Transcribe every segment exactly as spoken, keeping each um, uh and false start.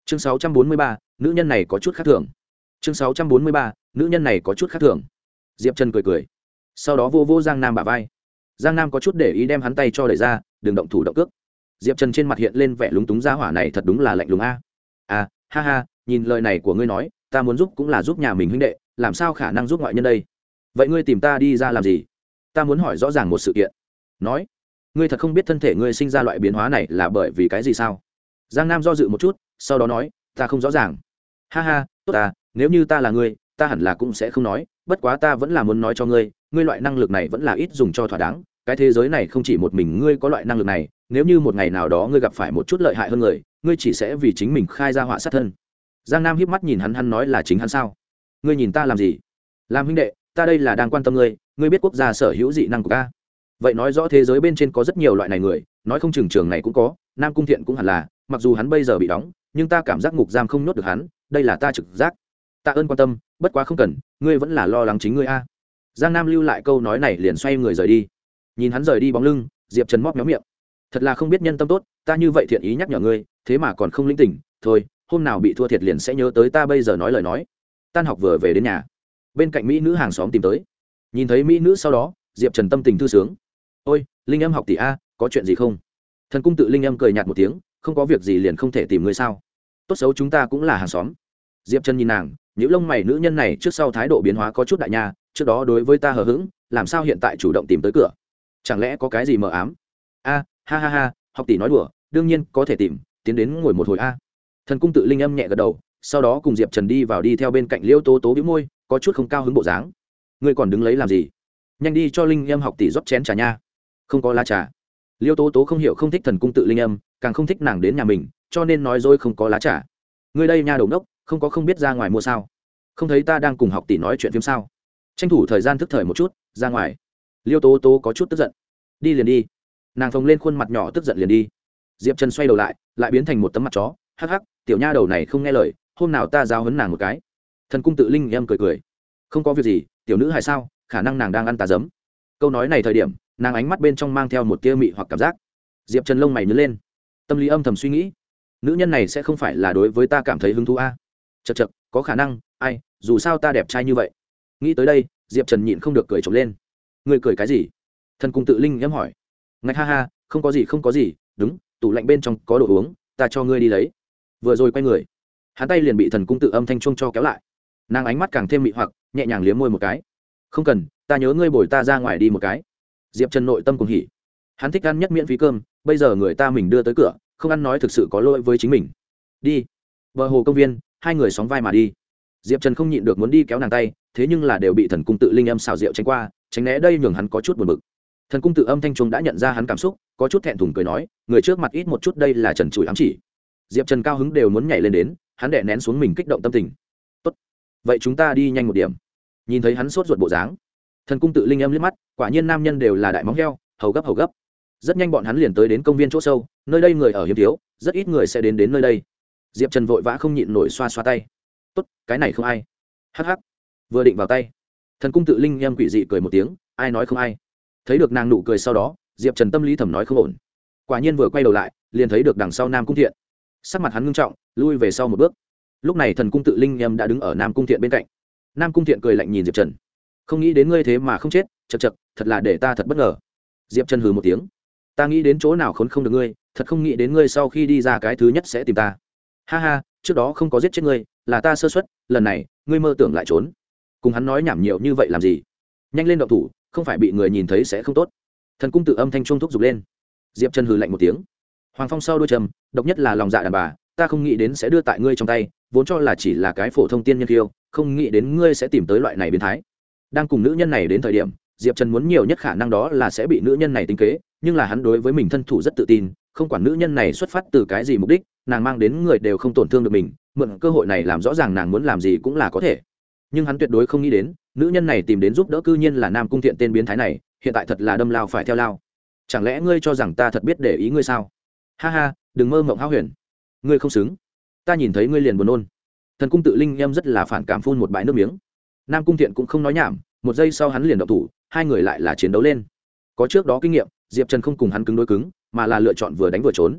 chương sáu trăm bốn mươi ba, nữ nhân này có chút khác thường. chương sáu trăm bốn mươi ba, nữ nhân này có chút khác thường. Diệp Trần cười cười, sau đó vô vô Giang Nam bả vai. Giang Nam có chút để ý đem hắn tay cho đẩy ra, đừng động thủ động cước. Diệp Trần trên mặt hiện lên vẻ lúng túng, gia hỏa này thật đúng là lạnh lùng a. À, ha ha, nhìn lời này của ngươi nói, ta muốn giúp cũng là giúp nhà mình huynh đệ, làm sao khả năng giúp ngoại nhân đây? Vậy ngươi tìm ta đi ra làm gì? Ta muốn hỏi rõ ràng một sự kiện. Nói, ngươi thật không biết thân thể ngươi sinh ra loại biến hóa này là bởi vì cái gì sao? Giang Nam do dự một chút, sau đó nói, ta không rõ ràng. Ha ha, tốt à, nếu như ta là ngươi, ta hẳn là cũng sẽ không nói, bất quá ta vẫn là muốn nói cho ngươi, ngươi loại năng lực này vẫn là ít dùng cho thỏa đáng, cái thế giới này không chỉ một mình ngươi có loại năng lực này, nếu như một ngày nào đó ngươi gặp phải một chút lợi hại hơn người, ngươi chỉ sẽ vì chính mình khai ra họa sát thân. Giang Nam híp mắt nhìn hắn, hắn nói là chính hắn sao? Ngươi nhìn ta làm gì? Làm huynh đệ, ta đây là đang quan tâm ngươi, ngươi biết quốc gia sở hữu dị năng của ta. Vậy nói rõ thế giới bên trên có rất nhiều loại này người, nói không chừng trường này cũng có, Nam Cung Thiện cũng hẳn là, mặc dù hắn bây giờ bị đóng, nhưng ta cảm giác ngục giam không nhốt được hắn, đây là ta trực giác. Ta ơn quan tâm, bất quá không cần, ngươi vẫn là lo lắng chính ngươi a. Giang Nam lưu lại câu nói này liền xoay người rời đi. Nhìn hắn rời đi bóng lưng, Diệp Trần móc méo miệng. Thật là không biết nhân tâm tốt, ta như vậy thiện ý nhắc nhở ngươi, thế mà còn không linh tỉnh, thôi, hôm nào bị thua thiệt liền sẽ nhớ tới ta bây giờ nói lời nói. Tan học vừa về đến nhà, bên cạnh mỹ nữ hàng xóm tìm tới. Nhìn thấy mỹ nữ sau đó, Diệp Trần tâm tình thư sướng. Ôi, Linh Âm học tỷ a, có chuyện gì không? Thần cung tự Linh Âm cười nhạt một tiếng, không có việc gì liền không thể tìm ngươi sao? Tốt xấu chúng ta cũng là hàng xóm. Diệp Trần nhìn nàng, những lông mày nữ nhân này trước sau thái độ biến hóa có chút đại nha, trước đó đối với ta hờ hững, làm sao hiện tại chủ động tìm tới cửa? Chẳng lẽ có cái gì mờ ám? A, ha ha ha, học tỷ nói đùa, đương nhiên có thể tìm, tiến đến ngồi một hồi a. Thần cung tự Linh Âm nhẹ gật đầu, sau đó cùng Diệp Trần đi vào, đi theo bên cạnh Liêu Tố Tố bĩu môi, có chút không cao hứng bộ dáng. Ngươi còn đứng lấy làm gì? Nhanh đi cho Linh Âm học tỷ rót chén trà nha. Không có lá trà. Liêu Tố Tố không hiểu, không thích thần cung tự Linh Âm, càng không thích nàng đến nhà mình, cho nên nói dối không có lá trà. Ngươi đây nha đầu đốc, không có không biết ra ngoài mua sao? Không thấy ta đang cùng học tỷ nói chuyện phim sao? Tranh thủ thời gian thức thời một chút, ra ngoài. Liêu Tố Tố có chút tức giận. Đi liền đi. Nàng phồng lên khuôn mặt nhỏ tức giận liền đi. Diệp Trần xoay đầu lại, lại biến thành một tấm mặt chó, hắc hắc, tiểu nha đầu này không nghe lời, hôm nào ta giáo huấn nàng một cái. Thần cung tự Linh Âm cười cười. Không có việc gì, tiểu nữ hài sao, khả năng nàng đang ăn tà giấm. Câu nói này thời điểm, nàng ánh mắt bên trong mang theo một tia mị hoặc cảm giác. Diệp Trần lông mày nhướng lên, tâm lý âm thầm suy nghĩ, nữ nhân này sẽ không phải là đối với ta cảm thấy hứng thú a? Chậc chậc, có khả năng, ai, dù sao ta đẹp trai như vậy. Nghĩ tới đây, Diệp Trần nhịn không được cười trộm lên. Ngươi cười cái gì? Thần cung tự Linh Âm hỏi. Ngạch ha ha, không có gì không có gì, đúng, tủ lạnh bên trong có đồ uống, ta cho ngươi đi lấy. Vừa rồi quay người, hắn tay liền bị thần cung tự âm thanh chuông cho kéo lại. Nàng ánh mắt càng thêm mị hoặc, nhẹ nhàng liếm môi một cái. Không cần, ta nhớ ngươi bồi ta ra ngoài đi một cái. Diệp Trần nội tâm cuồng hỉ, hắn thích ăn nhất miễn phí cơm, bây giờ người ta mình đưa tới cửa, không ăn nói thực sự có lỗi với chính mình. Đi. Bờ hồ công viên, hai người sóng vai mà đi. Diệp Trần không nhịn được muốn đi kéo nàng tay, thế nhưng là đều bị thần cung tự Linh Âm xào rượu tránh qua, tránh né đây nhường hắn có chút buồn bực. Thần cung tự âm thanh trung đã nhận ra hắn cảm xúc, có chút thẹn thùng cười nói, người trước mặt ít một chút, đây là Trần chùi ám chỉ. Diệp Trần cao hứng đều muốn nhảy lên đến, hắn đè nén xuống mình kích động tâm tình. Tốt, vậy chúng ta đi nhanh một điểm. Nhìn thấy hắn sốt ruột bộ dáng, thần cung tự Linh Âm liếc mắt, quả nhiên nam nhân đều là đại móng heo, hầu gấp hầu gấp. Rất nhanh bọn hắn liền tới đến công viên chỗ sâu, nơi đây người ở hiếm thiếu, rất ít người sẽ đến đến nơi đây. Diệp Trần vội vã không nhịn nổi xoa xoa tay. Tốt, cái này không ai. Hắc hắc. Vừa định vào tay, thần cung tự Linh Âm quỷ dị cười một tiếng, ai nói không ai? Thấy được nàng nụ cười sau đó, Diệp Trần tâm lý thầm nói không ổn. Quả nhiên vừa quay đầu lại, liền thấy được đằng sau Nam Cung Thiện. Sắc mặt hắn ngưng trọng, lui về sau một bước. Lúc này thần cung tự Linh Âm đã đứng ở Nam Cung Thiện bên cạnh. Nam Cung Thiện cười lạnh nhìn Diệp Trần. Không nghĩ đến ngươi thế mà không chết, chậc chậc, thật là để ta thật bất ngờ. Diệp Trần hừ một tiếng. Ta nghĩ đến chỗ nào khốn không được ngươi, thật không nghĩ đến ngươi sau khi đi ra cái thứ nhất sẽ tìm ta. Ha ha, trước đó không có giết chết ngươi, là ta sơ suất, lần này, ngươi mơ tưởng lại trốn. Cùng hắn nói nhảm nhiều như vậy làm gì? Nhanh lên động thủ, không phải bị người nhìn thấy sẽ không tốt. Thần cung tự âm thanh trung thúc giục lên. Diệp Trần hừ lạnh một tiếng. Hoàng Phong sau đôi trầm, độc nhất là lòng dạ đàn bà, ta không nghĩ đến sẽ đưa tại ngươi trong tay, vốn cho là chỉ là cái phổ thông tiên nhân kiêu, không nghĩ đến ngươi sẽ tìm tới loại này biến thái. Đang cùng nữ nhân này đến thời điểm, Diệp Trần muốn nhiều nhất khả năng đó là sẽ bị nữ nhân này tính kế, nhưng là hắn đối với mình thân thủ rất tự tin, không quản nữ nhân này xuất phát từ cái gì mục đích, nàng mang đến người đều không tổn thương được mình, mượn cơ hội này làm rõ ràng nàng muốn làm gì cũng là có thể. Nhưng hắn tuyệt đối không nghĩ đến, nữ nhân này tìm đến giúp đỡ cư nhiên là Nam Cung Thiện tên biến thái này, hiện tại thật là đâm lao phải theo lao. Chẳng lẽ ngươi cho rằng ta thật biết để ý ngươi sao? Ha ha, đừng mơ mộng hão huyền. Ngươi không xứng. Ta nhìn thấy ngươi liền buồn nôn. Thần cung tự Linh Âm rất là phản cảm, phun một bãi nước miếng. Nam Cung Thiện cũng không nói nhảm, một giây sau hắn liền động thủ, hai người lại là chiến đấu lên. Có trước đó kinh nghiệm, Diệp Trần không cùng hắn cứng đối cứng, mà là lựa chọn vừa đánh vừa trốn.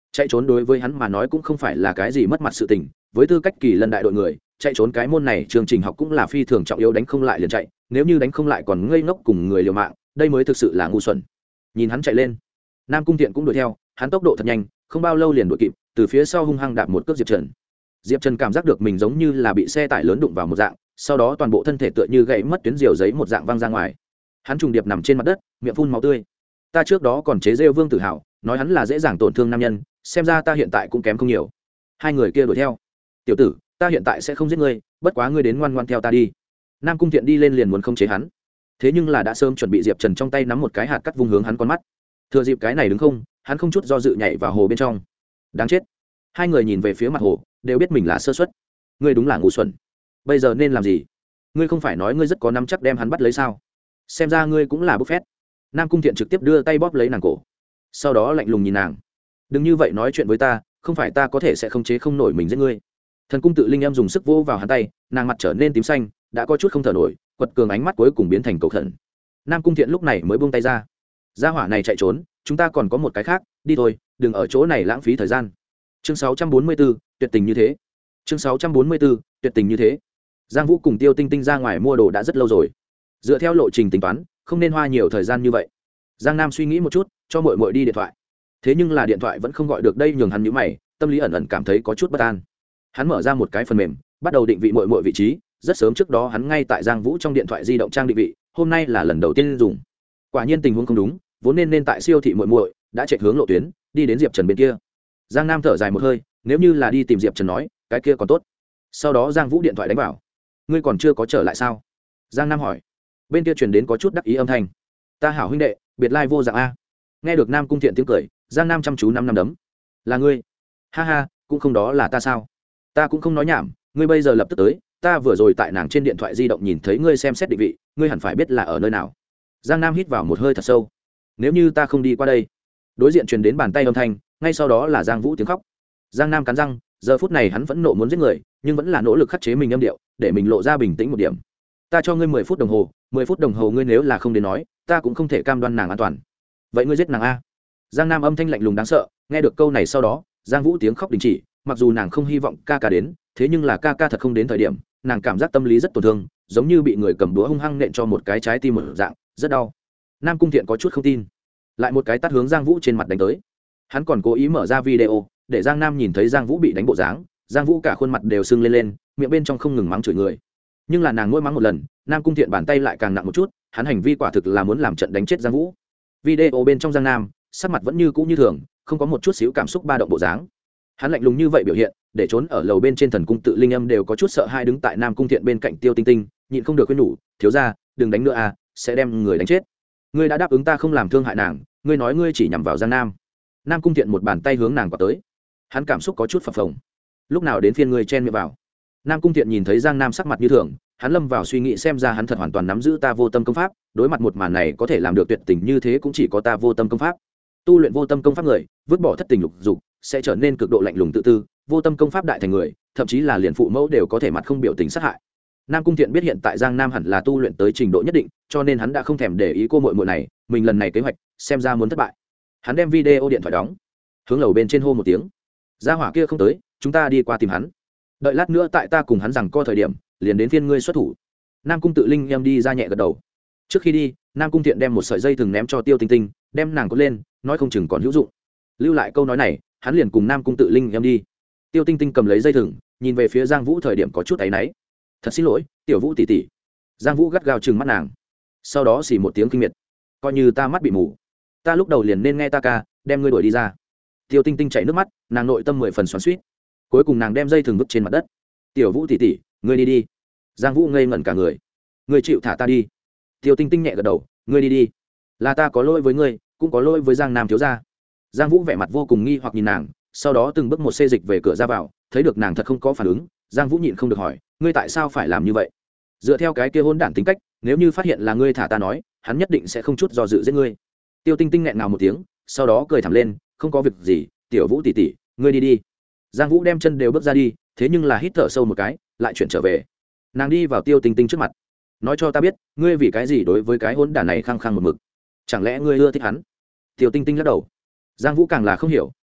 chạy trốn đối với hắn mà nói cũng không phải là cái gì mất mặt sự tình, với tư cách kỳ lân đại đội người chạy trốn cái môn này chương trình học cũng là phi thường trọng yếu, đánh không lại liền chạy, nếu như đánh không lại còn ngây ngốc cùng người liều mạng, đây mới thực sự là ngu xuẩn. Nhìn hắn chạy lên, Nam Cung Thiện cũng đuổi theo, hắn tốc độ thật nhanh, không bao lâu liền đuổi kịp, từ phía sau hung hăng đạp một cước Diệp Trần. Diệp Trần cảm giác được mình giống như là bị xe tải lớn đụng vào một dạng, sau đó toàn bộ thân thể tựa như gãy mất tuyến diều giấy một dạng văng ra ngoài. Hắn trùng điệp nằm trên mặt đất, miệng phun máu tươi. Ta trước đó còn chế rêu Vương Tử Hạo, nói hắn là dễ dàng tổn thương nam nhân, xem ra ta hiện tại cũng kém không nhiều. Hai người kia đuổi theo. Tiểu tử, ta hiện tại sẽ không giết ngươi, bất quá ngươi đến ngoan ngoan theo ta đi. Nam Cung Thiện đi lên liền muốn khống chế hắn, thế nhưng là đã sớm chuẩn bị Diệp Trần trong tay nắm một cái hạt cắt vung hướng hắn con mắt. Thừa dịp cái này đứng không, hắn không chút do dự nhảy vào hồ bên trong. Đáng chết. Hai người nhìn về phía mặt hồ, đều biết mình là sơ suất. Ngươi đúng là ngu xuẩn. Bây giờ nên làm gì? Ngươi không phải nói ngươi rất có nắm chắc đem hắn bắt lấy sao? Xem ra ngươi cũng là bốc phét. Nam Cung Thiện trực tiếp đưa tay bóp lấy nàng cổ, sau đó lạnh lùng nhìn nàng. Đừng như vậy nói chuyện với ta, không phải ta có thể sẽ không chế không nổi mình giết ngươi. Thần cung tự linh em dùng sức vô vào hắn tay, nàng mặt trở nên tím xanh, đã có chút không thở nổi, quật cường ánh mắt cuối cùng biến thành cầu khẩn. Nam Cung Thiện lúc này mới buông tay ra. Gia hỏa này chạy trốn, chúng ta còn có một cái khác, đi thôi, đừng ở chỗ này lãng phí thời gian. Chương sáu trăm bốn mươi bốn, tuyệt tình như thế. Chương sáu trăm bốn mươi bốn, tuyệt tình như thế. Giang Vũ cùng Tiêu Tinh Tinh ra ngoài mua đồ đã rất lâu rồi. Dựa theo lộ trình tính toán, không nên hoa nhiều thời gian như vậy. Giang Nam suy nghĩ một chút, cho muội muội đi điện thoại. Thế nhưng là điện thoại vẫn không gọi được, đây nhường hắn nhíu mày, tâm lý ẩn ẩn cảm thấy có chút bất an. Hắn mở ra một cái phần mềm, bắt đầu định vị muội muội vị trí, rất sớm trước đó hắn ngay tại Giang Vũ trong điện thoại di động trang định vị, hôm nay là lần đầu tiên dùng. Quả nhiên tình huống không đúng, vốn nên nên tại siêu thị muội muội, đã chạy hướng lộ tuyến, đi đến Diệp Trần bên kia. Giang Nam thở dài một hơi, nếu như là đi tìm Diệp Trần nói, cái kia còn tốt. Sau đó Giang Vũ điện thoại đánh vào. Ngươi còn chưa có trở lại sao? Giang Nam hỏi. Bên kia truyền đến có chút đắc ý âm thanh. Ta hảo huynh đệ, biệt lai vô dạng a. Nghe được Nam Cung Thiện tiếng cười, Giang Nam chăm chú năm năm đấm. Là ngươi? Ha ha, cũng không đó là ta sao? Ta cũng không nói nhảm, ngươi bây giờ lập tức tới, ta vừa rồi tại nàng trên điện thoại di động nhìn thấy ngươi xem xét định vị, ngươi hẳn phải biết là ở nơi nào. Giang Nam hít vào một hơi thật sâu. Nếu như ta không đi qua đây. Đối diện truyền đến bàn tay âm thanh, ngay sau đó là Giang Vũ tiếng khóc. Giang Nam cắn răng, giờ phút này hắn vẫn nộ muốn giết người, nhưng vẫn là nỗ lực khắc chế mình âm điệu, để mình lộ ra bình tĩnh một điểm. Ta cho ngươi mười phút đồng hồ, mười phút đồng hồ ngươi nếu là không đến nói, ta cũng không thể cam đoan nàng an toàn. Vậy ngươi giết nàng a? Giang Nam âm thanh lạnh lùng đáng sợ, nghe được câu này sau đó, Giang Vũ tiếng khóc đình chỉ, mặc dù nàng không hy vọng ca ca đến, thế nhưng là ca ca thật không đến thời điểm, nàng cảm giác tâm lý rất tổn thương, giống như bị người cầm búa hung hăng nện cho một cái trái tim một dạng, rất đau. Nam Cung Thiện có chút không tin, lại một cái tát hướng Giang Vũ trên mặt đánh tới. Hắn còn cố ý mở ra video, để Giang Nam nhìn thấy Giang Vũ bị đánh bộ dáng, Giang Vũ cả khuôn mặt đều sưng lên lên, miệng bên trong không ngừng mắng chửi người. Nhưng là nàng mỗi mắng một lần, Nam Cung Thiện bàn tay lại càng nặng một chút, hắn hành vi quả thực là muốn làm trận đánh chết Giang Vũ. Video bên trong Giang Nam, sắc mặt vẫn như cũ như thường, không có một chút xíu cảm xúc ba động bộ dáng. Hắn lạnh lùng như vậy biểu hiện, để trốn ở lầu bên trên thần cung tự linh âm đều có chút sợ hai, đứng tại Nam Cung Thiện bên cạnh Tiêu Tinh Tinh, nhịn không được khuyên nhủ, thiếu gia, đừng đánh nữa à, sẽ đem người đánh chết. Ngươi đã đáp ứng ta không làm thương hại nàng, ngươi nói ngươi chỉ nhằm vào Giang Nam. Nam Cung Thiện một bàn tay hướng nàng quạt tới. Hắn cảm xúc có chút phập phồng. Lúc nào đến phiên ngươi chen miệng vào? Nam Cung Thiện nhìn thấy Giang Nam sắc mặt như thường, hắn lâm vào suy nghĩ, xem ra hắn thật hoàn toàn nắm giữ ta vô tâm công pháp, đối mặt một màn này có thể làm được tuyệt tình như thế cũng chỉ có ta vô tâm công pháp. Tu luyện vô tâm công pháp người, vứt bỏ thất tình lục dục, sẽ trở nên cực độ lạnh lùng tự tư, vô tâm công pháp đại thành người, thậm chí là liền phụ mẫu đều có thể mặt không biểu tình sát hại. Nam Cung Thiện biết hiện tại Giang Nam hẳn là tu luyện tới trình độ nhất định, cho nên hắn đã không thèm để ý cô muội muội này, mình lần này kế hoạch xem ra muốn thất bại. Hắn đem video điện thoại đóng, hướng lầu bên trên hô một tiếng. Gia hỏa kia không tới, chúng ta đi qua tìm hắn. Đợi lát nữa tại ta cùng hắn rằng co thời điểm, liền đến phiên ngươi xuất thủ. Nam Cung tự linh em đi ra nhẹ gật đầu. Trước khi đi, Nam Cung Thiện đem một sợi dây thừng ném cho Tiêu Tinh Tinh, đem nàng cột lên, nói không chừng còn hữu dụng. Lưu lại câu nói này, hắn liền cùng Nam Cung tự linh em đi. Tiêu Tinh Tinh cầm lấy dây thừng, nhìn về phía Giang Vũ thời điểm có chút áy náy. Thật xin lỗi, Tiểu Vũ tỷ tỷ. Giang Vũ gắt gao trừng mắt nàng, sau đó xì một tiếng kinh miệt, coi như ta mắt bị mù, ta lúc đầu liền nên nghe ta ca, đem ngươi đuổi đi ra. Tiêu Tinh Tinh chảy nước mắt, nàng nội tâm mười phần xoắn xuýt. Cuối cùng nàng đem dây thừng vứt trên mặt đất. Tiểu Vũ tỷ tỷ, ngươi đi đi. Giang Vũ ngây ngẩn cả người. Ngươi chịu thả ta đi. Tiêu Tinh Tinh nhẹ gật đầu, ngươi đi đi. Là ta có lỗi với ngươi, cũng có lỗi với Giang Nam thiếu gia. Giang Vũ vẻ mặt vô cùng nghi hoặc nhìn nàng, sau đó từng bước một xê dịch về cửa ra vào, thấy được nàng thật không có phản ứng, Giang Vũ nhịn không được hỏi, ngươi tại sao phải làm như vậy? Dựa theo cái kia hỗn đản tính cách, nếu như phát hiện là ngươi thả ta nói, hắn nhất định sẽ không chút do dự giết ngươi. Tiêu Tinh Tinh nghẹn ngào một tiếng, sau đó cười thảm lên, không có việc gì, Tiểu Vũ tỷ tỷ, ngươi đi đi. Giang Vũ đem chân đều bước ra đi, thế nhưng là hít thở sâu một cái, lại chuyển trở về. Nàng đi vào Tiêu Tinh Tinh trước mặt, nói cho ta biết, ngươi vì cái gì đối với cái hỗn đản này khăng khăng một mực? Chẳng lẽ ngươi ưa thích hắn? Tiêu Tinh Tinh lắc đầu. Giang Vũ càng là không hiểu,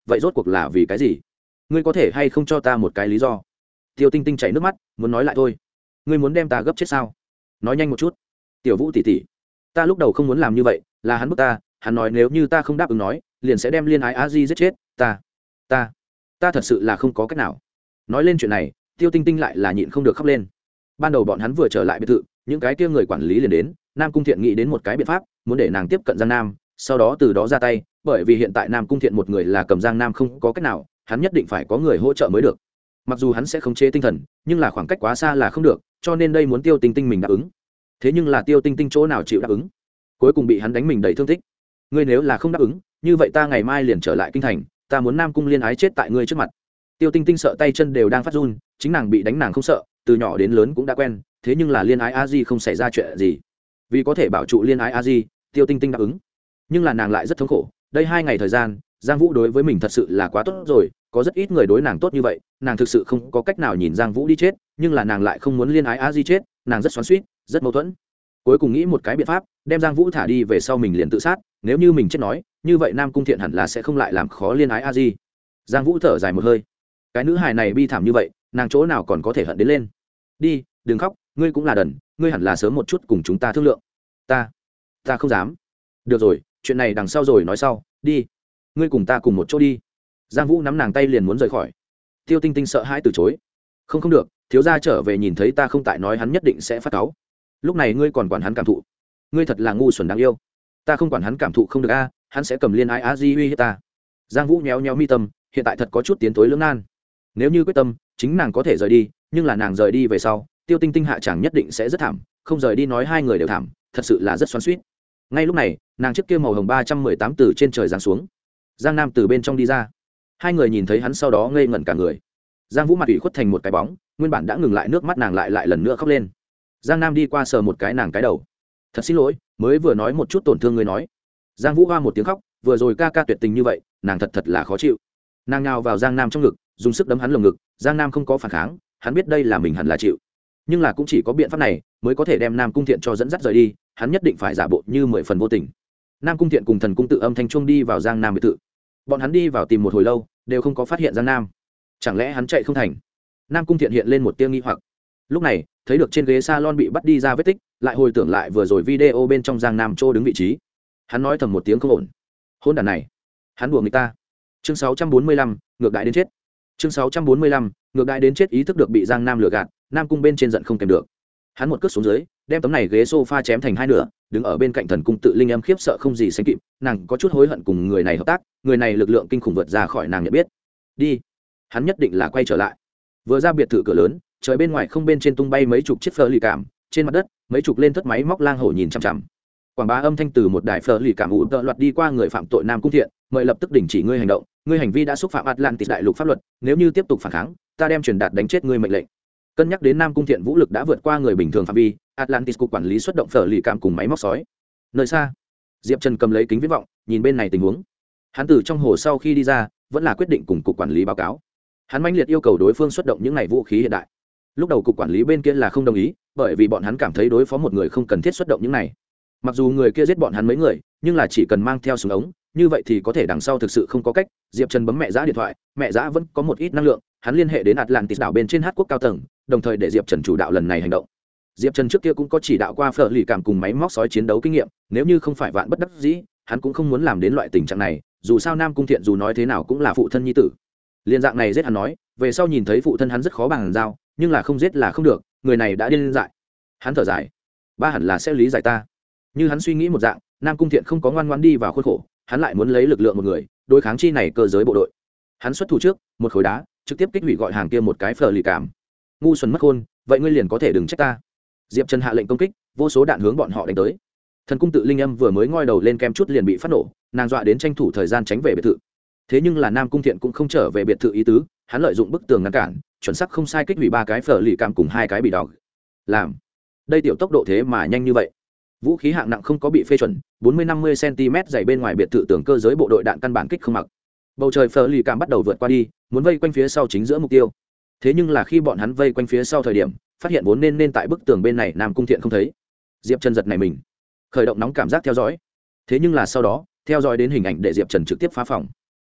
vậy rốt cuộc là vì cái gì? Ngươi có thể hay không cho ta một cái lý do? Tiêu Tinh Tinh chảy nước mắt muốn nói lại thôi. Ngươi muốn đem ta gấp chết sao? Nói nhanh một chút. Tiểu Vũ tỷ tỷ, ta lúc đầu không muốn làm như vậy, là hắn bức ta, hắn nói nếu như ta không đáp ứng nói liền sẽ đem Liên Ái A Di giết chết ta. ta ta thật sự là không có cách nào. Nói lên chuyện này, Tiêu Tinh Tinh lại là nhịn không được khóc lên. Ban đầu bọn hắn vừa trở lại biệt thự, những cái kia người quản lý liền đến, Nam Cung Thiện nghĩ đến một cái biện pháp, muốn để nàng tiếp cận Giang Nam, sau đó từ đó ra tay, bởi vì hiện tại Nam Cung Thiện một người là cầm Giang Nam không có cách nào, hắn nhất định phải có người hỗ trợ mới được. Mặc dù hắn sẽ khống chế tinh thần, nhưng là khoảng cách quá xa là không được, cho nên đây muốn Tiêu Tinh Tinh mình đáp ứng. Thế nhưng là Tiêu Tinh Tinh chỗ nào chịu đáp ứng, cuối cùng bị hắn đánh mình đầy thương tích. Ngươi nếu là không đáp ứng, như vậy ta ngày mai liền trở lại kinh thành, ta muốn Nam Cung Liên Ái chết tại ngươi trước mặt. Tiêu Tinh Tinh sợ tay chân đều đang phát run, chính nàng bị đánh nàng không sợ, từ nhỏ đến lớn cũng đã quen, thế nhưng là Liên Ái A Di không xảy ra chuyện gì. Vì có thể bảo trụ Liên Ái A Di, Tiêu Tinh Tinh đáp ứng. Nhưng là nàng lại rất thống khổ, đây hai ngày thời gian, Giang Vũ đối với mình thật sự là quá tốt rồi, có rất ít người đối nàng tốt như vậy, nàng thực sự không có cách nào nhìn Giang Vũ đi chết, nhưng là nàng lại không muốn Liên Ái A Di chết, nàng rất xoắn xuýt, rất mâu thuẫn. Cuối cùng nghĩ một cái biện pháp, đem Giang Vũ thả đi về sau mình liền tự sát, nếu như mình chết nói, như vậy Nam Cung Thiện hẳn là sẽ không lại làm khó Liên Ái A Di. Giang Vũ thở dài một hơi, cái nữ hài này bi thảm như vậy, nàng chỗ nào còn có thể hận đến lên. Đi, đừng khóc, ngươi cũng là đần, ngươi hẳn là sớm một chút cùng chúng ta thương lượng. Ta, ta không dám. Được rồi, chuyện này đằng sau rồi nói sau, đi, ngươi cùng ta cùng một chỗ đi. Giang Vũ nắm nàng tay liền muốn rời khỏi. Tiêu Tinh Tinh sợ hãi từ chối. Không không được, thiếu gia trở về nhìn thấy ta không tại nói hắn nhất định sẽ phát cáu. Lúc này ngươi còn quản hắn cảm thụ, ngươi thật là ngu xuẩn đáng yêu. Ta không quản hắn cảm thụ không được a, hắn sẽ cầm Liên Ái A Di uy hiếp ta. Giang Vũ nhéo nhéo mi tâm, hiện tại thật có chút tiến tối lưỡng nan. Nếu như quyết tâm, chính nàng có thể rời đi, nhưng là nàng rời đi về sau, Tiêu Tinh Tinh hạ chẳng nhất định sẽ rất thảm, không rời đi nói hai người đều thảm, thật sự là rất xoắn xuýt. Ngay lúc này, nàng chiếc kia màu hồng ba trăm mười tám từ trên trời giáng xuống. Giang Nam từ bên trong đi ra. Hai người nhìn thấy hắn sau đó ngây ngẩn cả người. Giang Vũ mặt ủy khuất thành một cái bóng, nguyên bản đã ngừng lại nước mắt nàng lại lại lần nữa khóc lên. Giang Nam đi qua sờ một cái nàng cái đầu. Thật xin lỗi, mới vừa nói một chút tổn thương người nói. Giang Vũ hoa một tiếng khóc, vừa rồi ca ca tuyệt tình như vậy, nàng thật thật là khó chịu. Nàng nhào vào Giang Nam trong ngực, dùng sức đấm hắn lồng ngực, Giang Nam không có phản kháng, hắn biết đây là mình hẳn là chịu. Nhưng là cũng chỉ có biện pháp này mới có thể đem Nam Cung Thiện cho dẫn dắt rời đi, hắn nhất định phải giả bộ như mười phần vô tình. Nam Cung Thiện cùng Thần Cung Tự âm thanh chuông đi vào Giang Nam biệt thự. Bọn hắn đi vào tìm một hồi lâu, đều không có phát hiện Giang Nam. Chẳng lẽ hắn chạy không thành? Nam Cung Thiện hiện lên một tia nghi hoặc. Lúc này, thấy được trên ghế salon bị bắt đi ra vết tích, lại hồi tưởng lại vừa rồi video bên trong Giang Nam Trô đứng vị trí. Hắn nói thầm một tiếng không ổn. Hôn đàn này, hắn đùa người ta. Chương sáu trăm bốn mươi lăm, ngược đại đến chết. Chương sáu trăm bốn mươi lăm, ngược đại đến chết, ý thức được bị Giang Nam lừa gạt, Nam Cung bên trên giận không kèm được. Hắn một cước xuống dưới, đem tấm này ghế sofa chém thành hai nửa, đứng ở bên cạnh Thần Cung Tự linh âm khiếp sợ không gì sánh kịp, nàng có chút hối hận cùng người này hợp tác, người này lực lượng kinh khủng vượt ra khỏi nàng nhận biết. Đi, hắn nhất định là quay trở lại. Vừa ra biệt thự cửa lớn, trời bên ngoài không bên trên tung bay mấy chục chiếc phở lì cảm, trên mặt đất, mấy chục lên thất máy móc lang hổ nhìn chằm chằm. Quảng bá âm thanh từ một đài phở lì cảm ủ tợ loạt đi qua người phạm tội Nam Cung Thiện, mời lập tức đình chỉ ngươi hành động, ngươi hành vi đã xúc phạm Atlantis đại lục pháp luật, nếu như tiếp tục phản kháng, ta đem truyền đạt đánh chết ngươi mệnh lệnh. Cân nhắc đến Nam Cung Thiện vũ lực đã vượt qua người bình thường phạm vi, Atlantis cục quản lý xuất động phở lì cảm cùng máy móc sói. Nơi xa, Diệp Trần cầm lấy kính viễn vọng, nhìn bên này tình huống. Hắn từ trong hồ sau khi đi ra, vẫn là quyết định cùng cục quản lý báo cáo. Hắn mãnh liệt yêu cầu đối phương xuất động những này vũ khí hiện đại. Lúc đầu cục quản lý bên kia là không đồng ý, bởi vì bọn hắn cảm thấy đối phó một người không cần thiết xuất động những này. Mặc dù người kia giết bọn hắn mấy người, nhưng là chỉ cần mang theo súng ống, như vậy thì có thể đằng sau thực sự không có cách. Diệp Trần bấm mẹ giã điện thoại, mẹ giã vẫn có một ít năng lượng, hắn liên hệ đến Atlantis đảo bên trên Hát quốc cao tầng, đồng thời để Diệp Trần chủ đạo lần này hành động. Diệp Trần trước kia cũng có chỉ đạo qua phở lì cảm cùng máy móc sói chiến đấu kinh nghiệm, nếu như không phải vạn bất đắc dĩ, hắn cũng không muốn làm đến loại tình trạng này, dù sao Nam Cung Thiện dù nói thế nào cũng là phụ thân nhi tử. Liên dạng này giết hắn nói, về sau nhìn thấy phụ thân hắn rất khó bằng giao, nhưng là không giết là không được, người này đã điên dại. Hắn thở dài, ba hẳn là sẽ lý giải ta. Như hắn suy nghĩ một dạng, Nam Cung Thiện không có ngoan ngoãn đi vào khuôn khổ, hắn lại muốn lấy lực lượng một người đối kháng chi này cơ giới bộ đội. Hắn xuất thủ trước, một khối đá trực tiếp kích hủy gọi hàng kia một cái phở lì cảm. Ngu xuẩn mất khôn, vậy ngươi liền có thể đừng trách ta. Diệp Trần hạ lệnh công kích, vô số đạn hướng bọn họ đánh tới. Thần Cung Tự linh âm vừa mới ngoi đầu lên kem chút liền bị phát nổ, nàng dọa đến tranh thủ thời gian tránh về biệt thự. Thế nhưng là Nam Cung Thiện cũng không trở về biệt thự ý tứ, hắn lợi dụng bức tường ngăn cản, chuẩn xác không sai kích hủy ba cái phở lì cảm cùng hai cái bị đỏ. Làm, đây tiểu tốc độ thế mà nhanh như vậy. Vũ khí hạng nặng không có bị phê chuẩn, bốn mươi năm mươi xăng-ti-mét dày bên ngoài biệt thự tường cơ giới bộ đội đạn căn bản kích không mặc. Bầu trời phở lì cảm bắt đầu vượt qua đi, muốn vây quanh phía sau chính giữa mục tiêu. Thế nhưng là khi bọn hắn vây quanh phía sau thời điểm, phát hiện vốn nên nên tại bức tường bên này Nam Cung Thiện không thấy. Diệp Trần giật này mình, khởi động nóng cảm giác theo dõi. Thế nhưng là sau đó, theo dõi đến hình ảnh để Diệp Trần trực tiếp phá phòng.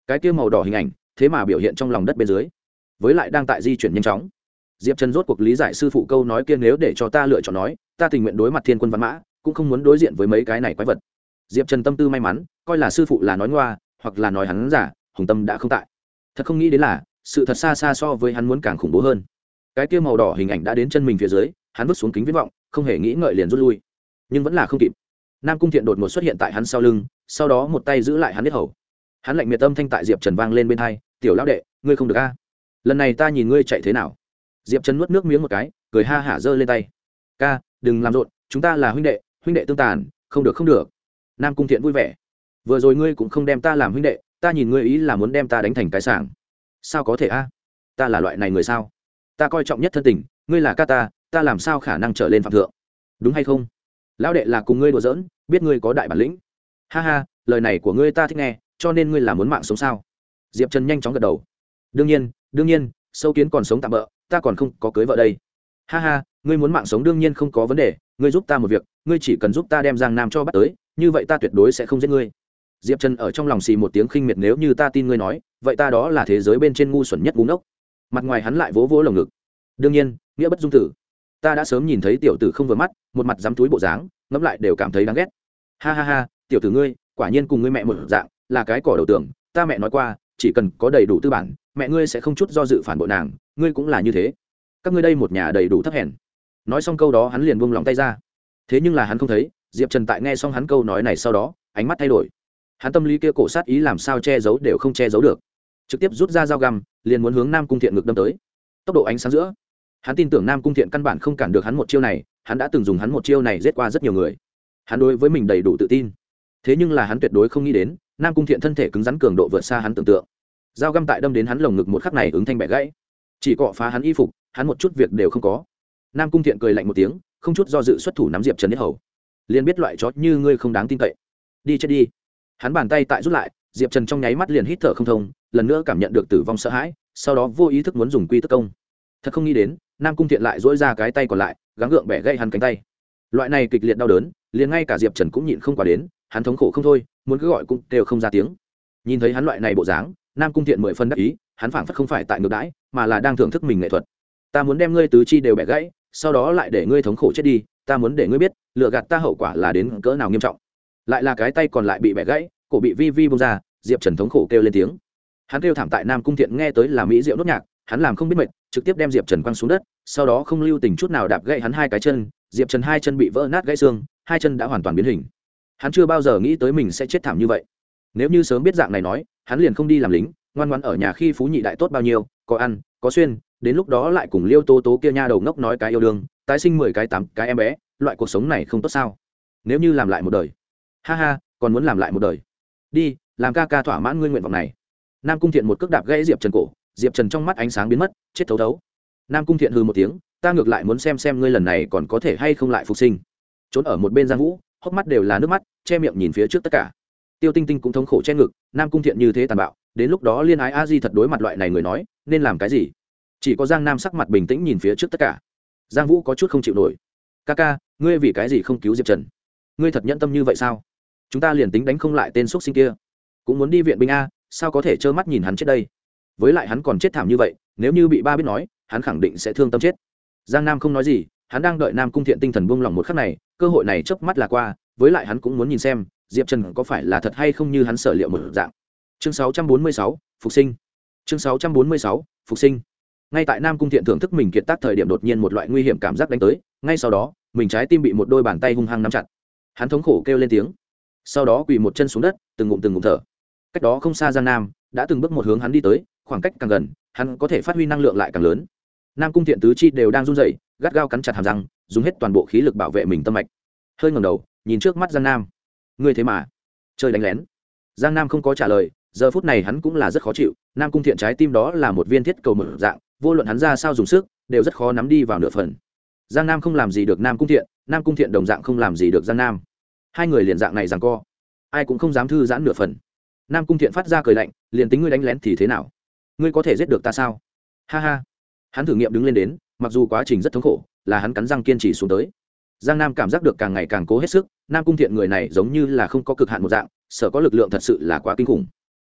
cái kia màu đỏ hình ảnh thế mà biểu hiện trong lòng đất bên dưới, với lại đang tại di chuyển nhanh chóng. Diệp Trần rốt cuộc lý giải sư phụ câu nói kia, nếu để cho ta lựa chọn nói, ta tình nguyện đối mặt thiên quân văn mã, cũng không muốn đối diện với mấy cái này quái vật. Diệp Trần tâm tư may mắn, coi là sư phụ là nói ngoa, hoặc là nói hắn giả, hùng tâm đã không tại. Thật không nghĩ đến là sự thật xa xa so với hắn muốn càng khủng bố hơn. Cái kia màu đỏ hình ảnh đã đến chân mình phía dưới, hắn vứt xuống kính viễn vọng, không hề nghĩ ngợi liền rút lui, nhưng vẫn là không kịp. Nam Cung Thiện đột ngột xuất hiện tại hắn sau lưng, sau đó một tay giữ lại hắn huyết hầu. Hắn lạnh miệt âm thanh tại Diệp Trần vang lên bên tai, "Tiểu lão đệ, ngươi không được a. Lần này ta nhìn ngươi chạy thế nào." Diệp Trần nuốt nước miếng một cái, cười ha hả giơ lên tay. "Ca, đừng làm rộn, chúng ta là huynh đệ, huynh đệ tương tàn, không được không được." Nam Cung Thiện vui vẻ. "Vừa rồi ngươi cũng không đem ta làm huynh đệ, ta nhìn ngươi ý là muốn đem ta đánh thành cái sảng. Sao có thể a? Ta là loại này người sao? Ta coi trọng nhất thân tình, ngươi là ca ta, ta làm sao khả năng trở lên phạm thượng, đúng hay không? Lão đệ là cùng ngươi đùa giỡn, biết ngươi có đại bản lĩnh." "Ha ha, lời này của ngươi ta thích nghe, cho nên ngươi là muốn mạng sống sao?" Diệp Trần nhanh chóng gật đầu. "Đương nhiên, đương nhiên, sâu kiến còn sống tạm bỡ, ta còn không có cưới vợ đây." "Ha ha, ngươi muốn mạng sống đương nhiên không có vấn đề, ngươi giúp ta một việc, ngươi chỉ cần giúp ta đem Giang Nam cho bắt tới, như vậy ta tuyệt đối sẽ không giết ngươi." Diệp Trần ở trong lòng xì một tiếng khinh miệt, "Nếu như ta tin ngươi nói, vậy ta đó là thế giới bên trên ngu xuẩn nhất ngu ngốc." Mặt ngoài hắn lại vỗ vỗ lồng ngực. "Đương nhiên, nghĩa bất dung tử. Ta đã sớm nhìn thấy tiểu tử không vừa mắt, một mặt dám túi bộ dáng, ngẫm lại đều cảm thấy đáng ghét. Ha ha ha, tiểu tử ngươi, quả nhiên cùng ngươi mẹ một dạng, là cái cỏ đầu tường, ta mẹ nói qua, chỉ cần có đầy đủ tư bản, mẹ ngươi sẽ không chút do dự phản bội nàng, ngươi cũng là như thế. Các ngươi đây một nhà đầy đủ thấp hèn." Nói xong câu đó hắn liền buông lòng tay ra. Thế nhưng là hắn không thấy, Diệp Trần tại nghe xong hắn câu nói này sau đó, ánh mắt thay đổi. Hắn tâm lý kia cổ sát ý làm sao che giấu đều không che giấu được, trực tiếp rút ra dao găm, liền muốn hướng Nam Cung Thiện ngực đâm tới. Tốc độ ánh sáng giữa, hắn tin tưởng Nam Cung Thiện căn bản không cản được hắn một chiêu này, hắn đã từng dùng hắn một chiêu này giết qua rất nhiều người, hắn đối với mình đầy đủ tự tin. Thế nhưng là hắn tuyệt đối không nghĩ đến, Nam Cung Thiện thân thể cứng rắn cường độ vượt xa hắn tưởng tượng. Dao găm tại đâm đến hắn lồng ngực một khắc này ứng thanh bẻ gãy, chỉ cọ phá hắn y phục, hắn một chút việc đều không có. Nam Cung Thiện cười lạnh một tiếng, không chút do dự xuất thủ nắm Diệp Trần nhất hầu. Liền biết loại chó như ngươi không đáng tin cậy, đi chết đi. Hắn bàn tay tại rút lại, Diệp Trần trong nháy mắt liền hít thở không thông, lần nữa cảm nhận được tử vong sợ hãi, sau đó vô ý thức muốn dùng quy tức công. Thật không nghĩ đến, Nam Cung Thiện lại duỗi ra cái tay còn lại, gắng gượng bẻ gãy hắn cánh tay. Loại này kịch liệt đau đớn, liền ngay cả Diệp Trần cũng nhịn không qua đến, hắn thống khổ không thôi, muốn cứ gọi cũng đều không ra tiếng. Nhìn thấy hắn loại này bộ dáng, Nam Cung Thiện mười phân đắc ý, hắn phảng phất không phải tại ngược đãi, mà là đang thưởng thức mình nghệ thuật. "Ta muốn đem ngươi tứ chi đều bẻ gãy, sau đó lại để ngươi thống khổ chết đi, ta muốn để ngươi biết, lừa gạt ta hậu quả là đến cỡ nào nghiêm trọng." Lại là cái tay còn lại bị bẻ gãy, cổ bị vi vi bung ra, Diệp Trần thống khổ kêu lên tiếng. Hắn kêu thảm tại Nam Cung Thiện nghe tới là mỹ diệu nốt nhạc, hắn làm không biết mệt, trực tiếp đem Diệp Trần quăng xuống đất, sau đó không lưu tình chút nào đạp gãy hắn hai cái chân, Diệp Trần hai chân bị vỡ nát gãy xương, hai chân đã hoàn toàn biến hình. Hắn chưa bao giờ nghĩ tới mình sẽ chết thảm như vậy. Nếu như sớm biết dạng này nói, hắn liền không đi làm lính, ngoan ngoãn ở nhà khi phú nhị đại tốt bao nhiêu, có ăn, có xuyên, đến lúc đó lại cùng Liêu Tố Tố kia nha đầu ngốc nói cái yêu đương, tái sinh mười cái tám cái em bé, loại cuộc sống này không tốt sao? Nếu như làm lại một đời. Ha ha, còn muốn làm lại một đời. Đi, làm ca ca thỏa mãn ngươi nguyện vọng này. Nam Cung Thiện một cước đạp gãy Diệp Trần cổ, Diệp Trần trong mắt ánh sáng biến mất, chết thấu thấu. Nam Cung Thiện hừ một tiếng, ta ngược lại muốn xem xem ngươi lần này còn có thể hay không lại phục sinh. Trốn ở một bên Giang Vũ, hốc mắt đều là nước mắt, che miệng nhìn phía trước tất cả. Tiêu Tinh Tinh cũng thống khổ che ngực, Nam Cung Thiện như thế tàn bạo, đến lúc đó Liên Ái A Di thật đối mặt loại này người nói, nên làm cái gì? Chỉ có Giang Nam sắc mặt bình tĩnh nhìn phía trước tất cả. Giang Vũ có chút không chịu nổi. Ca ca, ngươi vì cái gì không cứu Diệp Trần? Ngươi thật nhẫn tâm như vậy sao? Chúng ta liền tính đánh không lại tên xúc sinh kia, cũng muốn đi viện binh a, sao có thể trơ mắt nhìn hắn chết đây? Với lại hắn còn chết thảm như vậy, nếu như bị ba biết nói, hắn khẳng định sẽ thương tâm chết. Giang Nam không nói gì, hắn đang đợi Nam Cung Thiện tinh thần buông lỏng một khắc này, cơ hội này chớp mắt là qua, với lại hắn cũng muốn nhìn xem, Diệp Trần có phải là thật hay không như hắn sở liệu một dạng. Chương sáu trăm bốn mươi sáu, phục sinh. Chương sáu trăm bốn mươi sáu, phục sinh. Ngay tại Nam Cung Thiện thưởng thức mình kiệt tác thời điểm, đột nhiên một loại nguy hiểm cảm giác đánh tới, ngay sau đó, mình trái tim bị một đôi bàn tay hung hăng nắm chặt. Hắn thống khổ kêu lên tiếng, sau đó quỳ một chân xuống đất, từng ngụm từng ngụm thở. Cách đó không xa Giang Nam đã từng bước một hướng hắn đi tới, khoảng cách càng gần, hắn có thể phát huy năng lượng lại càng lớn. Nam Cung Thiện tứ chi đều đang run rẩy, gắt gao cắn chặt hàm răng, dùng hết toàn bộ khí lực bảo vệ mình tâm mạch. Hơi ngẩng đầu, nhìn trước mắt Giang Nam. Ngươi thế mà chơi đánh lén. Giang Nam không có trả lời, giờ phút này hắn cũng là rất khó chịu. Nam Cung Thiện trái tim đó là một viên thiết cầu mở dạng, vô luận hắn ra sao dùng sức, đều rất khó nắm đi vào nửa phần. Giang Nam không làm gì được Nam Cung Thiện, Nam Cung Thiện đồng dạng không làm gì được Giang Nam. Hai người liền dạng này giằng co, ai cũng không dám thư giãn nửa phần. Nam Cung Thiện phát ra cười lạnh, liền tính ngươi đánh lén thì thế nào? Ngươi có thể giết được ta sao? Ha ha. Hắn thử nghiệm đứng lên đến, mặc dù quá trình rất thống khổ, là hắn cắn răng kiên trì xuống tới. Giang Nam cảm giác được càng ngày càng cố hết sức, Nam Cung Thiện người này giống như là không có cực hạn một dạng, sợ có lực lượng thật sự là quá kinh khủng.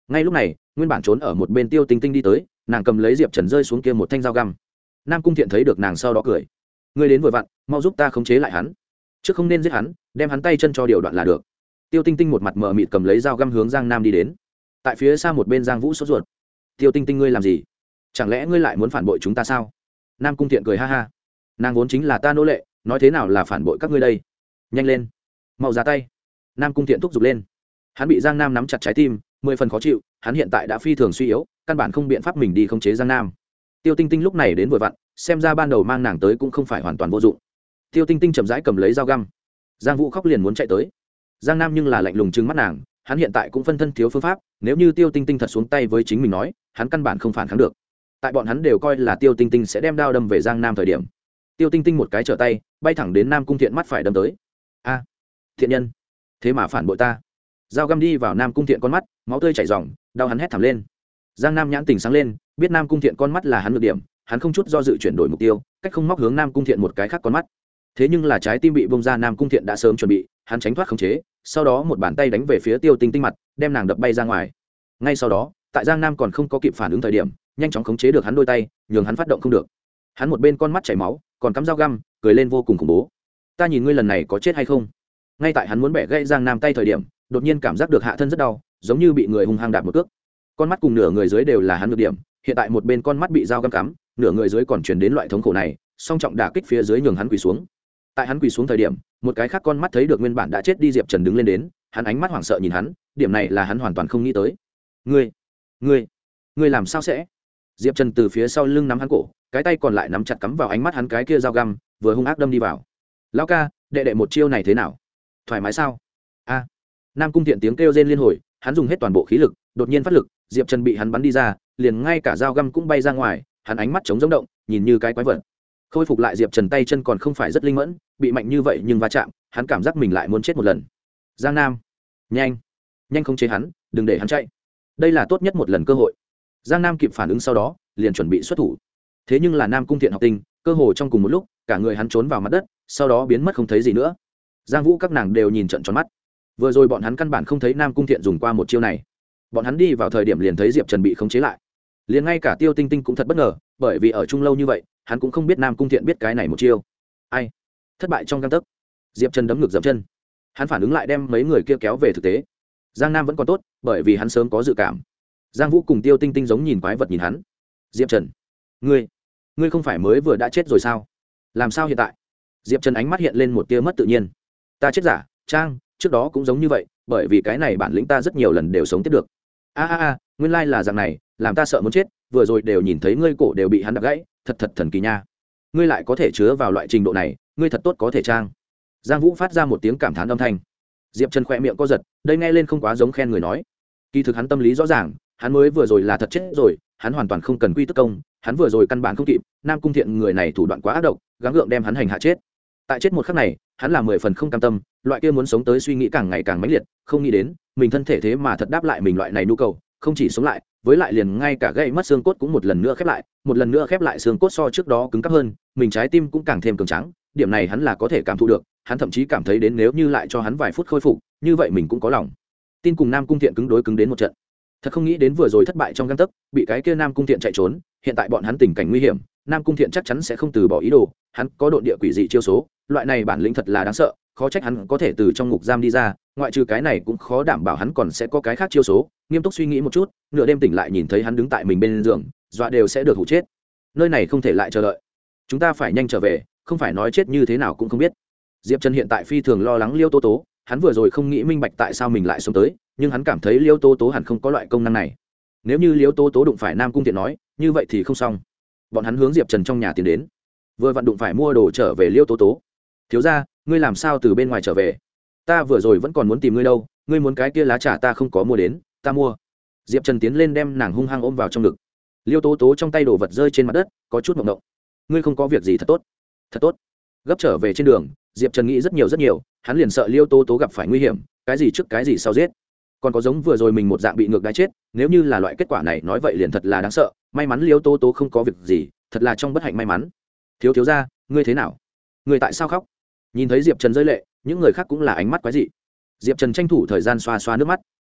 ngay lúc này nguyên bản trốn ở một bên Tiêu Tinh Tinh đi tới, nàng cầm lấy Diệp Trần rơi xuống kia một thanh dao găm. Nam Cung Thiện thấy được nàng sau đó cười, ngươi đến vừa vặn, mau giúp ta khống chế lại hắn, chứ không nên giết hắn, đem hắn tay chân cho điều đoạn là được. Tiêu Tinh Tinh một mặt mờ mịt cầm lấy dao găm hướng Giang Nam đi đến. Tại phía xa một bên Giang Vũ sốt ruột, Tiêu Tinh Tinh ngươi làm gì? Chẳng lẽ ngươi lại muốn phản bội chúng ta sao? Nam Cung Thiện cười ha ha, nàng vốn chính là ta nô lệ, nói thế nào là phản bội các ngươi đây? Nhanh lên, mau ra tay. Nam Cung Thiện thúc giục lên. Hắn bị Giang Nam nắm chặt trái tim, mười phần khó chịu, hắn hiện tại đã phi thường suy yếu, căn bản không biện pháp mình đi khống chế Giang Nam. Tiêu Tinh Tinh lúc này đến vừa vặn, xem ra ban đầu mang nàng tới cũng không phải hoàn toàn vô dụng. Tiêu Tinh Tinh chậm rãi cầm lấy dao găm. Giang Vũ khóc liền muốn chạy tới. Giang Nam nhưng là lạnh lùng trừng mắt nàng, hắn hiện tại cũng phân thân thiếu phương pháp, nếu như Tiêu Tinh Tinh thật xuống tay với chính mình nói, hắn căn bản không phản kháng được. Tại bọn hắn đều coi là Tiêu Tinh Tinh sẽ đem đao đâm về Giang Nam thời điểm, Tiêu Tinh Tinh một cái trở tay, bay thẳng đến Nam Cung Thiện mắt phải đâm tới. A, thiện nhân, thế mà phản bội ta. Dao găm đi vào Nam Cung Thiện con mắt, máu tươi chảy ròng, đau hắn hét thảm lên. Giang Nam nhãn tình sáng lên, biết Nam Cung Thiện con mắt là hắn nhược điểm, hắn không chút do dự chuyển đổi mục tiêu, cách không móc hướng Nam Cung Thiện một cái khác con mắt. Thế nhưng là trái tim bị bung ra, Nam Cung Thiện đã sớm chuẩn bị, hắn tránh thoát khống chế, sau đó một bàn tay đánh về phía Tiêu Tinh Tinh mặt, đem nàng đập bay ra ngoài. Ngay sau đó, tại Giang Nam còn không có kịp phản ứng thời điểm, nhanh chóng khống chế được hắn đôi tay, nhường hắn phát động không được. Hắn một bên con mắt chảy máu, còn cắm dao găm, cười lên vô cùng khủng bố. Ta nhìn ngươi lần này có chết hay không? Ngay tại hắn muốn bẻ gãy Giang Nam tay thời điểm, đột nhiên cảm giác được hạ thân rất đau, giống như bị người hung hăng đạp một cước. Con mắt cùng nửa người dưới đều là hắn nhược điểm, hiện tại một bên con mắt bị dao găm cắm, nửa người dưới còn truyền đến loại thống khổ này, song trọng đả kích phía dưới nhường hắn quỳ xuống. Tại hắn quỳ xuống thời điểm, một cái khác con mắt thấy được nguyên bản đã chết đi Diệp Trần đứng lên đến, hắn ánh mắt hoảng sợ nhìn hắn, điểm này là hắn hoàn toàn không nghĩ tới. Ngươi, ngươi, ngươi làm sao sẽ? Diệp Trần từ phía sau lưng nắm hắn cổ, cái tay còn lại nắm chặt cắm vào ánh mắt hắn cái kia dao găm, vừa hung ác đâm đi vào. Lão ca, đệ đệ một chiêu này thế nào? Thoải mái sao? A. Nam Cung Thiện tiếng kêu rên liên hồi, hắn dùng hết toàn bộ khí lực, đột nhiên phát lực, Diệp Trần bị hắn bắn đi ra, liền ngay cả dao găm cũng bay ra ngoài, hắn ánh mắt trống rỗng động, nhìn như cái quái vật. Khôi phục lại Diệp Trần tay chân còn không phải rất linh mẫn, bị mạnh như vậy nhưng va chạm, hắn cảm giác mình lại muốn chết một lần. Giang Nam, nhanh, nhanh khống chế hắn, đừng để hắn chạy. Đây là tốt nhất một lần cơ hội. Giang Nam kịp phản ứng sau đó, liền chuẩn bị xuất thủ. Thế nhưng là Nam Cung Thiện học tinh, cơ hồ trong cùng một lúc, cả người hắn trốn vào mặt đất, sau đó biến mất không thấy gì nữa. Giang Vũ các nàng đều nhìn trợn tròn mắt. Vừa rồi bọn hắn căn bản không thấy Nam Cung Thiện dùng qua một chiêu này. Bọn hắn đi vào thời điểm liền thấy Diệp Trần bị khống chế lại. Liền ngay cả Tiêu Tinh Tinh cũng thật bất ngờ, bởi vì ở chung lâu như vậy, hắn cũng không biết Nam Cung Thiện biết cái này một chiêu. Ai? Thất bại trong gang tấc. Diệp Trần đấm ngược dậm chân. Hắn phản ứng lại đem mấy người kia kéo về thực tế. Giang Nam vẫn còn tốt, bởi vì hắn sớm có dự cảm. Giang Vũ cùng Tiêu Tinh Tinh giống nhìn quái vật nhìn hắn. Diệp Trần, ngươi, ngươi không phải mới vừa đã chết rồi sao? Làm sao hiện tại? Diệp Trần ánh mắt hiện lên một tia mất tự nhiên. Ta chết giả, Trang, trước đó cũng giống như vậy, bởi vì cái này bản lĩnh ta rất nhiều lần đều sống tiếp được. A a a, nguyên lai là dạng này, làm ta sợ muốn chết, vừa rồi đều nhìn thấy ngươi cổ đều bị hắn đập gãy, thật thật thần kỳ nha. Ngươi lại có thể chứa vào loại trình độ này, ngươi thật tốt có thể Trang. Giang Vũ phát ra một tiếng cảm thán âm thanh. Diệp Trần khẽ miệng co giật, đây nghe lên không quá giống khen người nói. Kỳ thực hắn tâm lý rõ ràng, hắn mới vừa rồi là thật chết rồi, hắn hoàn toàn không cần quy tức công, hắn vừa rồi căn bản không kịp, Nam Cung Thiện người này thủ đoạn quá ác độc, gắng gượng đem hắn hành hạ chết. Tại chết một khắc này, hắn là mười phần không cam tâm, loại kia muốn sống tới suy nghĩ càng ngày càng mãnh liệt, không nghĩ đến, mình thân thể thế mà thật đáp lại mình loại này nhu cầu, không chỉ sống lại, với lại liền ngay cả gãy mất xương cốt cũng một lần nữa khép lại, một lần nữa khép lại xương cốt so trước đó cứng cáp hơn, mình trái tim cũng càng thêm cường tráng, điểm này hắn là có thể cảm thụ được, hắn thậm chí cảm thấy đến nếu như lại cho hắn vài phút khôi phục, như vậy mình cũng có lòng tin cùng Nam Cung Thiện cứng đối cứng đến một trận. Thật không nghĩ đến vừa rồi thất bại trong gang tấc, bị cái kia Nam Cung Thiện chạy trốn, hiện tại bọn hắn tình cảnh nguy hiểm, Nam Cung Thiện chắc chắn sẽ không từ bỏ ý đồ, hắn có độ địa quỷ dị chiêu số, loại này bản lĩnh thật là đáng sợ, khó trách hắn có thể từ trong ngục giam đi ra, ngoại trừ cái này cũng khó đảm bảo hắn còn sẽ có cái khác chiêu số. Nghiêm túc suy nghĩ một chút, nửa đêm tỉnh lại nhìn thấy hắn đứng tại mình bên giường, dọa đều sẽ được hụ chết. Nơi này không thể lại chờ đợi, chúng ta phải nhanh trở về, không phải nói chết như thế nào cũng không biết. Diệp Trần hiện tại phi thường lo lắng Liêu Tố Tố, hắn vừa rồi không nghĩ minh bạch tại sao mình lại sống tới, nhưng hắn cảm thấy Liêu Tố Tố hẳn không có loại công năng này. Nếu như Liêu Tố Tố đụng phải Nam Cung Thiện nói, như vậy thì không xong. Bọn hắn hướng Diệp Trần trong nhà tiến đến, vừa vặn đụng phải mua đồ trở về Liêu Tố Tố. Thiếu gia, ngươi làm sao từ bên ngoài trở về? Ta vừa rồi vẫn còn muốn tìm ngươi đâu, ngươi muốn cái kia lá trà ta không có mua đến, ta mua. Diệp Trần tiến lên đem nàng hung hăng ôm vào trong ngực. Liêu Tố Tố trong tay đồ vật rơi trên mặt đất, có chút mộng động. Ngươi không có việc gì, thật tốt, thật tốt. Gấp trở về trên đường, Diệp Trần nghĩ rất nhiều rất nhiều, hắn liền sợ Liêu Tố Tố gặp phải nguy hiểm, cái gì trước cái gì sau giết. Còn có giống vừa rồi mình một dạng bị ngược đá chết, nếu như là loại kết quả này nói vậy liền thật là đáng sợ, may mắn Liêu Tố Tố không có việc gì, thật là trong bất hạnh may mắn. Thiếu thiếu gia, ngươi thế nào? Ngươi tại sao khóc? Nhìn thấy Diệp Trần rơi lệ, những người khác cũng là ánh mắt quái dị. Diệp Trần tranh thủ thời gian xoa xoa nước mắt.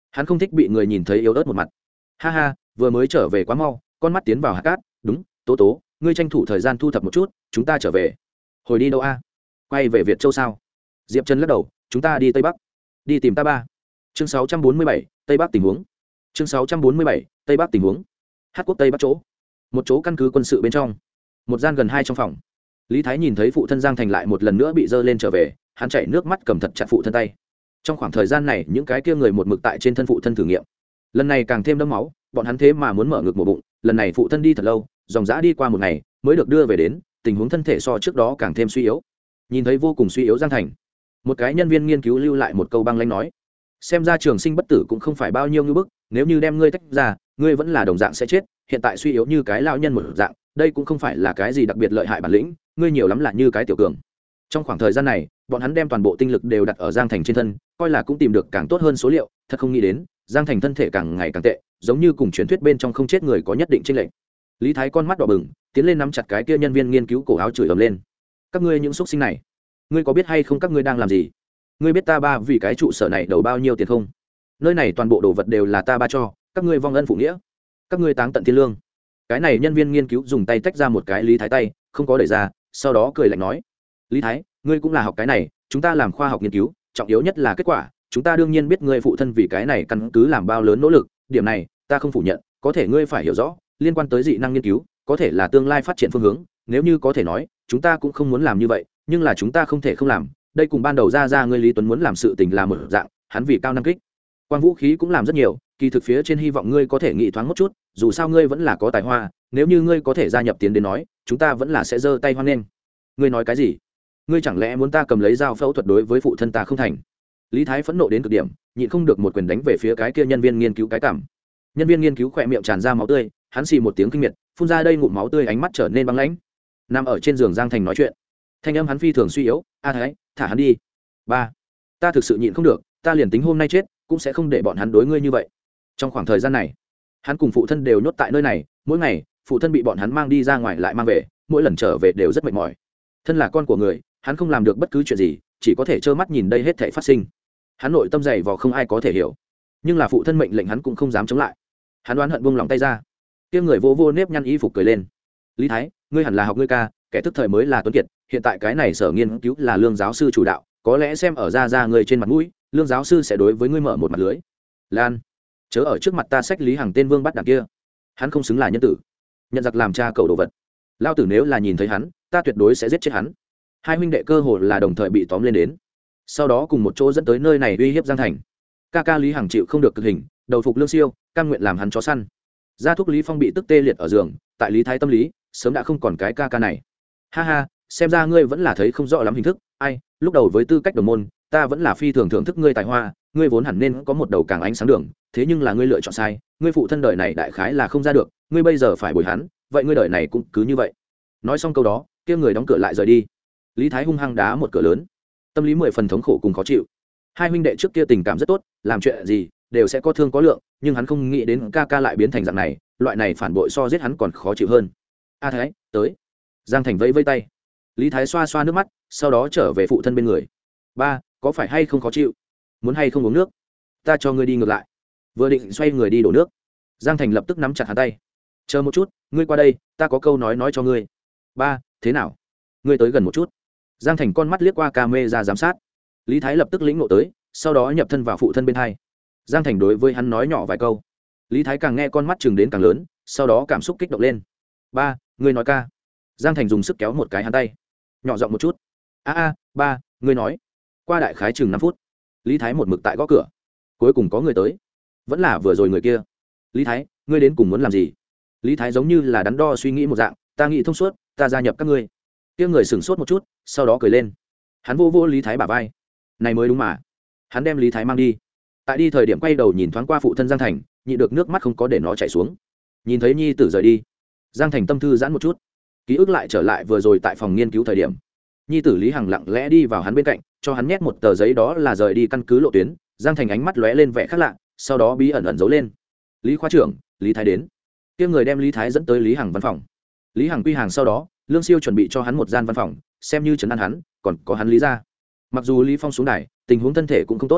hắn không thích bị người nhìn thấy yếu ớt một mặt. Ha ha, vừa mới trở về quá mau, con mắt tiến vào hạt cát. Đúng, tố tố, ngươi tranh thủ thời gian thu thập một chút, chúng ta trở về. Hồi đi đâu a? Quay về Việt Châu sao? Diệp Trần lắc đầu, chúng ta đi Tây Bắc, đi tìm ta ba. Chương sáu trăm bốn mươi bảy, Tây Bắc tình huống. Chương sáu trăm bốn mươi bảy, Tây Bắc tình huống. Hát quốc Tây Bắc chỗ, một chỗ căn cứ quân sự bên trong, một gian gần hai trong phòng. Lý Thái nhìn thấy phụ thân Giang Thành lại một lần nữa bị dơ lên trở về, hắn chảy nước mắt cầm thật chặt phụ thân tay. Trong khoảng thời gian này, những cái kia người một mực tại trên thân phụ thân thử nghiệm, lần này càng thêm đẫm máu, bọn hắn thế mà muốn mở ngực mổ bụng. Lần này phụ thân đi thật lâu, dòng dã đi qua một ngày mới được đưa về đến, tình huống thân thể so trước đó càng thêm suy yếu. Nhìn thấy vô cùng suy yếu Giang Thành, một cái nhân viên nghiên cứu lưu lại một câu băng lãnh nói: xem ra trường sinh bất tử cũng không phải bao nhiêu ngưỡng bức, nếu như đem ngươi tách ra, ngươi vẫn là đồng dạng sẽ chết. Hiện tại suy yếu như cái lão nhân một dạng, đây cũng không phải là cái gì đặc biệt lợi hại bản lĩnh, ngươi nhiều lắm là như cái tiểu cường. Trong khoảng thời gian này, bọn hắn đem toàn bộ tinh lực đều đặt ở Giang Thành trên thân, coi là cũng tìm được càng tốt hơn số liệu, thật không nghĩ đến Giang Thành thân thể càng ngày càng tệ, giống như cùng truyền thuyết bên trong không chết người có nhất định chênh lệch. Lý Thái con mắt đỏ bừng, tiến lên nắm chặt cái kia nhân viên nghiên cứu cổ áo chửi ầm lên: các ngươi những xúc sinh này, ngươi có biết hay không các ngươi đang làm gì? Ngươi biết ta ba vì cái trụ sở này đầu bao nhiêu tiền không? Nơi này toàn bộ đồ vật đều là ta ba cho, các ngươi vong ân phụ nghĩa, các ngươi táng tận thiên lương. Cái này nhân viên nghiên cứu dùng tay tách ra một cái Lý Thái tay, không có đẩy ra, sau đó cười lạnh nói: Lý Thái, ngươi cũng là học cái này, chúng ta làm khoa học nghiên cứu, trọng yếu nhất là kết quả, chúng ta đương nhiên biết ngươi phụ thân vì cái này căn cứ làm bao lớn nỗ lực, điểm này ta không phủ nhận, có thể ngươi phải hiểu rõ, liên quan tới dị năng nghiên cứu, có thể là tương lai phát triển phương hướng, nếu như có thể nói, chúng ta cũng không muốn làm như vậy, nhưng là chúng ta không thể không làm, đây cùng ban đầu ra ra ngươi Lý Tuấn muốn làm sự tình là một dạng, hắn vì cao năng kích quang vũ khí cũng làm rất nhiều, kỳ thực phía trên hy vọng ngươi có thể nghĩ thoáng một chút, dù sao ngươi vẫn là có tài hoa, nếu như ngươi có thể gia nhập tiến đến nói, chúng ta vẫn là sẽ giơ tay hoan nghênh. Ngươi nói cái gì? Ngươi chẳng lẽ muốn ta cầm lấy dao phẫu thuật đối với phụ thân ta không thành? Lý Thái phẫn nộ đến cực điểm, nhịn không được một quyền đánh về phía cái kia nhân viên nghiên cứu cái cảm. Nhân viên nghiên cứu khỏe miệng tràn ra máu tươi, hắn xì một tiếng kinh miệt, phun ra đây ngụm máu tươi, ánh mắt trở nên băng lãnh. Nằm ở trên giường Giang Thành nói chuyện, thanh âm hắn phi thường suy yếu: a Thái, thả hắn đi. Ba, ta thực sự nhịn không được, ta liền tính hôm nay chết cũng sẽ không để bọn hắn đối ngươi như vậy. Trong khoảng thời gian này, hắn cùng phụ thân đều nhốt tại nơi này, mỗi ngày phụ thân bị bọn hắn mang đi ra ngoài lại mang về, mỗi lần trở về đều rất mệt mỏi. Thân là con của người, hắn không làm được bất cứ chuyện gì, chỉ có thể trơ mắt nhìn đây hết thảy phát sinh. Hắn nội tâm dày vò không ai có thể hiểu, nhưng là phụ thân mệnh lệnh hắn cũng không dám chống lại. Hắn đoán hận buông lòng tay ra, kia người vô vô nếp nhăn y phục cười lên: Lý Thái, ngươi hẳn là học ngươi ca, kẻ thức thời mới là tuấn kiệt, hiện tại cái này sở nghiên cứu là lương giáo sư chủ đạo, có lẽ xem ở ra ra người trên mặt mũi, lương giáo sư sẽ đối với ngươi mở một mặt lưới. Lan, chớ ở trước mặt ta sách Lý Hằng tên vương bắt đằng kia, hắn không xứng là nhân tử, nhận giặc làm cha cầu đồ vật. Lao tử nếu là nhìn thấy hắn, ta tuyệt đối sẽ giết chết hắn. Hai huynh đệ cơ hồ là đồng thời bị tóm lên đến, sau đó cùng một chỗ dẫn tới nơi này uy hiếp Giang Thành. Ca ca Lý Hằng chịu không được cực hình, đầu phục lương siêu, cam nguyện làm hắn chó săn. Gia thúc Lý Phong bị tức tê liệt ở giường, tại Lý Thái tâm lý sớm đã không còn cái ca ca này. Ha ha, xem ra ngươi vẫn là thấy không rõ lắm hình thức. Ai, lúc đầu với tư cách đồng môn, ta vẫn là phi thường thưởng thức ngươi tài hoa, ngươi vốn hẳn nên có một đầu càng ánh sáng đường, thế nhưng là ngươi lựa chọn sai, ngươi phụ thân đời này đại khái là không ra được, ngươi bây giờ phải bồi hắn, vậy ngươi đời này cũng cứ như vậy. Nói xong câu đó, kia người đóng cửa lại rời đi. Lý Thái hung hăng đá một cửa lớn, tâm lý mười phần thống khổ cùng khó chịu. Hai huynh đệ trước kia tình cảm rất tốt, làm chuyện gì đều sẽ có thương có lượng, nhưng hắn không nghĩ đến ca ca lại biến thành dạng này, loại này phản bội so giết hắn còn khó chịu hơn. A Thái, tới. Giang Thành vẫy vẫy tay. Lý Thái xoa xoa nước mắt, sau đó trở về phụ thân bên người. Ba, có phải hay không khó chịu? Muốn hay không uống nước? Ta cho ngươi đi ngược lại. Vừa định xoay người đi đổ nước, Giang Thành lập tức nắm chặt hắn tay. Chờ một chút, ngươi qua đây, ta có câu nói nói cho ngươi. Ba, thế nào? Ngươi tới gần một chút. Giang Thành con mắt liếc qua camera giám sát. Lý Thái lập tức lĩnh ngộ tới, sau đó nhập thân vào phụ thân bên hai. Giang Thành đối với hắn nói nhỏ vài câu. Lý Thái càng nghe con mắt chừng đến càng lớn, sau đó cảm xúc kích động lên. Ba, ngươi nói ca. Giang Thành dùng sức kéo một cái hắn tay, nhỏ giọng một chút. A a, ba, ngươi nói. Qua đại khái chừng năm phút, Lý Thái một mực tại gõ cửa. Cuối cùng có người tới, vẫn là vừa rồi người kia. Lý Thái, ngươi đến cùng muốn làm gì? Lý Thái giống như là đắn đo suy nghĩ một dạng. Ta nghĩ thông suốt, ta gia nhập các ngươi. Kia người sửng sốt một chút, sau đó cười lên. Hắn vô vô Lý Thái bả vai. Này mới đúng mà. Hắn đem Lý Thái mang đi. Tại đi thời điểm quay đầu nhìn thoáng qua phụ thân Giang Thành, nhịn được nước mắt không có để nó chảy xuống. Nhìn thấy nhi tử rời đi, Giang Thành tâm thư giãn một chút, ký ức lại trở lại vừa rồi tại phòng nghiên cứu thời điểm. Nhi tử Lý Hằng lặng lẽ đi vào hắn bên cạnh, cho hắn nhét một tờ giấy, đó là rời đi căn cứ lộ tuyến. Giang Thành ánh mắt lóe lên vẻ khác lạ, sau đó bí ẩn ẩn giấu lên. Lý khoa trưởng, Lý Thái đến. Kia người đem Lý Thái dẫn tới Lý Hằng văn phòng. Lý Hằng quy hàng sau đó, Lương Siêu chuẩn bị cho hắn một gian văn phòng, xem như trấn an hắn, còn có hắn Lý gia. Mặc dù Lý Phong xuống đài, tình huống thân thể cũng không tốt,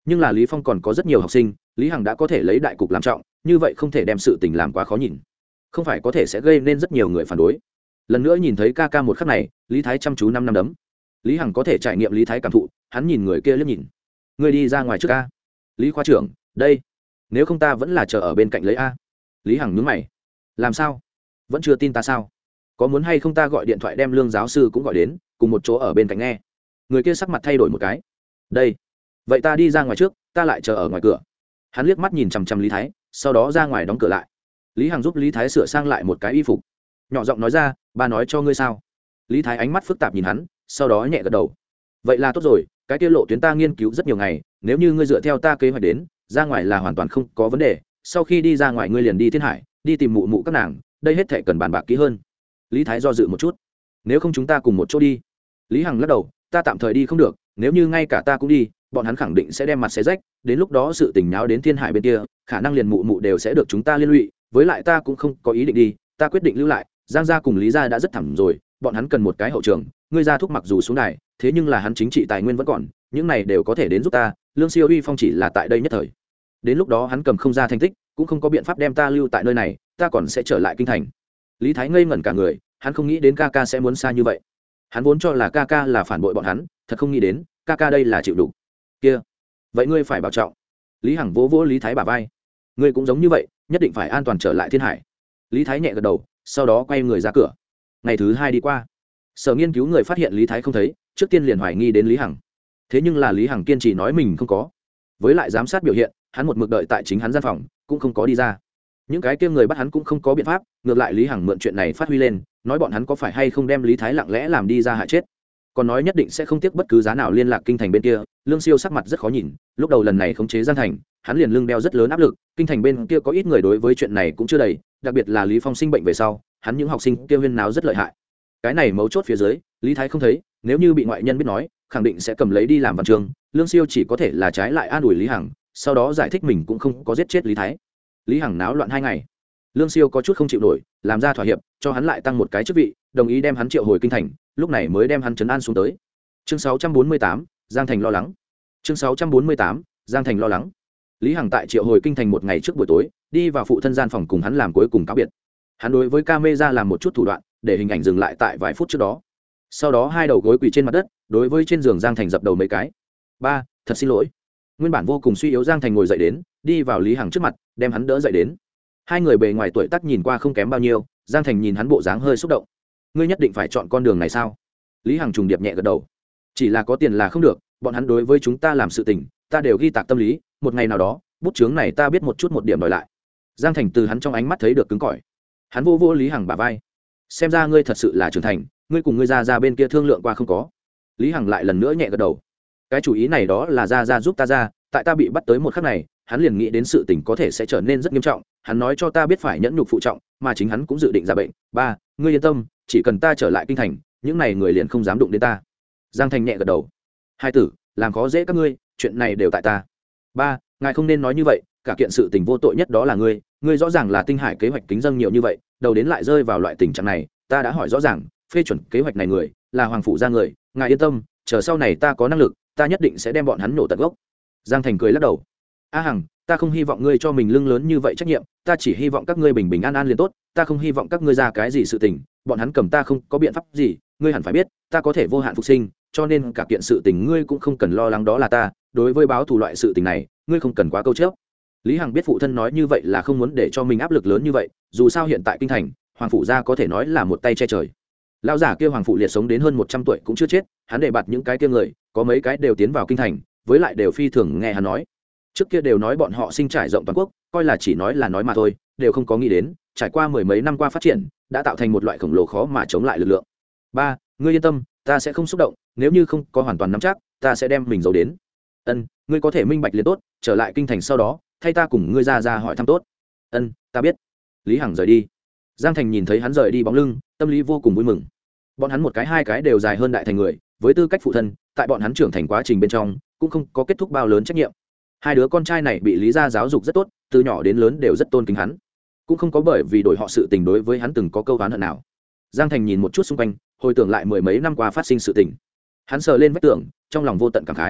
nhưng là lý phong còn có rất nhiều học sinh, lý hằng đã có thể lấy đại cục làm trọng, như vậy không thể đem sự tình làm quá khó nhìn, không phải có thể sẽ gây nên rất nhiều người phản đối. Lần nữa nhìn thấy ca ca một khắc này, lý thái chăm chú năm năm đấm. Lý hằng có thể trải nghiệm lý thái cảm thụ, hắn nhìn người kia liếc nhìn. Ngươi đi ra ngoài trước a. Lý khoa trưởng, đây, nếu không ta vẫn là chờ ở bên cạnh lấy a. Lý hằng nhướng mày. Làm sao, vẫn chưa tin ta sao? Có muốn hay không ta gọi điện thoại đem Lương giáo sư cũng gọi đến, cùng một chỗ ở bên cạnh nghe. Người kia sắc mặt thay đổi một cái. Đây, vậy ta đi ra ngoài trước, ta lại chờ ở ngoài cửa. Hắn liếc mắt nhìn chằm chằm lý thái, sau đó ra ngoài đóng cửa lại. Lý hằng giúp lý thái sửa sang lại một cái y phục, nhỏ giọng nói ra, ba nói cho ngươi sao? Lý thái ánh mắt phức tạp nhìn hắn, sau đó nhẹ gật đầu. Vậy là tốt rồi, cái kia lộ tuyến ta nghiên cứu rất nhiều ngày, nếu như ngươi dựa theo ta kế hoạch đến, ra ngoài là hoàn toàn không có vấn đề. Sau khi đi ra ngoài ngươi liền đi Thiên Hải, đi tìm mụ mụ các nàng, đây hết thảy cần bàn bạc kỹ hơn. Lý thái do dự một chút. Nếu không chúng ta cùng một chỗ đi. Lý hằng lắc đầu, ta tạm thời đi không được, nếu như ngay cả ta cũng đi, bọn hắn khẳng định sẽ đem mặt xé rách, đến lúc đó sự tình nháo đến Thiên Hải bên kia, khả năng liền mụ mụ đều sẽ được chúng ta liên lụy, với lại ta cũng không có ý định đi, ta quyết định lưu lại. Giang gia cùng Lý gia đã rất thẳm rồi, bọn hắn cần một cái hậu trường, ngươi gia thúc mặc dù xuống đài, thế nhưng là hắn chính trị tài nguyên vẫn còn, những này đều có thể đến giúp ta. Lương Siêu Uy Phong chỉ là tại đây nhất thời, đến lúc đó hắn cầm không ra thành tích, cũng không có biện pháp đem ta lưu tại nơi này, ta còn sẽ trở lại kinh thành. Lý thái ngây ngẩn cả người, hắn không nghĩ đến ca ca sẽ muốn xa như vậy, hắn vốn cho là ca ca là phản bội bọn hắn, thật không nghĩ đến ca ca đây là chịu đủ. Kia, vậy ngươi phải bảo trọng. Lý hằng vỗ vỗ lý thái bả vai, ngươi cũng giống như vậy, nhất định phải an toàn trở lại Thiên Hải. Lý thái nhẹ gật đầu, sau đó quay người ra cửa. Ngày thứ hai đi qua, sở nghiên cứu người phát hiện lý thái không thấy, trước tiên liền hoài nghi đến lý hằng, thế nhưng là lý hằng kiên trì nói mình không có, với lại giám sát biểu hiện, hắn một mực đợi tại chính hắn gian phòng, cũng không có đi ra. Những cái kia người bắt hắn cũng không có biện pháp, ngược lại lý hằng mượn chuyện này phát huy lên, nói bọn hắn có phải hay không đem lý thái lặng lẽ làm đi ra hại chết, còn nói nhất định sẽ không tiếc bất cứ giá nào liên lạc kinh thành bên kia. Lương Siêu sắc mặt rất khó nhìn, lúc đầu lần này khống chế Giang Thành, hắn liền lưng đeo rất lớn áp lực, kinh thành bên kia có ít người đối với chuyện này cũng chưa đầy, đặc biệt là Lý Phong sinh bệnh về sau, hắn những học sinh kia huyên náo rất lợi hại. Cái này mấu chốt phía dưới, Lý Thái không thấy, nếu như bị ngoại nhân biết nói, khẳng định sẽ cầm lấy đi làm văn chương. Lương Siêu chỉ có thể là trái lại an ủi Lý Hằng, sau đó giải thích mình cũng không có giết chết Lý Thái. Lý Hằng náo loạn hai ngày, Lương Siêu có chút không chịu nổi, làm ra thỏa hiệp, cho hắn lại tăng một cái chức vị, đồng ý đem hắn triệu hồi kinh thành, lúc này mới đem hắn trấn an xuống tới. Chương sáu trăm bốn mươi tám, Giang Thành lo lắng. Chương sáu trăm bốn mươi tám, Giang Thành lo lắng. Lý Hằng tại triệu hồi kinh thành một ngày trước buổi tối, đi vào phụ thân gian phòng cùng hắn làm cuối cùng cáo biệt. Hắn đối với camera làm một chút thủ đoạn, để hình ảnh dừng lại tại vài phút trước đó. Sau đó hai đầu gối quỳ trên mặt đất, đối với trên giường Giang Thành dập đầu mấy cái. Ba, thật xin lỗi. Nguyên bản vô cùng suy yếu Giang Thành ngồi dậy đến, đi vào Lý Hằng trước mặt, đem hắn đỡ dậy đến. Hai người bề ngoài tuổi tác nhìn qua không kém bao nhiêu, Giang Thành nhìn hắn bộ dáng hơi xúc động. Ngươi nhất định phải chọn con đường này sao? Lý Hằng trùng điệp nhẹ gật đầu. Chỉ là có tiền là không được, bọn hắn đối với chúng ta làm sự tình, ta đều ghi tạc tâm lý, một ngày nào đó, bút chướng này ta biết một chút một điểm đòi lại. Giang Thành từ hắn trong ánh mắt thấy được cứng cỏi. Hắn vô vô Lý Hằng bả vai. Xem ra ngươi thật sự là trưởng thành, ngươi cùng ngươi ra ra bên kia thương lượng qua không có? Lý Hằng lại lần nữa nhẹ gật đầu. Cái chủ ý này đó là ra ra giúp ta ra, tại ta bị bắt tới một khắc này, hắn liền nghĩ đến sự tình có thể sẽ trở nên rất nghiêm trọng, hắn nói cho ta biết phải nhẫn nhục phụ trọng, mà chính hắn cũng dự định ra bệnh. Ba, ngươi yên tâm, chỉ cần ta trở lại kinh thành, những này người liền không dám đụng đến ta. Giang Thành nhẹ gật đầu. Hai tử, làm khó dễ các ngươi, chuyện này đều tại ta. Ba, ngài không nên nói như vậy, cả kiện sự tình vô tội nhất đó là ngươi, ngươi rõ ràng là Tinh Hải kế hoạch kính dâng nhiều như vậy, đầu đến lại rơi vào loại tình trạng này, ta đã hỏi rõ ràng, phê chuẩn kế hoạch này người là Hoàng phủ gia người, ngài yên tâm, chờ sau này ta có năng lực, ta nhất định sẽ đem bọn hắn nổ tận gốc. Giang Thành cười lắc đầu. A Hằng, ta không hy vọng ngươi cho mình lưng lớn như vậy trách nhiệm, ta chỉ hy vọng các ngươi bình bình an an liền tốt, ta không hy vọng các ngươi ra cái gì sự tình, bọn hắn cầm ta không có biện pháp gì, ngươi hẳn phải biết, ta có thể vô hạn phục sinh, cho nên cả kiện sự tình ngươi cũng không cần lo lắng, đó là ta, đối với báo thù loại sự tình này, ngươi không cần quá câu chấp. Lý Hằng biết phụ thân nói như vậy là không muốn để cho mình áp lực lớn như vậy, dù sao hiện tại kinh thành, Hoàng phủ gia có thể nói là một tay che trời. Lão giả kia Hoàng phủ liệt sống đến hơn một trăm tuổi cũng chưa chết, hắn để bạt những cái kia người, có mấy cái đều tiến vào kinh thành, với lại đều phi thường nghe hắn nói. Trước kia đều nói bọn họ sinh trải rộng toàn quốc, coi là chỉ nói là nói mà thôi, đều không có nghĩ đến, trải qua mười mấy năm qua phát triển, đã tạo thành một loại khổng lồ khó mà chống lại lực lượng. Ba, ngươi yên tâm, ta sẽ không xúc động, nếu như không có hoàn toàn nắm chắc, ta sẽ đem mình giấu đến. Ân, ngươi có thể minh bạch liền tốt, trở lại kinh thành sau đó, thay ta cùng ngươi ra ra hỏi thăm tốt. Ân, ta biết. Lý Hằng rời đi. Giang Thành nhìn thấy hắn rời đi bóng lưng, tâm lý vô cùng vui mừng. Bọn hắn một cái hai cái đều dài hơn đại thành người, với tư cách phụ thân, tại bọn hắn trưởng thành quá trình bên trong, cũng không có kết thúc bao lớn trách nhiệm. Hai đứa con trai này bị Lý gia giáo dục rất tốt, từ nhỏ đến lớn đều rất tôn kính hắn, cũng không có bởi vì đổi họ sự tình đối với hắn từng có câu oán hận nào. Giang Thành nhìn một chút xung quanh, hồi tưởng lại mười mấy năm qua phát sinh sự tình, hắn sờ lên vách tường, trong lòng vô tận cảm khái.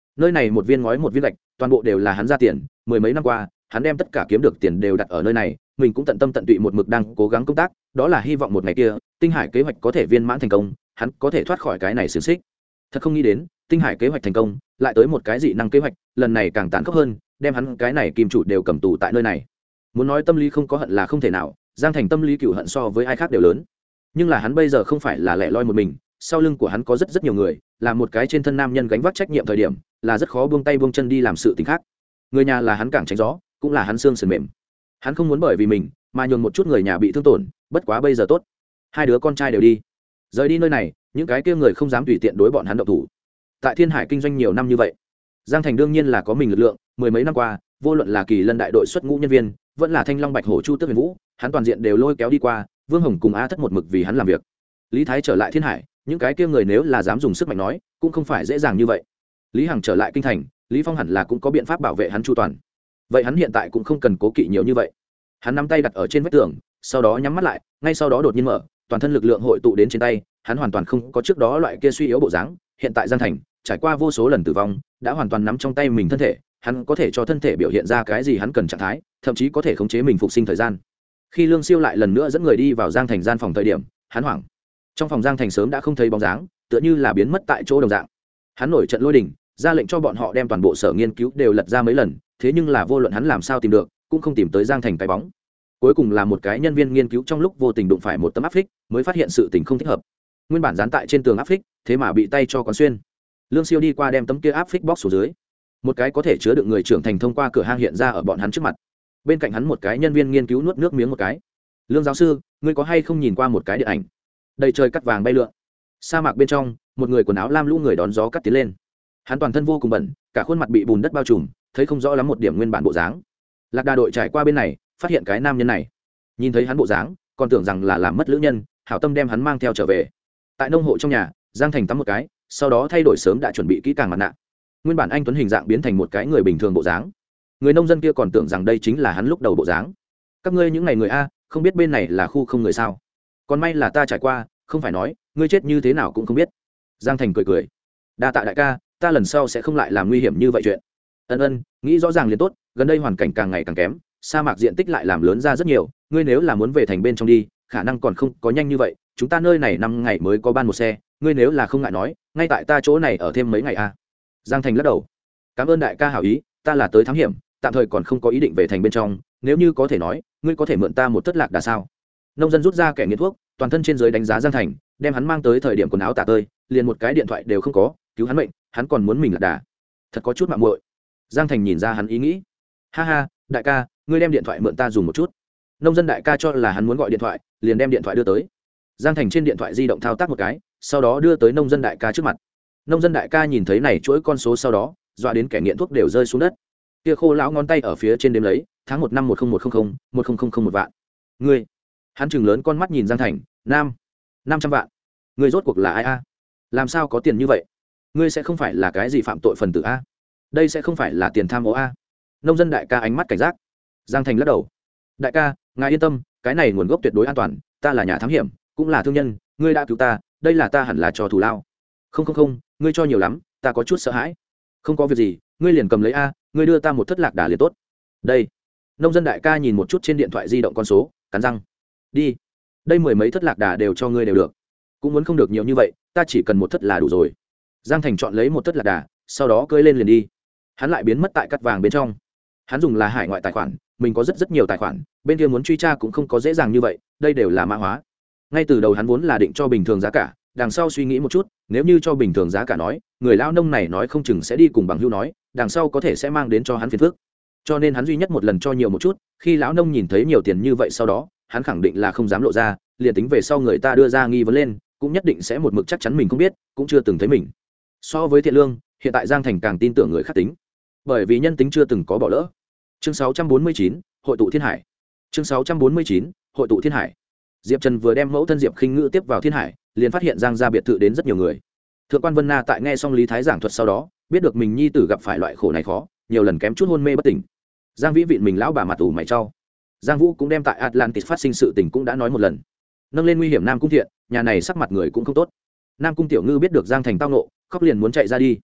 nơi này một viên ngói một viên gạch toàn bộ đều là hắn ra tiền, mười mấy năm qua hắn đem tất cả kiếm được tiền đều đặt ở nơi này, mình cũng tận tâm tận tụy một mực đang cố gắng công tác, đó là hy vọng một ngày kia tinh hải kế hoạch có thể viên mãn thành công, hắn có thể thoát khỏi cái này xiềng xích. Thật không nghĩ đến tinh hải kế hoạch thành công, lại tới một cái dị năng kế hoạch, lần này càng tàn khốc hơn, đem hắn cái này kim chủ đều cầm tù tại nơi này. Muốn nói tâm lý không có hận là không thể nào, Giang Thành tâm lý cựu hận so với ai khác đều lớn, nhưng là hắn bây giờ không phải là lẻ loi một mình, sau lưng của hắn có rất rất nhiều người, là một cái trên thân nam nhân gánh vác trách nhiệm thời điểm, là rất khó buông tay buông chân đi làm sự tình khác. Người nhà là hắn cảng tránh gió, cũng là hắn xương sườn mềm. Hắn không muốn bởi vì mình mà nhường một chút người nhà bị thương tổn, bất quá bây giờ tốt, hai đứa con trai đều đi, rời đi nơi này, những cái kia người không dám tùy tiện đối bọn hắn động thủ. Tại Thiên Hải kinh doanh nhiều năm như vậy, Giang Thành đương nhiên là có mình lực lượng, mười mấy năm qua, vô luận là Kỳ Lân đại đội xuất ngũ nhân viên, vẫn là Thanh Long Bạch Hổ Chu Tước Huyền Vũ, hắn toàn diện đều lôi kéo đi qua, Vương Hồng cùng A Thất một mực vì hắn làm việc. Lý Thái trở lại Thiên Hải, những cái kia người nếu là dám dùng sức mạnh nói, cũng không phải dễ dàng như vậy. Lý Hằng trở lại kinh thành, Lý Phong hẳn là cũng có biện pháp bảo vệ hắn chu toàn. Vậy hắn hiện tại cũng không cần cố kỵ nhiều như vậy. Hắn nắm tay đặt ở trên vách tường, sau đó nhắm mắt lại, ngay sau đó đột nhiên mở, toàn thân lực lượng hội tụ đến trên tay, hắn hoàn toàn không có trước đó loại kia suy yếu bộ dáng. Hiện tại Giang Thành trải qua vô số lần tử vong, đã hoàn toàn nắm trong tay mình thân thể, hắn có thể cho thân thể biểu hiện ra cái gì hắn cần trạng thái, thậm chí có thể khống chế mình phục sinh thời gian. Khi Lương Siêu lại lần nữa dẫn người đi vào Giang Thành gian phòng thời điểm, hắn hoảng. Trong phòng Giang Thành sớm đã không thấy bóng dáng, tựa như là biến mất tại chỗ đồng dạng. Hắn nổi trận lôi đình, ra lệnh cho bọn họ đem toàn bộ sở nghiên cứu đều lật ra mấy lần, thế nhưng là vô luận hắn làm sao tìm được, cũng không tìm tới Giang Thành cái bóng. Cuối cùng là một cái nhân viên nghiên cứu trong lúc vô tình đụng phải một tấm áp phích, mới phát hiện sự tình không thích hợp. Nguyên bản dán tại trên tường áp phích, thế mà bị tay cho quán xuyên. Lương Siêu đi qua đem tấm kia áp phích bóc xuống dưới, một cái có thể chứa đựng người trưởng thành thông qua cửa hang hiện ra ở bọn hắn trước mặt. Bên cạnh hắn một cái nhân viên nghiên cứu nuốt nước miếng một cái. Lương giáo sư, ngươi có hay không nhìn qua một cái điện ảnh? Đầy trời cắt vàng bay lượn, sa mạc bên trong, một người quần áo lam lũ người đón gió cắt tiến lên. Hắn toàn thân vô cùng bẩn, cả khuôn mặt bị bùn đất bao trùm, thấy không rõ lắm một điểm nguyên bản bộ dáng. Lạc Đà đội trải qua bên này, phát hiện cái nam nhân này, nhìn thấy hắn bộ dáng, còn tưởng rằng là làm mất lữ nhân, hảo tâm đem hắn mang theo trở về. Tại nông hộ trong nhà, Giang Thành tắm một cái, sau đó thay đổi sớm đã chuẩn bị kỹ càng mặt nạ. Nguyên bản anh tuấn hình dạng biến thành một cái người bình thường bộ dáng. Người nông dân kia còn tưởng rằng đây chính là hắn lúc đầu bộ dáng. Các ngươi những ngày người a, không biết bên này là khu không người sao? Còn may là ta trải qua, không phải nói ngươi chết như thế nào cũng không biết. Giang Thành cười cười, đa tạ đại ca, ta lần sau sẽ không lại làm nguy hiểm như vậy chuyện. Ân ân, nghĩ rõ ràng liền tốt, gần đây hoàn cảnh càng ngày càng kém, sa mạc diện tích lại làm lớn ra rất nhiều, ngươi nếu là muốn về thành bên trong đi, khả năng còn không có nhanh như vậy, chúng ta nơi này năm ngày mới có ban một xe, ngươi nếu là không ngại nói, ngay tại ta chỗ này ở thêm mấy ngày a. Giang Thành lắc đầu, cảm ơn đại ca hảo ý, ta là tới thám hiểm, tạm thời còn không có ý định về thành bên trong, nếu như có thể nói, ngươi có thể mượn ta một thất lạc đà sao? Nông dân rút ra kẻ nghiện thuốc, toàn thân trên dưới đánh giá Giang Thành, đem hắn mang tới thời điểm quần áo tả tơi, liền một cái điện thoại đều không có, cứu hắn mệnh, hắn còn muốn mình lạc đà, thật có chút mạo muội. Giang Thành nhìn ra hắn ý nghĩ, ha ha, đại ca, ngươi đem điện thoại mượn ta dùng một chút. Nông dân đại ca cho là hắn muốn gọi điện thoại, liền đem điện thoại đưa tới. Giang Thành trên điện thoại di động thao tác một cái, sau đó đưa tới nông dân đại ca trước mặt. Nông dân đại ca nhìn thấy này chuỗi con số sau đó, dọa đến kẻ nghiện thuốc đều rơi xuống đất. Kia khô lão ngón tay ở phía trên đếm lấy, tháng một năm một không một không không một không không không một vạn. Ngươi, hắn trừng lớn con mắt nhìn Giang Thành, nam, năm trăm vạn. Ngươi rốt cuộc là ai a? Làm sao có tiền như vậy? Ngươi sẽ không phải là cái gì phạm tội phần tử a? Đây sẽ không phải là tiền tham ô a? Nông dân đại ca ánh mắt cảnh giác. Giang Thành lắc đầu, đại ca, ngài yên tâm, cái này nguồn gốc tuyệt đối an toàn, ta là nhà thám hiểm, cũng là thương nhân, ngươi đã cứu ta, đây là ta hẳn là cho thù lao. Không không không, ngươi cho nhiều lắm, ta có chút sợ hãi. Không có việc gì, ngươi liền cầm lấy a, ngươi đưa ta một thất lạc đà liền tốt. Đây. Nông dân đại ca nhìn một chút trên điện thoại di động con số, cắn răng. Đi. Đây mười mấy thất lạc đà đều cho ngươi đều được. Cũng muốn không được nhiều như vậy, ta chỉ cần một thất là đủ rồi. Giang Thành chọn lấy một thất lạc đà, sau đó cưỡi lên liền đi. Hắn lại biến mất tại cắt vàng bên trong. Hắn dùng là hải ngoại tài khoản, mình có rất rất nhiều tài khoản, bên kia muốn truy tra cũng không có dễ dàng như vậy, đây đều là mã hóa. Ngay từ đầu hắn vốn là định cho bình thường giá cả, đằng sau suy nghĩ một chút, nếu như cho bình thường giá cả nói, người lao nông này nói không chừng sẽ đi cùng bằng hữu nói, đằng sau có thể sẽ mang đến cho hắn phiền phức. Cho nên hắn duy nhất một lần cho nhiều một chút, khi lão nông nhìn thấy nhiều tiền như vậy sau đó, hắn khẳng định là không dám lộ ra, liền tính về sau người ta đưa ra nghi vấn lên, cũng nhất định sẽ một mực chắc chắn mình không biết, cũng chưa từng thấy mình. So với thiện lương, hiện tại Giang Thành càng tin tưởng người khác tính, bởi vì nhân tính chưa từng có bỏ lỡ. Chương sáu trăm bốn mươi chín, hội tụ thiên hải. Chương sáu trăm bốn mươi chín, hội tụ thiên hải. Diệp Trần vừa đem mẫu thân Diệp Khinh Ngữ tiếp vào thiên hải, liền phát hiện Giang gia biệt thự đến rất nhiều người. Thượng quan Vân Na tại nghe xong Lý Thái giảng thuật sau đó, biết được mình nhi tử gặp phải loại khổ này khó, nhiều lần kém chút hôn mê bất tỉnh. Giang Vĩ vịn mình lão bà mặt ủ mày trao. Giang Vũ cũng đem tại Atlantis phát sinh sự tình cũng đã nói một lần. Nâng lên nguy hiểm Nam Cung Thiện, nhà này sắc mặt người cũng không tốt. Nam Cung Tiểu Ngư biết được Giang Thành tao nộ, khóc liền muốn chạy ra đi.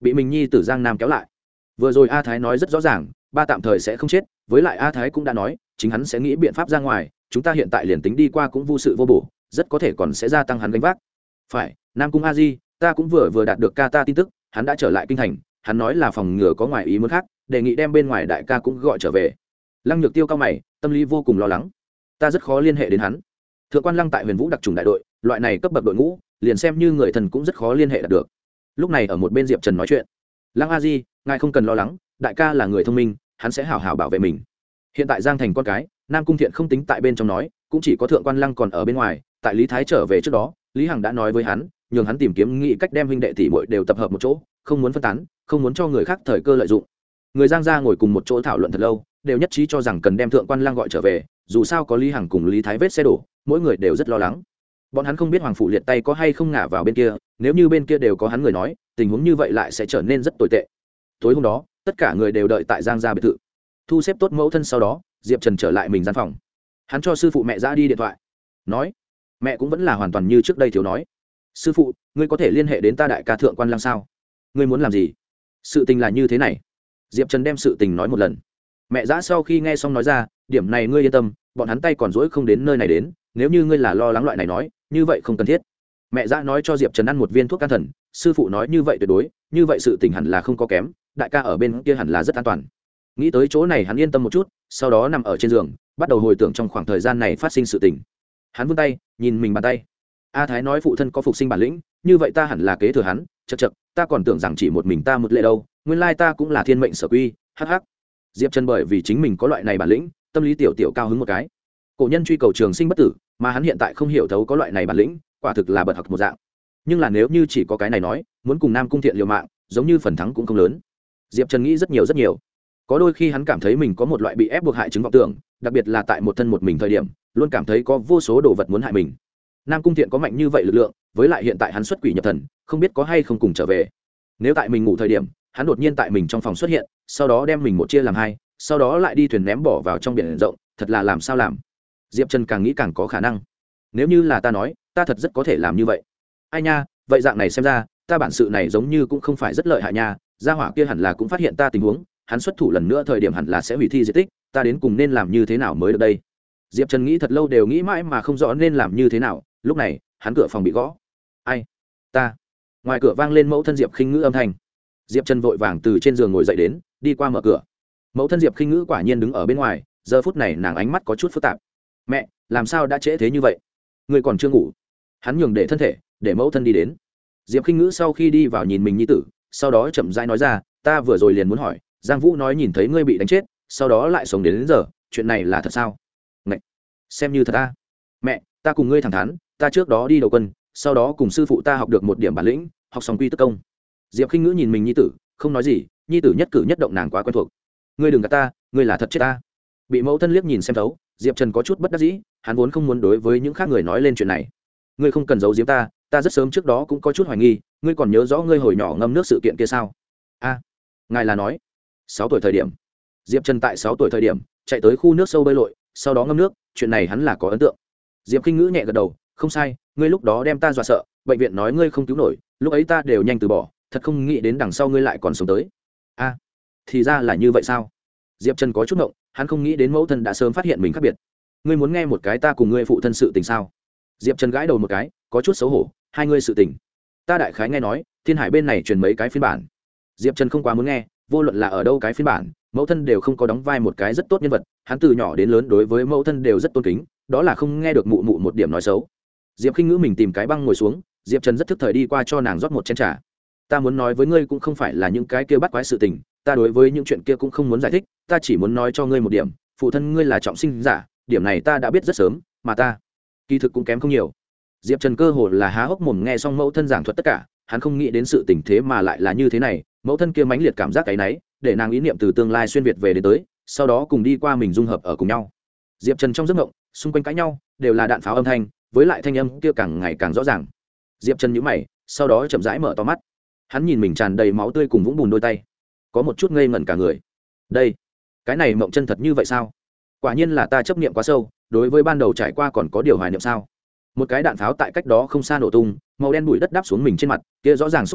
bị mình nhi tử Giang Nam kéo lại. Vừa rồi A Thái nói rất rõ ràng, ba tạm thời sẽ không chết, với lại A Thái cũng đã nói chính hắn sẽ nghĩ biện pháp ra ngoài, chúng ta hiện tại liền tính đi qua cũng vô sự vô bổ, rất có thể còn sẽ gia tăng hắn gánh vác. Phải, Nam Cung A Di, ta cũng vừa vừa đạt được ca ta tin tức, hắn đã trở lại kinh thành, hắn nói là phòng ngừa có ngoài ý muốn khác, đề nghị đem bên ngoài đại ca cũng gọi trở về. Lăng Nhược Tiêu cao mày, tâm lý vô cùng lo lắng. Ta rất khó liên hệ đến hắn. Thượng quan Lăng tại Huyền Vũ đặc trùng đại đội, loại này cấp bậc đội ngũ, liền xem như người thần cũng rất khó liên hệ được. Lúc này ở một bên Diệp Trần nói chuyện. Lăng A Di, ngài không cần lo lắng, đại ca là người thông minh, hắn sẽ hảo hảo bảo vệ mình. Hiện tại Giang thành con cái, Nam Cung Thiện không tính tại bên trong nói, cũng chỉ có Thượng quan Lăng còn ở bên ngoài. Tại Lý Thái trở về trước đó, Lý Hằng đã nói với hắn, nhường hắn tìm kiếm nghị cách đem huynh đệ tỷ muội đều tập hợp một chỗ, không muốn phân tán, không muốn cho người khác thời cơ lợi dụng. Người Giang gia ngồi cùng một chỗ thảo luận thật lâu, đều nhất trí cho rằng cần đem Thượng quan Lăng gọi trở về, dù sao có Lý Hằng cùng Lý Thái vết xe đổ, mỗi người đều rất lo lắng. Bọn hắn không biết Hoàng phủ liệt tay có hay không ngả vào bên kia, nếu như bên kia đều có hắn người nói, tình huống như vậy lại sẽ trở nên rất tồi tệ. Tối hôm đó, tất cả người đều đợi tại Giang gia biệt thự. Thu xếp tốt mẫu thân sau đó, Diệp Trần trở lại mình gian phòng. Hắn cho sư phụ mẹ ra đi điện thoại, nói, mẹ cũng vẫn là hoàn toàn như trước đây thiếu nói. Sư phụ, ngươi có thể liên hệ đến ta đại ca Thượng quan Lăng sao? Ngươi muốn làm gì? Sự tình là như thế này. Diệp Trần đem sự tình nói một lần. Mẹ giã sau khi nghe xong nói ra, điểm này ngươi yên tâm, bọn hắn tay còn dỗi không đến nơi này đến, nếu như ngươi là lo lắng loại này nói, như vậy không cần thiết. Mẹ giã nói cho Diệp Trần ăn một viên thuốc can thần, sư phụ nói như vậy tuyệt đối, như vậy sự tình hẳn là không có kém, đại ca ở bên kia hẳn là rất an toàn. Nghĩ tới chỗ này hắn yên tâm một chút, sau đó nằm ở trên giường, bắt đầu hồi tưởng trong khoảng thời gian này phát sinh sự tình. Hắn vươn tay, nhìn mình bàn tay. A Thái nói phụ thân có phục sinh bản lĩnh, như vậy ta hẳn là kế thừa hắn, chậc chậc, ta còn tưởng rằng chỉ một mình ta một lệ đâu, nguyên lai ta cũng là thiên mệnh sở quy, hắc hắc. Diệp Trần bởi vì chính mình có loại này bản lĩnh, tâm lý tiểu tiểu cao hứng một cái. Cổ nhân truy cầu trường sinh bất tử, mà hắn hiện tại không hiểu thấu có loại này bản lĩnh, quả thực là bật học một dạng. Nhưng là nếu như chỉ có cái này nói, muốn cùng Nam Cung Thiện liều mạng, giống như phần thắng cũng không lớn. Diệp Trần nghĩ rất nhiều rất nhiều. Có đôi khi hắn cảm thấy mình có một loại bị ép buộc hại chứng vọng tưởng, đặc biệt là tại một thân một mình thời điểm, luôn cảm thấy có vô số đồ vật muốn hại mình. Nam Cung Thiện có mạnh như vậy lực lượng, với lại hiện tại hắn xuất quỷ nhập thần, không biết có hay không cùng trở về. Nếu tại mình ngủ thời điểm, hắn đột nhiên tại mình trong phòng xuất hiện, sau đó đem mình một chia làm hai, sau đó lại đi thuyền ném bỏ vào trong biển rộng, thật là làm sao làm. Diệp Trần càng nghĩ càng có khả năng. Nếu như là ta nói, ta thật rất có thể làm như vậy. Ai nha, vậy dạng này xem ra, ta bản sự này giống như cũng không phải rất lợi hại nha, gia hỏa kia hẳn là cũng phát hiện ta tình huống, hắn xuất thủ lần nữa thời điểm hẳn là sẽ hủy thi di tích, ta đến cùng nên làm như thế nào mới được đây. Diệp Trần nghĩ thật lâu đều nghĩ mãi mà không rõ nên làm như thế nào. Lúc này hắn cửa phòng bị gõ. Ai? Ta. Ngoài cửa vang lên mẫu thân Diệp Khinh Ngữ âm thanh. Diệp Trần vội vàng từ trên giường ngồi dậy đến, đi qua mở cửa. Mẫu thân Diệp Khinh Ngữ quả nhiên đứng ở bên ngoài, giờ phút này nàng ánh mắt có chút phức tạp. Mẹ, làm sao đã trễ thế như vậy? Ngươi còn chưa ngủ? Hắn nhường để thân thể, để mẫu thân đi đến. Diệp Khinh Ngữ sau khi đi vào nhìn mình nhi tử, sau đó chậm rãi nói ra, ta vừa rồi liền muốn hỏi, Giang Vũ nói nhìn thấy ngươi bị đánh chết, sau đó lại sống đến, đến giờ, chuyện này là thật sao? Ngậy, xem như thật ta. Mẹ, ta cùng ngươi thẳng thắn, ta trước đó đi đầu quân, sau đó cùng sư phụ ta học được một điểm bản lĩnh, học xong quy tức công. Diệp Khinh Ngữ nhìn mình nhi tử, không nói gì, nhi tử nhất cử nhất động nàng quá quen thuộc. Ngươi đừng gạt ta, ngươi là thật chết ta. Bị mẫu thân liếc nhìn xem thấu, Diệp Trần có chút bất đắc dĩ, hắn vốn không muốn đối với những khác người nói lên chuyện này. Ngươi không cần giấu giếm ta, ta rất sớm trước đó cũng có chút hoài nghi, ngươi còn nhớ rõ ngươi hồi nhỏ ngâm nước sự kiện kia sao? A, ngài là nói, sáu tuổi thời điểm. Diệp Trần tại sáu tuổi thời điểm, chạy tới khu nước sâu bơi lội, sau đó ngâm nước, chuyện này hắn là có ấn tượng. Diệp Khinh Ngữ nhẹ gật đầu, không sai, ngươi lúc đó đem ta dọa sợ, bệnh viện nói ngươi không cứu nổi, lúc ấy ta đều nhanh từ bỏ, thật không nghĩ đến đằng sau ngươi lại còn sống tới. A, thì ra là như vậy sao? Diệp Trần có chút ngộng, hắn không nghĩ đến mẫu thân đã sớm phát hiện mình khác biệt. Ngươi muốn nghe một cái ta cùng ngươi phụ thân sự tình sao? Diệp Trần gãi đầu một cái, có chút xấu hổ, hai ngươi sự tình. Ta đại khái nghe nói, Thiên Hải bên này truyền mấy cái phiên bản. Diệp Trần không quá muốn nghe, vô luận là ở đâu cái phiên bản, mẫu thân đều không có đóng vai một cái rất tốt nhân vật, hắn từ nhỏ đến lớn đối với mẫu thân đều rất tôn kính, đó là không nghe được mụ mụ một điểm nói xấu. Diệp Khinh Ngữ mình tìm cái băng ngồi xuống, Diệp Trần rất thức thời đi qua cho nàng rót một chén trà. Ta muốn nói với ngươi cũng không phải là những cái kia bắt quái sự tình, ta đối với những chuyện kia cũng không muốn giải thích, ta chỉ muốn nói cho ngươi một điểm, phụ thân ngươi là trọng sinh giả, điểm này ta đã biết rất sớm, mà ta kỳ thực cũng kém không nhiều. Diệp Trần cơ hồ là há hốc mồm nghe xong mẫu thân giảng thuật tất cả, hắn không nghĩ đến sự tình thế mà lại là như thế này, mẫu thân kia mãnh liệt cảm giác cái nấy, để nàng ý niệm từ tương lai xuyên việt về đến tới, sau đó cùng đi qua mình dung hợp ở cùng nhau. Diệp Trần trong giấc mộng, xung quanh cãi nhau đều là đạn pháo âm thanh, với lại thanh âm kia càng ngày càng rõ ràng. Diệp Trần nhíu mày, sau đó chậm rãi mở to mắt. Hắn nhìn mình tràn đầy máu tươi cùng vũng bùn đôi tay, có một chút ngây ngẩn cả người. Đây, cái này mộng chân thật như vậy sao? Quả nhiên là ta chấp niệm quá sâu, đối với ban đầu trải qua còn có điều hoài niệm sao? Một cái đạn pháo tại cách đó không xa nổ tung, màu đen bụi đất đáp xuống mình trên mặt, kia rõ ràng xúc cảm,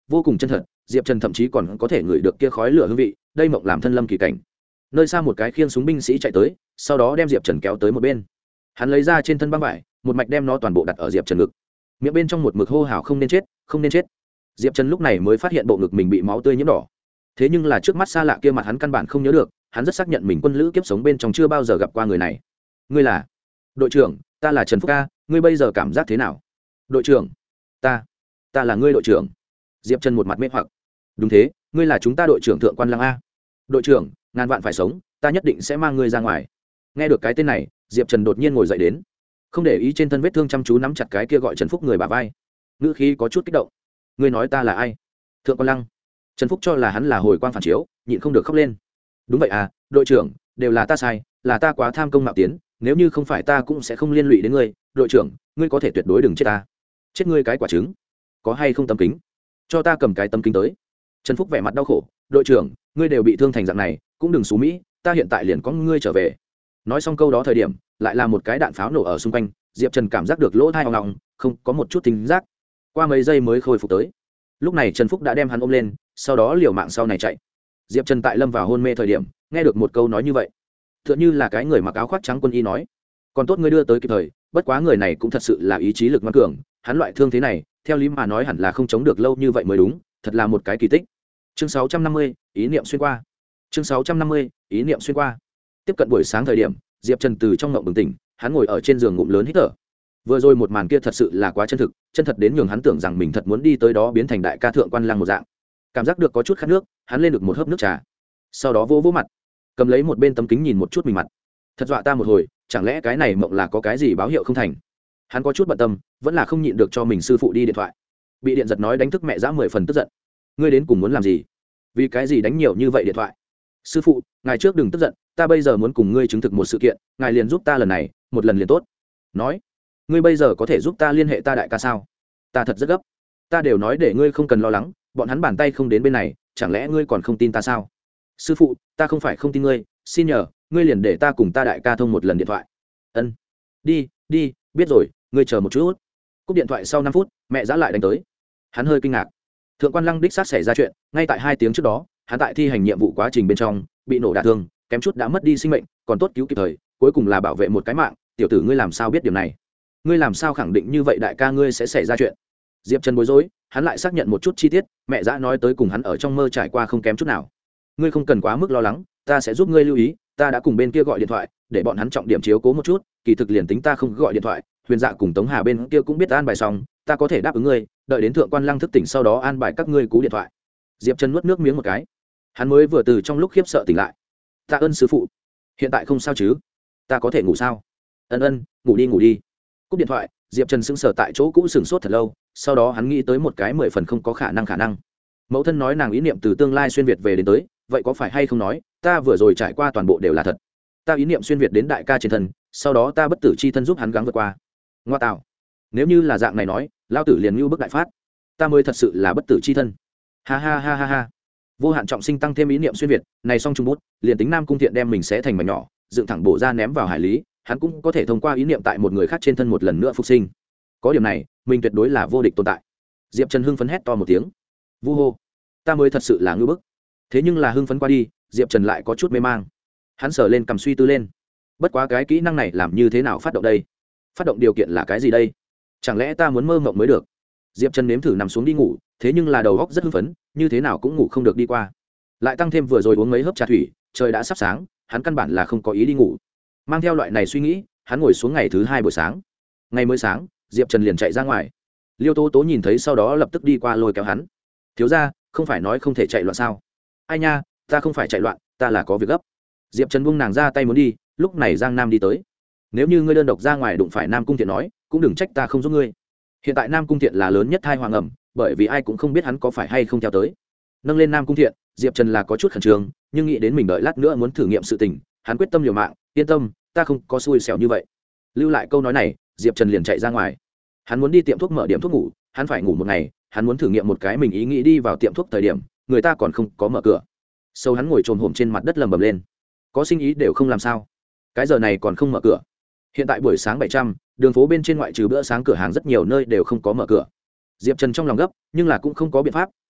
vô cùng chân thật. Diệp Trần thậm chí còn có thể ngửi được kia khói lửa hương vị, đây mộng làm thân lâm kỳ cảnh. Nơi xa một cái khiêng súng binh sĩ chạy tới, sau đó đem Diệp Trần kéo tới một bên. Hắn lấy ra trên thân băng vải, một mạch đem nó toàn bộ đặt ở Diệp Trần ngực, miệng bên trong một mực hô hào không nên chết, không nên chết. Diệp Trần lúc này mới phát hiện bộ ngực mình bị máu tươi nhiễm đỏ. Thế nhưng là trước mắt xa lạ kia mặt hắn căn bản không nhớ được, hắn rất xác nhận mình quân lữ kiếp sống bên trong chưa bao giờ gặp qua người này. Ngươi là? Đội trưởng, ta là Trần Phúc ca, ngươi bây giờ cảm giác thế nào? Đội trưởng, ta, ta là ngươi đội trưởng. Diệp Trần một mặt mê hoặc. Đúng thế, ngươi là chúng ta đội trưởng Thượng Quan Lăng a. Đội trưởng, ngàn vạn phải sống, ta nhất định sẽ mang ngươi ra ngoài. Nghe được cái tên này, Diệp Trần đột nhiên ngồi dậy đến, không để ý trên thân vết thương, chăm chú nắm chặt cái kia gọi Trần Phúc người bả vai, ngữ khí có chút kích động. Ngươi nói ta là ai? Thượng Quan Lăng. Trần Phúc cho là hắn là hồi quang phản chiếu, nhịn không được khóc lên. Đúng vậy à, đội trưởng, đều là ta sai, là ta quá tham công mạo tiến, nếu như không phải ta cũng sẽ không liên lụy đến ngươi. Đội trưởng, ngươi có thể tuyệt đối đừng chết ta. Chết ngươi cái quả trứng, có hay không tấm kính? Cho ta cầm cái tấm kính tới. Trần Phúc vẻ mặt đau khổ. Đội trưởng, ngươi đều bị thương thành dạng này, cũng đừng xú mỹ, ta hiện tại liền có ngươi trở về. Nói xong câu đó thời điểm, lại là một cái đạn pháo nổ ở xung quanh. Diệp Trần cảm giác được lỗ tai ong ong, không có một chút thính giác. Qua mấy giây mới khôi phục tới. Lúc này Trần Phúc đã đem hắn ôm lên, sau đó liều mạng sau này chạy. Diệp Trần tại lâm vào hôn mê thời điểm, nghe được một câu nói như vậy, tựa như là cái người mặc áo khoác trắng quân y nói. Còn tốt ngươi đưa tới kịp thời, bất quá người này cũng thật sự là ý chí lực ngoan cường, hắn loại thương thế này, theo lý mà nói hẳn là không chống được lâu như vậy mới đúng, thật là một cái kỳ tích. Chương sáu trăm năm mươi, ý niệm xuyên qua. Chương sáu trăm năm mươi, ý niệm xuyên qua. Tiếp cận buổi sáng thời điểm, Diệp Trần từ trong ngộng bừng tỉnh, hắn ngồi ở trên giường ngụm lớn hít thở. Vừa rồi một màn kia thật sự là quá chân thực, chân thật đến nhường hắn tưởng rằng mình thật muốn đi tới đó biến thành đại ca Thượng Quan Lăng một dạng. Cảm giác được có chút khát nước, hắn lên được một hớp nước trà, sau đó vỗ vỗ mặt, cầm lấy một bên tấm kính nhìn một chút mình mặt. Thật dọa ta một hồi, chẳng lẽ cái này mộng là có cái gì báo hiệu không thành? Hắn có chút bận tâm, vẫn là không nhịn được cho mình sư phụ đi điện thoại. Bị điện giật nói đánh thức mẹ dã mười phần tức giận. Ngươi đến cùng muốn làm gì? Vì cái gì đánh nhiều như vậy điện thoại? Sư phụ, ngài trước đừng tức giận, ta bây giờ muốn cùng ngươi chứng thực một sự kiện, ngài liền giúp ta lần này, một lần liền tốt. Nói, ngươi bây giờ có thể giúp ta liên hệ ta đại ca sao? Ta thật rất gấp. Ta đều nói để ngươi không cần lo lắng, bọn hắn bàn tay không đến bên này, chẳng lẽ ngươi còn không tin ta sao? Sư phụ, ta không phải không tin ngươi, xin nhờ ngươi liền để ta cùng ta đại ca thông một lần điện thoại. Ân, đi đi, biết rồi, ngươi chờ một chút. Cúp điện thoại sau năm phút, mẹ dã lại đánh tới. Hắn hơi kinh ngạc. Thượng Quan Lăng đích xác xảy ra chuyện, ngay tại hai tiếng trước đó, hắn tại thi hành nhiệm vụ quá trình bên trong bị nổ đả thương, kém chút đã mất đi sinh mệnh, còn tốt cứu kịp thời, cuối cùng là bảo vệ một cái mạng. Tiểu tử ngươi làm sao biết điều này? Ngươi làm sao khẳng định như vậy đại ca ngươi sẽ xảy ra chuyện? Diệp Trần bối rối, hắn lại xác nhận một chút chi tiết, mẹ dã nói tới cùng hắn ở trong mơ trải qua không kém chút nào. Ngươi không cần quá mức lo lắng, ta sẽ giúp ngươi lưu ý, ta đã cùng bên kia gọi điện thoại để bọn hắn trọng điểm chiếu cố một chút, kỳ thực liền tính ta không gọi điện thoại, Huyền Dạ cùng Tống Hà bên kia cũng biết an bài xong, ta có thể đáp ứng ngươi, đợi đến Thượng Quan Lăng thức tỉnh sau đó an bài các ngươi cú điện thoại. Diệp Trần nuốt nước miếng một cái, hắn mới vừa từ trong lúc khiếp sợ tỉnh lại. Ta ơn sư phụ, hiện tại không sao chứ? Ta có thể ngủ sao? Ân ân, ngủ đi ngủ đi. Cúp điện thoại, Diệp Trần sững sờ tại chỗ cũ sừng sốt thật lâu, sau đó hắn nghĩ tới một cái mười phần không có khả năng khả năng. Mẫu thân nói nàng ý niệm từ tương lai xuyên việt về đến tới, vậy có phải hay không nói ta vừa rồi trải qua toàn bộ đều là thật? Ta ý niệm xuyên việt đến đại ca trên thân, sau đó ta bất tử chi thân giúp hắn gắng vượt qua. Ngoa tạo, nếu như là dạng này nói, lao tử liền lưu bức đại phát, ta mới thật sự là bất tử chi thân. Ha ha ha ha ha. Vô hạn trọng sinh tăng thêm ý niệm xuyên việt, này xong trung bút, liền tính Nam Cung Thiện đem mình xé thành mảnh nhỏ, dựng thẳng bổ ra ném vào hải lý, hắn cũng có thể thông qua ý niệm tại một người khác trên thân một lần nữa phục sinh. Có điểm này, mình tuyệt đối là vô địch tồn tại. Diệp Trần hưng phấn hét to một tiếng. Vu hô, ta mới thật sự là ngưu bức. Thế nhưng là hưng phấn qua đi, Diệp Trần lại có chút mê mang. Hắn sờ lên cầm suy tư lên. Bất quá cái kỹ năng này làm như thế nào phát động đây? Phát động điều kiện là cái gì đây? Chẳng lẽ ta muốn mơ mộng mới được? Diệp Trần nếm thử nằm xuống đi ngủ, thế nhưng là đầu óc rất hưng phấn, như thế nào cũng ngủ không được đi qua. Lại tăng thêm vừa rồi uống mấy hớp trà thủy, trời đã sắp sáng, hắn căn bản là không có ý đi ngủ. Mang theo loại này suy nghĩ, hắn ngồi xuống ngày thứ hai buổi sáng. Ngày mới sáng, Diệp Trần liền chạy ra ngoài. Liêu Tố Tố nhìn thấy sau đó lập tức đi qua lôi kéo hắn. Thiếu gia, không phải nói không thể chạy loạn sao? Ai nha, ta không phải chạy loạn, ta là có việc gấp. Diệp Trần buông nàng ra tay muốn đi, lúc này Giang Nam đi tới. Nếu như ngươi đơn độc ra ngoài đụng phải Nam Cung Thiện nói, cũng đừng trách ta không giúp ngươi. Hiện tại Nam Cung Thiện là lớn nhất thai hoàng ẩm, bởi vì ai cũng không biết hắn có phải hay không theo tới. Nâng lên Nam Cung Thiện, Diệp Trần là có chút khẩn trương, nhưng nghĩ đến mình đợi lát nữa muốn thử nghiệm sự tình, hắn quyết tâm liều mạng, yên tâm, ta không có xui xẻo như vậy. Lưu lại câu nói này, Diệp Trần liền chạy ra ngoài. Hắn muốn đi tiệm thuốc mở điểm thuốc ngủ, hắn phải ngủ một ngày, hắn muốn thử nghiệm một cái mình ý nghĩ đi vào tiệm thuốc thời điểm, người ta còn không có mở cửa. Sâu hắn ngồi trồm hổm trên mặt đất lầm bầm lên. Có sinh ý đều không làm sao, cái giờ này còn không mở cửa. Hiện tại buổi sáng bảy trăm, đường phố bên trên ngoại trừ bữa sáng cửa hàng rất nhiều nơi đều không có mở cửa. Diệp Trần trong lòng gấp, nhưng là cũng không có biện pháp,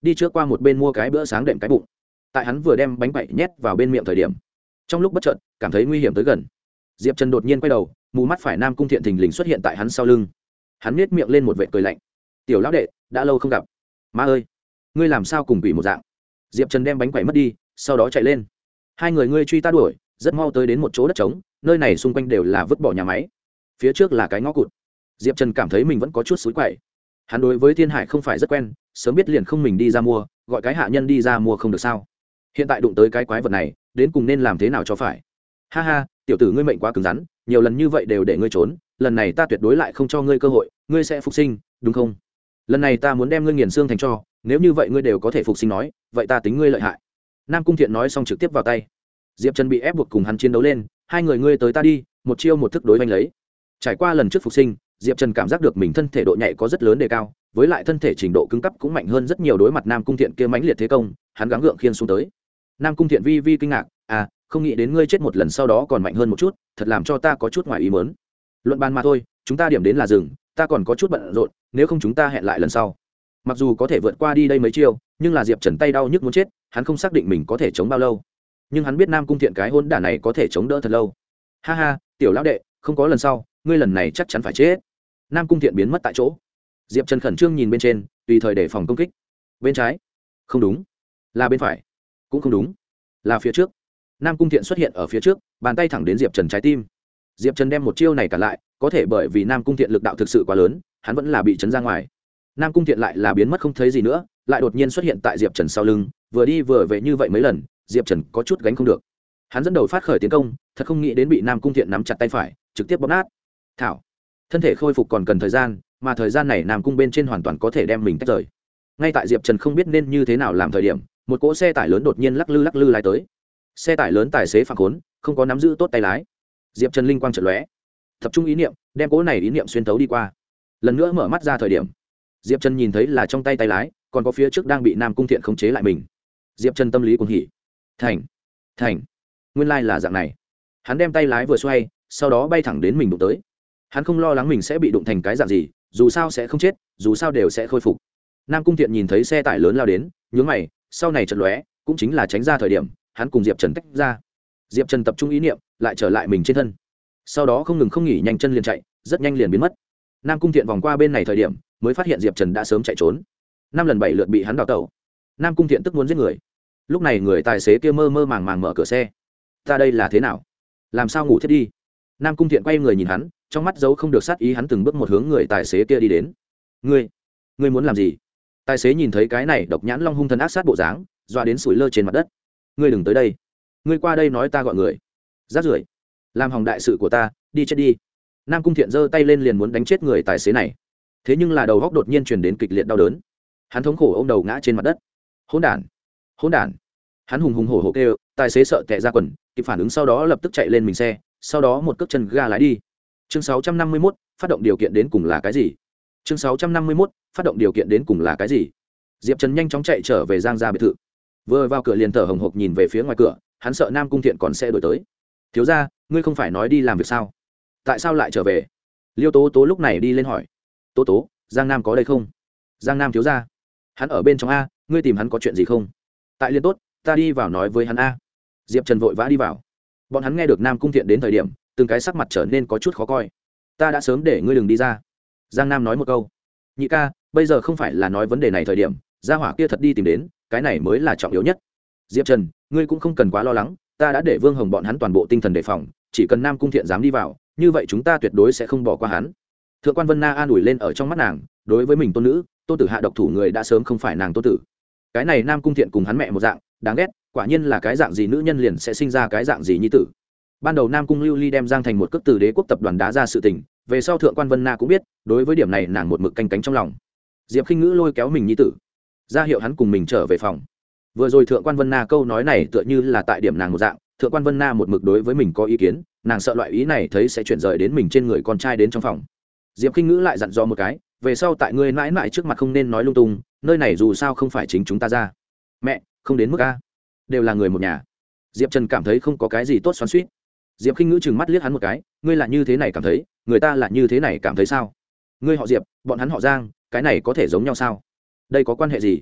đi trước qua một bên mua cái bữa sáng đệm cái bụng. Tại hắn vừa đem bánh quậy nhét vào bên miệng thời điểm, trong lúc bất chợt cảm thấy nguy hiểm tới gần, diệp trần đột nhiên quay đầu, mù mắt phải Nam Cung Thiện thình lình xuất hiện tại hắn sau lưng. Hắn nhếch miệng lên một vệt cười lạnh. Tiểu lão đệ, đã lâu không gặp. Má ơi, ngươi làm sao cùng quỷ một dạng? Diệp trần đem bánh quậy mất đi, sau đó chạy lên. Hai người ngươi truy ta đuổi, rất mau tới đến một chỗ đất trống, nơi này xung quanh đều là vứt bỏ nhà máy, phía trước là cái ngõ cụt. Diệp trần cảm thấy mình vẫn có chút xúi quậy. Hắn đối với thiên hải không phải rất quen, sớm biết liền không mình đi ra mua, gọi cái hạ nhân đi ra mua không được sao? Hiện tại đụng tới cái quái vật này, đến cùng nên làm thế nào cho phải? Ha ha, tiểu tử ngươi mệnh quá cứng rắn, nhiều lần như vậy đều để ngươi trốn, lần này ta tuyệt đối lại không cho ngươi cơ hội, ngươi sẽ phục sinh, đúng không? Lần này ta muốn đem ngươi nghiền xương thành tro, nếu như vậy ngươi đều có thể phục sinh nói, vậy ta tính ngươi lợi hại. Nam Cung Thiện nói xong trực tiếp vào tay. Diệp Trần bị ép buộc cùng hắn chiến đấu lên, hai người ngươi tới ta đi, một chiêu một thức đối vanh lấy. Trải qua lần trước phục sinh, Diệp Trần cảm giác được mình thân thể độ nhạy có rất lớn đề cao, với lại thân thể trình độ cứng cấp cũng mạnh hơn rất nhiều. Đối mặt Nam Cung Thiện kia mãnh liệt thế công, hắn gắng gượng khiên xuống tới. Nam Cung Thiện vi vi kinh ngạc, à, không nghĩ đến ngươi chết một lần sau đó còn mạnh hơn một chút, thật làm cho ta có chút ngoài ý muốn. Luận bàn mà thôi, chúng ta điểm đến là dừng, ta còn có chút bận rộn, nếu không chúng ta hẹn lại lần sau. Mặc dù có thể vượt qua đi đây mấy chiêu, nhưng là Diệp Trần tay đau nhức muốn chết, hắn không xác định mình có thể chống bao lâu. Nhưng hắn biết Nam Cung Thiện cái hôn đả này có thể chống đỡ thật lâu. Ha ha, tiểu lão đệ, không có lần sau, ngươi lần này chắc chắn phải chết. Nam Cung Thiện biến mất tại chỗ. Diệp Trần khẩn trương nhìn bên trên, tùy thời đề phòng công kích. Bên trái, không đúng, là bên phải, cũng không đúng, là phía trước. Nam Cung Thiện xuất hiện ở phía trước, bàn tay thẳng đến Diệp Trần trái tim. Diệp Trần đem một chiêu này cả lại, có thể bởi vì Nam Cung Thiện lực đạo thực sự quá lớn, hắn vẫn là bị chấn ra ngoài. Nam Cung Thiện lại là biến mất không thấy gì nữa, lại đột nhiên xuất hiện tại Diệp Trần sau lưng, vừa đi vừa về như vậy mấy lần, Diệp Trần có chút gánh không được. Hắn dẫn đầu phát khởi tiến công, thật không nghĩ đến bị Nam Cung Thiện nắm chặt tay phải, trực tiếp bóp nát. Thảo, thân thể khôi phục còn cần thời gian, mà thời gian này Nam Cung bên trên hoàn toàn có thể đem mình tách rời. Ngay tại Diệp Trần không biết nên như thế nào làm thời điểm, một cỗ xe tải lớn đột nhiên lắc lư lắc lư lái tới. Xe tải lớn tài xế phạm khốn, không có nắm giữ tốt tay lái. Diệp Trần linh quang chợt lóe, tập trung ý niệm, đem cỗ này ý niệm xuyên thấu đi qua. Lần nữa mở mắt ra thời điểm, Diệp Trần nhìn thấy là trong tay tay lái, còn có phía trước đang bị Nam Cung Thiện khống chế lại mình. Diệp Trần tâm lý cuồng hỉ. Thành, thành, nguyên lai là dạng này. Hắn đem tay lái vừa xoay, sau đó bay thẳng đến mình đụng tới. Hắn không lo lắng mình sẽ bị đụng thành cái dạng gì, dù sao sẽ không chết, dù sao đều sẽ khôi phục. Nam Cung Thiện nhìn thấy xe tải lớn lao đến, nhướng mày, sau này chợt lóe, cũng chính là tránh ra thời điểm, hắn cùng Diệp Trần tách ra. Diệp Trần tập trung ý niệm, lại trở lại mình trên thân. Sau đó không ngừng không nghỉ nhanh chân liền chạy, rất nhanh liền biến mất. Nam Cung Thiện vòng qua bên này thời điểm, mới phát hiện Diệp Trần đã sớm chạy trốn. Năm lần bảy lượt bị hắn đào tẩu. Nam Cung Thiện tức muốn giết người. Lúc này người tài xế kia mơ mơ màng màng mở cửa xe. Ta đây là thế nào? Làm sao ngủ thiết đi? Nam Cung Thiện quay người nhìn hắn, trong mắt giấu không được sát ý, hắn từng bước một hướng người tài xế kia đi đến. Ngươi, ngươi muốn làm gì? Tài xế nhìn thấy cái này độc nhãn long hung thần ác sát bộ dáng, dọa đến sủi lơ trên mặt đất. Ngươi đừng tới đây, ngươi qua đây nói ta gọi người. Rát rưởi, làm hỏng đại sự của ta, đi chết đi. Nam Cung Thiện giơ tay lên liền muốn đánh chết người tài xế này. Thế nhưng là đầu góc đột nhiên truyền đến kịch liệt đau đớn. Hắn thống khổ ôm đầu ngã trên mặt đất. Hỗn đản, hỗn đản. Hắn hùng hùng hổ hổ kêu, tài xế sợ tè ra quần, kịp phản ứng sau đó lập tức chạy lên mình xe, sau đó một cước chân ga lái đi. Chương sáu trăm năm mươi mốt, phát động điều kiện đến cùng là cái gì? Chương sáu trăm năm mươi mốt, phát động điều kiện đến cùng là cái gì? Diệp Trần nhanh chóng chạy trở về Giang gia biệt thự. Vừa vào cửa liền thở hổn hộc nhìn về phía ngoài cửa, hắn sợ Nam Cung Thiện còn sẽ đuổi tới. Thiếu gia, ngươi không phải nói đi làm việc sao? Tại sao lại trở về? Liêu Tố Tố lúc này đi lên hỏi. Tố Tố, Giang Nam có đây không? Giang Nam thiếu gia, hắn ở bên trong a, ngươi tìm hắn có chuyện gì không? Tại liên tốt, ta đi vào nói với hắn a. Diệp Trần vội vã đi vào. Bọn hắn nghe được Nam Cung Thiện đến thời điểm, từng cái sắc mặt trở nên có chút khó coi. Ta đã sớm để ngươi đừng đi ra. Giang Nam nói một câu. Nhị ca, bây giờ không phải là nói vấn đề này thời điểm, gia hỏa kia thật đi tìm đến, cái này mới là trọng yếu nhất. Diệp Trần, ngươi cũng không cần quá lo lắng, ta đã để Vương Hồng bọn hắn toàn bộ tinh thần đề phòng, chỉ cần Nam Cung Thiện dám đi vào, như vậy chúng ta tuyệt đối sẽ không bỏ qua hắn. Thượng quan Vân Na an ủi lên ở trong mắt nàng, đối với mình tôn nữ, tôn tử hạ độc thủ người đã sớm không phải nàng tôn tử. Cái này Nam Cung Thiện cùng hắn mẹ một dạng, đáng ghét, quả nhiên là cái dạng gì nữ nhân liền sẽ sinh ra cái dạng gì nhi tử. Ban đầu Nam Cung Lưu Ly đem Giang thành một cước từ Đế quốc tập đoàn đá ra sự tình, về sau Thượng quan Vân Na cũng biết, đối với điểm này nàng một mực canh cánh trong lòng. Diệp Khinh Ngữ lôi kéo mình nhi tử, ra hiệu hắn cùng mình trở về phòng. Vừa rồi Thượng quan Vân Na câu nói này tựa như là tại điểm nàng một dạng, Thượng quan Vân Na một mực đối với mình có ý kiến, nàng sợ loại ý này thấy sẽ chuyển rời đến mình trên người con trai đến trong phòng. Diệp Khinh Ngữ lại dặn dò một cái, về sau tại ngươi mãi mãi trước mặt không nên nói lung tung, nơi này dù sao không phải chính chúng ta ra. Mẹ, không đến mức a, đều là người một nhà. Diệp Trần cảm thấy không có cái gì tốt xoắn xuýt. Diệp Khinh Ngữ trừng mắt liếc hắn một cái, ngươi là như thế này cảm thấy, người ta là như thế này cảm thấy sao? Ngươi họ Diệp, bọn hắn họ Giang, cái này có thể giống nhau sao? Đây có quan hệ gì?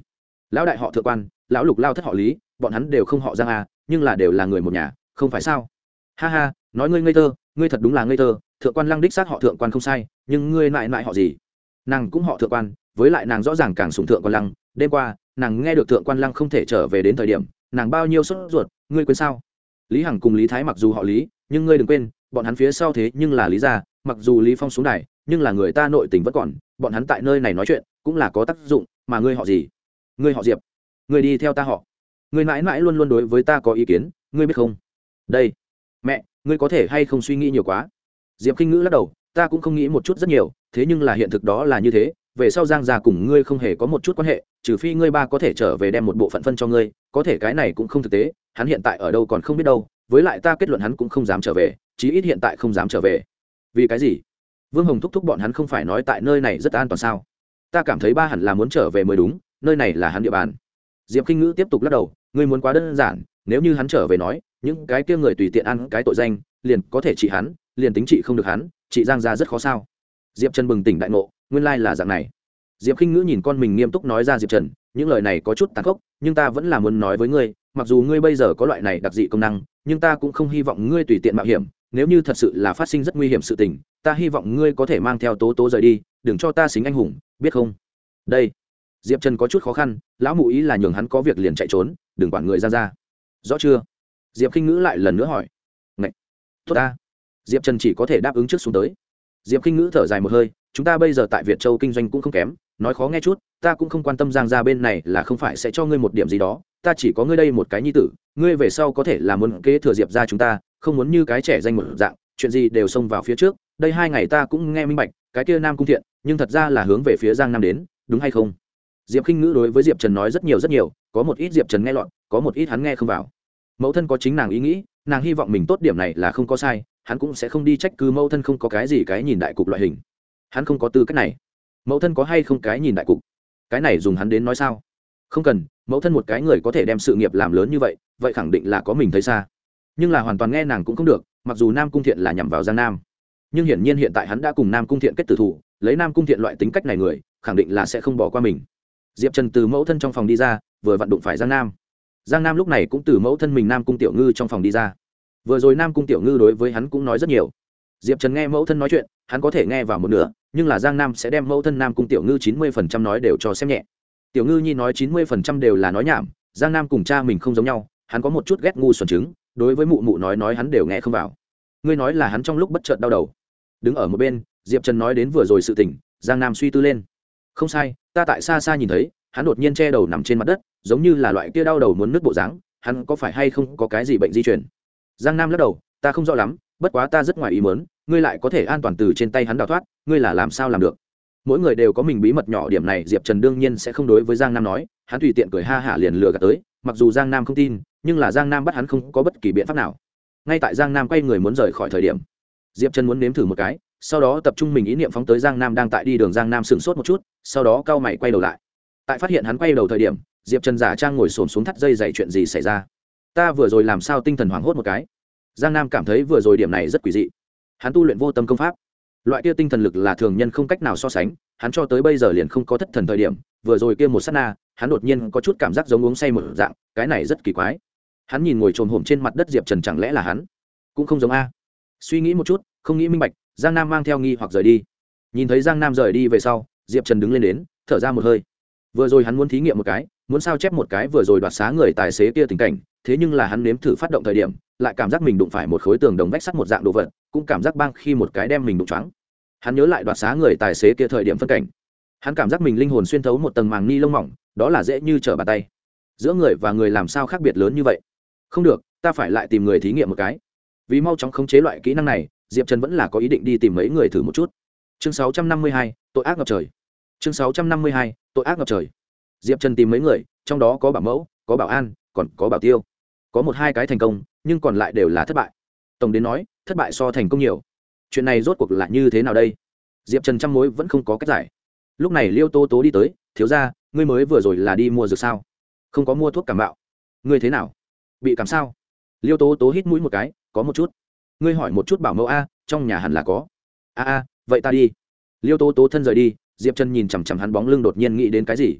lão đại họ thượng quan, lão lục lao thất họ lý, bọn hắn đều không họ giang à, nhưng là đều là người một nhà, không phải sao? Ha ha, nói ngươi ngây thơ, ngươi thật đúng là ngây thơ. Thượng quan lăng đích xác họ thượng quan không sai, nhưng ngươi lại lại họ gì? Nàng cũng họ thượng quan, với lại nàng rõ ràng càng sủng thượng quan lăng. Đêm qua nàng nghe được thượng quan lăng không thể trở về đến thời điểm, nàng bao nhiêu sốt ruột, ngươi quên sao? Lý hằng cùng lý thái mặc dù họ lý, nhưng ngươi đừng quên bọn hắn phía sau thế nhưng là lý gia. Mặc dù lý phong xuống đài, nhưng là người ta nội tình vẫn còn, bọn hắn tại nơi này nói chuyện cũng là có tác dụng. Mà ngươi họ gì? Ngươi họ Diệp, ngươi đi theo ta họ. Ngươi mãi mãi luôn luôn đối với ta có ý kiến, ngươi biết không? Đây, mẹ, ngươi có thể hay không suy nghĩ nhiều quá? Diệp Kinh Ngữ lắc đầu, ta cũng không nghĩ một chút rất nhiều, thế nhưng là hiện thực đó là như thế, về sau Giang gia cùng ngươi không hề có một chút quan hệ, trừ phi ngươi ba có thể trở về đem một bộ phận phân cho ngươi, có thể cái này cũng không thực tế, hắn hiện tại ở đâu còn không biết đâu, với lại ta kết luận hắn cũng không dám trở về, chí ít hiện tại không dám trở về. Vì cái gì? Vương Hồng thúc thúc bọn hắn không phải nói tại nơi này rất an toàn sao? Ta cảm thấy ba hẳn là muốn trở về mới đúng, nơi này là hắn địa bàn. Diệp Kinh Ngữ tiếp tục lắc đầu, ngươi muốn quá đơn giản, nếu như hắn trở về nói, những cái kia người tùy tiện ăn cái tội danh, liền có thể trị hắn, liền tính trị không được hắn, trị Giang gia rất khó sao? Diệp Trần bừng tỉnh đại ngộ, nguyên lai là dạng này. Diệp Kinh Ngữ nhìn con mình nghiêm túc nói ra Diệp Trần, những lời này có chút tàn khốc, nhưng ta vẫn là muốn nói với ngươi, mặc dù ngươi bây giờ có loại này đặc dị công năng, nhưng ta cũng không hy vọng ngươi tùy tiện mạo hiểm, nếu như thật sự là phát sinh rất nguy hiểm sự tình, ta hy vọng ngươi có thể mang theo Tố Tố rời đi, đừng cho ta xính anh hùng, biết không? Đây, Diệp Trần có chút khó khăn, lão mụ ý là nhường hắn có việc liền chạy trốn, đừng quản người ra ra. Rõ chưa? Diệp Kinh Ngữ lại lần nữa hỏi. Ngậy, tốt ta. Diệp Trần chỉ có thể đáp ứng trước xuống tới. Diệp Kinh Ngữ thở dài một hơi, chúng ta bây giờ tại Việt Châu kinh doanh cũng không kém, nói khó nghe chút, ta cũng không quan tâm Giang gia bên này là không phải sẽ cho ngươi một điểm gì đó, ta chỉ có ngươi đây một cái nhi tử, ngươi về sau có thể là muốn kế thừa Diệp gia chúng ta, không muốn như cái trẻ danh một dạng, chuyện gì đều xông vào phía trước, đây hai ngày ta cũng nghe minh bạch, cái kia Nam Cung Thiện, nhưng thật ra là hướng về phía Giang Nam đến, đúng hay không? Diệp Kinh Ngữ đối với Diệp Trần nói rất nhiều rất nhiều, có một ít Diệp Trần nghe lọt, có một ít hắn nghe không vào. Mẫu thân có chính nàng ý nghĩ, nàng hy vọng mình tốt điểm này là không có sai, hắn cũng sẽ không đi trách cứ mẫu thân không có cái gì cái nhìn đại cục loại hình, hắn không có tư cách này. Mẫu thân có hay không cái nhìn đại cục, cái này dùng hắn đến nói sao? Không cần, mẫu thân một cái người có thể đem sự nghiệp làm lớn như vậy, vậy khẳng định là có mình thấy xa, nhưng là hoàn toàn nghe nàng cũng không được. Mặc dù Nam Cung Thiện là nhằm vào Giang Nam, nhưng hiển nhiên hiện tại hắn đã cùng Nam Cung Thiện kết tử thủ, lấy Nam Cung Thiện loại tính cách này người, khẳng định là sẽ không bỏ qua mình. Diệp Trần từ mẫu thân trong phòng đi ra, vừa vặn đụng phải Giang Nam. Giang Nam lúc này cũng từ mẫu thân mình Nam Cung Tiểu Ngư trong phòng đi ra. Vừa rồi Nam Cung Tiểu Ngư đối với hắn cũng nói rất nhiều. Diệp Trần nghe mẫu thân nói chuyện, hắn có thể nghe vào một nửa, nhưng là Giang Nam sẽ đem mẫu thân Nam Cung Tiểu Ngư chín mươi phần trăm nói đều cho xem nhẹ. Tiểu Ngư nhi nói chín mươi phần trăm đều là nói nhảm, Giang Nam cùng cha mình không giống nhau, hắn có một chút ghét ngu xuẩn trứng, đối với mụ mụ nói nói hắn đều nghe không vào. Ngươi nói là hắn trong lúc bất chợt đau đầu. Đứng ở một bên, Diệp Trần nói đến vừa rồi sự tình, Giang Nam suy tư lên. Không sai, ta tại xa xa nhìn thấy, hắn đột nhiên che đầu nằm trên mặt đất, giống như là loại kia đau đầu muốn nứt bộ dáng, hắn có phải hay không có cái gì bệnh di truyền? Giang Nam lắc đầu, ta không rõ lắm, bất quá ta rất ngoài ý muốn, ngươi lại có thể an toàn từ trên tay hắn đào thoát, ngươi là làm sao làm được? Mỗi người đều có mình bí mật nhỏ, điểm này Diệp Trần đương nhiên sẽ không đối với Giang Nam nói, hắn tùy tiện cười ha hả liền lừa gạt tới, mặc dù Giang Nam không tin, nhưng là Giang Nam bắt hắn không có bất kỳ biện pháp nào. Ngay tại Giang Nam quay người muốn rời khỏi thời điểm, Diệp Trần muốn nếm thử một cái, sau đó tập trung mình ý niệm phóng tới Giang Nam đang tại đi đường. Giang Nam sững sốt một chút, sau đó cau mày quay đầu lại. Tại phát hiện hắn quay đầu thời điểm, Diệp Trần giả trang ngồi xổm xuống thắt dây dày, chuyện gì xảy ra? Ta vừa rồi làm sao tinh thần hoảng hốt một cái? Giang Nam cảm thấy vừa rồi điểm này rất quỷ dị. Hắn tu luyện vô tâm công pháp, loại kia tinh thần lực là thường nhân không cách nào so sánh, hắn cho tới bây giờ liền không có thất thần thời điểm, vừa rồi kia một sát na, hắn đột nhiên có chút cảm giác giống uống say một dạng, cái này rất kỳ quái. Hắn nhìn ngồi trồm hổm trên mặt đất Diệp Trần, chẳng lẽ là hắn? Cũng không giống a. Suy nghĩ một chút, không nghĩ minh bạch, Giang Nam mang theo nghi hoặc rời đi. Nhìn thấy Giang Nam rời đi về sau, Diệp Trần đứng lên đến, thở ra một hơi. Vừa rồi hắn muốn thí nghiệm một cái, muốn sao chép một cái vừa rồi đoạt xá người tài xế kia tình cảnh, thế nhưng là hắn nếm thử phát động thời điểm, lại cảm giác mình đụng phải một khối tường đồng vách sắt một dạng đồ vật, cũng cảm giác bang khi một cái đem mình đụng choáng. Hắn nhớ lại đoạt xá người tài xế kia thời điểm phân cảnh, hắn cảm giác mình linh hồn xuyên thấu một tầng màng ni lông mỏng, đó là dễ như trở bàn tay. Giữa người và người làm sao khác biệt lớn như vậy? Không được, ta phải lại tìm người thí nghiệm một cái. Vì mau chóng khống chế loại kỹ năng này, Diệp Trần vẫn là có ý định đi tìm mấy người thử một chút. Chương sáu trăm năm mươi hai, tội ác ngập trời. Chương sáu trăm năm mươi hai, tội ác ngập trời. Diệp Trần tìm mấy người, trong đó có Bảo Mẫu, có Bảo An, còn có Bảo Tiêu. Có một hai cái thành công, nhưng còn lại đều là thất bại. Tổng đến nói, thất bại so thành công nhiều. Chuyện này rốt cuộc là như thế nào đây? Diệp Trần trăm mối vẫn không có cách giải. Lúc này Liêu Tố Tố đi tới, thiếu gia, ngươi mới vừa rồi là đi mua dược sao? Không có mua thuốc cảm mạo. Ngươi thế nào? Bị cảm sao? Liêu Tố Tố hít mũi một cái, có một chút. Ngươi hỏi một chút Bảo Mẫu a, trong nhà hẳn là có. A a, vậy ta đi. Liêu Tố Tố thân rời đi, Diệp Trần nhìn chằm chằm hắn bóng lưng, đột nhiên nghĩ đến cái gì.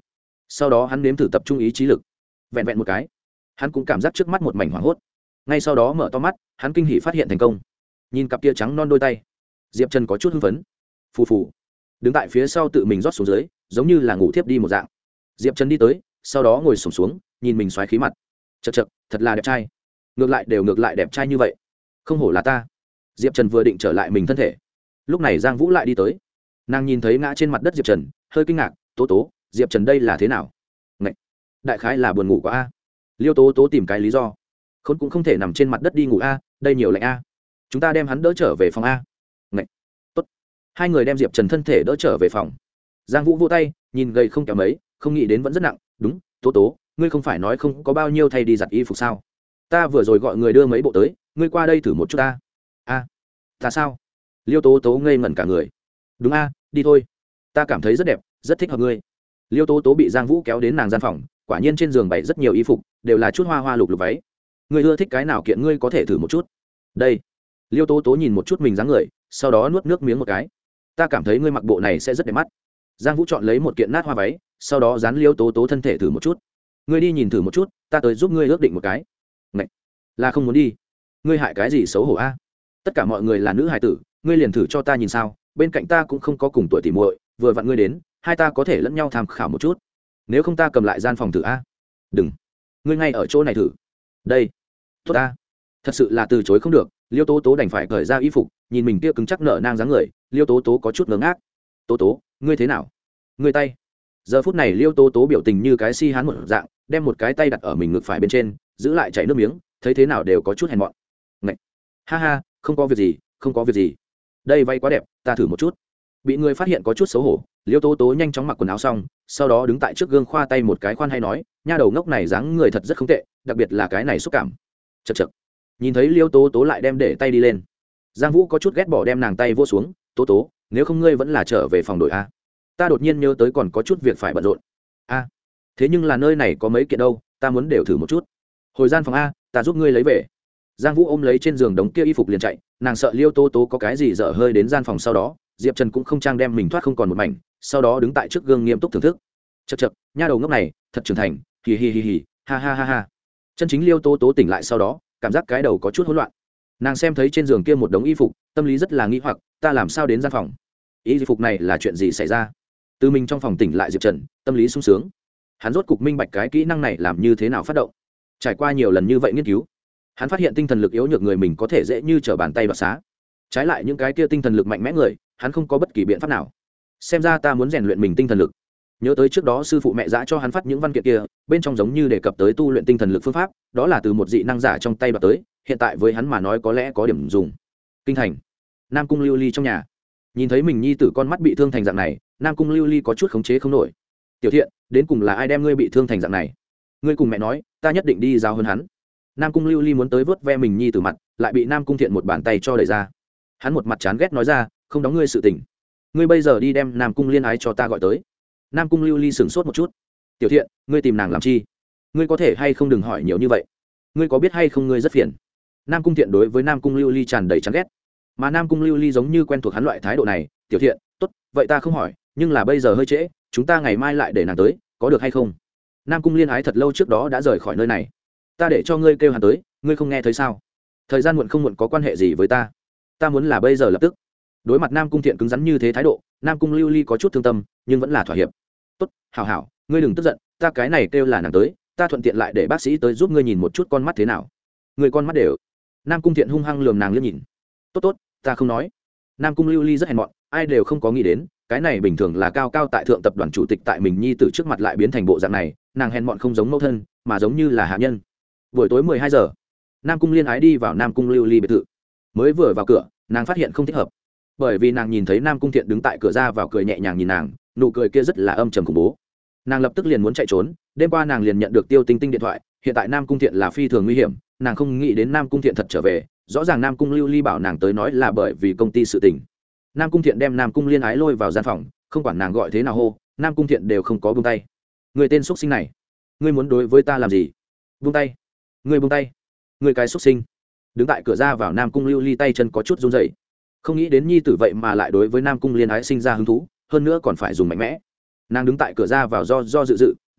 sau đó hắn nếm thử tập trung ý chí lực, vẹn vẹn một cái, hắn cũng cảm giác trước mắt một mảnh hoảng hốt. Ngay sau đó mở to mắt, hắn kinh hỉ phát hiện thành công. Nhìn cặp kia trắng non đôi tay, Diệp Trần có chút hưng phấn. Phù phù, đứng tại phía sau tự mình rót xuống dưới, giống như là ngủ thiếp đi một dạng. Diệp Trần đi tới, sau đó ngồi xổm xuống, nhìn mình xoáy khí mặt. Chậc chậc, thật là đẹp trai. Ngược lại đều ngược lại đẹp trai như vậy, không hổ là ta. Diệp Trần vừa định trở lại mình thân thể, lúc này Giang Vũ lại đi tới. Nàng nhìn thấy ngã trên mặt đất Diệp Trần, hơi kinh ngạc. Tố Tố, Diệp Trần đây là thế nào? Ngậy, đại khái là buồn ngủ quá a. Liêu Tố Tố tìm cái lý do. Khốn cũng không thể nằm trên mặt đất đi ngủ a, đây nhiều lạnh a. Chúng ta đem hắn đỡ trở về phòng a. Ngậy, tốt. Hai người đem Diệp Trần thân thể đỡ trở về phòng. Giang Vũ vỗ tay, nhìn gầy không kém mấy, không nghĩ đến vẫn rất nặng. Đúng, Tố Tố, ngươi không phải nói không có bao nhiêu thay đi giặt y phục sao? Ta vừa rồi gọi người đưa mấy bộ tới, ngươi qua đây thử một chút ta. A, ta sao? Liêu Tố Tố ngây ngẩn cả người. Đúng a, đi thôi. Ta cảm thấy rất đẹp, rất thích hợp ngươi. Liêu Tố Tố bị Giang Vũ kéo đến nàng gian phòng, quả nhiên trên giường bày rất nhiều y phục, đều là chút hoa hoa lục lục váy. Ngươi ưa thích cái nào kiện ngươi có thể thử một chút. Đây. Liêu Tố Tố nhìn một chút mình dáng người, sau đó nuốt nước miếng một cái. Ta cảm thấy ngươi mặc bộ này sẽ rất đẹp mắt. Giang Vũ chọn lấy một kiện nát hoa váy, sau đó dán Liêu Tố Tố thân thể thử một chút. Ngươi đi nhìn thử một chút, ta tới giúp ngươi ước định một cái. Ngậy, là không muốn đi. Ngươi hại cái gì xấu hổ a? Tất cả mọi người là nữ hài tử, ngươi liền thử cho ta nhìn sao? Bên cạnh ta cũng không có cùng tuổi tỉ muội, vừa vặn ngươi đến, hai ta có thể lẫn nhau tham khảo một chút. Nếu không ta cầm lại gian phòng thử a. Đừng, ngươi ngay ở chỗ này thử. Đây, tốt ta. Thật sự là từ chối không được, Liêu Tố Tố đành phải cởi ra y phục, nhìn mình kia cứng chắc nở nang dáng người, Liêu Tố Tố có chút ngớ ngác. Tố Tố, ngươi thế nào? Ngươi tay. Giờ phút này Liêu Tố Tố biểu tình như cái si hán một dạng, đem một cái tay đặt ở mình ngực phải bên trên, giữ lại chảy nước miếng, thấy thế nào đều có chút hèn mọn. Ngậy, ha ha, không có việc gì, không có việc gì. Đây váy quá đẹp, ta thử một chút. Bị người phát hiện có chút xấu hổ, Liêu Tố Tố nhanh chóng mặc quần áo xong, sau đó đứng tại trước gương khoa tay một cái khoan hay nói, nha đầu ngốc này dáng người thật rất không tệ, đặc biệt là cái này xúc cảm. Chậc chậc. Nhìn thấy Liêu Tố Tố lại đem để tay đi lên, Giang Vũ có chút ghét bỏ đem nàng tay vô xuống. Tố Tố, nếu không ngươi vẫn là trở về phòng đội a. Ta đột nhiên nhớ tới còn có chút việc phải bận rộn. A, thế nhưng là nơi này có mấy kiện đâu, ta muốn đều thử một chút. Hồi gian phòng a, ta giúp ngươi lấy về. Giang Vũ ôm lấy trên giường đống kia y phục liền chạy, nàng sợ Liêu Tố Tố có cái gì dở hơi đến gian phòng sau đó, Diệp Trần cũng không trang đem mình thoát không còn một mảnh, sau đó đứng tại trước gương nghiêm túc thưởng thức. Chậc chậc, nha đầu ngốc này, thật trưởng thành, hì hì hì hì, ha ha ha ha. Chân chính Liêu Tố Tố tỉnh lại sau đó, cảm giác cái đầu có chút hỗn loạn. Nàng xem thấy trên giường kia một đống y phục, tâm lý rất là nghi hoặc, ta làm sao đến gian phòng? Y phục này là chuyện gì xảy ra? Từ mình trong phòng tỉnh lại Diệp Trần, tâm lý sung sướng. Hắn rốt cục minh bạch cái kỹ năng này làm như thế nào phát động. Trải qua nhiều lần như vậy nghiên cứu, hắn phát hiện tinh thần lực yếu nhược người mình có thể dễ như trở bàn tay đoạt xá. Trái lại những cái kia tinh thần lực mạnh mẽ người, hắn không có bất kỳ biện pháp nào. Xem ra ta muốn rèn luyện mình tinh thần lực. Nhớ tới trước đó sư phụ mẹ dã cho hắn phát những văn kiện kia, bên trong giống như đề cập tới tu luyện tinh thần lực phương pháp, đó là từ một dị năng giả trong tay đoạt tới, hiện tại với hắn mà nói có lẽ có điểm dùng. Kinh thành, Nam Cung Lưu Ly trong nhà, nhìn thấy mình nhi tử con mắt bị thương thành dạng này, Nam Cung Lưu Ly có chút khống chế không nổi. Tiểu Thiện, đến cùng là ai đem ngươi bị thương thành dạng này? Ngươi cùng mẹ nói, ta nhất định đi giao hơn hắn. Nam Cung Lưu Ly muốn tới vớt ve mình nhi tử mặt, lại bị Nam Cung Thiện một bàn tay cho đẩy ra. Hắn một mặt chán ghét nói ra, không đóng ngươi sự tình. Ngươi bây giờ đi đem Nam Cung Liên Ái cho ta gọi tới. Nam Cung Lưu Ly sửng sốt một chút. Tiểu Thiện, ngươi tìm nàng làm chi? Ngươi có thể hay không đừng hỏi nhiều như vậy. Ngươi có biết hay không ngươi rất phiền. Nam Cung Thiện đối với Nam Cung Lưu Ly tràn đầy chán ghét, mà Nam Cung Lưu Ly giống như quen thuộc hắn loại thái độ này. Tiểu Thiện, tốt, vậy ta không hỏi, nhưng là bây giờ hơi trễ, chúng ta ngày mai lại để nàng tới, có được hay không? Nam Cung Liên Ái thật lâu trước đó đã rời khỏi nơi này, ta để cho ngươi kêu hắn tới, ngươi không nghe thấy sao? Thời gian muộn không muộn có quan hệ gì với ta, ta muốn là bây giờ lập tức. Đối mặt Nam Cung Thiện cứng rắn như thế thái độ, Nam Cung Lưu Ly có chút thương tâm, nhưng vẫn là thỏa hiệp. Tốt, hảo hảo, ngươi đừng tức giận, ta cái này kêu là nàng tới, ta thuận tiện lại để bác sĩ tới giúp ngươi nhìn một chút con mắt thế nào. Người con mắt đều. Nam Cung Thiện hung hăng lườm nàng liếc nhìn. Tốt tốt, ta không nói. Nam Cung Lưu Ly rất hèn mọn, ai đều không có nghĩ đến, cái này bình thường là cao cao tại thượng tập đoàn chủ tịch tại mình nhi tử trước mặt lại biến thành bộ dạng này, nàng hèn mọn không giống mẫu thân, mà giống như là hạ nhân. Buổi tối mười hai giờ, Nam Cung Liên Ái đi vào Nam Cung Lưu Ly biệt thự. Mới vừa vào cửa, nàng phát hiện không thích hợp, bởi vì nàng nhìn thấy Nam Cung Thiện đứng tại cửa ra vào cười nhẹ nhàng nhìn nàng, nụ cười kia rất là âm trầm khủng bố. Nàng lập tức liền muốn chạy trốn, đêm qua nàng liền nhận được Tiêu Tinh Tinh điện thoại, hiện tại Nam Cung Thiện là phi thường nguy hiểm, nàng không nghĩ đến Nam Cung Thiện thật trở về, rõ ràng Nam Cung Lưu Ly bảo nàng tới nói là bởi vì công ty sự tình. Nam Cung Thiện đem Nam Cung Liên Ái lôi vào gian phòng, không quản nàng gọi thế nào hô, Nam Cung Thiện đều không có buông tay. Người tên xuất sinh này, ngươi muốn đối với ta làm gì? Buông tay, ngươi buông tay, ngươi cái xuất sinh. Đứng tại cửa ra vào Nam Cung Lưu Ly tay chân có chút run rẩy, không nghĩ đến nhi tử vậy mà lại đối với Nam Cung Liên Ái sinh ra hứng thú, hơn nữa còn phải dùng mạnh mẽ. Nàng đứng tại cửa ra vào do do dự dự,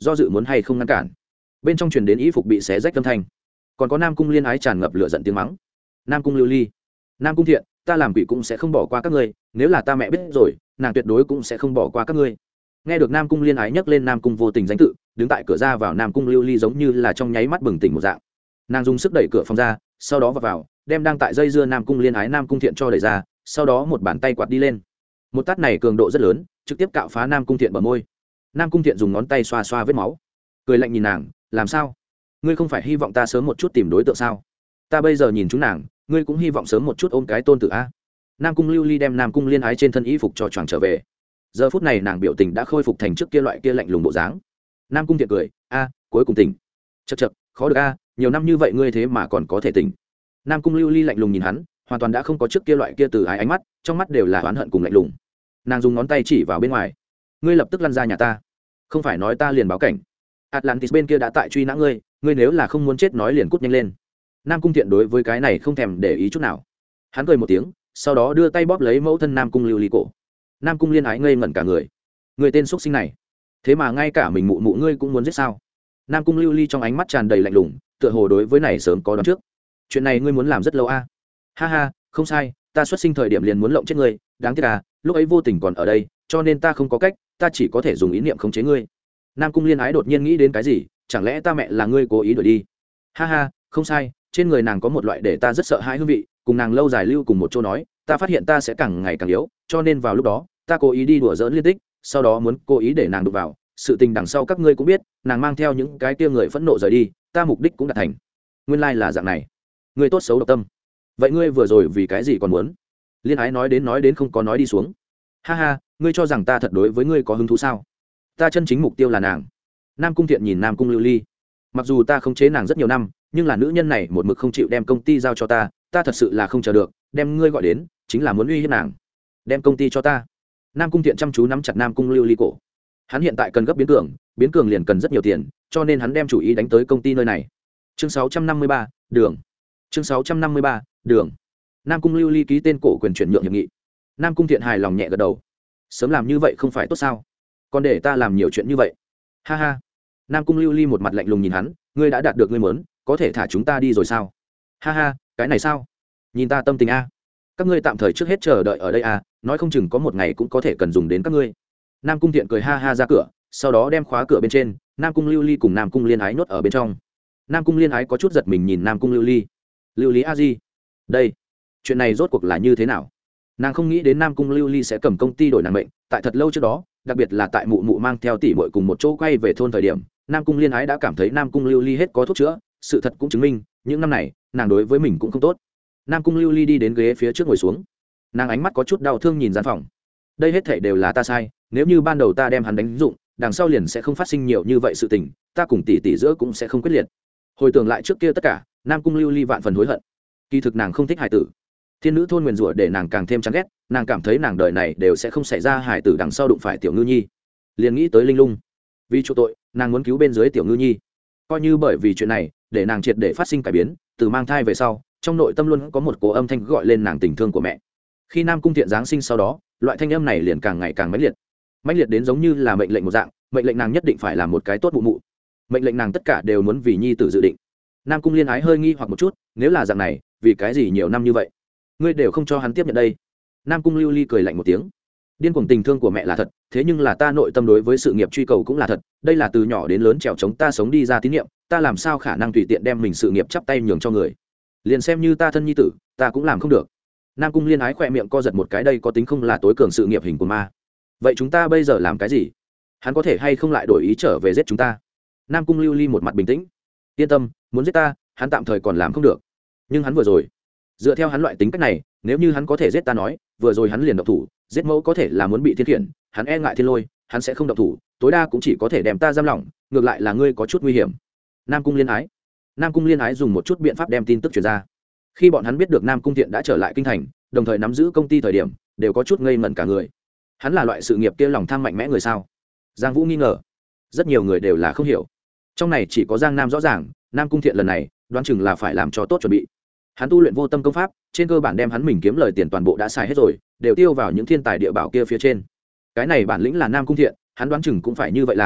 do dự muốn hay không ngăn cản. Bên trong truyền đến y phục bị xé rách âm thanh, còn có Nam Cung Liên Ái tràn ngập lửa giận tiếng mắng. Nam Cung Lưu Ly, Nam Cung Thiện, ta làm quỷ cũng sẽ không bỏ qua các ngươi, nếu là ta mẹ biết rồi, nàng tuyệt đối cũng sẽ không bỏ qua các ngươi. Nghe được Nam Cung Liên Ái nhắc lên Nam Cung Vô Tình danh tự, đứng tại cửa ra vào Nam Cung Lưu Ly giống như là trong nháy mắt bừng tỉnh một dạng. Nàng dùng sức đẩy cửa phòng ra, sau đó vào, vào đem đang tại dây dưa Nam Cung Liên Ái Nam Cung Thiện cho đẩy ra, sau đó một bàn tay quạt đi lên. Một tát này cường độ rất lớn, trực tiếp cạo phá Nam Cung Thiện bờ môi. Nam Cung Thiện dùng ngón tay xoa xoa vết máu, cười lạnh nhìn nàng, làm sao? Ngươi không phải hy vọng ta sớm một chút tìm đối tượng sao? Ta bây giờ nhìn chúng nàng, ngươi cũng hy vọng sớm một chút ôm cái tôn tử a? Nam Cung Lưu Ly đem Nam Cung Liên Ái trên thân y phục cho choàng trở về. Giờ phút này nàng biểu tình đã khôi phục thành trước kia loại kia lạnh lùng bộ dáng. Nam Cung Thiện cười, a, cuối cùng tỉnh. Chậc chậc, khó được a, nhiều năm như vậy ngươi thế mà còn có thể tỉnh. Nam Cung Lưu Ly lạnh lùng nhìn hắn, hoàn toàn đã không có trước kia loại kia từ ái ánh mắt, trong mắt đều là oán hận cùng lạnh lùng. Nàng dùng ngón tay chỉ vào bên ngoài, ngươi lập tức lăn ra nhà ta, không phải nói ta liền báo cảnh. Atlantis bên kia đã tại truy nã ngươi, ngươi nếu là không muốn chết nói liền cút nhanh lên. Nam Cung Thiện đối với cái này không thèm để ý chút nào. Hắn cười một tiếng, sau đó đưa tay bóp lấy mẫu thân Nam Cung Lưu Ly cổ. Nam Cung Liên Ái ngây ngẩn cả người. Người tên xuất sinh này, thế mà ngay cả mình mụ mụ ngươi cũng muốn giết sao? Nam Cung Lưu Ly trong ánh mắt tràn đầy lạnh lùng, tựa hồ đối với này sớm có đoán trước. Chuyện này ngươi muốn làm rất lâu a? Ha ha, không sai, ta xuất sinh thời điểm liền muốn lộng chết ngươi, đáng tiếc à, lúc ấy Vô Tình còn ở đây, cho nên ta không có cách, ta chỉ có thể dùng ý niệm khống chế ngươi. Nam Cung Liên Ái đột nhiên nghĩ đến cái gì, chẳng lẽ ta mẹ là ngươi cố ý đuổi đi? Ha ha, không sai, trên người nàng có một loại để ta rất sợ hãi hương vị, cùng nàng lâu dài lưu cùng một chỗ nói, ta phát hiện ta sẽ càng ngày càng yếu, cho nên vào lúc đó, ta cố ý đi đùa giỡn liên tích, sau đó muốn cố ý để nàng đụng vào, sự tình đằng sau các ngươi cũng biết, nàng mang theo những cái kia người phẫn nộ rời đi, ta mục đích cũng đạt thành. Nguyên lai là dạng này. Ngươi tốt xấu độc tâm. Vậy ngươi vừa rồi vì cái gì còn muốn? Liên Ái nói đến nói đến không có nói đi xuống. Ha ha, ngươi cho rằng ta thật đối với ngươi có hứng thú sao? Ta chân chính mục tiêu là nàng. Nam Cung Thiện nhìn Nam Cung Lưu Ly. Mặc dù ta khống chế nàng rất nhiều năm, nhưng là nữ nhân này một mực không chịu đem công ty giao cho ta, ta thật sự là không chờ được, đem ngươi gọi đến, chính là muốn uy hiếp nàng. Đem công ty cho ta. Nam Cung Thiện chăm chú nắm chặt Nam Cung Lưu Ly cổ. Hắn hiện tại cần gấp biến cường, biến cường liền cần rất nhiều tiền, cho nên hắn đem chủ ý đánh tới công ty nơi này. Chương sáu trăm năm mươi ba, đường. Chương sáu trăm năm mươi ba, đường. Nam Cung Lưu Ly ký tên cổ quyền chuyển nhượng hiệp nghị. Nam Cung Thiện hài lòng nhẹ gật đầu. Sớm làm như vậy không phải tốt sao? Còn để ta làm nhiều chuyện như vậy. Ha ha. Nam Cung Lưu Ly một mặt lạnh lùng nhìn hắn, ngươi đã đạt được ngươi muốn, có thể thả chúng ta đi rồi sao? Ha ha, cái này sao? Nhìn ta tâm tình a. Các ngươi tạm thời trước hết chờ đợi ở đây a, nói không chừng có một ngày cũng có thể cần dùng đến các ngươi. Nam Cung Thiện cười ha ha ra cửa, sau đó đem khóa cửa bên trên, Nam Cung Lưu Ly cùng Nam Cung Liên Ái nhốt ở bên trong. Nam Cung Liên Ái có chút giật mình nhìn Nam Cung Lưu Ly. Lưu Lý a di, đây, chuyện này rốt cuộc là như thế nào? Nàng không nghĩ đến Nam Cung Lưu Ly sẽ cầm công ty đổi nàng mệnh, tại thật lâu trước đó, đặc biệt là tại mụ mụ mang theo tỷ muội cùng một chỗ quay về thôn thời điểm, Nam Cung Liên Ái đã cảm thấy Nam Cung Lưu Ly hết có thuốc chữa, sự thật cũng chứng minh, những năm này, nàng đối với mình cũng không tốt. Nam Cung Lưu Ly đi đến ghế phía trước ngồi xuống, nàng ánh mắt có chút đau thương nhìn gian phòng. Đây hết thảy đều là ta sai, nếu như ban đầu ta đem hắn đánh dụng, đằng sau liền sẽ không phát sinh nhiều như vậy sự tình, ta cùng tỷ tỷ giữa cũng sẽ không quyết liệt. Hồi tưởng lại trước kia tất cả, Nam Cung Lưu Ly vạn phần hối hận. Kỳ thực nàng không thích hài tử, thiên nữ thôn nguyền rủa để nàng càng thêm chán ghét, nàng cảm thấy nàng đời này đều sẽ không xảy ra hài tử đằng sau đụng phải tiểu ngư nhi, liền nghĩ tới linh lung. Vì chỗ tội, nàng muốn cứu bên dưới tiểu ngư nhi. Coi như bởi vì chuyện này, để nàng triệt để phát sinh cải biến, từ mang thai về sau, trong nội tâm luôn có một cố âm thanh gọi lên nàng tình thương của mẹ. Khi Nam Cung Thiện giáng sinh sau đó, loại thanh âm này liền càng ngày càng mãnh liệt, mãnh liệt đến giống như là mệnh lệnh một dạng, mệnh lệnh nàng nhất định phải làm một cái tốt mụ mụ, mệnh lệnh nàng tất cả đều muốn vì nhi tử dự định. Nam Cung Liên Ái hơi nghi hoặc một chút, nếu là dạng này, vì cái gì nhiều năm như vậy ngươi đều không cho hắn tiếp nhận đây? Nam Cung Lưu Ly cười lạnh một tiếng. Điên cuồng tình thương của mẹ là thật, thế nhưng là ta nội tâm đối với sự nghiệp truy cầu cũng là thật, đây là từ nhỏ đến lớn trèo chống ta sống đi ra tín nhiệm, ta làm sao khả năng tùy tiện đem mình sự nghiệp chắp tay nhường cho người? Liền xem như ta thân nhi tử, ta cũng làm không được. Nam Cung Liên Ái khỏe miệng co giật một cái, đây có tính không là tối cường sự nghiệp hình của ma? Vậy chúng ta bây giờ làm cái gì? Hắn có thể hay không lại đổi ý trở về giết chúng ta? Nam Cung Lưu Ly một mặt bình tĩnh. Yên tâm, muốn giết ta, hắn tạm thời còn làm không được. Nhưng hắn vừa rồi, dựa theo hắn loại tính cách này, nếu như hắn có thể giết ta nói, vừa rồi hắn liền động thủ, giết mẫu có thể là muốn bị thiên khiển, hắn e ngại thiên lôi, hắn sẽ không động thủ, tối đa cũng chỉ có thể đem ta giam lỏng, ngược lại là ngươi có chút nguy hiểm. Nam Cung Liên Ái. Nam Cung Liên Ái dùng một chút biện pháp đem tin tức truyền ra. Khi bọn hắn biết được Nam Cung Thiện đã trở lại kinh thành, đồng thời nắm giữ công ty thời điểm, đều có chút ngây ngẩn cả người. Hắn là loại sự nghiệp kia lòng tham mạnh mẽ người sao? Giang Vũ nghi ngờ. Rất nhiều người đều là không hiểu. Trong này chỉ có Giang Nam rõ ràng, Nam Cung Thiện lần này, đoán chừng là phải làm cho tốt chuẩn bị. Hắn tu luyện vô tâm công pháp, trên cơ bản đem hắn mình kiếm lời tiền toàn bộ đã xài hết rồi, đều tiêu vào những thiên tài địa bảo kia phía trên. Cái này bản lĩnh là Nam Cung Thiện, hắn đoán chừng cũng phải như vậy làm,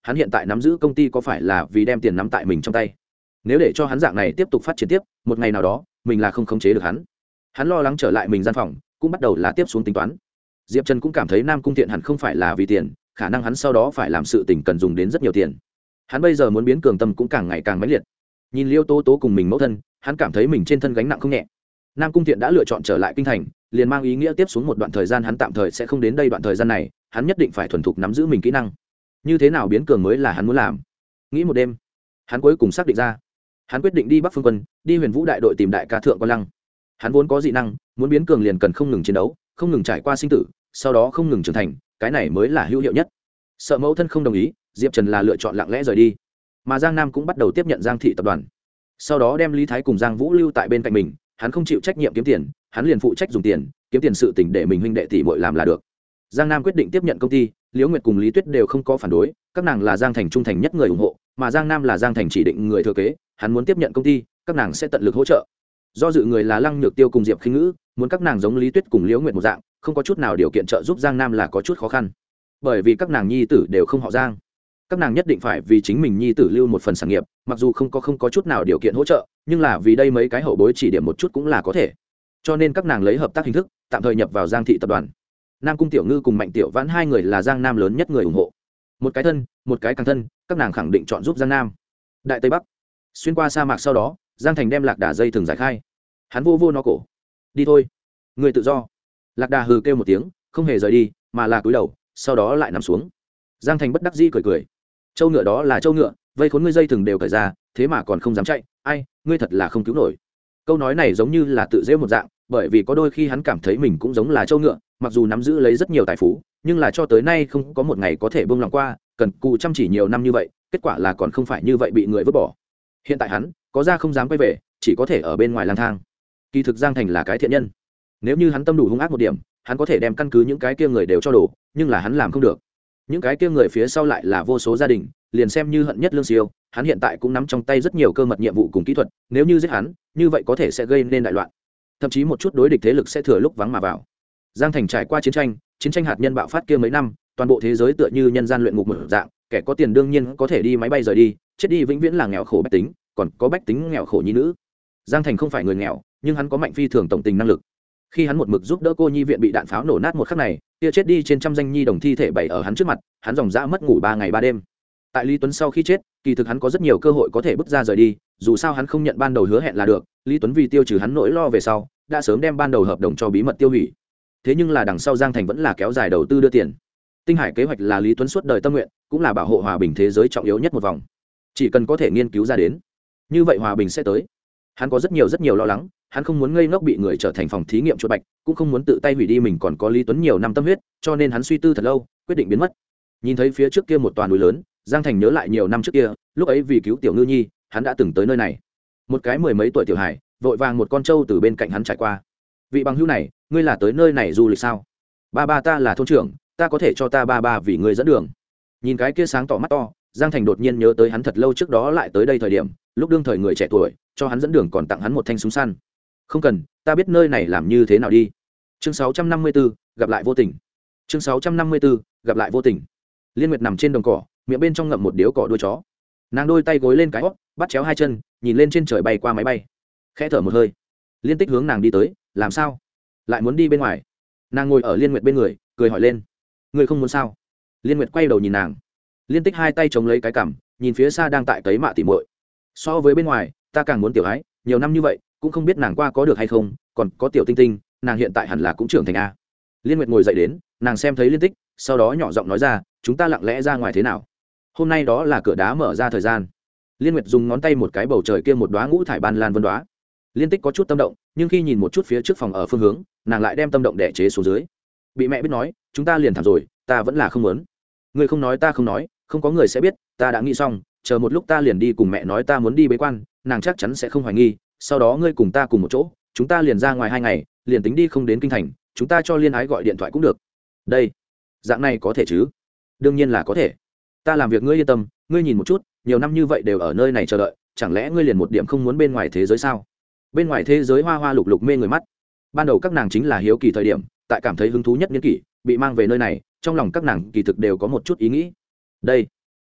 hắn hiện tại nắm giữ công ty có phải là vì đem tiền nắm tại mình trong tay? Nếu để cho hắn dạng này tiếp tục phát triển tiếp, một ngày nào đó mình là không khống chế được hắn. Hắn lo lắng trở lại mình gian phòng, cũng bắt đầu là tiếp xuống tính toán. Diệp Trần cũng cảm thấy Nam Cung Thiện hẳn không phải là vì tiền, khả năng hắn sau đó phải làm sự tình cần dùng đến rất nhiều tiền. Hắn bây giờ muốn biến cường tâm cũng càng ngày càng mãnh liệt. Nhìn Liêu Tố Tố cùng mình mẫu thân, hắn cảm thấy mình trên thân gánh nặng không nhẹ. Nam Cung Thiện đã lựa chọn trở lại kinh thành, liền mang ý nghĩa tiếp xuống một đoạn thời gian hắn tạm thời sẽ không đến đây, đoạn thời gian này, hắn nhất định phải thuần thục nắm giữ mình kỹ năng. Như thế nào biến cường mới là hắn muốn làm. Nghĩ một đêm, hắn cuối cùng xác định ra. Hắn quyết định đi Bắc Phương Quân, đi Huyền Vũ đại đội tìm đại ca Thượng Quan Lăng. Hắn vốn có dị năng, muốn biến cường liền cần không ngừng chiến đấu, không ngừng trải qua sinh tử, sau đó không ngừng trưởng thành, cái này mới là hữu hiệu nhất. Sợ mẫu thân không đồng ý, Diệp Trần là lựa chọn lặng lẽ rời đi. Mà Giang Nam cũng bắt đầu tiếp nhận Giang thị tập đoàn. Sau đó đem Lý Thái cùng Giang Vũ lưu tại bên cạnh mình, hắn không chịu trách nhiệm kiếm tiền, hắn liền phụ trách dùng tiền, kiếm tiền sự tình để mình huynh đệ tỷ muội làm là được. Giang Nam quyết định tiếp nhận công ty, Liễu Nguyệt cùng Lý Tuyết đều không có phản đối, các nàng là Giang Thành trung thành nhất người ủng hộ, mà Giang Nam là Giang Thành chỉ định người thừa kế, hắn muốn tiếp nhận công ty, các nàng sẽ tận lực hỗ trợ. Do dự người là Lăng Nhược Tiêu cùng Diệp Khinh Ngữ, muốn các nàng giống Lý Tuyết cùng Liễu Nguyệt một dạng, không có chút nào điều kiện trợ giúp Giang Nam là có chút khó khăn. Bởi vì các nàng nhi tử đều không họ Giang, các nàng nhất định phải vì chính mình nhi tử lưu một phần sản nghiệp, mặc dù không có không có chút nào điều kiện hỗ trợ, nhưng là vì đây mấy cái hậu bối chỉ điểm một chút cũng là có thể. Cho nên các nàng lấy hợp tác hình thức, tạm thời nhập vào Giang thị tập đoàn. Nam Cung Tiểu Ngư cùng Mạnh Tiểu Vãn hai người là Giang Nam lớn nhất người ủng hộ, một cái thân, một cái càng thân, các nàng khẳng định chọn giúp Giang Nam. Đại Tây Bắc, xuyên qua sa mạc sau đó, Giang Thành đem Lạc Đà dây thường giải khai, hắn vô vô nó cổ, đi thôi, người tự do. Lạc Đà hừ kêu một tiếng, không hề rời đi, mà là cúi đầu, sau đó lại nằm xuống. Giang Thành bất đắc dĩ cười cười, châu ngựa đó là châu ngựa, vây khốn ngươi dây thường đều cởi ra, thế mà còn không dám chạy, ai, ngươi thật là không cứu nổi. Câu nói này giống như là tự giễu một dạng, bởi vì có đôi khi hắn cảm thấy mình cũng giống là châu ngựa, mặc dù nắm giữ lấy rất nhiều tài phú, nhưng là cho tới nay không có một ngày có thể buông lòng qua, cần cù chăm chỉ nhiều năm như vậy, kết quả là còn không phải như vậy bị người vứt bỏ. Hiện tại hắn có ra không dám quay về, chỉ có thể ở bên ngoài lang thang. Kỳ thực Giang Thành là cái thiện nhân, nếu như hắn tâm đủ hung ác một điểm, hắn có thể đem căn cứ những cái kia người đều cho đổ, nhưng là hắn làm không được. Những cái kia người phía sau lại là vô số gia đình, liền xem như hận nhất Lương Siêu, hắn hiện tại cũng nắm trong tay rất nhiều cơ mật nhiệm vụ cùng kỹ thuật, nếu như giết hắn, như vậy có thể sẽ gây nên đại loạn, thậm chí một chút đối địch thế lực sẽ thừa lúc vắng mà vào. Giang Thành trải qua chiến tranh, chiến tranh hạt nhân bạo phát kia mấy năm, toàn bộ thế giới tựa như nhân gian luyện ngục một dạng, kẻ có tiền đương nhiên có thể đi máy bay rời đi, chết đi vĩnh viễn là nghèo khổ bách tính, còn có bách tính nghèo khổ nhi nữ. Giang Thành không phải người nghèo, nhưng hắn có mạnh phi thường tổng tình năng lực. Khi hắn một mực giúp đỡ cô nhi viện bị đạn pháo nổ nát một khắc này, kia chết đi trên trăm danh nhi đồng thi thể bày ở hắn trước mặt, hắn dòng dã mất ngủ ba ngày ba đêm. Tại Lý Tuấn sau khi chết, kỳ thực hắn có rất nhiều cơ hội có thể bước ra rời đi, dù sao hắn không nhận ban đầu hứa hẹn là được, Lý Tuấn vì tiêu trừ hắn nỗi lo về sau, đã sớm đem ban đầu hợp đồng cho bí mật tiêu hủy. Thế nhưng là đằng sau Giang Thành vẫn là kéo dài đầu tư đưa tiền. Tinh Hải kế hoạch là Lý Tuấn suốt đời tâm nguyện, cũng là bảo hộ hòa bình thế giới trọng yếu nhất một vòng. Chỉ cần có thể nghiên cứu ra đến, như vậy hòa bình sẽ tới. Hắn có rất nhiều rất nhiều lo lắng, hắn không muốn ngây ngốc bị người trở thành phòng thí nghiệm chuột bạch, cũng không muốn tự tay hủy đi mình còn có Lý Tuấn nhiều năm tâm huyết, cho nên hắn suy tư thật lâu, quyết định biến mất. Nhìn thấy phía trước kia một tòa núi lớn, Giang Thành nhớ lại nhiều năm trước kia, lúc ấy vì cứu Tiểu Ngư Nhi, hắn đã từng tới nơi này. Một cái mười mấy tuổi tiểu hải, vội vàng một con trâu từ bên cạnh hắn trải qua. Vị bằng hữu này, ngươi là tới nơi này du lịch sao? Ba ba ta là thôn trưởng, ta có thể cho ta ba ba vì ngươi dẫn đường. Nhìn cái kia sáng tỏ mắt to, Giang Thành đột nhiên nhớ tới hắn thật lâu trước đó lại tới đây thời điểm, lúc đương thời người trẻ tuổi cho hắn dẫn đường còn tặng hắn một thanh súng săn. Không cần, ta biết nơi này làm như thế nào đi. Chương sáu trăm năm mươi bốn, gặp lại vô tình. Chương sáu trăm năm mươi bốn, gặp lại vô tình. Liên Nguyệt nằm trên đồng cỏ, miệng bên trong ngậm một điếu cỏ đuôi chó. Nàng đôi tay gối lên cái hót, bắt chéo hai chân, nhìn lên trên trời bay qua máy bay. Khẽ thở một hơi, Liên Tích hướng nàng đi tới, làm sao? Lại muốn đi bên ngoài? Nàng ngồi ở Liên Nguyệt bên người, cười hỏi lên. Ngươi không muốn sao? Liên Nguyệt quay đầu nhìn nàng. Liên Tích hai tay chống lấy cái cằm, nhìn phía xa đang tại cấy mạ tỉ muội. So với bên ngoài, ta càng muốn tiểu ái, nhiều năm như vậy, cũng không biết nàng qua có được hay không, còn có tiểu Tinh Tinh, nàng hiện tại hẳn là cũng trưởng thành a. Liên Nguyệt ngồi dậy đến, nàng xem thấy Liên Tích, sau đó nhỏ giọng nói ra, chúng ta lặng lẽ ra ngoài thế nào? Hôm nay đó là cửa đá mở ra thời gian. Liên Nguyệt dùng ngón tay một cái bầu trời kia một đóa ngũ thải ban lan vân đóa. Liên Tích có chút tâm động, nhưng khi nhìn một chút phía trước phòng ở phương hướng, nàng lại đem tâm động đè chế xuống dưới. Bị mẹ biết nói, chúng ta liền thảm rồi, ta vẫn là không muốn. Ngươi không nói ta không nói, không có người sẽ biết, ta đã nghĩ xong, chờ một lúc ta liền đi cùng mẹ nói ta muốn đi bế quan, nàng chắc chắn sẽ không hoài nghi, sau đó ngươi cùng ta cùng một chỗ, chúng ta liền ra ngoài hai ngày, liền tính đi không đến kinh thành, chúng ta cho Liên Ái gọi điện thoại cũng được. Đây, dạng này có thể chứ? Đương nhiên là có thể. Ta làm việc ngươi yên tâm, ngươi nhìn một chút, nhiều năm như vậy đều ở nơi này chờ đợi, chẳng lẽ ngươi liền một điểm không muốn bên ngoài thế giới sao? Bên ngoài thế giới hoa hoa lục lục mê người mắt. Ban đầu các nàng chính là hiếu kỳ thời điểm, tại cảm thấy hứng thú nhất niên kỷ, bị mang về nơi này, trong lòng các nàng kỳ thực đều có một chút ý nghĩ. Đây,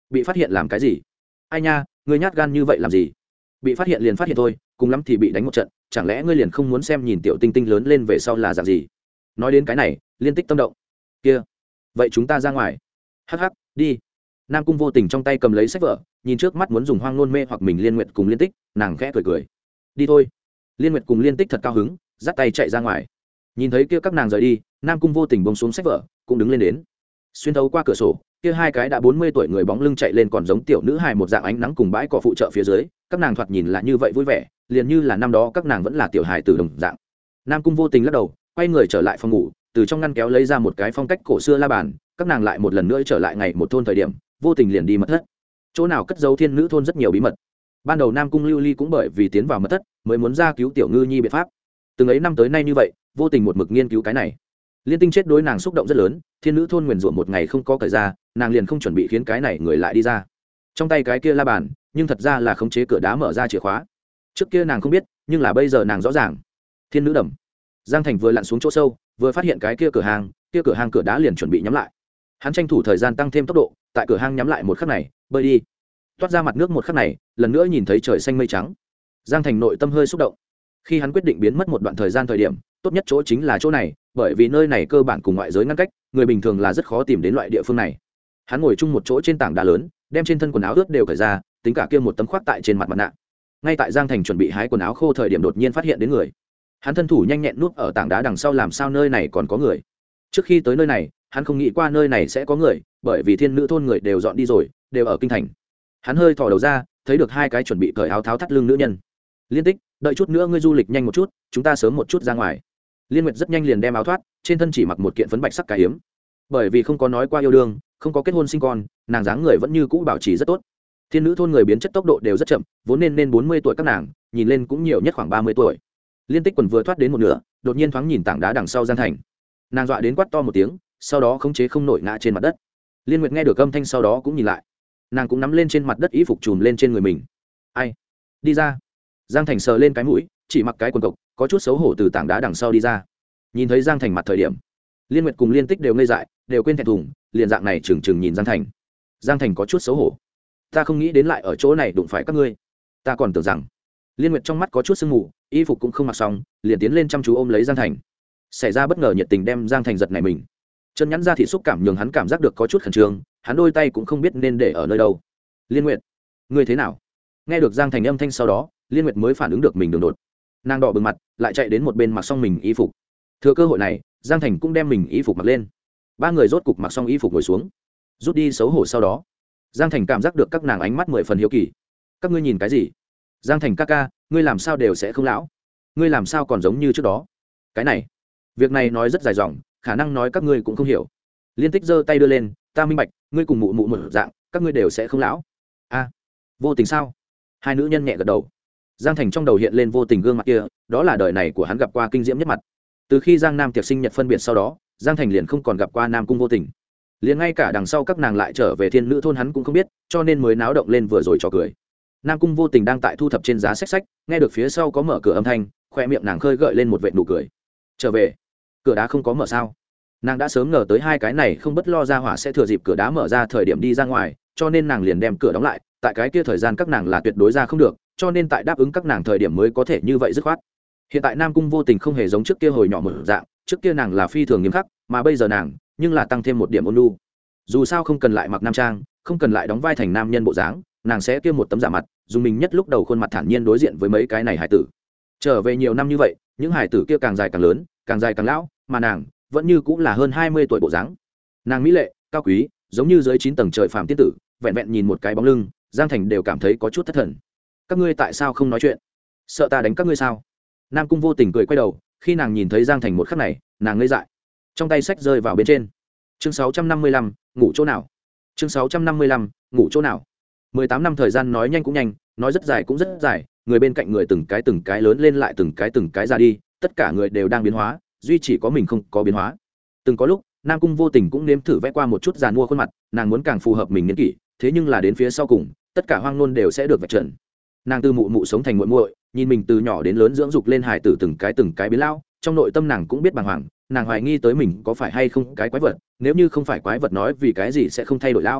bị phát hiện làm cái gì? Ai nha, ngươi nhát gan như vậy làm gì? Bị phát hiện liền phát hiện thôi, cùng lắm thì bị đánh một trận, chẳng lẽ ngươi liền không muốn xem nhìn tiểu tinh tinh lớn lên về sau là dạng gì? Nói đến cái này, Liên Tích tâm động. Kia, vậy chúng ta ra ngoài. Hắc hắc, đi. Nam Cung Vô Tình trong tay cầm lấy sách vở, nhìn trước mắt muốn dùng hoang nôn mê hoặc mình Liên Nguyệt cùng Liên Tích, nàng khẽ cười cười. Đi thôi. Liên Nguyệt cùng Liên Tích thật cao hứng, dắt tay chạy ra ngoài. Nhìn thấy kia các nàng rời đi, Nam Cung Vô Tình buông xuống sách vở, cũng đứng lên đến. Xuyên thấu qua cửa sổ, kia hai cái đã bốn mươi tuổi người bóng lưng chạy lên còn giống tiểu nữ hài một dạng ánh nắng cùng bãi cỏ phụ trợ phía dưới, các nàng thoạt nhìn là như vậy vui vẻ, liền như là năm đó các nàng vẫn là tiểu hài tử đồng dạng. Nam Cung Vô Tình lắc đầu, quay người trở lại phòng ngủ, từ trong ngăn kéo lấy ra một cái phong cách cổ xưa la bàn, các nàng lại một lần nữa trở lại ngày một thôn thời điểm, Vô Tình liền đi mật thất. Chỗ nào cất giấu thiên nữ thôn rất nhiều bí mật. Ban đầu Nam Cung Lưu Ly cũng bởi vì tiến vào mật thất, mới muốn ra cứu tiểu ngư nhi biện pháp. Từng ấy năm tới nay như vậy, Vô Tình một mực nghiên cứu cái này. Liên Tinh chết đối nàng xúc động rất lớn, thiên nữ thôn nguyền rủa một ngày không có cởi ra, nàng liền không chuẩn bị khiến cái này người lại đi ra. Trong tay cái kia la bàn, nhưng thật ra là khống chế cửa đá mở ra chìa khóa. Trước kia nàng không biết, nhưng là bây giờ nàng rõ ràng. Thiên nữ đầm. Giang Thành vừa lặn xuống chỗ sâu, vừa phát hiện cái kia cửa hàng, kia cửa hàng cửa đá liền chuẩn bị nhắm lại. Hắn tranh thủ thời gian tăng thêm tốc độ, tại cửa hang nhắm lại một khắc này, bơi đi. Toát ra mặt nước một khắc này, lần nữa nhìn thấy trời xanh mây trắng. Giang Thành nội tâm hơi xúc động. Khi hắn quyết định biến mất một đoạn thời gian thời điểm, tốt nhất chỗ chính là chỗ này, bởi vì nơi này cơ bản cùng ngoại giới ngăn cách, người bình thường là rất khó tìm đến loại địa phương này. Hắn ngồi chung một chỗ trên tảng đá lớn, đem trên thân quần áo ướt đều cởi ra, tính cả kia một tấm khoác tại trên mặt mặt nạ. Ngay tại Giang Thành chuẩn bị hái quần áo khô thời điểm đột nhiên phát hiện đến người. Hắn thân thủ nhanh nhẹn nuốt ở tảng đá đằng sau, làm sao nơi này còn có người. Trước khi tới nơi này, hắn không nghĩ qua nơi này sẽ có người, bởi vì thiên nữ thôn người đều dọn đi rồi, đều ở kinh thành. Hắn hơi thò đầu ra, thấy được hai cái chuẩn bị cởi áo tháo thắt lưng nữ nhân. Liên Tích, đợi chút nữa ngươi du lịch nhanh một chút, chúng ta sớm một chút ra ngoài. Liên Nguyệt rất nhanh liền đem áo thoát, trên thân chỉ mặc một kiện phấn bạch sắc cà hiếm. Bởi vì không có nói qua yêu đương, không có kết hôn sinh con, nàng dáng người vẫn như cũ bảo trì rất tốt. Thiên nữ thôn người biến chất tốc độ đều rất chậm, vốn nên nên bốn mươi tuổi các nàng, nhìn lên cũng nhiều nhất khoảng ba mươi tuổi. Liên Tích quần vừa thoát đến một nửa, đột nhiên thoáng nhìn tảng đá đằng sau Giang Thành. Nàng dọa đến quát to một tiếng, sau đó khống chế không nổi ngã trên mặt đất. Liên Nguyệt nghe được âm thanh sau đó cũng nhìn lại, nàng cũng nắm lên trên mặt đất y phục trùm lên trên người mình. Ai? Đi ra. Giang Thành sờ lên cái mũi, chỉ mặc cái quần cộc, có chút xấu hổ từ tảng đá đằng sau đi ra. Nhìn thấy Giang Thành mặt thời điểm, Liên Nguyệt cùng Liên Tích đều ngây dại, đều quên thẹn thùng, liền dạng này trừng trừng nhìn Giang Thành. Giang Thành có chút xấu hổ. Ta không nghĩ đến lại ở chỗ này đụng phải các ngươi, ta còn tưởng rằng. Liên Nguyệt trong mắt có chút sương mù, y phục cũng không mặc xong, liền tiến lên chăm chú ôm lấy Giang Thành. Xảy ra bất ngờ nhiệt tình đem Giang Thành giật nảy mình. Chân nhắn ra thị xúc cảm nhường hắn cảm giác được có chút khẩn trương, hắn đôi tay cũng không biết nên để ở nơi đâu. Liên Nguyệt, ngươi thế nào? Nghe được Giang Thành âm thanh sau đó, Liên Nguyệt mới phản ứng được mình đường đột. Nàng đỏ bừng mặt, lại chạy đến một bên mặc xong mình y phục. Thừa cơ hội này, Giang Thành cũng đem mình y phục mặc lên. Ba người rốt cục mặc xong y phục ngồi xuống, rút đi xấu hổ sau đó, Giang Thành cảm giác được các nàng ánh mắt mười phần hiếu kỳ. Các ngươi nhìn cái gì? Giang Thành ca ca, ngươi làm sao đều sẽ không lão? Ngươi làm sao còn giống như trước đó? Cái này, việc này nói rất dài dòng, khả năng nói các ngươi cũng không hiểu. Liên Tích giơ tay đưa lên, ta minh bạch, ngươi cùng mụ mụ một dạng, các ngươi đều sẽ không lão. A, vô tình sao? Hai nữ nhân nhẹ gật đầu. Giang Thành trong đầu hiện lên vô tình gương mặt kia, đó là đời này của hắn gặp qua kinh diễm nhất mặt. Từ khi Giang Nam tiệc sinh nhật phân biệt sau đó, Giang Thành liền không còn gặp qua Nam Cung vô tình. Liền ngay cả đằng sau các nàng lại trở về thiên nữ thôn hắn cũng không biết, cho nên mới náo động lên vừa rồi trò cười. Nam Cung vô tình đang tại thu thập trên giá sách sách, nghe được phía sau có mở cửa âm thanh, khoe miệng nàng khơi gợi lên một vệt nụ cười. Trở về, cửa đá không có mở sao? Nàng đã sớm ngờ tới hai cái này không bất lo ra hỏa sẽ thừa dịp cửa đá mở ra thời điểm đi ra ngoài, cho nên nàng liền đem cửa đóng lại. Tại cái kia thời gian các nàng là tuyệt đối ra không được, cho nên tại đáp ứng các nàng thời điểm mới có thể như vậy dứt khoát. Hiện tại Nam Cung vô tình không hề giống trước kia hồi nhỏ một dạng, trước kia nàng là phi thường nghiêm khắc, mà bây giờ nàng nhưng là tăng thêm một điểm ôn nhu. Dù sao không cần lại mặc nam trang, không cần lại đóng vai thành nam nhân bộ dáng, nàng sẽ kia một tấm giả mặt, dùng mình nhất lúc đầu khuôn mặt thản nhiên đối diện với mấy cái này hải tử. Trở về nhiều năm như vậy, những hải tử kia càng dài càng lớn, càng dài càng lão, mà nàng vẫn như cũng là hơn hai mươi tuổi bộ dáng. Nàng mỹ lệ, cao quý, giống như dưới chín tầng trời phàm tiên tử, vẹn vẹn nhìn một cái bóng lưng, Giang Thành đều cảm thấy có chút thất thần. Các ngươi tại sao không nói chuyện? Sợ ta đánh các ngươi sao? Nam Cung vô tình cười quay đầu, khi nàng nhìn thấy Giang Thành một khắc này, nàng ngây dại. Trong tay sách rơi vào bên trên. Chương sáu trăm năm mươi lăm, ngủ chỗ nào? Chương sáu trăm năm mươi lăm, ngủ chỗ nào? mười tám năm thời gian nói nhanh cũng nhanh, nói rất dài cũng rất dài, người bên cạnh người từng cái từng cái lớn lên lại từng cái từng cái ra đi, tất cả người đều đang biến hóa, duy chỉ có mình không có biến hóa. Từng có lúc, Nam Cung vô tình cũng nếm thử vẽ qua một chút giàn mua khuôn mặt, nàng muốn càng phù hợp mình niên kỷ, thế nhưng là đến phía sau cùng, tất cả hoang nôn đều sẽ được vạch trần. Nàng từ mụ mụ sống thành muội muội, nhìn mình từ nhỏ đến lớn dưỡng dục lên hài tử từng cái từng cái biến lão, trong nội tâm nàng cũng biết bàng hoàng, nàng hoài nghi tới mình có phải hay không cái quái vật, nếu như không phải quái vật nói vì cái gì sẽ không thay đổi lão.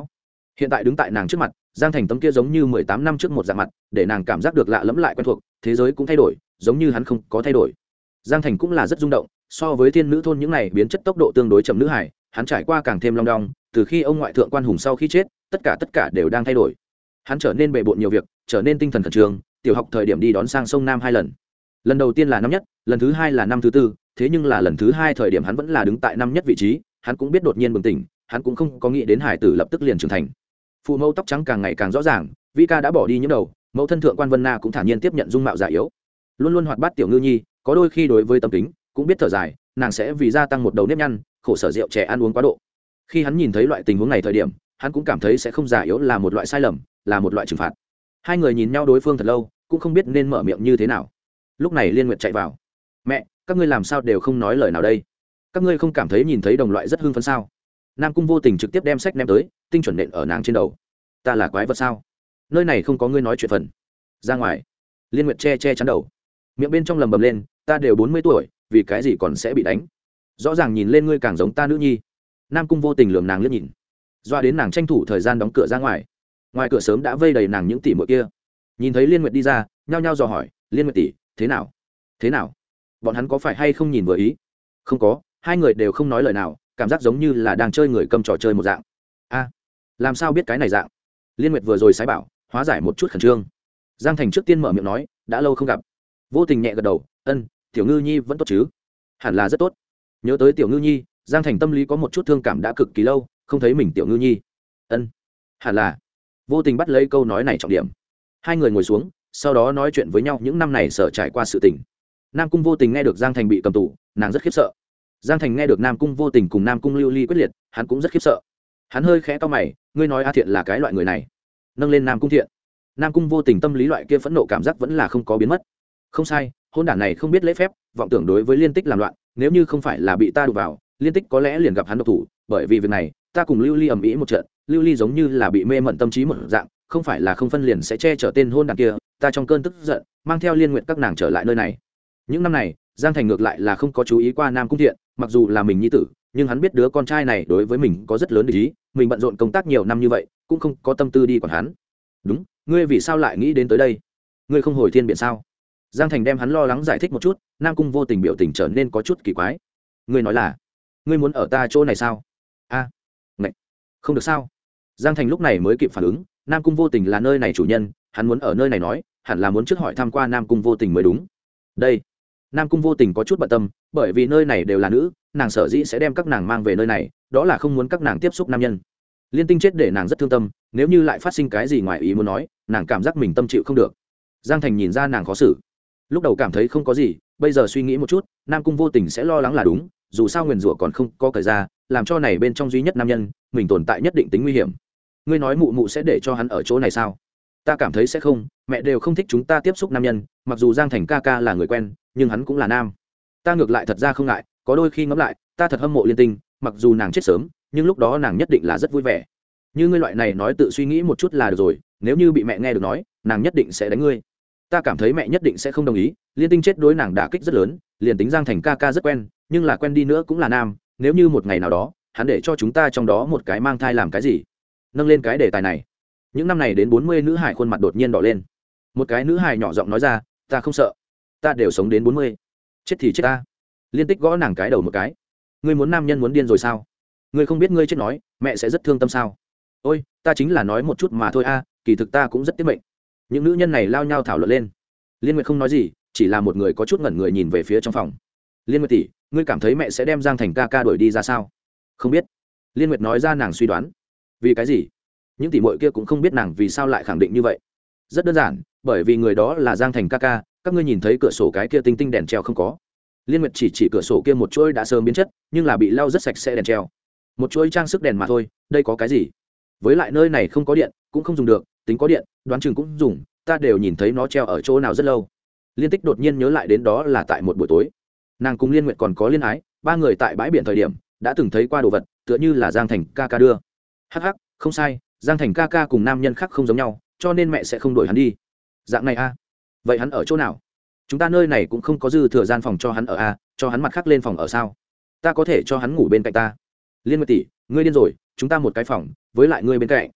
hiện tại đứng tại nàng trước mặt, Giang Thành tấm kia giống như mười tám năm trước một dạng mặt, để nàng cảm giác được lạ lẫm lại quen thuộc, thế giới cũng thay đổi, giống như hắn không có thay đổi. Giang Thành cũng là rất rung động, so với thiên nữ thôn những này biến chất tốc độ tương đối chậm nữ hải, hắn trải qua càng thêm long đong, từ khi ông ngoại thượng quan Hùng sau khi chết, tất cả tất cả đều đang thay đổi. Hắn trở nên bề bộn nhiều việc, trở nên tinh thần khẩn trương, tiểu học thời điểm đi đón sang sông Nam hai lần. Lần đầu tiên là năm nhất, lần thứ hai là năm thứ tư, thế nhưng là lần thứ hai thời điểm hắn vẫn là đứng tại năm nhất vị trí, hắn cũng biết đột nhiên bừng tỉnh, hắn cũng không có nghĩ đến hải tử lập tức liền trưởng thành. Phụ mẫu tóc trắng càng ngày càng rõ ràng, Vi ca đã bỏ đi những đầu, mẫu thân thượng quan Vân Na cũng thản nhiên tiếp nhận dung mạo già yếu. Luôn luôn hoạt bát tiểu ngư nhi, có đôi khi đối với tâm tính cũng biết thở dài, nàng sẽ vì gia tăng một đầu nếp nhăn, khổ sở rượu chè ăn uống quá độ. Khi hắn nhìn thấy loại tình huống này thời điểm, hắn cũng cảm thấy sẽ không già yếu là một loại sai lầm, là một loại trừng phạt. Hai người nhìn nhau đối phương thật lâu, cũng không biết nên mở miệng như thế nào. Lúc này Liên Nguyệt chạy vào. Mẹ, các ngươi làm sao đều không nói lời nào đây? Các ngươi không cảm thấy nhìn thấy đồng loại rất hưng phấn sao? Nam Cung vô tình trực tiếp đem sách ném tới, tinh chuẩn nện ở nàng trên đầu. Ta là quái vật sao? Nơi này không có ngươi nói chuyện phần. Ra ngoài. Liên Nguyệt che che chắn đầu, miệng bên trong lầm bầm lên, ta đều bốn mươi tuổi, vì cái gì còn sẽ bị đánh? Rõ ràng nhìn lên ngươi càng giống ta nữ nhi. Nam Cung vô tình lườm nàng liếc nhìn, doa đến nàng tranh thủ thời gian đóng cửa ra ngoài. Ngoài cửa sớm đã vây đầy nàng những tỷ muội kia. Nhìn thấy Liên Nguyệt đi ra, nhao nhao dò hỏi, Liên Nguyệt tỷ, thế nào? Thế nào? Bọn hắn có phải hay không nhìn vừa ý? Không có, hai người đều không nói lời nào, cảm giác giống như là đang chơi người cầm trò chơi một dạng. A, làm sao biết cái này dạng? Liên Nguyệt vừa rồi sái bảo, hóa giải một chút khẩn trương. Giang Thành trước tiên mở miệng nói, đã lâu không gặp. Vô tình nhẹ gật đầu, ân, tiểu ngư nhi vẫn tốt chứ? Hẳn là rất tốt. Nhớ tới tiểu ngư nhi, Giang Thành tâm lý có một chút thương cảm, đã cực kỳ lâu không thấy mình tiểu ngư nhi. Ân, hẳn là. Vô tình bắt lấy câu nói này trọng điểm. Hai người ngồi xuống, sau đó nói chuyện với nhau những năm này sở trải qua sự tình. Nam Cung vô tình nghe được Giang Thành bị cầm tù, nàng rất khiếp sợ. Giang Thành nghe được Nam Cung vô tình cùng Nam Cung lưu ly quyết liệt, hắn cũng rất khiếp sợ. Hắn hơi khẽ to mày, ngươi nói A Thiện là cái loại người này? Nâng lên Nam Cung Thiện. Nam Cung vô tình tâm lý loại kia phẫn nộ cảm giác vẫn là không có biến mất. Không sai, hôn đản này không biết lễ phép, vọng tưởng đối với Liên Tích làm loạn, nếu như không phải là bị ta đụng vào, Liên Tích có lẽ liền gặp hắn độc thủ, bởi vì việc này, ta cùng Lưu Ly ầm ĩ một trận, Lưu Ly giống như là bị mê mẩn tâm trí một dạng, không phải là không phân liền sẽ che chở tên hôn đản kia, ta trong cơn tức giận, mang theo Liên Nguyệt các nàng trở lại nơi này. Những năm này, Giang Thành ngược lại là không có chú ý qua Nam Cung Thiện, mặc dù là mình nhi tử, nhưng hắn biết đứa con trai này đối với mình có rất lớn để ý, mình bận rộn công tác nhiều năm như vậy, cũng không có tâm tư đi quản hắn. Đúng, ngươi vì sao lại nghĩ đến tới đây? Ngươi không hồi thiên biển sao? Giang Thành đem hắn lo lắng giải thích một chút, Nam Cung vô tình biểu tình trở nên có chút kỳ quái. Ngươi nói là, ngươi muốn ở ta chỗ này sao? A, à, ngạch, không được sao? Giang Thành lúc này mới kịp phản ứng, Nam Cung vô tình là nơi này chủ nhân, hắn muốn ở nơi này nói, hẳn là muốn trước hỏi thăm qua Nam Cung vô tình mới đúng. Đây, Nam Cung vô tình có chút bận tâm, bởi vì nơi này đều là nữ, nàng sở dĩ sẽ đem các nàng mang về nơi này, đó là không muốn các nàng tiếp xúc nam nhân. Liên Tinh chết để nàng rất thương tâm, nếu như lại phát sinh cái gì ngoài ý muốn nói, nàng cảm giác mình tâm chịu không được. Giang Thành nhìn ra nàng khó xử, lúc đầu cảm thấy không có gì, bây giờ suy nghĩ một chút, Nam Cung vô tình sẽ lo lắng là đúng, dù sao nguyền rủa còn không có cởi ra, làm cho này bên trong duy nhất nam nhân, mình tồn tại nhất định tính nguy hiểm. Ngươi nói mụ mụ sẽ để cho hắn ở chỗ này sao? Ta cảm thấy sẽ không, mẹ đều không thích chúng ta tiếp xúc nam nhân, mặc dù Giang Thành ca ca là người quen, nhưng hắn cũng là nam. Ta ngược lại thật ra không ngại, có đôi khi ngẫm lại, ta thật hâm mộ Liên Tinh, mặc dù nàng chết sớm, nhưng lúc đó nàng nhất định là rất vui vẻ. Như ngươi loại này nói tự suy nghĩ một chút là được rồi, nếu như bị mẹ nghe được nói, nàng nhất định sẽ đánh ngươi. Ta cảm thấy mẹ nhất định sẽ không đồng ý, Liên Tinh chết đối nàng đả kích rất lớn, liền tính Giang Thành ca ca rất quen, nhưng là quen đi nữa cũng là nam, nếu như một ngày nào đó, hắn để cho chúng ta trong đó một cái mang thai làm cái gì? Nâng lên cái đề tài này, những năm này đến bốn mươi nữ hải khuôn mặt đột nhiên đỏ lên. Một cái nữ hải nhỏ giọng nói ra, ta không sợ, ta đều sống đến bốn mươi, chết thì chết ta. Liên Tích gõ nàng cái đầu một cái, ngươi muốn nam nhân muốn điên rồi sao? Ngươi không biết ngươi chết nói, mẹ sẽ rất thương tâm sao? Ôi, ta chính là nói một chút mà thôi a, kỳ thực ta cũng rất tiếc mệnh. Những nữ nhân này lao nhau thảo luận lên. Liên Nguyệt không nói gì, chỉ là một người có chút ngẩn người nhìn về phía trong phòng. Liên Nguyệt tỷ, ngươi cảm thấy mẹ sẽ đem Giang Thành ca ca đuổi đi ra sao? Không biết. Liên Nguyệt nói ra nàng suy đoán. Vì cái gì? Những tỷ muội kia cũng không biết nàng vì sao lại khẳng định như vậy. Rất đơn giản, bởi vì người đó là Giang Thành ca ca, các ngươi nhìn thấy cửa sổ cái kia tinh tinh đèn treo không có? Liên Nguyệt chỉ chỉ cửa sổ kia một chuỗi đã sớm biến chất, nhưng là bị lau rất sạch sẽ đèn treo. Một chuỗi trang sức đèn mà thôi, đây có cái gì? Với lại nơi này không có điện, cũng không dùng được, tính có điện, đoán chừng cũng dùng, ta đều nhìn thấy nó treo ở chỗ nào rất lâu. Liên Tích đột nhiên nhớ lại đến đó là tại một buổi tối, nàng cùng Liên Nguyệt còn có liên ái, ba người tại bãi biển thời điểm đã từng thấy qua đồ vật, tựa như là Giang Thành ca ca đưa. Hắc hắc, không sai, Giang Thành ca ca cùng nam nhân khác không giống nhau, cho nên mẹ sẽ không đuổi hắn đi. Dạng này a? À? Vậy hắn ở chỗ nào? Chúng ta nơi này cũng không có dư thừa gian phòng cho hắn ở a, à, cho hắn mặt khác lên phòng ở sao? Ta có thể cho hắn ngủ bên cạnh ta. Liên Nguyệt tỷ, ngươi điên rồi, chúng ta một cái phòng, với lại ngươi bên cạnh.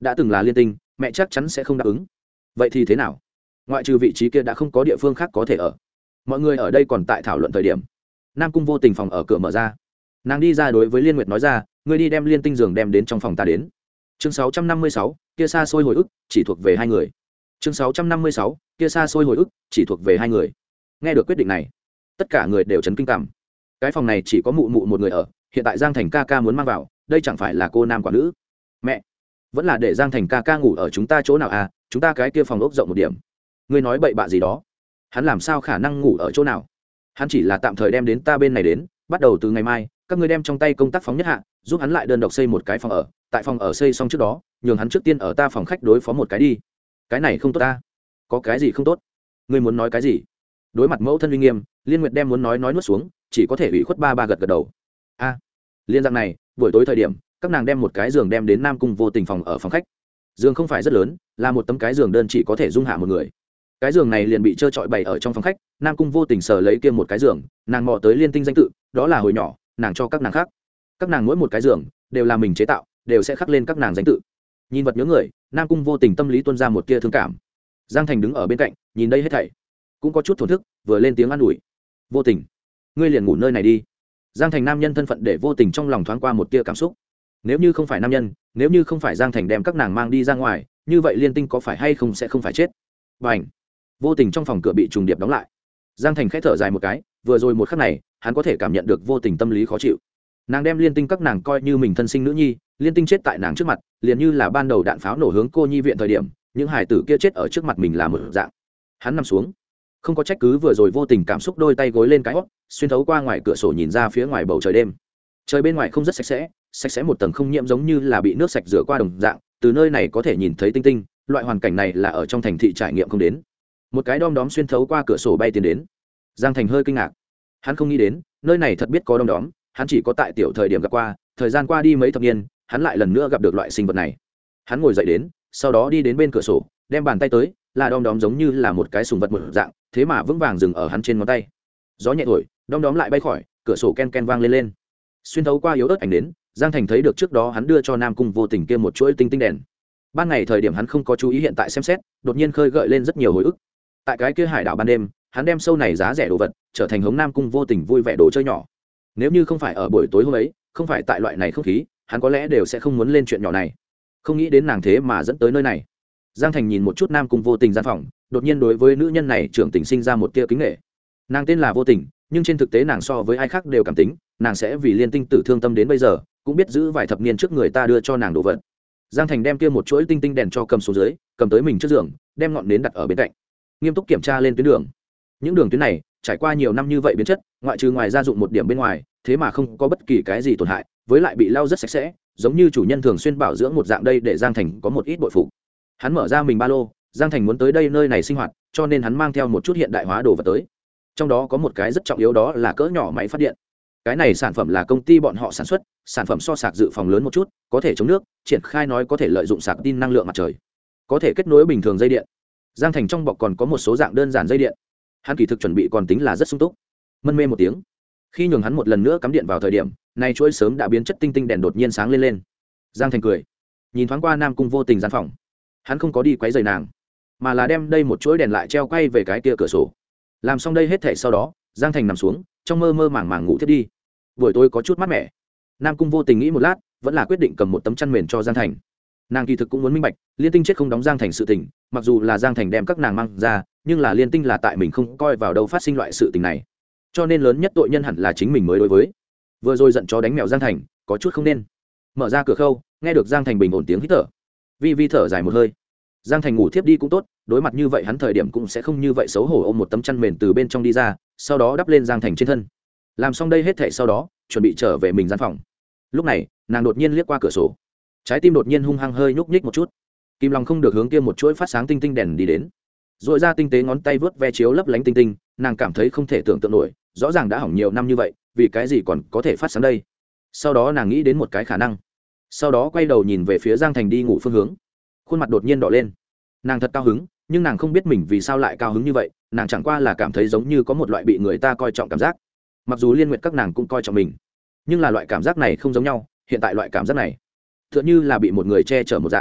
đã từng là liên tinh mẹ chắc chắn sẽ không đáp ứng. Vậy thì thế nào? Ngoại trừ vị trí kia đã không có địa phương khác có thể ở. Mọi người ở đây còn tại thảo luận thời điểm, Nam Cung Vô Tình phòng ở cửa mở ra, nàng đi ra đối với Liên Nguyệt nói ra, ngươi đi đem liên tinh giường đem đến trong phòng ta đến. Chương sáu trăm năm mươi sáu, kia xa xôi hồi ức chỉ thuộc về hai người. Chương sáu trăm năm mươi sáu, kia xa xôi hồi ức chỉ thuộc về hai người. Nghe được quyết định này, tất cả người đều chấn kinh cảm. Cái phòng này chỉ có mụ mụ một người ở, hiện tại Giang Thành ca ca muốn mang vào, đây chẳng phải là cô nam quả nữ? Mẹ, vẫn là để Giang Thành ca ca ngủ ở chúng ta chỗ nào à? Chúng ta cái kia phòng ốc rộng một điểm. Ngươi nói bậy bạ gì đó? Hắn làm sao khả năng ngủ ở chỗ nào? Hắn chỉ là tạm thời đem đến ta bên này đến, bắt đầu từ ngày mai, các ngươi đem trong tay công tác phóng nhất hạ, giúp hắn lại đơn độc xây một cái phòng ở, tại phòng ở xây xong trước đó, nhường hắn trước tiên ở ta phòng khách đối phó một cái đi. Cái này không tốt ta? Có cái gì không tốt? Ngươi muốn nói cái gì? Đối mặt mẫu thân uy nghiêm, Liên Nguyệt đem muốn nói nói nuốt xuống, chỉ có thể ủy khuất ba ba gật gật đầu. A, liên dạng này, buổi tối thời điểm, các nàng đem một cái giường đem đến Nam Cung Vô Tình phòng ở phòng khách. Giường không phải rất lớn, là một tấm cái giường đơn chỉ có thể dung hạ một người. Cái giường này liền bị trơ trọi bày ở trong phòng khách. Nam Cung Vô Tình sờ lấy kia một cái giường, nàng mò tới liên tinh danh tự, đó là hồi nhỏ nàng cho các nàng khác. Các nàng mỗi một cái giường đều là mình chế tạo, đều sẽ khắc lên các nàng danh tự. Nhìn vật nhớ người, Nam Cung Vô Tình tâm lý tuôn ra một tia thương cảm. Giang Thành đứng ở bên cạnh, nhìn đây hết thảy, cũng có chút thổn thức, vừa lên tiếng an ủi. Vô Tình, ngươi liền ngủ nơi này đi. Giang Thành nam nhân thân phận để Vô Tình trong lòng thoáng qua một tia cảm xúc. Nếu như không phải nam nhân, nếu như không phải Giang Thành đem các nàng mang đi ra ngoài, như vậy liên tinh có phải hay không sẽ không phải chết. Bành! Vô Tình trong phòng cửa bị trùng điệp đóng lại. Giang Thành khẽ thở dài một cái, vừa rồi một khắc này, hắn có thể cảm nhận được Vô Tình tâm lý khó chịu. Nàng đem liên tinh các nàng coi như mình thân sinh nữ nhi, liên tinh chết tại nàng trước mặt, liền như là ban đầu đạn pháo nổ hướng cô nhi viện thời điểm, những hải tử kia chết ở trước mặt mình là một dạng. Hắn nằm xuống, không có trách cứ vừa rồi Vô Tình cảm xúc đôi tay gối lên cái hót, xuyên thấu qua ngoài cửa sổ nhìn ra phía ngoài bầu trời đêm. Trời bên ngoài không rất sạch sẽ, sạch sẽ một tầng không nhiễm giống như là bị nước sạch rửa qua đồng dạng, từ nơi này có thể nhìn thấy tinh tinh, loại hoàn cảnh này là ở trong thành thị trải nghiệm không đến. Một cái đom đóm xuyên thấu qua cửa sổ bay tiến đến. Giang Thành hơi kinh ngạc, hắn không nghĩ đến nơi này thật biết có đom đóm, hắn chỉ có tại tiểu thời điểm gặp qua, thời gian qua đi mấy thập niên, hắn lại lần nữa gặp được loại sinh vật này. Hắn ngồi dậy đến, sau đó đi đến bên cửa sổ, đem bàn tay tới, là đom đóm giống như là một cái sùng vật một dạng, thế mà vững vàng dừng ở hắn trên ngón tay. Gió nhẹ thổi, đom đóm lại bay khỏi, cửa sổ ken ken vang lên lên. Xuyên thấu qua yếu ớt ánh đến, Giang Thành thấy được trước đó hắn đưa cho Nam Cung Vô Tình kia một chuỗi tinh tinh đèn. Ban ngày thời điểm hắn không có chú ý, hiện tại xem xét, đột nhiên khơi gợi lên rất nhiều hồi ức. Tại cái kia hải đảo ban đêm, hắn đem sâu này giá rẻ đồ vật, trở thành hống Nam Cung Vô Tình vui vẻ đồ chơi nhỏ. Nếu như không phải ở buổi tối hôm ấy, không phải tại loại này không khí, hắn có lẽ đều sẽ không muốn lên chuyện nhỏ này. Không nghĩ đến nàng thế mà dẫn tới nơi này. Giang Thành nhìn một chút Nam Cung Vô Tình gian phòng, đột nhiên đối với nữ nhân này trưởng tình sinh ra một tia kính nể. Nàng tên là Vô Tình, nhưng trên thực tế nàng so với ai khác đều cảm tính, nàng sẽ vì liên tinh tử thương tâm đến bây giờ, cũng biết giữ vài thập niên trước người ta đưa cho nàng đồ vật. Giang Thành đem kia một chuỗi tinh tinh đèn cho cầm xuống dưới, cầm tới mình trước giường, đem ngọn nến đặt ở bên cạnh, nghiêm túc kiểm tra lên tuyến đường. Những đường tuyến này trải qua nhiều năm như vậy biến chất, ngoại trừ ngoài gia dụng một điểm bên ngoài, thế mà không có bất kỳ cái gì tổn hại, với lại bị lau rất sạch sẽ, giống như chủ nhân thường xuyên bảo dưỡng một dạng. Đây để Giang Thành có một ít bội phục. Hắn mở ra mình ba lô, Giang Thành muốn tới đây nơi này sinh hoạt, cho nên hắn mang theo một chút hiện đại hóa đồ vật tới. Trong đó có một cái rất trọng yếu, đó là cỡ nhỏ máy phát điện. Cái này sản phẩm là công ty bọn họ sản xuất, sản phẩm so sạc dự phòng lớn một chút, có thể chống nước, triển khai nói có thể lợi dụng sạc tin năng lượng mặt trời, có thể kết nối bình thường dây điện. Giang Thành trong bọc còn có một số dạng đơn giản dây điện, hắn kỳ thực chuẩn bị còn tính là rất sung túc. Mân mê một tiếng, khi nhường hắn một lần nữa cắm điện vào thời điểm, nay chuỗi sớm đã biến chất tinh tinh đèn đột nhiên sáng lên lên. Giang Thành cười, nhìn thoáng qua Nam Cung Vô Tình gian phòng, hắn không có đi quấy rầy nàng, mà là đem đây một chuỗi đèn lại treo quay về cái kia cửa sổ. Làm xong đây hết thảy sau đó, Giang Thành nằm xuống, trong mơ mơ màng màng ngủ thiếp đi. Buổi tối có chút mát mẻ, Nam Cung Vô Tình nghĩ một lát, vẫn là quyết định cầm một tấm chăn mền cho Giang Thành. Nàng kỳ thực cũng muốn minh bạch, liên tinh chết không đóng Giang Thành sự tình, mặc dù là Giang Thành đem các nàng mang ra, nhưng là liên tinh là tại mình không coi vào đâu phát sinh loại sự tình này, cho nên lớn nhất tội nhân hẳn là chính mình mới đối với. Vừa rồi giận chó đánh mèo Giang Thành, có chút không nên. Mở ra cửa khâu, nghe được Giang Thành bình ổn tiếng hít thở, vi vi thở dài một hơi. Giang Thành ngủ thiếp đi cũng tốt, đối mặt như vậy hắn thời điểm cũng sẽ không như vậy xấu hổ, ôm một tấm chăn mền từ bên trong đi ra, sau đó đắp lên Giang Thành trên thân. Làm xong đây hết thảy sau đó, chuẩn bị trở về mình gian phòng. Lúc này, nàng đột nhiên liếc qua cửa sổ, trái tim đột nhiên hung hăng hơi nhúc nhích một chút. Kim Long không được hướng kia một chuỗi phát sáng tinh tinh đèn đi đến, rồi ra tinh tế ngón tay vớt ve chiếu lấp lánh tinh tinh, nàng cảm thấy không thể tưởng tượng nổi, rõ ràng đã hỏng nhiều năm như vậy, vì cái gì còn có thể phát sáng đây. Sau đó nàng nghĩ đến một cái khả năng, sau đó quay đầu nhìn về phía Giang Thành đi ngủ phương hướng, khuôn mặt đột nhiên đỏ lên. Nàng thật cao hứng, nhưng nàng không biết mình vì sao lại cao hứng như vậy, nàng chẳng qua là cảm thấy giống như có một loại bị người ta coi trọng cảm giác. Mặc dù Liên Nguyệt các nàng cũng coi trọng mình, nhưng là loại cảm giác này không giống nhau. Hiện tại loại cảm giác này tựa như là bị một người che chở một dạng.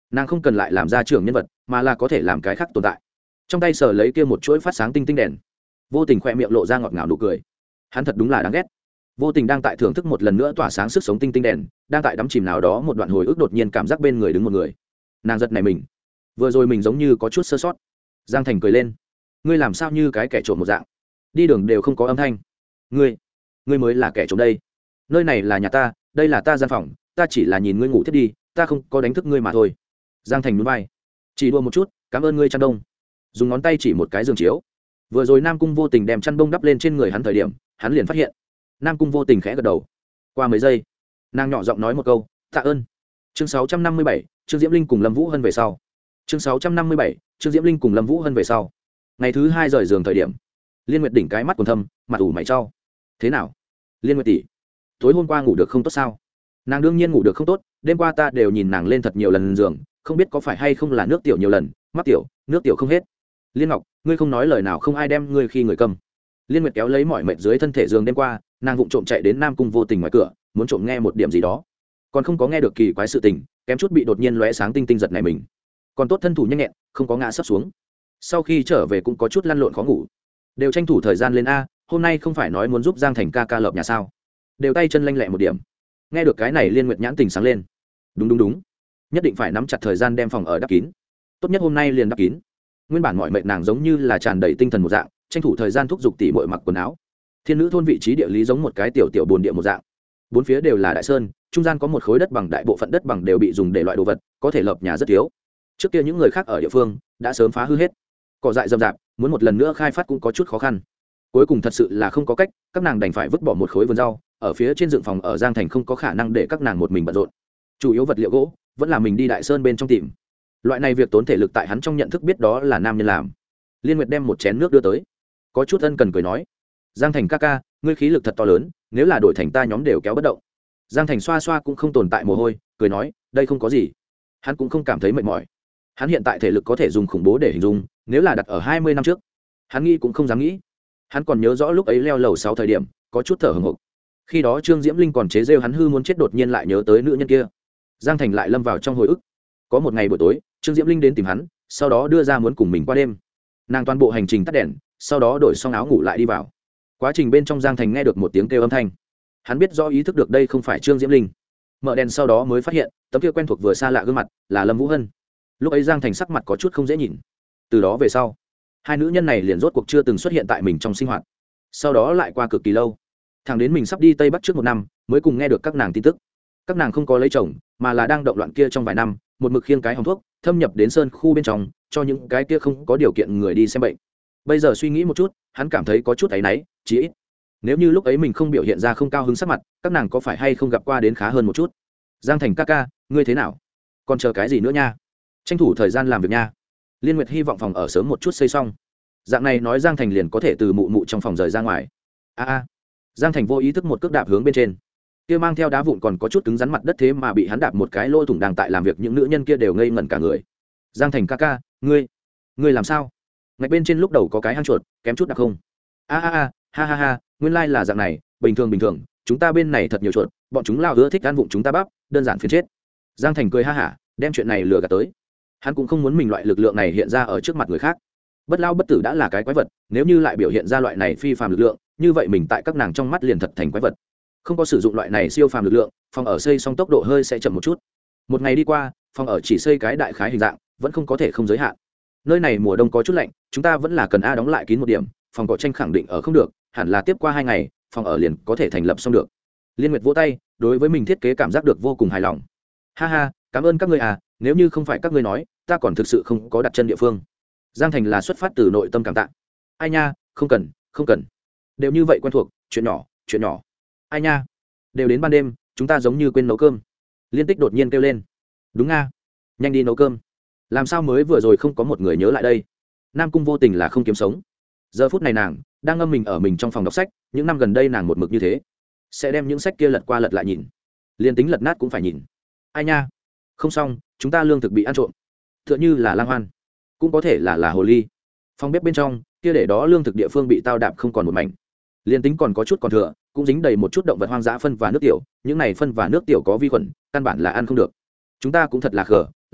nàng không cần lại làm ra trưởng nhân vật mà là có thể làm cái khác tồn tại. Trong tay sờ lấy kia một chuỗi phát sáng tinh tinh đèn, vô tình khoe miệng lộ ra ngọt ngào nụ cười. Hắn thật đúng là đáng ghét. Vô tình đang tại thưởng thức một lần nữa tỏa sáng sức sống tinh tinh đèn, đang tại đắm chìm nào đó một đoạn hồi ức, đột nhiên cảm giác bên người đứng một người. Nàng giật này mình, vừa rồi mình giống như có chút sơ sót. Giang Thành cười lên, ngươi làm sao như cái kẻ trộm một dạng, đi đường đều không có âm thanh. Ngươi, ngươi mới là kẻ trộm đây. Nơi này là nhà ta, đây là ta gian phòng, ta chỉ là nhìn ngươi ngủ thiết đi, ta không có đánh thức ngươi mà thôi. Giang Thành nhún vai, chỉ đùa một chút, cảm ơn ngươi chăn đông. Dùng ngón tay chỉ một cái giường chiếu. Vừa rồi Nam Cung vô tình đem chăn bông đắp lên trên người hắn thời điểm, hắn liền phát hiện. Nam Cung vô tình khẽ gật đầu. Qua mấy giây, nàng nhỏ giọng nói một câu, tạ ơn. Chương sáu trăm năm mươi bảy, Trương Diễm Linh cùng Lâm Vũ Hân về sau. Chương sáu trăm năm mươi bảy, Trương Diễm Linh cùng Lâm Vũ Hân về sau. Ngày thứ hai rời giường thời điểm, Liên Nguyệt đỉnh cái mắt quần thâm, mặt ủ mày trao. Thế nào? Liên Nguyệt tỷ, tối hôm qua ngủ được không tốt sao? Nàng đương nhiên ngủ được không tốt, đêm qua ta đều nhìn nàng lên thật nhiều lần giường, không biết có phải hay không là nước tiểu nhiều lần, mắc tiểu, nước tiểu không hết. Liên Ngọc, ngươi không nói lời nào, không ai đem ngươi khi người cầm. Liên Nguyệt kéo lấy mỏi mệt dưới thân thể giường đêm qua, nàng vụng trộm chạy đến Nam Cung vô tình ngoài cửa, muốn trộm nghe một điểm gì đó, còn không có nghe được kỳ quái sự tình, kém chút bị đột nhiên lóe sáng tinh tinh giật này mình. Còn tốt thân thủ nhanh nhẹn, không có ngã sấp xuống. Sau khi trở về cũng có chút lăn lộn khó ngủ, đều tranh thủ thời gian lên a, hôm nay không phải nói muốn giúp Giang Thành ca ca lợp nhà sao, đều tay chân lanh lẹ một điểm. Nghe được cái này, Liên Nguyệt nhãn tình sáng lên, đúng đúng đúng, nhất định phải nắm chặt thời gian đem phòng ở đắp kín, tốt nhất hôm nay liền đắp kín. Nguyên bản mọi mệt nàng giống như là tràn đầy tinh thần một dạng, tranh thủ thời gian thúc giục tỉ muội mặc quần áo. Thiên nữ thôn vị trí địa lý giống một cái tiểu tiểu bồn địa một dạng, bốn phía đều là đại sơn, trung gian có một khối đất bằng, đại bộ phận đất bằng đều bị dùng để loại đồ vật, có thể lợp nhà rất thiếu. Trước kia những người khác ở địa phương đã sớm phá hư hết, cỏ dại rậm rạp, muốn một lần nữa khai phát cũng có chút khó khăn. Cuối cùng thật sự là không có cách, các nàng đành phải vứt bỏ một khối vườn rau ở phía trên dựng phòng ở Giang Thành, không có khả năng để các nàng một mình bận rộn. Chủ yếu vật liệu gỗ vẫn là mình đi đại sơn bên trong tìm. Loại này việc tốn thể lực, tại hắn trong nhận thức biết đó là nam nhân làm. Liên Nguyệt đem một chén nước đưa tới, có chút ân cần cười nói, Giang Thành ca ca, ngươi khí lực thật to lớn, nếu là đổi thành ta nhóm đều kéo bất động. Giang Thành xoa xoa cũng không tồn tại mồ hôi, cười nói, đây không có gì. Hắn cũng không cảm thấy mệt mỏi. Hắn hiện tại thể lực có thể dùng khủng bố để hình dung, nếu là đặt ở hai mươi năm trước, hắn nghĩ cũng không dám nghĩ. Hắn còn nhớ rõ lúc ấy leo lầu sáu thời điểm, có chút thở hổn hộc. Khi đó Trương Diễm Linh còn chế rêu hắn hư muốn chết, đột nhiên lại nhớ tới nữ nhân kia. Giang Thành lại lâm vào trong hồi ức. Có một ngày buổi tối, Trương Diễm Linh đến tìm hắn, sau đó đưa ra muốn cùng mình qua đêm. Nàng toàn bộ hành trình tắt đèn, sau đó đổi xong áo ngủ lại đi vào. Quá trình bên trong, Giang Thành nghe được một tiếng kêu âm thanh. Hắn biết rõ, ý thức được đây không phải Trương Diễm Linh. Mở đèn sau đó mới phát hiện, tấm kia quen thuộc vừa xa lạ gương mặt là Lâm Vũ Hân. Lúc ấy Giang Thành sắc mặt có chút không dễ nhìn. Từ đó về sau, hai nữ nhân này liền rốt cuộc chưa từng xuất hiện tại mình trong sinh hoạt. Sau đó lại qua cực kỳ lâu, thẳng đến mình sắp đi Tây Bắc trước một năm, mới cùng nghe được các nàng tin tức. Các nàng không có lấy chồng, mà là đang động loạn kia trong vài năm, một mực khiêng cái hòm thuốc, thâm nhập đến sơn khu bên trong, cho những cái kia không có điều kiện người đi xem bệnh. Bây giờ suy nghĩ một chút, hắn cảm thấy có chút áy náy, chí ít nếu như lúc ấy mình không biểu hiện ra không cao hứng sắc mặt, các nàng có phải hay không gặp qua đến khá hơn một chút. Giang Thành ca ca, ngươi thế nào? Còn chờ cái gì nữa nha? Tranh thủ thời gian làm việc nha. Liên Nguyệt hy vọng phòng ở sớm một chút xây xong, dạng này nói Giang Thành liền có thể từ mụ mụ trong phòng rời ra ngoài. A a. Giang Thành vô ý thức một cước đạp hướng bên trên, kia mang theo đá vụn còn có chút cứng rắn mặt đất, thế mà bị hắn đạp một cái lỗ thủng. Đang tại làm việc những nữ nhân kia đều ngây ngẩn cả người. Giang Thành ca ca, ngươi ngươi làm sao? Ngạch bên trên lúc đầu có cái hang chuột, kém chút đạp không. A a a, ha ha ha, nguyên lai là dạng này, bình thường bình thường, chúng ta bên này thật nhiều chuột, bọn chúng lao ưa thích ăn vụng chúng ta bắp, đơn giản phiền chết. Giang Thành cười ha hả, đem chuyện này lừa gạt tới. Hắn cũng không muốn mình loại lực lượng này hiện ra ở trước mặt người khác. Bất lao bất tử đã là cái quái vật, nếu như lại biểu hiện ra loại này phi phàm lực lượng, như vậy mình tại các nàng trong mắt liền thật thành quái vật. Không có sử dụng loại này siêu phàm lực lượng, phòng ở xây xong tốc độ hơi sẽ chậm một chút. Một ngày đi qua, phòng ở chỉ xây cái đại khái hình dạng, vẫn không có thể không giới hạn. Nơi này mùa đông có chút lạnh, chúng ta vẫn là cần a đóng lại kín một điểm, phòng cỏ tranh khẳng định ở không được, hẳn là tiếp qua hai ngày, phòng ở liền có thể thành lập xong được. Liên Nguyệt vỗ tay, đối với mình thiết kế cảm giác được vô cùng hài lòng. Ha ha, cảm ơn các ngươi à, nếu như không phải các ngươi nói, ta còn thực sự không có đặt chân địa phương. Giang Thành là xuất phát từ nội tâm cảm tạ. Ai nha, không cần, không cần, đều như vậy quen thuộc, chuyện nhỏ, chuyện nhỏ. Ai nha, đều đến ban đêm, chúng ta giống như quên nấu cơm. Liên Tích đột nhiên kêu lên. Đúng nga, nhanh đi nấu cơm. Làm sao mới vừa rồi không có một người nhớ lại đây? Nam Cung vô tình là không kiếm sống. Giờ phút này nàng đang ngâm mình ở mình trong phòng đọc sách, những năm gần đây nàng một mực như thế, sẽ đem những sách kia lật qua lật lại nhìn, liên tính lật nát cũng phải nhìn. Ai nha, không xong, chúng ta lương thực bị ăn trộm, tựa như là lang hoan, cũng có thể là là hồ ly. Phòng bếp bên trong kia để đó lương thực địa phương bị tao đạp không còn một mảnh, liên tính còn có chút còn thừa, cũng dính đầy một chút động vật hoang dã phân và nước tiểu. Những này phân và nước tiểu có vi khuẩn, căn bản là ăn không được. Chúng ta cũng thật là khờ,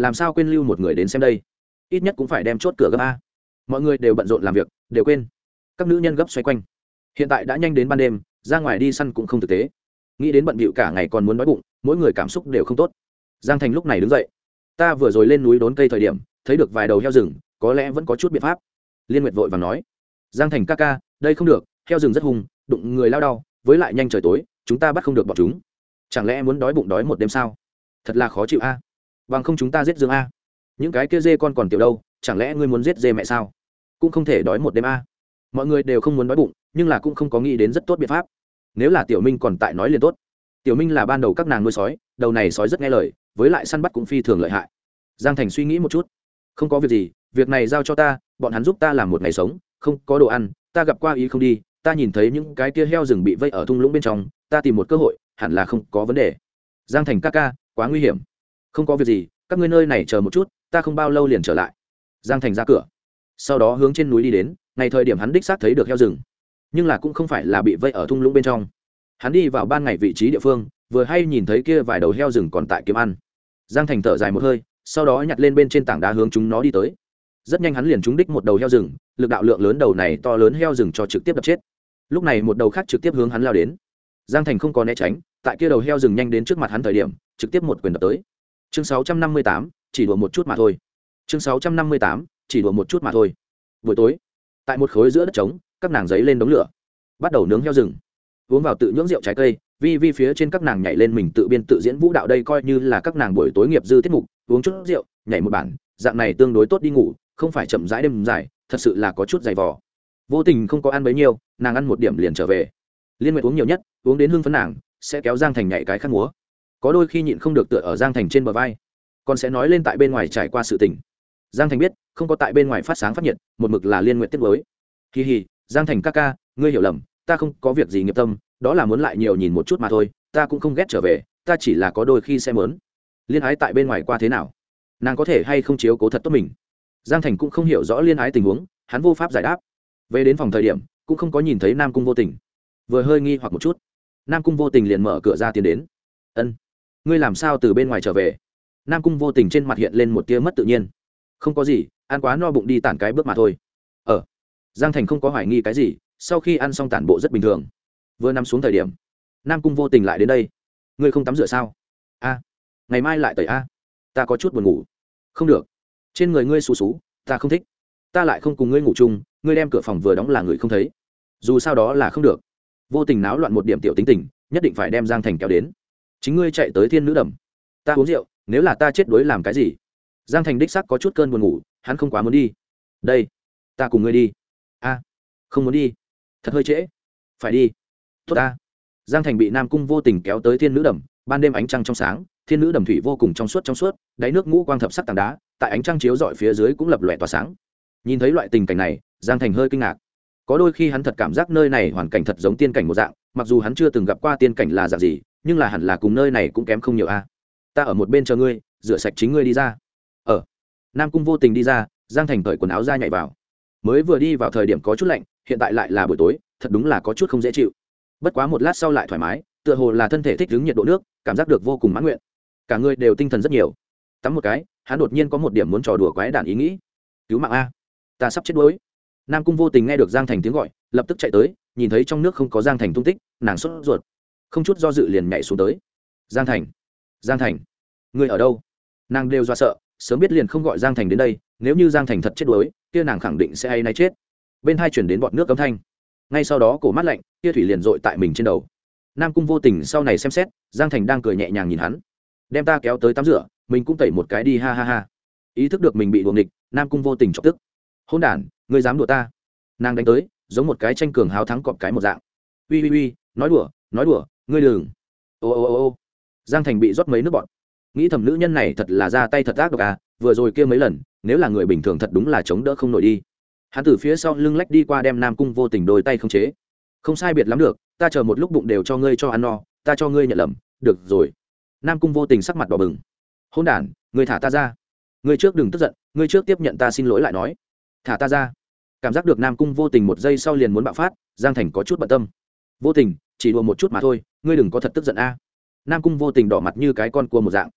làm sao quên lưu một người đến xem đây, ít nhất cũng phải đem chốt cửa gấp a. Mọi người đều bận rộn làm việc, đều quên. Các nữ nhân gấp xoay quanh. Hiện tại đã nhanh đến ban đêm, ra ngoài đi săn cũng không thực tế, nghĩ đến bận bịu cả ngày còn muốn đói bụng, mỗi người cảm xúc đều không tốt. Giang Thành lúc này đứng dậy. Ta vừa rồi lên núi đốn cây thời điểm thấy được vài đầu heo rừng, có lẽ vẫn có chút biện pháp. Liên Nguyệt vội vàng nói. Giang Thành ca ca, đây không được, heo rừng rất hung, đụng người lao đau, với lại nhanh trời tối, chúng ta bắt không được bọn chúng. Chẳng lẽ muốn đói bụng đói một đêm sao? Thật là khó chịu a. Bằng không chúng ta giết dương a. Những cái kia dê con còn tiểu đâu, chẳng lẽ ngươi muốn giết dê mẹ sao? Cũng không thể đói một đêm a. Mọi người đều không muốn đói bụng, nhưng là cũng không có nghĩ đến rất tốt biện pháp. Nếu là Tiểu Minh còn tại nói liền tốt. Tiểu Minh là ban đầu các nàng nuôi sói, đầu này sói rất nghe lời, với lại săn bắt cũng phi thường lợi hại. Giang Thành suy nghĩ một chút. Không có việc gì, việc này giao cho ta, bọn hắn giúp ta làm một ngày sống, không có đồ ăn, ta gặp qua ý không đi, ta nhìn thấy những cái kia heo rừng bị vây ở thung lũng bên trong, ta tìm một cơ hội, hẳn là không có vấn đề. Giang Thành ca ca, quá nguy hiểm. Không có việc gì, các ngươi nơi này chờ một chút, ta không bao lâu liền trở lại. Giang Thành ra cửa, sau đó hướng trên núi đi đến, ngày thời điểm hắn đích xác thấy được heo rừng, nhưng là cũng không phải là bị vây ở thung lũng bên trong. Hắn đi vào ban ngày vị trí địa phương, vừa hay nhìn thấy kia vài đầu heo rừng còn tại kiếm ăn. Giang Thành thở dài một hơi, sau đó nhặt lên bên trên tảng đá hướng chúng nó đi tới. Rất nhanh hắn liền trúng đích một đầu heo rừng, lực đạo lượng lớn đầu này to lớn heo rừng cho trực tiếp đập chết. Lúc này một đầu khác trực tiếp hướng hắn lao đến. Giang Thành không có né tránh, tại kia đầu heo rừng nhanh đến trước mặt hắn thời điểm, trực tiếp một quyền đập tới. Chương sáu trăm năm mươi tám, chỉ đùa một chút mà thôi. Chương sáu trăm năm mươi tám, chỉ đùa một chút mà thôi. Buổi tối, tại một khối giữa đất trống, các nàng giấy lên đống lửa, bắt đầu nướng heo rừng, uống vào tự nhưỡng rượu trái cây, vi vi phía trên các nàng nhảy lên mình tự biên tự diễn vũ đạo, đây coi như là các nàng buổi tối nghiệp dư tiết mục, uống chút rượu, nhảy một bản, dạng này tương đối tốt đi ngủ, không phải chậm rãi đêm dài, thật sự là có chút dày vò. Vô Tình không có ăn bấy nhiêu, nàng ăn một điểm liền trở về. Liên Nguyệt uống nhiều nhất, uống đến hưng phấn nàng sẽ kéo Giang Thành nhảy cái khác múa, có đôi khi nhịn không được tựa ở Giang Thành trên bờ vai, còn sẽ nói lên tại bên ngoài trải qua sự tình. Giang Thành biết không có tại bên ngoài phát sáng phát nhiệt, một mực là Liên Nguyệt tiếc nuối. Hi hi, Giang Thành ca ca, ngươi hiểu lầm, ta không có việc gì nghiệp tâm, đó là muốn lại nhiều nhìn một chút mà thôi, ta cũng không ghét trở về, ta chỉ là có đôi khi sẽ mớn. Liên Ái tại bên ngoài qua thế nào, nàng có thể hay không chiếu cố thật tốt mình. Giang Thành cũng không hiểu rõ Liên Ái tình huống, hắn vô pháp giải đáp. Về đến phòng thời điểm cũng không có nhìn thấy Nam Cung Vô Tình, vừa hơi nghi hoặc một chút, Nam Cung Vô Tình liền mở cửa ra tiến đến. Ân, ngươi làm sao từ bên ngoài trở về? Nam Cung Vô Tình trên mặt hiện lên một tia mất tự nhiên. Không có gì, ăn quá no bụng đi tản cái bước mà thôi. Ờ, Giang Thành không có hoài nghi cái gì, sau khi ăn xong tản bộ rất bình thường. Vừa nằm xuống thời điểm Nam Cung Vô Tình lại đến đây. Ngươi không tắm rửa sao? A, ngày mai lại tẩy a. Ta có chút buồn ngủ. Không được, trên người ngươi xú xú, ta không thích. Ta lại không cùng ngươi ngủ chung, ngươi đem cửa phòng vừa đóng là người không thấy, dù sao đó là không được. Vô Tình náo loạn một điểm tiểu tính tình, nhất định phải đem Giang Thành kéo đến. Chính ngươi chạy tới Thiên Nữ Đầm, ta uống rượu, nếu là ta chết đuối làm cái gì? Giang Thành đích xác có chút cơn buồn ngủ, hắn không quá muốn đi. Đây, ta cùng ngươi đi. A, không muốn đi, thật hơi trễ. Phải đi. Tốt ta. Giang Thành bị Nam Cung Vô Tình kéo tới Thiên Nữ Đầm, ban đêm ánh trăng trong sáng, Thiên Nữ Đầm thủy vô cùng trong suốt trong suốt, đáy nước ngũ quang thập sắc tảng đá, tại ánh trăng chiếu rọi phía dưới cũng lập lòe tỏa sáng. Nhìn thấy loại tình cảnh này, Giang Thành hơi kinh ngạc. Có đôi khi hắn thật cảm giác nơi này hoàn cảnh thật giống tiên cảnh một dạng, mặc dù hắn chưa từng gặp qua tiên cảnh là dạng gì, nhưng là hẳn là cùng nơi này cũng kém không nhiều a. Ta ở một bên chờ ngươi, rửa sạch chính ngươi đi ra. Ở. Nam Cung Vô Tình đi ra, Giang Thành cởi quần áo ra nhảy vào. Mới vừa đi vào thời điểm có chút lạnh, hiện tại lại là buổi tối, thật đúng là có chút không dễ chịu. Bất quá một lát sau lại thoải mái, tựa hồ là thân thể thích ứng nhiệt độ nước, cảm giác được vô cùng mãn nguyện, cả người đều tinh thần rất nhiều. Tắm một cái, hắn đột nhiên có một điểm muốn trò đùa quái đản ý nghĩ. Cứu mạng a, ta sắp chết đuối. Nam Cung Vô Tình nghe được Giang Thành tiếng gọi, lập tức chạy tới, nhìn thấy trong nước không có Giang Thành tung tích, nàng sốt ruột, không chút do dự liền nhảy xuống tới. Giang Thành, Giang Thành, ngươi ở đâu? Nàng đều do sợ, sớm biết liền không gọi Giang Thành đến đây, nếu như Giang Thành thật chết đuối, kia nàng khẳng định sẽ hay nay chết. Bên hai chuyển đến bọt nước cấm thanh, ngay sau đó cổ mát lạnh, kia thủy liền dội tại mình trên đầu. Nam Cung Vô Tình sau này xem xét, Giang Thành đang cười nhẹ nhàng nhìn hắn, đem ta kéo tới tắm rửa, mình cũng tẩy một cái đi, ha ha ha. Ý thức được mình bị đuổi nghịch, Nam Cung Vô Tình chọc tức. Hỗn đản, ngươi dám đùa ta? Nàng đánh tới, giống một cái tranh cường háo thắng cọp cái một dạng. Uy uy uy, nói đùa, nói đùa, ngươi đừng. Ô ô ô ô. Giang Thành bị rót mấy nước bọt, nghĩ thầm nữ nhân này thật là ra tay thật ác độc à, vừa rồi kia mấy lần, nếu là người bình thường thật đúng là chống đỡ không nổi đi. Hắn từ phía sau lưng lách đi qua đem Nam Cung Vô Tình đôi tay khống chế. Không sai biệt lắm được, ta chờ một lúc bụng đều cho ngươi cho ăn no, ta cho ngươi nhận lầm, được rồi. Nam Cung Vô Tình sắc mặt đỏ bừng. Hỗn đản, ngươi thả ta ra. Ngươi trước đừng tức giận, ngươi trước tiếp nhận ta xin lỗi lại nói. Thả ta ra. Cảm giác được Nam Cung Vô Tình một giây sau liền muốn bạo phát, Giang Thành có chút bận tâm. Vô Tình, chỉ đùa một chút mà thôi, ngươi đừng có thật tức giận a. Nam Cung Vô Tình đỏ mặt như cái con cua một dạng.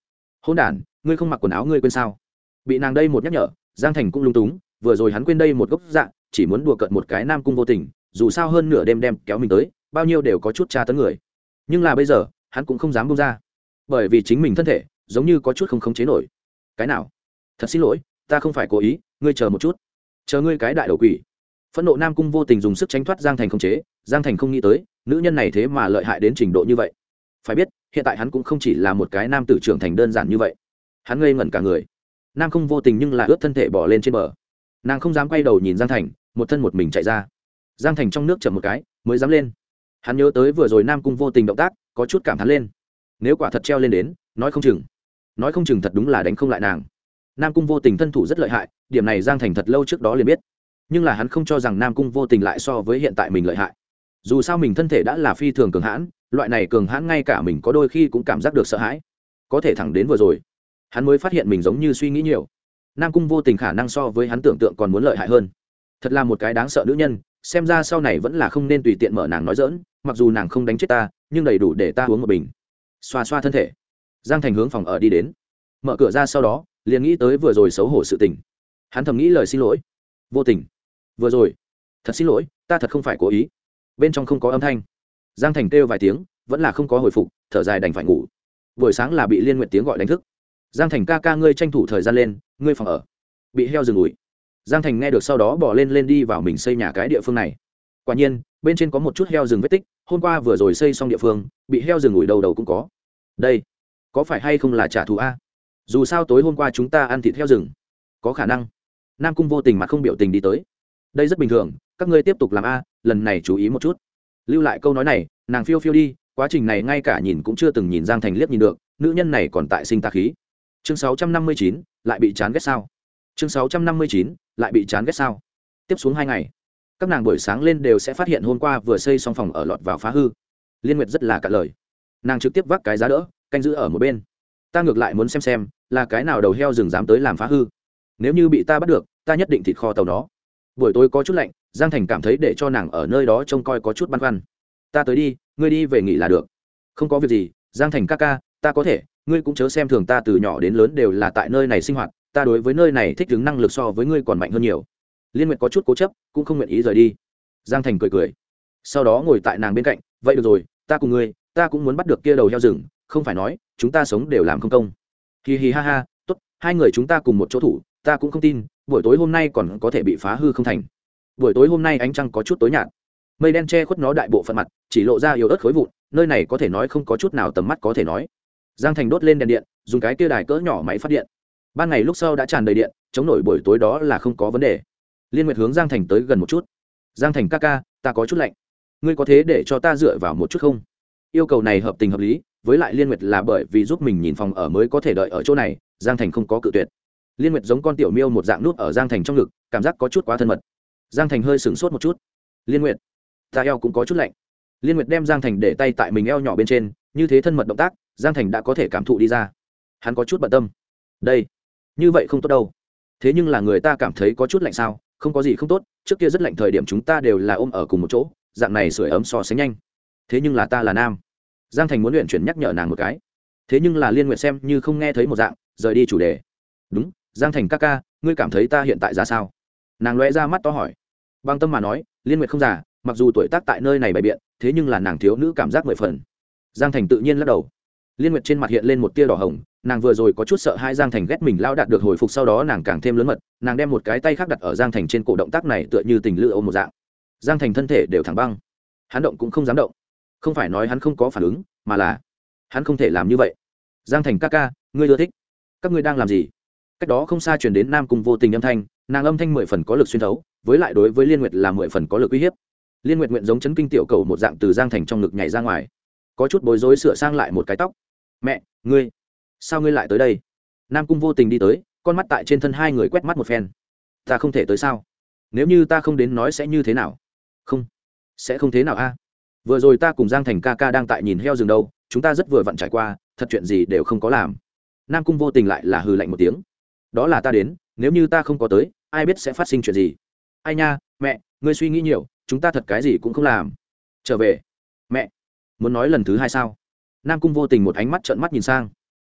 hôn đản, ngươi không mặc quần áo ngươi quên sao? Bị nàng đây một nhắc nhở, Giang Thành cũng lung túng, vừa rồi hắn quên đây một gốc dạng, chỉ muốn đùa cợt một cái Nam Cung Vô Tình, dù sao hơn nửa đêm đem kéo mình tới, bao nhiêu đều có chút tra tấn người. Nhưng là bây giờ, hắn cũng không dám buông ra, bởi vì chính mình thân thể giống như có chút không khống chế nổi. Cái nào? Thật xin lỗi, ta không phải cố ý, ngươi chờ một chút. Chờ ngươi cái đại đầu quỷ. Phẫn nộ Nam Cung Vô Tình dùng sức tránh thoát Giang Thành khống chế, Giang Thành không nghĩ tới, nữ nhân này thế mà lợi hại đến trình độ như vậy. Phải biết, hiện tại hắn cũng không chỉ là một cái nam tử trưởng thành đơn giản như vậy. Hắn ngây ngẩn cả người. Nam Cung Vô Tình nhưng là ướt thân thể bỏ lên trên bờ. Nàng không dám quay đầu nhìn Giang Thành, một thân một mình chạy ra. Giang Thành trong nước chậm một cái, mới dám lên. Hắn nhớ tới vừa rồi Nam Cung Vô Tình động tác, có chút cảm thán lên. Nếu quả thật treo lên đến, nói không chừng, nói không chừng thật đúng là đánh không lại nàng. Nam Cung Vô Tình thân thủ rất lợi hại, điểm này Giang Thành thật lâu trước đó liền biết. Nhưng là hắn không cho rằng Nam Cung Vô Tình lại so với hiện tại mình lợi hại. Dù sao mình thân thể đã là phi thường cường hãn, loại này cường hãn ngay cả mình có đôi khi cũng cảm giác được sợ hãi. Có thể thẳng đến vừa rồi, hắn mới phát hiện mình giống như suy nghĩ nhiều. Nam Cung Vô Tình khả năng so với hắn tưởng tượng còn muốn lợi hại hơn. Thật là một cái đáng sợ nữ nhân, xem ra sau này vẫn là không nên tùy tiện mở nàng nói dỡn, mặc dù nàng không đánh chết ta, nhưng đầy đủ để ta uống một bình. Xoa xoa thân thể, Giang Thành hướng phòng ở đi đến. Mở cửa ra sau đó, liền nghĩ tới vừa rồi xấu hổ sự tình. Hắn thầm nghĩ lời xin lỗi. Vô Tình, vừa rồi, thật xin lỗi, ta thật không phải cố ý. Bên trong không có âm thanh. Giang Thành kêu vài tiếng, vẫn là không có hồi phục, thở dài đành phải ngủ. Buổi sáng là bị Liên Nguyệt tiếng gọi đánh thức. Giang Thành ca ca, ngươi tranh thủ thời gian lên, ngươi phòng ở bị heo rừng ủi. Giang Thành nghe được sau đó bỏ lên lên đi vào mình xây nhà cái địa phương này. Quả nhiên, bên trên có một chút heo rừng vết tích, hôm qua vừa rồi xây xong địa phương, bị heo rừng ủi đầu đầu cũng có. Đây, có phải hay không là trả thù a? Dù sao tối hôm qua chúng ta ăn thịt heo rừng, có khả năng. Nam Cung Vô Tình mặt không biểu tình đi tới. Đây rất bình thường, các ngươi tiếp tục làm a, lần này chú ý một chút. Lưu lại câu nói này, nàng phiêu phiêu đi, quá trình này ngay cả nhìn cũng chưa từng nhìn Giang Thành liếc nhìn được, nữ nhân này còn tại sinh ta khí. Chương sáu trăm năm mươi chín, lại bị chán ghét sao? Chương sáu trăm năm mươi chín, lại bị chán ghét sao? Tiếp xuống hai ngày, các nàng buổi sáng lên đều sẽ phát hiện hôm qua vừa xây xong phòng ở lọt vào phá hư. Liên Nguyệt rất là cạn lời, nàng trực tiếp vác cái giá đỡ, canh giữ ở một bên. Ta ngược lại muốn xem xem, là cái nào đầu heo rừng dám tới làm phá hư. Nếu như bị ta bắt được, ta nhất định thịt kho tàu nó. Buổi tối có chút lạnh, Giang Thành cảm thấy để cho nàng ở nơi đó trông coi có chút băn khoăn. Ta tới đi, ngươi đi về nghỉ là được. Không có việc gì, Giang Thành ca ca, ta có thể, ngươi cũng chớ xem thường ta, từ nhỏ đến lớn đều là tại nơi này sinh hoạt, ta đối với nơi này thích ứng năng lực so với ngươi còn mạnh hơn nhiều. Liên Nguyệt có chút cố chấp, cũng không nguyện ý rời đi. Giang Thành cười cười, sau đó ngồi tại nàng bên cạnh. Vậy được rồi, ta cùng ngươi, ta cũng muốn bắt được kia đầu heo rừng, không phải nói chúng ta sống đều làm không công. Hi hi ha ha, tốt, hai người chúng ta cùng một chỗ thủ, ta cũng không tin buổi tối hôm nay còn có thể bị phá hư không thành. Buổi tối hôm nay ánh trăng có chút tối nhạt, mây đen che khuất nó đại bộ phận mặt, chỉ lộ ra yếu ớt khối vụn, nơi này có thể nói không có chút nào tầm mắt có thể nói. Giang Thành đốt lên đèn điện, dùng cái kia đài cỡ nhỏ máy phát điện. Ban ngày lúc sau đã tràn đầy điện, chống nổi buổi tối đó là không có vấn đề. Liên Nguyệt hướng Giang Thành tới gần một chút. Giang Thành ca ca, ta có chút lạnh, ngươi có thế để cho ta dựa vào một chút không? Yêu cầu này hợp tình hợp lý, với lại Liên Nguyệt là bởi vì giúp mình nhìn phòng ở mới có thể đợi ở chỗ này, Giang Thành không có cự tuyệt. Liên Nguyệt giống con tiểu miêu một dạng nút ở Giang Thành trong ngực, cảm giác có chút quá thân mật. Giang Thành hơi sửng sốt một chút. Liên Nguyệt, ta eo cũng có chút lạnh. Liên Nguyệt đem Giang Thành để tay tại mình eo nhỏ bên trên, như thế thân mật động tác, Giang Thành đã có thể cảm thụ đi ra. Hắn có chút bận tâm. Đây, như vậy không tốt đâu. Thế nhưng là người ta cảm thấy có chút lạnh sao? Không có gì không tốt, trước kia rất lạnh thời điểm chúng ta đều là ôm ở cùng một chỗ, dạng này sưởi ấm so sánh nhanh. Thế nhưng là ta là nam. Giang Thành muốn luyện chuyển nhắc nhở nàng một cái. Thế nhưng là Liên Nguyệt xem như không nghe thấy một dạng, rời đi chủ đề. Đúng, Giang Thành ca ca, ngươi cảm thấy ta hiện tại ra sao? Nàng lóe ra mắt to hỏi. Bằng tâm mà nói, Liên Nguyệt không già, mặc dù tuổi tác tại nơi này bày biện, thế nhưng là nàng thiếu nữ cảm giác mười phần. Giang Thành tự nhiên lắc đầu. Liên Nguyệt trên mặt hiện lên một tia đỏ hồng, nàng vừa rồi có chút sợ hai Giang Thành ghét mình lao đạt được hồi phục, sau đó nàng càng thêm lớn mật, nàng đem một cái tay khác đặt ở Giang Thành trên cổ, động tác này tựa như tình lữ ôm một dạng. Giang Thành thân thể đều thẳng băng, hắn động cũng không dám động. Không phải nói hắn không có phản ứng, mà là hắn không thể làm như vậy. Giang Thành ca ca, ngươi ưa thích? Các ngươi đang làm gì? Cách đó không xa truyền đến Nam Cung Vô Tình âm thanh, nàng âm thanh mười phần có lực xuyên thấu, với lại đối với Liên Nguyệt là mười phần có lực uy hiếp. Liên Nguyệt nguyện giống chấn kinh tiểu cầu một dạng từ Giang Thành trong ngực nhảy ra ngoài, có chút bối rối sửa sang lại một cái tóc. Mẹ, ngươi, sao ngươi lại tới đây? Nam Cung Vô Tình đi tới, con mắt tại trên thân hai người quét mắt một phen. Ta không thể tới sao? Nếu như ta không đến nói sẽ như thế nào? Không, sẽ không thế nào a. Vừa rồi ta cùng Giang Thành ca ca đang tại nhìn heo rừng đâu, chúng ta rất vừa vặn trải qua, thật chuyện gì đều không có làm. Nam Cung Vô Tình lại là hừ lạnh một tiếng. Đó là ta đến, nếu như ta không có tới, ai biết sẽ phát sinh chuyện gì? Ai nha, mẹ, ngươi suy nghĩ nhiều, chúng ta thật cái gì cũng không làm. Trở về. Mẹ, muốn nói lần thứ hai sao? Nam Cung Vô Tình một ánh mắt trợn mắt nhìn sang.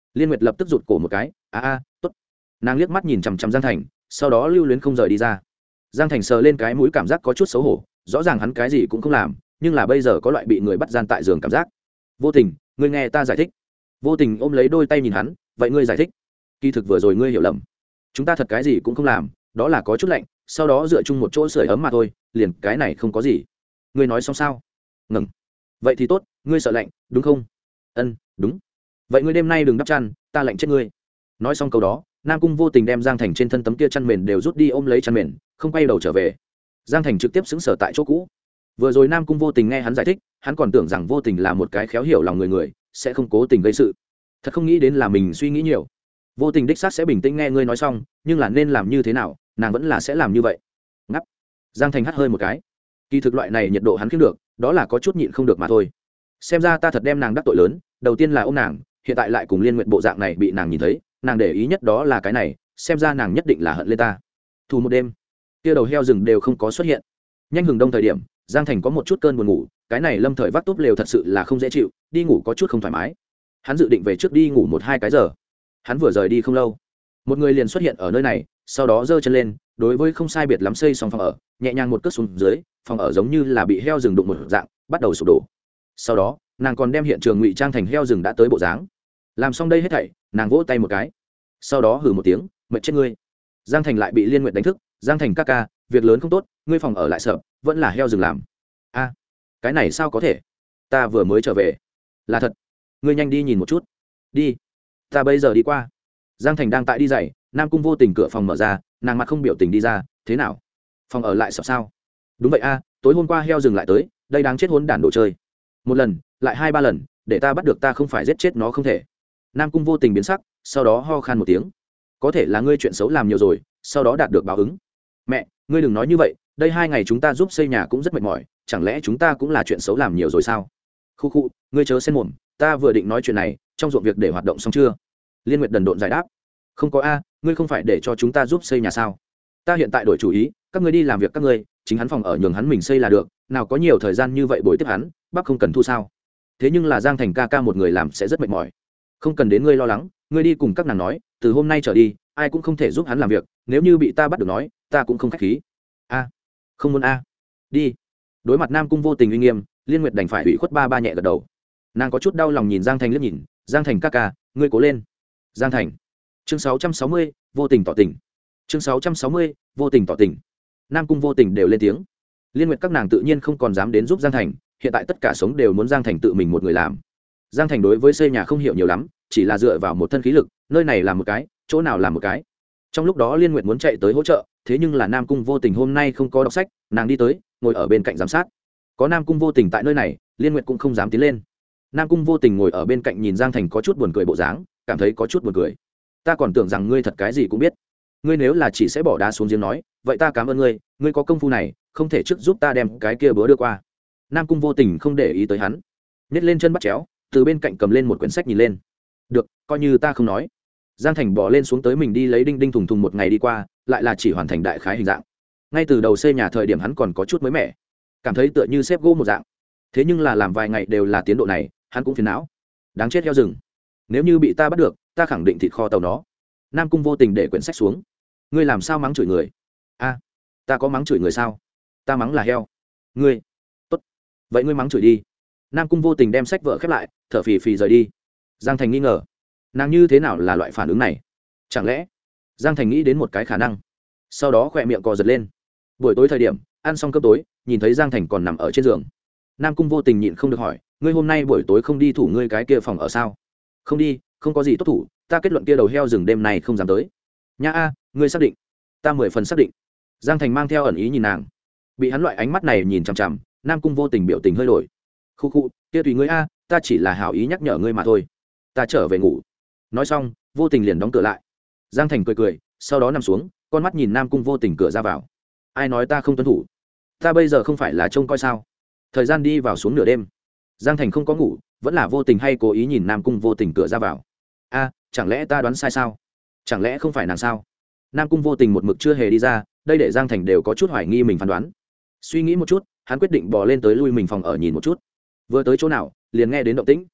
Liên Nguyệt lập tức rụt cổ một cái, a a tốt. Nàng liếc mắt nhìn chằm chằm Giang Thành, sau đó lưu luyến không rời đi ra. Giang Thành sờ lên cái mũi, cảm giác có chút xấu hổ, rõ ràng hắn cái gì cũng không làm, nhưng là bây giờ có loại bị người bắt gian tại giường cảm giác. Vô Tình, ngươi nghe ta giải thích. Vô Tình ôm lấy đôi tay nhìn hắn, vậy ngươi giải thích. Kỳ thực vừa rồi ngươi hiểu lầm, chúng ta thật cái gì cũng không làm, đó là có chút lạnh, sau đó dựa chung một chỗ sưởi ấm mà thôi, liền cái này không có gì. Ngươi nói xong sao? Ngừng. Vậy thì tốt, ngươi sợ lạnh đúng không? Ân, đúng. Vậy ngươi đêm nay đừng đắp chăn, ta lạnh chết ngươi. Nói xong câu đó, Nam Cung Vô Tình đem Giang Thành trên thân tấm kia chăn mền đều rút đi, ôm lấy chăn mền, không quay đầu trở về. Giang Thành trực tiếp xứng sở tại chỗ cũ. Vừa rồi Nam Cung Vô Tình nghe hắn giải thích, hắn còn tưởng rằng Vô Tình là một cái khéo hiểu lòng người người, sẽ không cố tình gây sự. Thật không nghĩ đến là mình suy nghĩ nhiều. Vô Tình đích xác sẽ bình tĩnh nghe ngươi nói xong, nhưng là nên làm như thế nào, nàng vẫn là sẽ làm như vậy. Ngắp. Giang Thành hắt hơi một cái. Kỳ thực loại này nhiệt độ hắn kiếm được, đó là có chút nhịn không được mà thôi. Xem ra ta thật đem nàng đắc tội lớn, đầu tiên là ôm nàng, hiện tại lại cùng Liên Nguyệt bộ dạng này bị nàng nhìn thấy, nàng để ý nhất đó là cái này, xem ra nàng nhất định là hận lên ta. Thủ một đêm, kia đầu heo rừng đều không có xuất hiện. Nhanh hừng đông thời điểm, Giang Thành có một chút cơn buồn ngủ, cái này lâm thời vác túp lều thật sự là không dễ chịu, đi ngủ có chút không thoải mái. Hắn dự định về trước đi ngủ một hai cái giờ. Hắn vừa rời đi không lâu, một người liền xuất hiện ở nơi này, sau đó giơ chân lên, đối với không sai biệt lắm xây xong phòng ở, nhẹ nhàng một cước xuống dưới, phòng ở giống như là bị heo rừng đụng một dạng, bắt đầu sụp đổ. Sau đó, nàng còn đem hiện trường ngụy trang thành heo rừng đã tới bộ dáng. Làm xong đây hết thảy, nàng vỗ tay một cái, sau đó hừ một tiếng, mệt chết ngươi. Giang Thành lại bị Liên Nguyệt đánh thức. Giang Thành ca ca, việc lớn không tốt, ngươi phòng ở lại sợ, vẫn là heo rừng làm. A, cái này sao có thể? Ta vừa mới trở về. Là thật. Ngươi nhanh đi nhìn một chút. Đi. Ta bây giờ đi qua. Giang Thành đang tại đi giày, Nam Cung Vô Tình cửa phòng mở ra, nàng mặt không biểu tình đi ra, thế nào? Phòng ở lại sợ sao? Đúng vậy a, tối hôm qua heo rừng lại tới, đây đáng chết hỗn đản đồ chơi. Một lần, lại hai ba lần, để ta bắt được ta không phải giết chết nó không thể. Nam Cung Vô Tình biến sắc, sau đó ho khan một tiếng. Có thể là ngươi chuyện xấu làm nhiều rồi, sau đó đạt được báo ứng. Mẹ, ngươi đừng nói như vậy, đây hai ngày chúng ta giúp xây nhà cũng rất mệt mỏi, chẳng lẽ chúng ta cũng là chuyện xấu làm nhiều rồi sao? Khu khu, ngươi chớ xen mồm, ta vừa định nói chuyện này, trong ruộng việc để hoạt động xong chưa? Liên Nguyệt đần độn giải đáp. Không có a, ngươi không phải để cho chúng ta giúp xây nhà sao? Ta hiện tại đổi chủ ý, các ngươi đi làm việc các ngươi, chính hắn phòng ở nhường hắn mình xây là được, nào có nhiều thời gian như vậy bồi tiếp hắn, bác không cần thu sao? Thế nhưng là Giang Thành ca ca một người làm sẽ rất mệt mỏi. Không cần đến ngươi lo lắng, ngươi đi cùng các nàng nói, từ hôm nay trở đi, ai cũng không thể giúp hắn làm việc, nếu như bị ta bắt được nói, ta cũng không khách khí. A, không muốn a. Đi. Đối mặt Nam Cung Vô Tình uy nghiêm, Liên Nguyệt đành phải ủy khuất ba ba nhẹ gật đầu. Nàng có chút đau lòng nhìn Giang Thành liếc nhìn, Giang Thành ca ca, ngươi cố lên. Giang Thành. Chương sáu trăm sáu mươi, Vô Tình tỏ tình. Chương sáu trăm sáu mươi, Vô Tình tỏ tình. Nam Cung Vô Tình đều lên tiếng. Liên Nguyệt các nàng tự nhiên không còn dám đến giúp Giang Thành, hiện tại tất cả sống đều muốn Giang Thành tự mình một người làm. Giang Thành đối với xây nhà không hiểu nhiều lắm, chỉ là dựa vào một thân khí lực, nơi này làm một cái, chỗ nào làm một cái. Trong lúc đó Liên Nguyệt muốn chạy tới hỗ trợ, thế nhưng là Nam Cung Vô Tình hôm nay không có đọc sách, nàng đi tới, ngồi ở bên cạnh giám sát. Có Nam Cung Vô Tình tại nơi này, Liên Nguyệt cũng không dám tiến lên. Nam Cung Vô Tình ngồi ở bên cạnh nhìn Giang Thành có chút buồn cười bộ dáng, cảm thấy có chút buồn cười. Ta còn tưởng rằng ngươi thật cái gì cũng biết. Ngươi nếu là chỉ sẽ bỏ đá xuống giếng nói, vậy ta cảm ơn ngươi, ngươi có công phu này, không thể trước giúp ta đem cái kia bữa đưa qua. Nam Cung Vô Tình không để ý tới hắn, nhét lên chân bắt chéo, từ bên cạnh cầm lên một quyển sách nhìn lên. Được, coi như ta không nói. Giang Thành bỏ lên xuống tới mình đi lấy đinh đinh thùng thùng một ngày đi qua, lại là chỉ hoàn thành đại khái hình dạng. Ngay từ đầu xây nhà thời điểm hắn còn có chút mới mẻ, cảm thấy tựa như xếp gỗ một dạng. Thế nhưng là làm vài ngày đều là tiến độ này, hắn cũng phiền não. Đáng chết heo rừng, nếu như bị ta bắt được, ta khẳng định thịt kho tàu nó. Nam Cung Vô Tình để quyển sách xuống. Ngươi làm sao mắng chửi người? A, ta có mắng chửi người sao? Ta mắng là heo. Ngươi, tốt, vậy ngươi mắng chửi đi. Nam Cung Vô Tình đem sách vợ khép lại, thở phì phì rời đi. Giang Thành nghi ngờ, nàng như thế nào là loại phản ứng này? Chẳng lẽ? Giang Thành nghĩ đến một cái khả năng, sau đó khỏe miệng cò giật lên. Buổi tối thời điểm ăn xong cơm tối, nhìn thấy Giang Thành còn nằm ở trên giường. Nam Cung Vô Tình nhịn không được hỏi, ngươi hôm nay buổi tối không đi thủ ngươi cái kia phòng ở sao? Không đi, không có gì tốt thủ, ta kết luận kia đầu heo rừng đêm này không dám tới. Nha a, ngươi xác định? Ta mười phần xác định. Giang Thành mang theo ẩn ý nhìn nàng, bị hắn loại ánh mắt này nhìn chằm chằm, Nam Cung Vô Tình biểu tình hơi đổi. Khu khu, kia tùy ngươi a, ta chỉ là hảo ý nhắc nhở ngươi mà thôi. Ta trở về ngủ. Nói xong, Vô Tình liền đóng cửa lại. Giang Thành cười cười, sau đó nằm xuống, con mắt nhìn Nam Cung Vô Tình cửa ra vào. Ai nói ta không tuân thủ? Ta bây giờ không phải là trông coi sao? Thời gian đi vào xuống nửa đêm, Giang Thành không có ngủ, vẫn là Vô Tình hay cố ý nhìn Nam Cung Vô Tình cửa ra vào. A, chẳng lẽ ta đoán sai sao? Chẳng lẽ không phải nàng sao? Nam Cung Vô Tình một mực chưa hề đi ra, đây để Giang Thành đều có chút hoài nghi mình phán đoán. Suy nghĩ một chút, hắn quyết định bò lên tới lui mình phòng ở nhìn một chút. Vừa tới chỗ nào, liền nghe đến động tĩnh.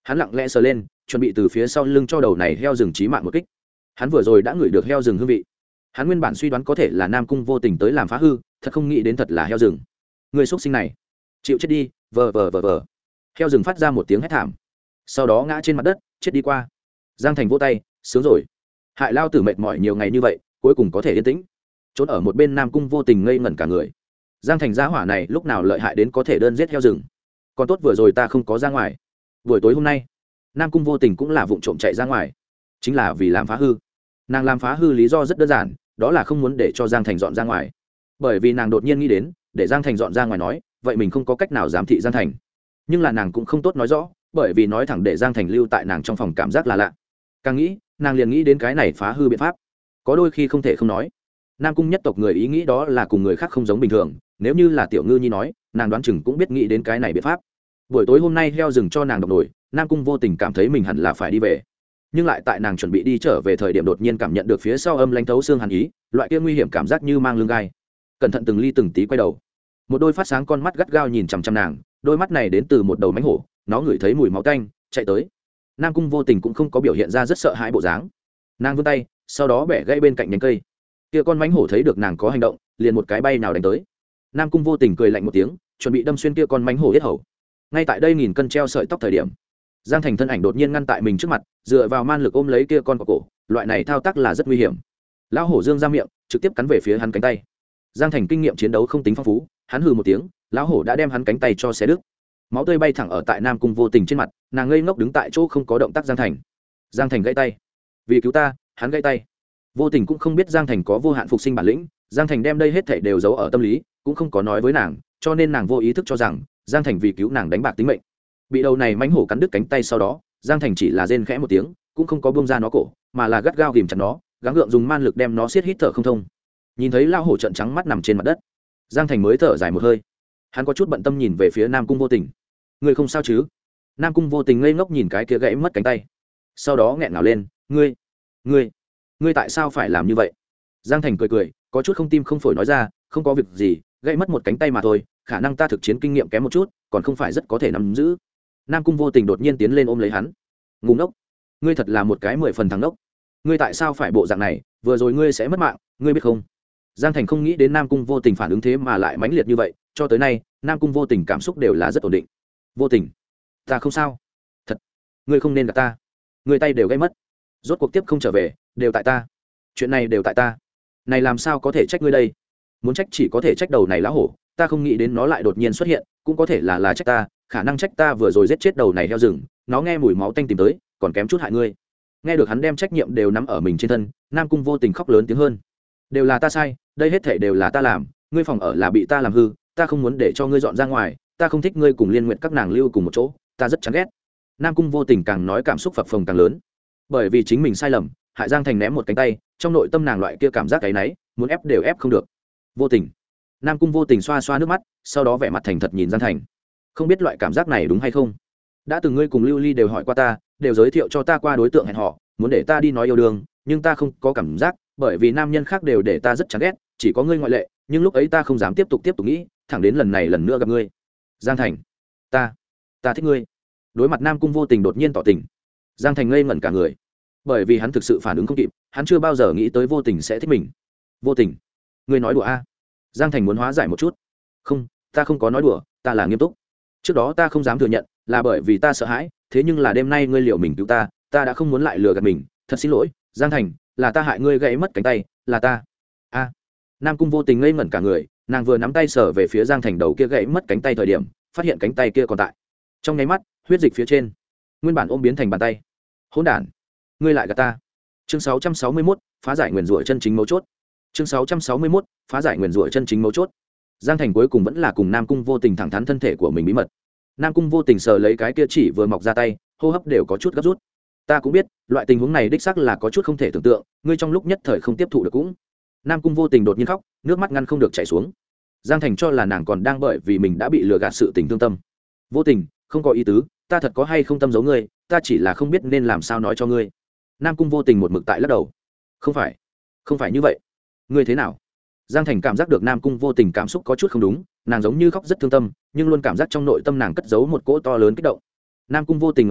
hắn lặng lẽ sờ lên, chuẩn bị từ phía sau lưng cho đầu này heo rừng chí mạng một kích. Hắn vừa rồi đã ngửi được heo rừng hương vị. Hắn nguyên bản suy đoán có thể là Nam Cung Vô Tình tới làm phá hư, thật không nghĩ đến thật là heo rừng. Người xuất sinh này, chịu chết đi! Vờ vờ vờ vờ. Heo rừng phát ra một tiếng hét thảm, sau đó ngã trên mặt đất, chết đi qua. Giang Thành vỗ tay, sướng rồi. Hại lao tử mệt mỏi nhiều ngày như vậy, cuối cùng có thể yên tĩnh. Trốn ở một bên Nam Cung Vô Tình ngây ngẩn cả người. Giang Thành gia hỏa này lúc nào lợi hại đến có thể đơn giết heo rừng. Còn tốt vừa rồi ta không có ra ngoài. Buổi tối hôm nay, Nam Cung Vô Tình cũng là vụng trộm chạy ra ngoài, chính là vì làm phá hư. Nàng làm phá hư lý do rất đơn giản, đó là không muốn để cho Giang Thành dọn ra ngoài. Bởi vì nàng đột nhiên nghĩ đến, để Giang Thành dọn ra ngoài nói, vậy mình không có cách nào giám thị Giang Thành. Nhưng là nàng cũng không tốt nói rõ, bởi vì nói thẳng để Giang Thành lưu tại nàng trong phòng cảm giác là lạ. Càng nghĩ, nàng liền nghĩ đến cái này phá hư biện pháp. Có đôi khi không thể không nói. Nam Cung nhất tộc người ý nghĩ đó là cùng người khác không giống bình thường, nếu như là Tiểu Ngư Nhi nói, nàng đoán chừng cũng biết nghĩ đến cái này biện pháp. Buổi tối hôm nay heo rừng cho nàng độc nổi, Nam Cung Vô Tình cảm thấy mình hẳn là phải đi về. Nhưng lại tại nàng chuẩn bị đi trở về thời điểm đột nhiên cảm nhận được phía sau âm lãnh thấu xương hàn ý, loại kia nguy hiểm cảm giác như mang lưng gai. Cẩn thận từng ly từng tí quay đầu. Một đôi phát sáng con mắt gắt gao nhìn chằm chằm nàng, đôi mắt này đến từ một đầu mãnh hổ, nó ngửi thấy mùi máu tanh, chạy tới. Nam Cung Vô Tình cũng không có biểu hiện ra rất sợ hãi bộ dáng. Nàng vươn tay, sau đó bẻ gãy bên cạnh nhánh cây. Kia con mãnh hổ thấy được nàng có hành động, liền một cái bay nào đánh tới. Nam Cung Vô Tình cười lạnh một tiếng, chuẩn bị đâm xuyên kia con mãnh hổ yết hầu. Ngay tại đây nghìn cân treo sợi tóc thời điểm, Giang Thành thân ảnh đột nhiên ngăn tại mình trước mặt, dựa vào man lực ôm lấy kia con cổ, loại này thao tác là rất nguy hiểm. Lão hổ dương ra miệng, trực tiếp cắn về phía hắn cánh tay. Giang Thành kinh nghiệm chiến đấu không tính phong phú, hắn hừ một tiếng, lão hổ đã đem hắn cánh tay cho xé đứt. Máu tươi bay thẳng ở tại Nam Cung Vô Tình trên mặt, nàng ngây ngốc đứng tại chỗ không có động tác. Giang Thành, Giang Thành gãy tay. Vì cứu ta, hắn gãy tay. Vô Tình cũng không biết Giang Thành có vô hạn phục sinh bản lĩnh, Giang Thành đem đây hết thảy đều giấu ở tâm lý, cũng không có nói với nàng, cho nên nàng vô ý thức cho rằng Giang Thành vì cứu nàng đánh bạc tính mệnh. Bị đầu này mãnh hổ cắn đứt cánh tay sau đó, Giang Thành chỉ là rên khẽ một tiếng, cũng không có buông ra nó cổ, mà là gắt gao ghìm chặt nó, gắng gượng dùng man lực đem nó siết hít thở không thông. Nhìn thấy lão hổ trợn trắng mắt nằm trên mặt đất, Giang Thành mới thở dài một hơi. Hắn có chút bận tâm nhìn về phía Nam Cung Vô Tình. Ngươi không sao chứ? Nam Cung Vô Tình ngây ngốc nhìn cái kia gãy mất cánh tay, sau đó nghẹn ngào lên, ngươi, ngươi, ngươi tại sao phải làm như vậy? Giang Thành cười cười, có chút không tim không phổi nói ra, không có việc gì, gãy mất một cánh tay mà thôi, khả năng ta thực chiến kinh nghiệm kém một chút, còn không phải rất có thể nắm giữ. Nam Cung Vô Tình đột nhiên tiến lên ôm lấy hắn. Ngu ngốc, ngươi thật là một cái mười phần thằng ngốc. Ngươi tại sao phải bộ dạng này, vừa rồi ngươi sẽ mất mạng, ngươi biết không? Giang Thành không nghĩ đến Nam Cung Vô Tình phản ứng thế mà lại mãnh liệt như vậy, cho tới nay, Nam Cung Vô Tình cảm xúc đều là rất ổn định. Vô Tình, ta không sao. Thật, ngươi không nên gạt ta. Ngươi tay đều gãy mất, rốt cuộc tiếp không trở về, đều tại ta. Chuyện này đều tại ta. Này làm sao có thể trách ngươi đây? Muốn trách chỉ có thể trách đầu này lão hổ, ta không nghĩ đến nó lại đột nhiên xuất hiện, cũng có thể là là trách ta, khả năng trách ta vừa rồi giết chết đầu này heo rừng, nó nghe mùi máu tanh tìm tới, còn kém chút hại ngươi. Nghe được hắn đem trách nhiệm đều nắm ở mình trên thân, Nam Cung Vô Tình khóc lớn tiếng hơn. Đều là ta sai, đây hết thảy đều là ta làm, ngươi phòng ở là bị ta làm hư, ta không muốn để cho ngươi dọn ra ngoài, ta không thích ngươi cùng Liên Nguyện các nàng lưu cùng một chỗ, ta rất chán ghét. Nam Cung Vô Tình càng nói cảm xúc phập phồng càng lớn, bởi vì chính mình sai lầm, hại Giang Thành ném một cánh tay, trong nội tâm nàng loại kia cảm giác cái nấy, muốn ép đều ép không được. Vô Tình, Nam Cung Vô Tình xoa xoa nước mắt, sau đó vẻ mặt thành thật nhìn Giang Thành. Không biết loại cảm giác này đúng hay không? Đã từng ngươi cùng Lưu Ly đều hỏi qua ta, đều giới thiệu cho ta qua đối tượng hẹn hò, muốn để ta đi nói yêu đương, nhưng ta không có cảm giác, bởi vì nam nhân khác đều để ta rất chán ghét, chỉ có ngươi ngoại lệ, nhưng lúc ấy ta không dám tiếp tục tiếp tục nghĩ, thẳng đến lần này lần nữa gặp ngươi. Giang Thành, ta, ta thích ngươi. Đối mặt Nam Cung Vô Tình đột nhiên tỏ tình, Giang Thành ngây ngẩn cả người, bởi vì hắn thực sự phản ứng không kịp, hắn chưa bao giờ nghĩ tới Vô Tình sẽ thích mình. Vô Tình, ngươi nói đùa a? À? Giang Thành muốn hóa giải một chút. Không, ta không có nói đùa, ta là nghiêm túc. Trước đó ta không dám thừa nhận, là bởi vì ta sợ hãi, thế nhưng là đêm nay ngươi liệu mình cứu ta, ta đã không muốn lại lừa gạt mình, thật xin lỗi, Giang Thành, là ta hại ngươi gãy mất cánh tay, là ta. A. À. Nam Cung Vô Tình ngây ngẩn cả người, nàng vừa nắm tay sờ về phía Giang Thành đầu kia gãy mất cánh tay thời điểm, phát hiện cánh tay kia còn tại. Trong nháy mắt, huyết dịch phía trên, nguyên bản ôm biến thành bàn tay. Hỗn đản, ngươi lại gạt ta. Chương sáu trăm sáu mươi mốt, phá giải nguyền rủa chân chính mấu chốt. Chương sáu trăm sáu mươi mốt, phá giải nguyền rủa chân chính mấu chốt. Giang Thành cuối cùng vẫn là cùng Nam Cung Vô Tình thẳng thắn thân thể của mình bí mật. Nam Cung Vô Tình sờ lấy cái kia chỉ vừa mọc ra tay, hô hấp đều có chút gấp rút. Ta cũng biết, loại tình huống này đích xác là có chút không thể tưởng tượng, ngươi trong lúc nhất thời không tiếp thụ được cũng. Nam Cung Vô Tình đột nhiên khóc, nước mắt ngăn không được chảy xuống. Giang Thành cho là nàng còn đang bởi vì mình đã bị lừa gạt sự tình thương tâm. Vô Tình, không có ý tứ, ta thật có hay không tâm giấu ngươi, ta chỉ là không biết nên làm sao nói cho ngươi. Nam Cung Vô Tình một mực tại lắc đầu. Không phải, không phải như vậy. Ngươi thế nào? Giang Thành cảm giác được Nam Cung Vô Tình cảm xúc có chút không đúng, nàng giống như khóc rất thương tâm, nhưng luôn cảm giác trong nội tâm nàng cất giấu một cỗ to lớn kích động. Nam Cung Vô Tình ngẩng đầu,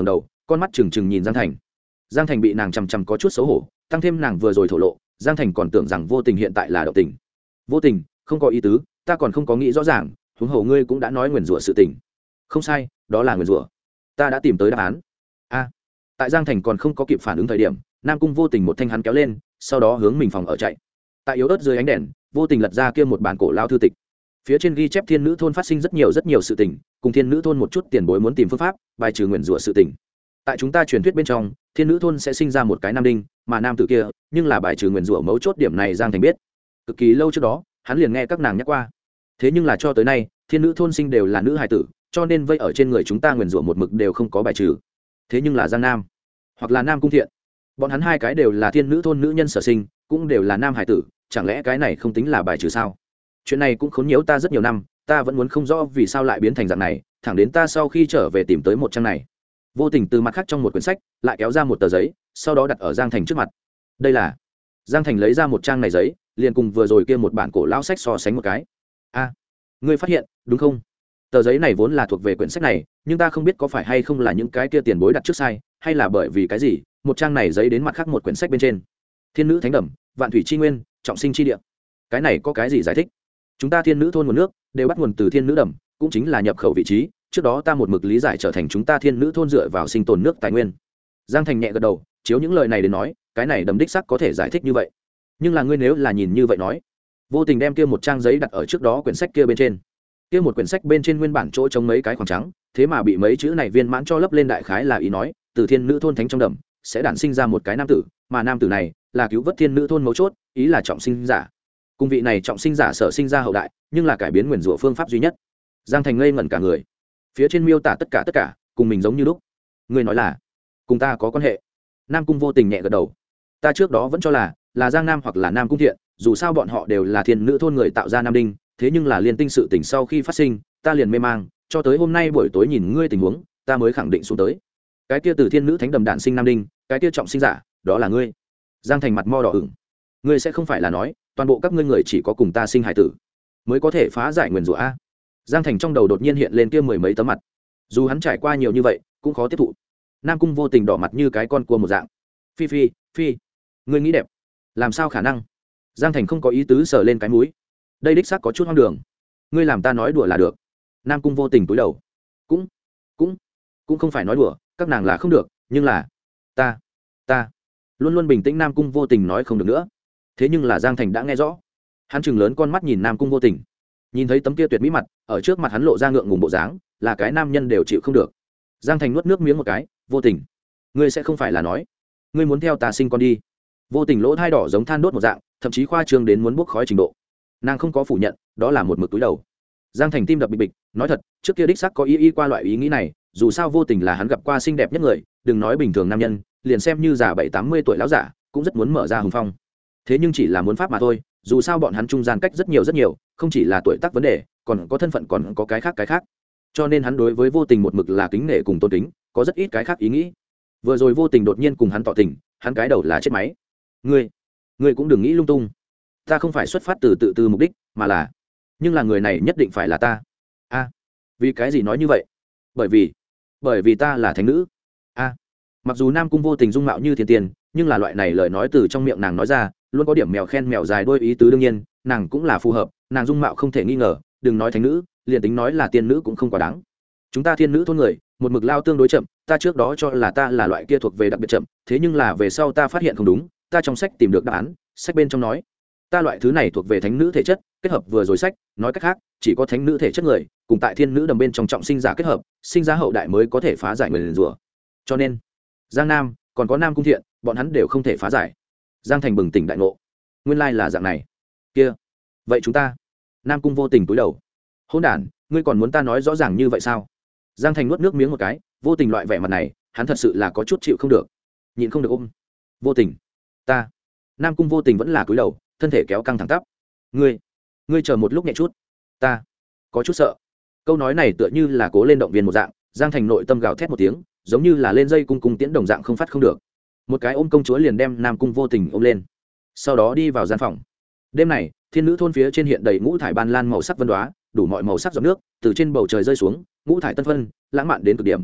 con mắt trừng trừng nhìn giang thành. Giang thành bị nàng chằm chằm có chút xấu hổ, tăng thêm nàng vừa rồi thổ lộ, giang thành còn tưởng rằng vô tình hiện tại là động tình. Vô tình không có ý tứ, ta còn không có nghĩ rõ ràng, huống hồ ngươi cũng đã nói nguyền rủa sự tình. Không sai, đó là nguyền rủa. Ta đã tìm tới đáp án. A. Tại giang thành còn không có kịp phản ứng thời điểm, nam cung vô tình một thanh hắn kéo lên, sau đó hướng mình phòng ở chạy. Tại yếu ớt dưới ánh đèn, vô tình lật ra kia một bản cổ lao thư tịch, phía trên ghi chép thiên nữ thôn phát sinh rất nhiều rất nhiều sự tình, cùng thiên nữ thôn một chút tiền bối muốn tìm phương pháp bài trừ nguyền rủa sự tình. Tại chúng ta truyền thuyết bên trong, thiên nữ thôn sẽ sinh ra một cái nam đinh, mà nam tử kia nhưng là bài trừ nguyền rủa mấu chốt điểm này giang thành biết. Cực kỳ lâu trước đó hắn liền nghe các nàng nhắc qua, thế nhưng là cho tới nay thiên nữ thôn sinh đều là nữ hài tử, cho nên vây ở trên người chúng ta nguyền rủa một mực đều không có bài trừ. Thế nhưng là giang nam hoặc là nam cung thiện, bọn hắn hai cái đều là thiên nữ thôn nữ nhân sở sinh, cũng đều là nam hài tử, chẳng lẽ cái này không tính là bài trừ sao? Chuyện này cũng khốn nhiễu ta rất nhiều năm, ta vẫn muốn không rõ vì sao lại biến thành dạng này, thẳng đến ta sau khi trở về tìm tới một trang này. Vô tình từ mặt khác trong một quyển sách lại kéo ra một tờ giấy, sau đó đặt ở giang thành trước mặt. Đây là. Giang thành lấy ra một trang này giấy, liền cùng vừa rồi kia một bản cổ lão sách so sánh một cái. A, ngươi phát hiện đúng không? Tờ giấy này vốn là thuộc về quyển sách này, nhưng ta không biết có phải hay không là những cái kia tiền bối đặt trước sai, hay là bởi vì cái gì, một trang này giấy đến mặt khác một quyển sách bên trên. Thiên nữ thánh đầm, vạn thủy chi nguyên, trọng sinh chi địa. Cái này có cái gì giải thích? Chúng ta thiên nữ thôn nguồn nước đều bắt nguồn từ thiên nữ đầm, cũng chính là nhập khẩu vị trí, trước đó ta một mực lý giải trở thành chúng ta thiên nữ thôn dựa vào sinh tồn nước tài nguyên. Giang thành nhẹ gật đầu, chiếu những lời này đến nói, cái này đầm đích sắc có thể giải thích như vậy. Nhưng là ngươi nếu là nhìn như vậy nói, vô tình đem kia một trang giấy đặt ở trước đó quyển sách kia bên trên, kia một quyển sách bên trên nguyên bản chỗ trống mấy cái khoảng trắng, thế mà bị mấy chữ này viên mãn cho lấp lên, đại khái là ý nói từ thiên nữ thôn thánh trong đầm sẽ đản sinh ra một cái nam tử, mà nam tử này là cứu vớt thiên nữ thôn mấu chốt, ý là trọng sinh giả. Cùng vị này trọng sinh giả sở sinh ra hậu đại, nhưng là cải biến nguyền rủa phương pháp duy nhất. Giang thành ngây ngẩn cả người, phía trên miêu tả tất cả tất cả cùng mình giống như lúc. Ngươi nói là cùng ta có quan hệ? Nam cung vô tình nhẹ gật đầu. Ta trước đó vẫn cho là là giang nam hoặc là nam cung thiện, dù sao bọn họ đều là thiên nữ thôn người tạo ra nam đinh, thế nhưng là liên tinh sự tình sau khi phát sinh, ta liền mê mang, cho tới hôm nay buổi tối nhìn ngươi tình huống, ta mới khẳng định xuống tới. Cái kia từ thiên nữ thánh đầm đạn sinh nam đinh, cái kia trọng sinh giả, đó là ngươi. Giang thành mặt mo đỏ ửng. Ngươi sẽ không phải là nói toàn bộ các ngươi người chỉ có cùng ta sinh hải tử mới có thể phá giải nguyền rủa a? Giang thành trong đầu đột nhiên hiện lên kia mười mấy tấm mặt, dù hắn trải qua nhiều như vậy cũng khó tiếp thụ. Nam cung vô tình đỏ mặt như cái con cua một dạng. Phi phi phi, ngươi nghĩ đẹp, làm sao khả năng? Giang thành không có ý tứ sờ lên cái mũi, đây đích xác có chút hoang đường. Ngươi làm ta nói đùa là được. Nam cung vô tình cúi đầu, cũng cũng cũng không phải nói đùa, các nàng là không được, nhưng là ta ta luôn luôn bình tĩnh. Nam cung vô tình nói không được nữa, thế nhưng là giang thành đã nghe rõ. Hắn chừng lớn con mắt nhìn Nam cung vô tình, nhìn thấy tấm kia tuyệt mỹ mặt ở trước mặt hắn lộ ra ngượng ngùng bộ dáng, là cái nam nhân đều chịu không được. Giang thành nuốt nước miếng một cái. Vô tình, ngươi sẽ không phải là nói ngươi muốn theo ta sinh con đi? Vô tình lỗ thai đỏ giống than đốt một dạng, thậm chí khoa trương đến muốn bốc khói trình độ. Nàng không có phủ nhận, đó là một mực túi đầu. Giang thành tim đập bịch bịch, nói thật, trước kia đích xác có ý ý qua loại ý nghĩ này, dù sao vô tình là hắn gặp qua xinh đẹp nhất người, đừng nói bình thường nam nhân, liền xem như già bảy tám mươi tuổi lão giả cũng rất muốn mở ra hùng phong. Thế nhưng chỉ là muốn pháp mà thôi, dù sao bọn hắn trung gian cách rất nhiều rất nhiều, không chỉ là tuổi tác vấn đề, còn có thân phận, còn có cái khác cái khác. Cho nên hắn đối với vô tình một mực là kính nể cùng tôn kính, có rất ít cái khác ý nghĩ. Vừa rồi vô tình đột nhiên cùng hắn tỏ tình, hắn cái đầu là chết máy. Ngươi, ngươi cũng đừng nghĩ lung tung. Ta không phải xuất phát từ tự tư mục đích, mà là, nhưng là người này nhất định phải là ta. A, vì cái gì nói như vậy? Bởi vì, bởi vì ta là thánh nữ. A, mặc dù Nam cung vô tình dung mạo như thiên tiên, nhưng là loại này lời nói từ trong miệng nàng nói ra, luôn có điểm mèo khen mèo dài đôi ý tứ. đương nhiên nàng cũng là phù hợp, nàng dung mạo không thể nghi ngờ, đừng nói thánh nữ, liền tính nói là tiên nữ cũng không quá đáng. Chúng ta thiên nữ thôn người một mực lao tương đối chậm, ta trước đó cho là ta là loại kia thuộc về đặc biệt chậm, thế nhưng là về sau ta phát hiện không đúng, ta trong sách tìm được đáp án. Sách bên trong nói ta loại thứ này thuộc về thánh nữ thể chất, kết hợp vừa rồi sách nói cách khác, chỉ có thánh nữ thể chất người cùng tại thiên nữ đầm bên trong trọng sinh giả kết hợp, sinh ra hậu đại mới có thể phá giải người liền rủa. Cho nên giang nam còn có Nam cung thiện, bọn hắn đều không thể phá giải. Giang thành bừng tỉnh đại ngộ, nguyên lai là dạng này. Kia vậy chúng ta? Nam cung vô tình túi đầu. Hỗn đản, ngươi còn muốn ta nói rõ ràng như vậy sao? Giang thành nuốt nước miếng một cái. Vô tình loại vẻ mặt này, hắn thật sự là có chút chịu không được, nhịn không được ôm. Vô tình, ta. Nam cung vô tình vẫn là cúi đầu, thân thể kéo căng thẳng tắp. Ngươi, ngươi chờ một lúc nhẹ chút, ta có chút sợ. Câu nói này tựa như là cố lên động viên một dạng. Giang thành nội tâm gào thét một tiếng, giống như là lên dây cung cung tiễn đồng dạng không phát không được. Một cái ôm công chúa liền đem Nam cung vô tình ôm lên, sau đó đi vào gian phòng. Đêm này thiên nữ thôn phía trên hiện đầy ngũ thải ban lan màu sắc vân đoá, đủ mọi màu sắc giọt nước từ trên bầu trời rơi xuống, ngũ thải tân phân lãng mạn đến cực điểm.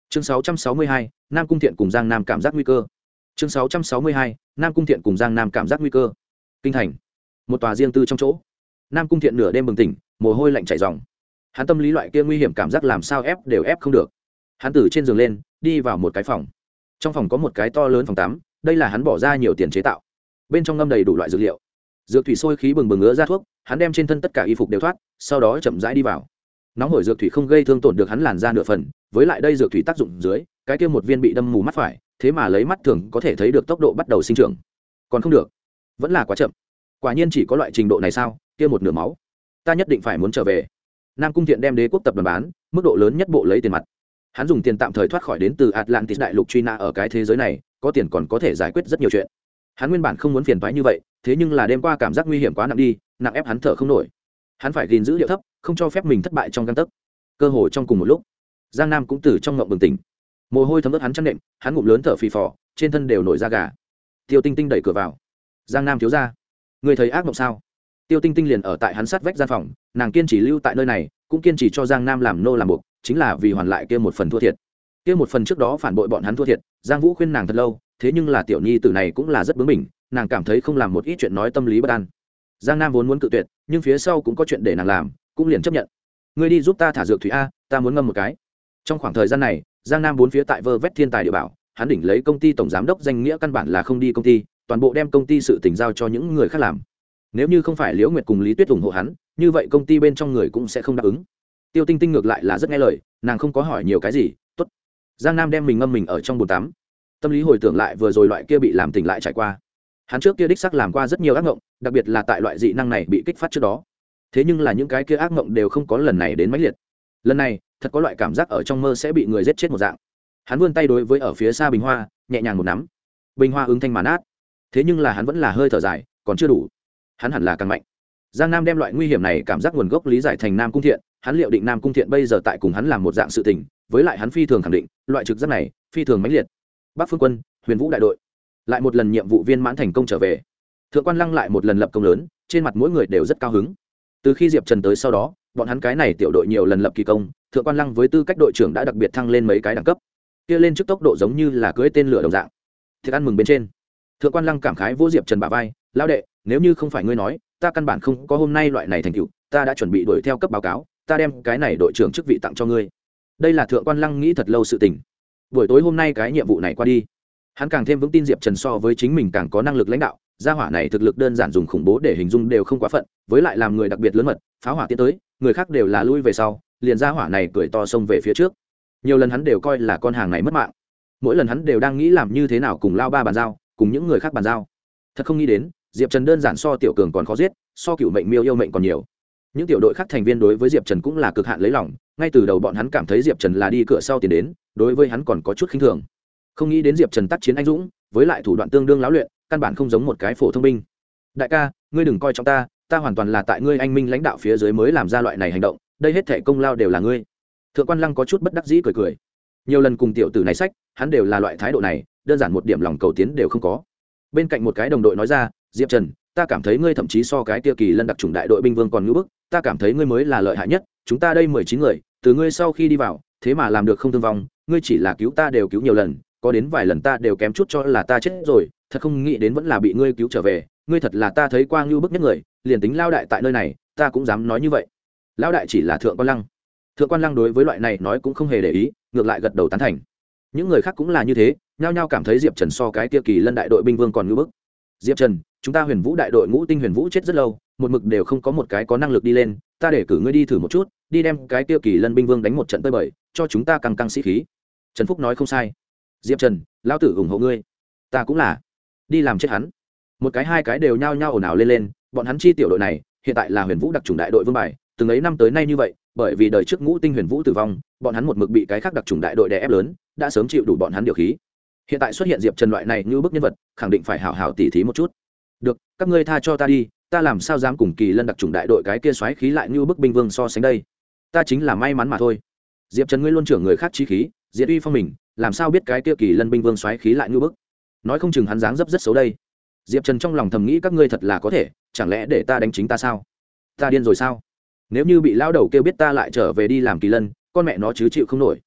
chương sáu trăm sáu mươi hai, Nam Cung Thiện cùng Giang Nam cảm giác nguy cơ. chương sáu trăm sáu mươi hai, Nam Cung Thiện cùng Giang Nam cảm giác nguy cơ. Kinh thành, một tòa riêng tư trong chỗ. Nam Cung Thiện nửa đêm bừng tỉnh, mồ hôi lạnh chảy ròng. Hắn tâm lý loại kia nguy hiểm cảm giác làm sao ép đều ép không được. Hắn từ trên giường lên, đi vào một cái phòng. Trong phòng có một cái to lớn phòng tắm, đây là hắn bỏ ra nhiều tiền chế tạo. Bên trong ngâm đầy đủ loại dược liệu. Dược thủy sôi khí bừng bừng ứa ra thuốc, hắn đem trên thân tất cả y phục đều thoát, sau đó chậm rãi đi vào. Nóng hổi dược thủy không gây thương tổn được hắn làn da nửa phần, với lại đây dược thủy tác dụng dưới, cái kia một viên bị đâm mù mắt phải, thế mà lấy mắt thường có thể thấy được tốc độ bắt đầu sinh trưởng. Còn không được, vẫn là quá chậm. Quả nhiên chỉ có loại trình độ này sao? Kia một nửa máu, ta nhất định phải muốn trở về. Nam Cung Thiện đem Đế quốc tập đoàn bán, mức độ lớn nhất bộ lấy tiền mặt. Hắn dùng tiền tạm thời thoát khỏi đến từ Atlantis đại lục truy nã ở cái thế giới này, có tiền còn có thể giải quyết rất nhiều chuyện. Hắn nguyên bản không muốn phiền toái như vậy, thế nhưng là đêm qua cảm giác nguy hiểm quá nặng đi, nặng ép hắn thở không nổi. Hắn phải gìn giữ điệu thấp, không cho phép mình thất bại trong gang tấc. Cơ hội trong cùng một lúc, Giang Nam cũng từ trong ngộng bừng tỉnh, mồ hôi thấm ướt hắn chăn nệm, hắn ngụm lớn thở phì phò, trên thân đều nổi da gà. Tiêu Tinh Tinh đẩy cửa vào. Giang Nam thiếu gia, người thấy ác mộng sao? Tiêu Tinh Tinh liền ở tại hắn sát vách gian phòng, nàng kiên trì lưu tại nơi này, cũng kiên trì cho Giang Nam làm nô làm buộc, chính là vì hoàn lại kia một phần thua thiệt. Kia một phần trước đó phản bội bọn hắn thua thiệt, Giang Vũ khuyên nàng thật lâu, thế nhưng là tiểu nhi tử này cũng là rất bướng bỉnh, nàng cảm thấy không làm một ít chuyện nói tâm lý bất an. Giang Nam vốn muốn cự tuyệt, nhưng phía sau cũng có chuyện để nàng làm, cũng liền chấp nhận. Ngươi đi giúp ta thả dược thủy a, ta muốn ngâm một cái. Trong khoảng thời gian này, Giang Nam bốn phía tại vơ vét thiên tài địa bảo, hắn đỉnh lấy công ty tổng giám đốc danh nghĩa căn bản là không đi công ty, toàn bộ đem công ty sự tình giao cho những người khác làm. Nếu như không phải Liễu Nguyệt cùng Lý Tuyết ủng hộ hắn, như vậy công ty bên trong người cũng sẽ không đáp ứng. Tiêu Tinh Tinh ngược lại là rất nghe lời, nàng không có hỏi nhiều cái gì. Tốt. Giang Nam đem mình ngâm mình ở trong bồn tắm, tâm lý hồi tưởng lại vừa rồi loại kia bị làm tỉnh lại trải qua. Hắn trước kia đích xác làm qua rất nhiều ác mộng, đặc biệt là tại loại dị năng này bị kích phát trước đó. Thế nhưng là những cái kia ác mộng đều không có lần này đến mãnh liệt. Lần này, thật có loại cảm giác ở trong mơ sẽ bị người giết chết một dạng. Hắn vươn tay đối với ở phía xa bình hoa, nhẹ nhàng một nắm. Bình hoa ứng thanh mà nát. Thế nhưng là hắn vẫn là hơi thở dài, còn chưa đủ. Hắn hẳn là càng mạnh. Giang Nam đem loại nguy hiểm này cảm giác nguồn gốc lý giải thành Nam Cung Thiện, hắn liệu định Nam Cung Thiện bây giờ tại cùng hắn làm một dạng sự tình, với lại hắn phi thường khẳng định, loại trực giác này phi thường mãnh liệt. Bắc Phương Quân, Huyền Vũ đại đội, lại một lần nhiệm vụ viên mãn thành công trở về. Thượng Quan Lăng lại một lần lập công lớn, trên mặt mỗi người đều rất cao hứng. Từ khi Diệp Trần tới sau đó, bọn hắn cái này tiểu đội nhiều lần lập kỳ công, Thượng Quan Lăng với tư cách đội trưởng đã đặc biệt thăng lên mấy cái đẳng cấp. Kia lên trước tốc độ giống như là cưỡi tên lửa đồng dạng. Thiệt ăn mừng bên trên. Thượng Quan Lăng cảm khái vỗ Diệp Trần bả vai, "Lão đệ, nếu như không phải ngươi nói, ta căn bản không có hôm nay loại này thành tựu, ta đã chuẩn bị đuổi theo cấp báo cáo, ta đem cái này đội trưởng chức vị tặng cho ngươi." Đây là Thượng Quan Lăng nghĩ thật lâu sự tình. Buổi tối hôm nay cái nhiệm vụ này qua đi, hắn càng thêm vững tin Diệp Trần so với chính mình càng có năng lực lãnh đạo, gia hỏa này thực lực đơn giản dùng khủng bố để hình dung đều không quá phận, với lại làm người đặc biệt lớn mật, pháo hỏa tiến tới, người khác đều là lui về sau, liền gia hỏa này cười to xông về phía trước. Nhiều lần hắn đều coi là con hàng này mất mạng, mỗi lần hắn đều đang nghĩ làm như thế nào cùng lao ba bàn giao, cùng những người khác bàn giao. Thật không nghĩ đến, Diệp Trần đơn giản so tiểu cường còn khó giết, so cựu mệnh miêu yêu mệnh còn nhiều. Những tiểu đội khác thành viên đối với Diệp Trần cũng là cực hạn lấy lòng, ngay từ đầu bọn hắn cảm thấy Diệp Trần là đi cửa sau tiến đến, đối với hắn còn có chút khinh thường. Không nghĩ đến Diệp Trần tác chiến anh dũng, với lại thủ đoạn tương đương láo luyện, căn bản không giống một cái phổ thông binh. Đại ca, ngươi đừng coi trọng ta, ta hoàn toàn là tại ngươi anh minh lãnh đạo phía dưới mới làm ra loại này hành động, đây hết thảy công lao đều là ngươi. Thượng Quan Lăng có chút bất đắc dĩ cười cười. Nhiều lần cùng tiểu tử này sách, hắn đều là loại thái độ này, đơn giản một điểm lòng cầu tiến đều không có. Bên cạnh một cái đồng đội nói ra, Diệp Trần, ta cảm thấy ngươi thậm chí so cái kia Kỳ Lân đặc chủng đại đội binh vương còn ngưỡng bức, ta cảm thấy ngươi mới là lợi hại nhất, chúng ta đây mười chín người, từ ngươi sau khi đi vào, thế mà làm được không thương vong, ngươi chỉ là cứu ta đều cứu nhiều lần, có đến vài lần ta đều kém chút cho là ta chết rồi, thật không nghĩ đến vẫn là bị ngươi cứu trở về, ngươi thật là ta thấy qua ngưu bức nhất người, liền tính lao đại tại nơi này, ta cũng dám nói như vậy. Lao đại chỉ là Thượng Quan Lăng. Thượng Quan Lăng đối với loại này nói cũng không hề để ý, ngược lại gật đầu tán thành. Những người khác cũng là như thế, nhao nhao cảm thấy Diệp Trần so cái kia Kỳ Lân đại đội binh vương còn ngưu bức. Diệp Trần, chúng ta Huyền Vũ đại đội ngũ tinh Huyền Vũ chết rất lâu, một mực đều không có một cái có năng lực đi lên, ta để cử ngươi đi thử một chút, đi đem cái kia Kỳ Lân binh vương đánh một trận tơi bời, cho chúng ta căng căng sĩ khí. Trần Phúc nói không sai. Diệp Trần, lão tử ủng hộ ngươi. Ta cũng là. Đi làm chết hắn. Một cái hai cái đều nhao nhao ồn ào lên lên, bọn hắn chi tiểu đội này, hiện tại là Huyền Vũ đặc chủng đại đội vương bài, từng ấy năm tới nay như vậy, bởi vì đời trước ngũ tinh Huyền Vũ tử vong, bọn hắn một mực bị cái khác đặc chủng đại đội đè ép lớn, đã sớm chịu đủ bọn hắn điều khí. Hiện tại xuất hiện Diệp Trần loại này như bức nhân vật, khẳng định phải hảo hảo tỉ thí một chút. Được, các ngươi tha cho ta đi, ta làm sao dám cùng Kỳ Lân đặc chủng đại đội cái kia xoáy khí lại như bức binh vương so sánh đây. Ta chính là may mắn mà thôi. Diệp Trần ngươi luôn trưởng người khác chí khí, diệt uy phong mình, làm sao biết cái kia Kỳ Lân binh vương xoáy khí lại như bức. Nói không chừng hắn dáng dấp rất xấu đây. Diệp Trần trong lòng thầm nghĩ các ngươi thật là có thể, chẳng lẽ để ta đánh chính ta sao? Ta điên rồi sao? Nếu như bị lão đầu kêu biết ta lại trở về đi làm Kỳ Lân, con mẹ nó chứ chịu không nổi.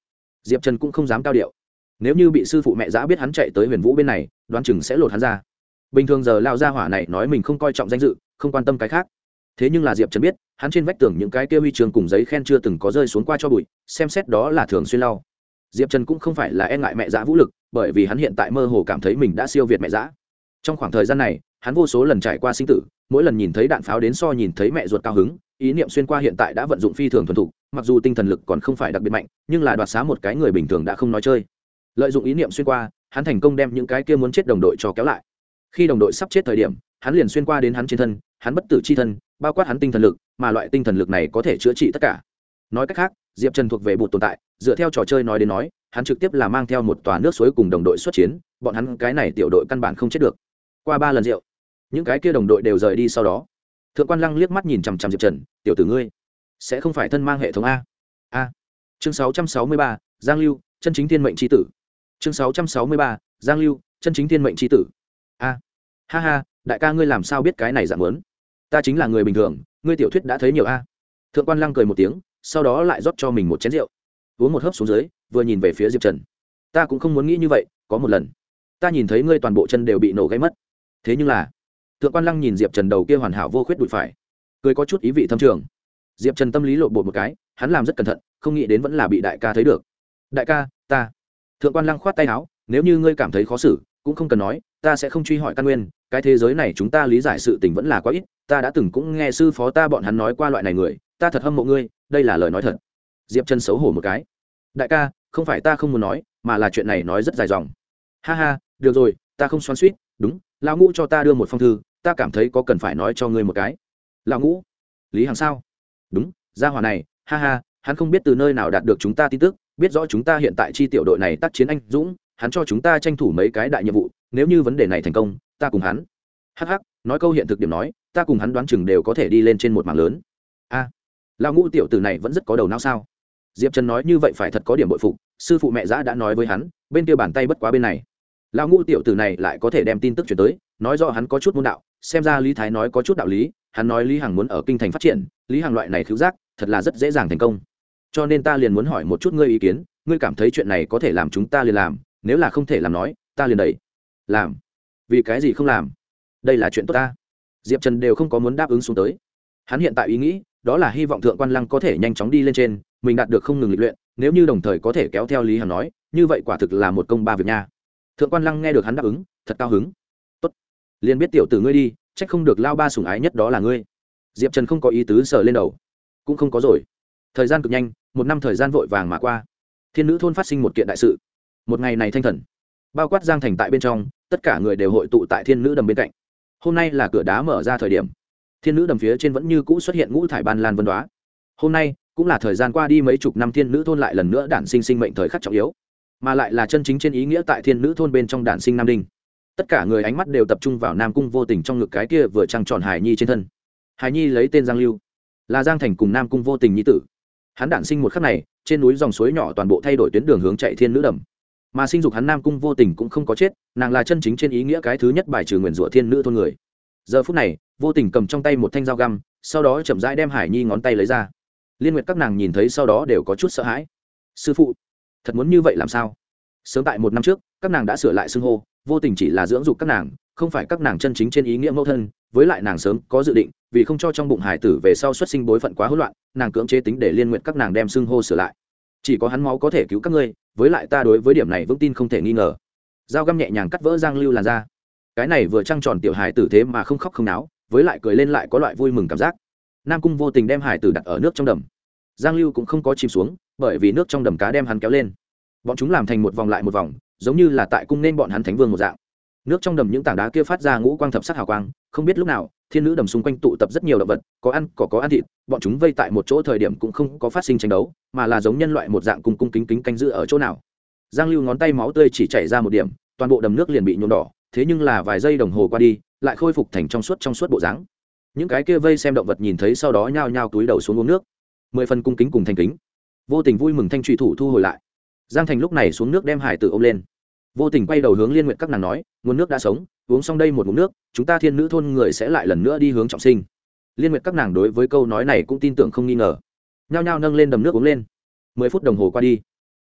Diệp Trần cũng không dám cao điệu, nếu như bị sư phụ mẹ giã biết hắn chạy tới Huyền Vũ bên này, đoán chừng sẽ lột hắn ra. Bình thường giờ lao gia hỏa này nói mình không coi trọng danh dự, không quan tâm cái khác, thế nhưng là Diệp Trần biết hắn trên vách tường những cái kia huy chương cùng giấy khen chưa từng có rơi xuống qua cho bụi, xem xét đó là thường xuyên lau. Diệp Trần cũng không phải là e ngại mẹ giã vũ lực, bởi vì hắn hiện tại mơ hồ cảm thấy mình đã siêu việt mẹ giã. Trong khoảng thời gian này hắn vô số lần trải qua sinh tử, mỗi lần nhìn thấy đạn pháo đến so nhìn thấy mẹ ruột cao hứng, ý niệm xuyên qua hiện tại đã vận dụng phi thường thuần thục, mặc dù tinh thần lực còn không phải đặc biệt mạnh, nhưng là đoạt xá một cái người bình thường đã không nói chơi. Lợi dụng ý niệm xuyên qua, hắn thành công đem những cái kia muốn chết đồng đội cho kéo lại. Khi đồng đội sắp chết thời điểm, hắn liền xuyên qua đến hắn trên thân, hắn bất tử chi thân, bao quát hắn tinh thần lực, mà loại tinh thần lực này có thể chữa trị tất cả. Nói cách khác, Diệp Trần thuộc về bụt tồn tại, dựa theo trò chơi nói đến nói, hắn trực tiếp là mang theo một tòa nước suối cùng đồng đội xuất chiến, bọn hắn cái này tiểu đội căn bản không chết được. Qua ba lần rượu, những cái kia đồng đội đều rời đi sau đó. Thượng quan Lăng liếc mắt nhìn chằm chằm Diệp Trần, "Tiểu tử ngươi, sẽ không phải thân mang hệ thống a?" A. Chương sáu trăm sáu mươi ba, Giang Lưu, chân chính thiên mệnh chi tử. Chương sáu trăm sáu mươi ba, Giang Lưu, chân chính thiên mệnh chi tử. A. Ha ha, đại ca ngươi làm sao biết cái này dạng muốn? Ta chính là người bình thường, ngươi tiểu thuyết đã thấy nhiều a. Thượng quan Lăng cười một tiếng, sau đó lại rót cho mình một chén rượu, uống một hớp xuống dưới, vừa nhìn về phía Diệp Trần. Ta cũng không muốn nghĩ như vậy, có một lần, ta nhìn thấy ngươi toàn bộ chân đều bị nổ gãy mất. Thế nhưng là, Thượng quan Lăng nhìn Diệp Trần đầu kia hoàn hảo vô khuyết đùi phải, cười có chút ý vị thâm trường. Diệp Trần tâm lý lộn bột một cái, hắn làm rất cẩn thận, không nghĩ đến vẫn là bị đại ca thấy được. Đại ca, ta. Thượng quan Lăng khoát tay áo, nếu như ngươi cảm thấy khó xử, cũng không cần nói, ta sẽ không truy hỏi căn nguyên, cái thế giới này chúng ta lý giải sự tình vẫn là quá ít, ta đã từng cũng nghe sư phó ta bọn hắn nói qua loại này người, ta thật hâm mộ ngươi, đây là lời nói thật. Diệp Trần xấu hổ một cái. Đại ca, không phải ta không muốn nói, mà là chuyện này nói rất dài dòng. Ha ha, được rồi, ta không xoắn xuýt, đúng, lão Ngũ cho ta đưa một phong thư, ta cảm thấy có cần phải nói cho ngươi một cái. Lão Ngũ? Lý Hằng sao? Đúng, gia hỏa này, ha ha, hắn không biết từ nơi nào đạt được chúng ta tin tức, biết rõ chúng ta hiện tại chi tiểu đội này tác chiến anh dũng, hắn cho chúng ta tranh thủ mấy cái đại nhiệm vụ, nếu như vấn đề này thành công, ta cùng hắn. Hắc hắc, nói câu hiện thực điểm nói, ta cùng hắn đoán chừng đều có thể đi lên trên một mảng lớn. A, à, lão Ngũ tiểu tử này vẫn rất có đầu não sao? Diệp Trần nói như vậy phải thật có điểm bội phục, sư phụ mẹ giã đã nói với hắn, bên kia bàn tay bất quá bên này. Lão Ngũ tiểu tử này lại có thể đem tin tức truyền tới, nói rõ hắn có chút môn đạo, xem ra Lý Thái nói có chút đạo lý, hắn nói Lý Hằng muốn ở kinh thành phát triển, Lý Hằng loại này khiếu giác, thật là rất dễ dàng thành công. Cho nên ta liền muốn hỏi một chút ngươi ý kiến, ngươi cảm thấy chuyện này có thể làm chúng ta liền làm, nếu là không thể làm nói, ta liền đẩy. Làm? Vì cái gì không làm? Đây là chuyện tốt ta. Diệp Trần đều không có muốn đáp ứng xuống tới. Hắn hiện tại ý nghĩ, đó là hy vọng Thượng quan Lăng có thể nhanh chóng đi lên trên, mình đạt được không ngừng lịch luyện, nếu như đồng thời có thể kéo theo Lý Hằng nói, như vậy quả thực là một công ba việc nha. Thượng quan Lăng nghe được hắn đáp ứng, thật cao hứng. Tốt, liền biết tiểu tử ngươi đi, trách không được lao ba sủng ái nhất đó là ngươi. Diệp Trần không có ý tứ sờ lên đầu, cũng không có rồi. Thời gian cực nhanh, một năm thời gian vội vàng mà qua. Thiên Nữ thôn phát sinh một kiện đại sự. Một ngày này thanh thần, bao quát Giang thành tại bên trong, tất cả người đều hội tụ tại Thiên Nữ đầm bên cạnh. Hôm nay là cửa đá mở ra thời điểm, Thiên Nữ đầm phía trên vẫn như cũ xuất hiện ngũ thải ban lan vân đoá. Hôm nay cũng là thời gian qua đi mấy chục năm Thiên Nữ thôn lại lần nữa đản sinh sinh mệnh thời khắc trọng yếu, mà lại là chân chính trên ý nghĩa tại Thiên Nữ thôn bên trong đản sinh nam đinh. Tất cả người ánh mắt đều tập trung vào Nam Cung Vô Tình trong ngực cái kia vừa trăng tròn hài nhi trên thân. Hài nhi lấy tên Giang Lưu, là Giang thành cùng Nam Cung Vô Tình nhi tử. Hắn đản sinh một khắc này, trên núi dòng suối nhỏ toàn bộ thay đổi tuyến đường hướng chạy Thiên Nữ đầm, mà sinh dục hắn Nam Cung Vô Tình cũng không có chết, nàng là chân chính trên ý nghĩa cái thứ nhất bài trừ nguyền rủa Thiên Nữ thôn người. Giờ phút này, Vô Tình cầm trong tay một thanh dao găm, sau đó chậm rãi đem Hải Nhi ngón tay lấy ra. Liên Nguyệt các nàng nhìn thấy sau đó đều có chút sợ hãi. Sư phụ, thật muốn như vậy làm sao? Sớm tại một năm trước, các nàng đã sửa lại xưng hô, Vô Tình chỉ là dưỡng dục các nàng, không phải các nàng chân chính trên ý nghĩa mẫu thân, với lại nàng sớm có dự định, vì không cho trong bụng hải tử về sau xuất sinh bối phận quá hỗn loạn, nàng cưỡng chế tính để Liên Nguyệt các nàng đem xưng hô sửa lại. Chỉ có hắn máu có thể cứu các ngươi, với lại ta đối với điểm này vững tin không thể nghi ngờ. Dao găm nhẹ nhàng cắt vỡ Giang Lưu làn da. Cái này vừa trăng tròn tiểu hải tử thế mà không khóc không náo, với lại cười lên lại có loại vui mừng cảm giác. Nam Cung Vô Tình đem hải tử đặt ở nước trong đầm. Giang Lưu cũng không có chìm xuống, bởi vì nước trong đầm cá đem hắn kéo lên. Bọn chúng làm thành một vòng lại một vòng, giống như là tại cung nên bọn hắn thánh vương một dạng. Nước trong đầm những tảng đá kia phát ra ngũ quang thập sắc hào quang, không biết lúc nào, Thiên Nữ đầm xung quanh tụ tập rất nhiều động vật, có ăn cỏ có ăn thịt, bọn chúng vây tại một chỗ thời điểm cũng không có phát sinh tranh đấu, mà là giống nhân loại một dạng cung cung kính kính canh giữ ở chỗ nào. Giang Lưu ngón tay máu tươi chỉ chảy ra một điểm, toàn bộ đầm nước liền bị nhuộm đỏ, thế nhưng là vài giây đồng hồ qua đi, lại khôi phục thành trong suốt trong suốt bộ dáng. Những cái kia vây xem động vật nhìn thấy sau đó nhao nhao túi đầu xuống uống nước, mười phần cung kính cùng thành kính. Vô Tình vui mừng thanh trùy thủ thu hồi lại. Giang Thành lúc này xuống nước đem hải tử ôm lên. Vô Tình quay đầu hướng Liên Nguyệt các nàng nói, nguồn nước đã sống, uống xong đây một ngụm nước, chúng ta Thiên Nữ thôn người sẽ lại lần nữa đi hướng trọng sinh. Liên Nguyệt các nàng đối với câu nói này cũng tin tưởng không nghi ngờ, nhao nhao nâng lên đầm nước uống lên. Mười phút đồng hồ qua đi,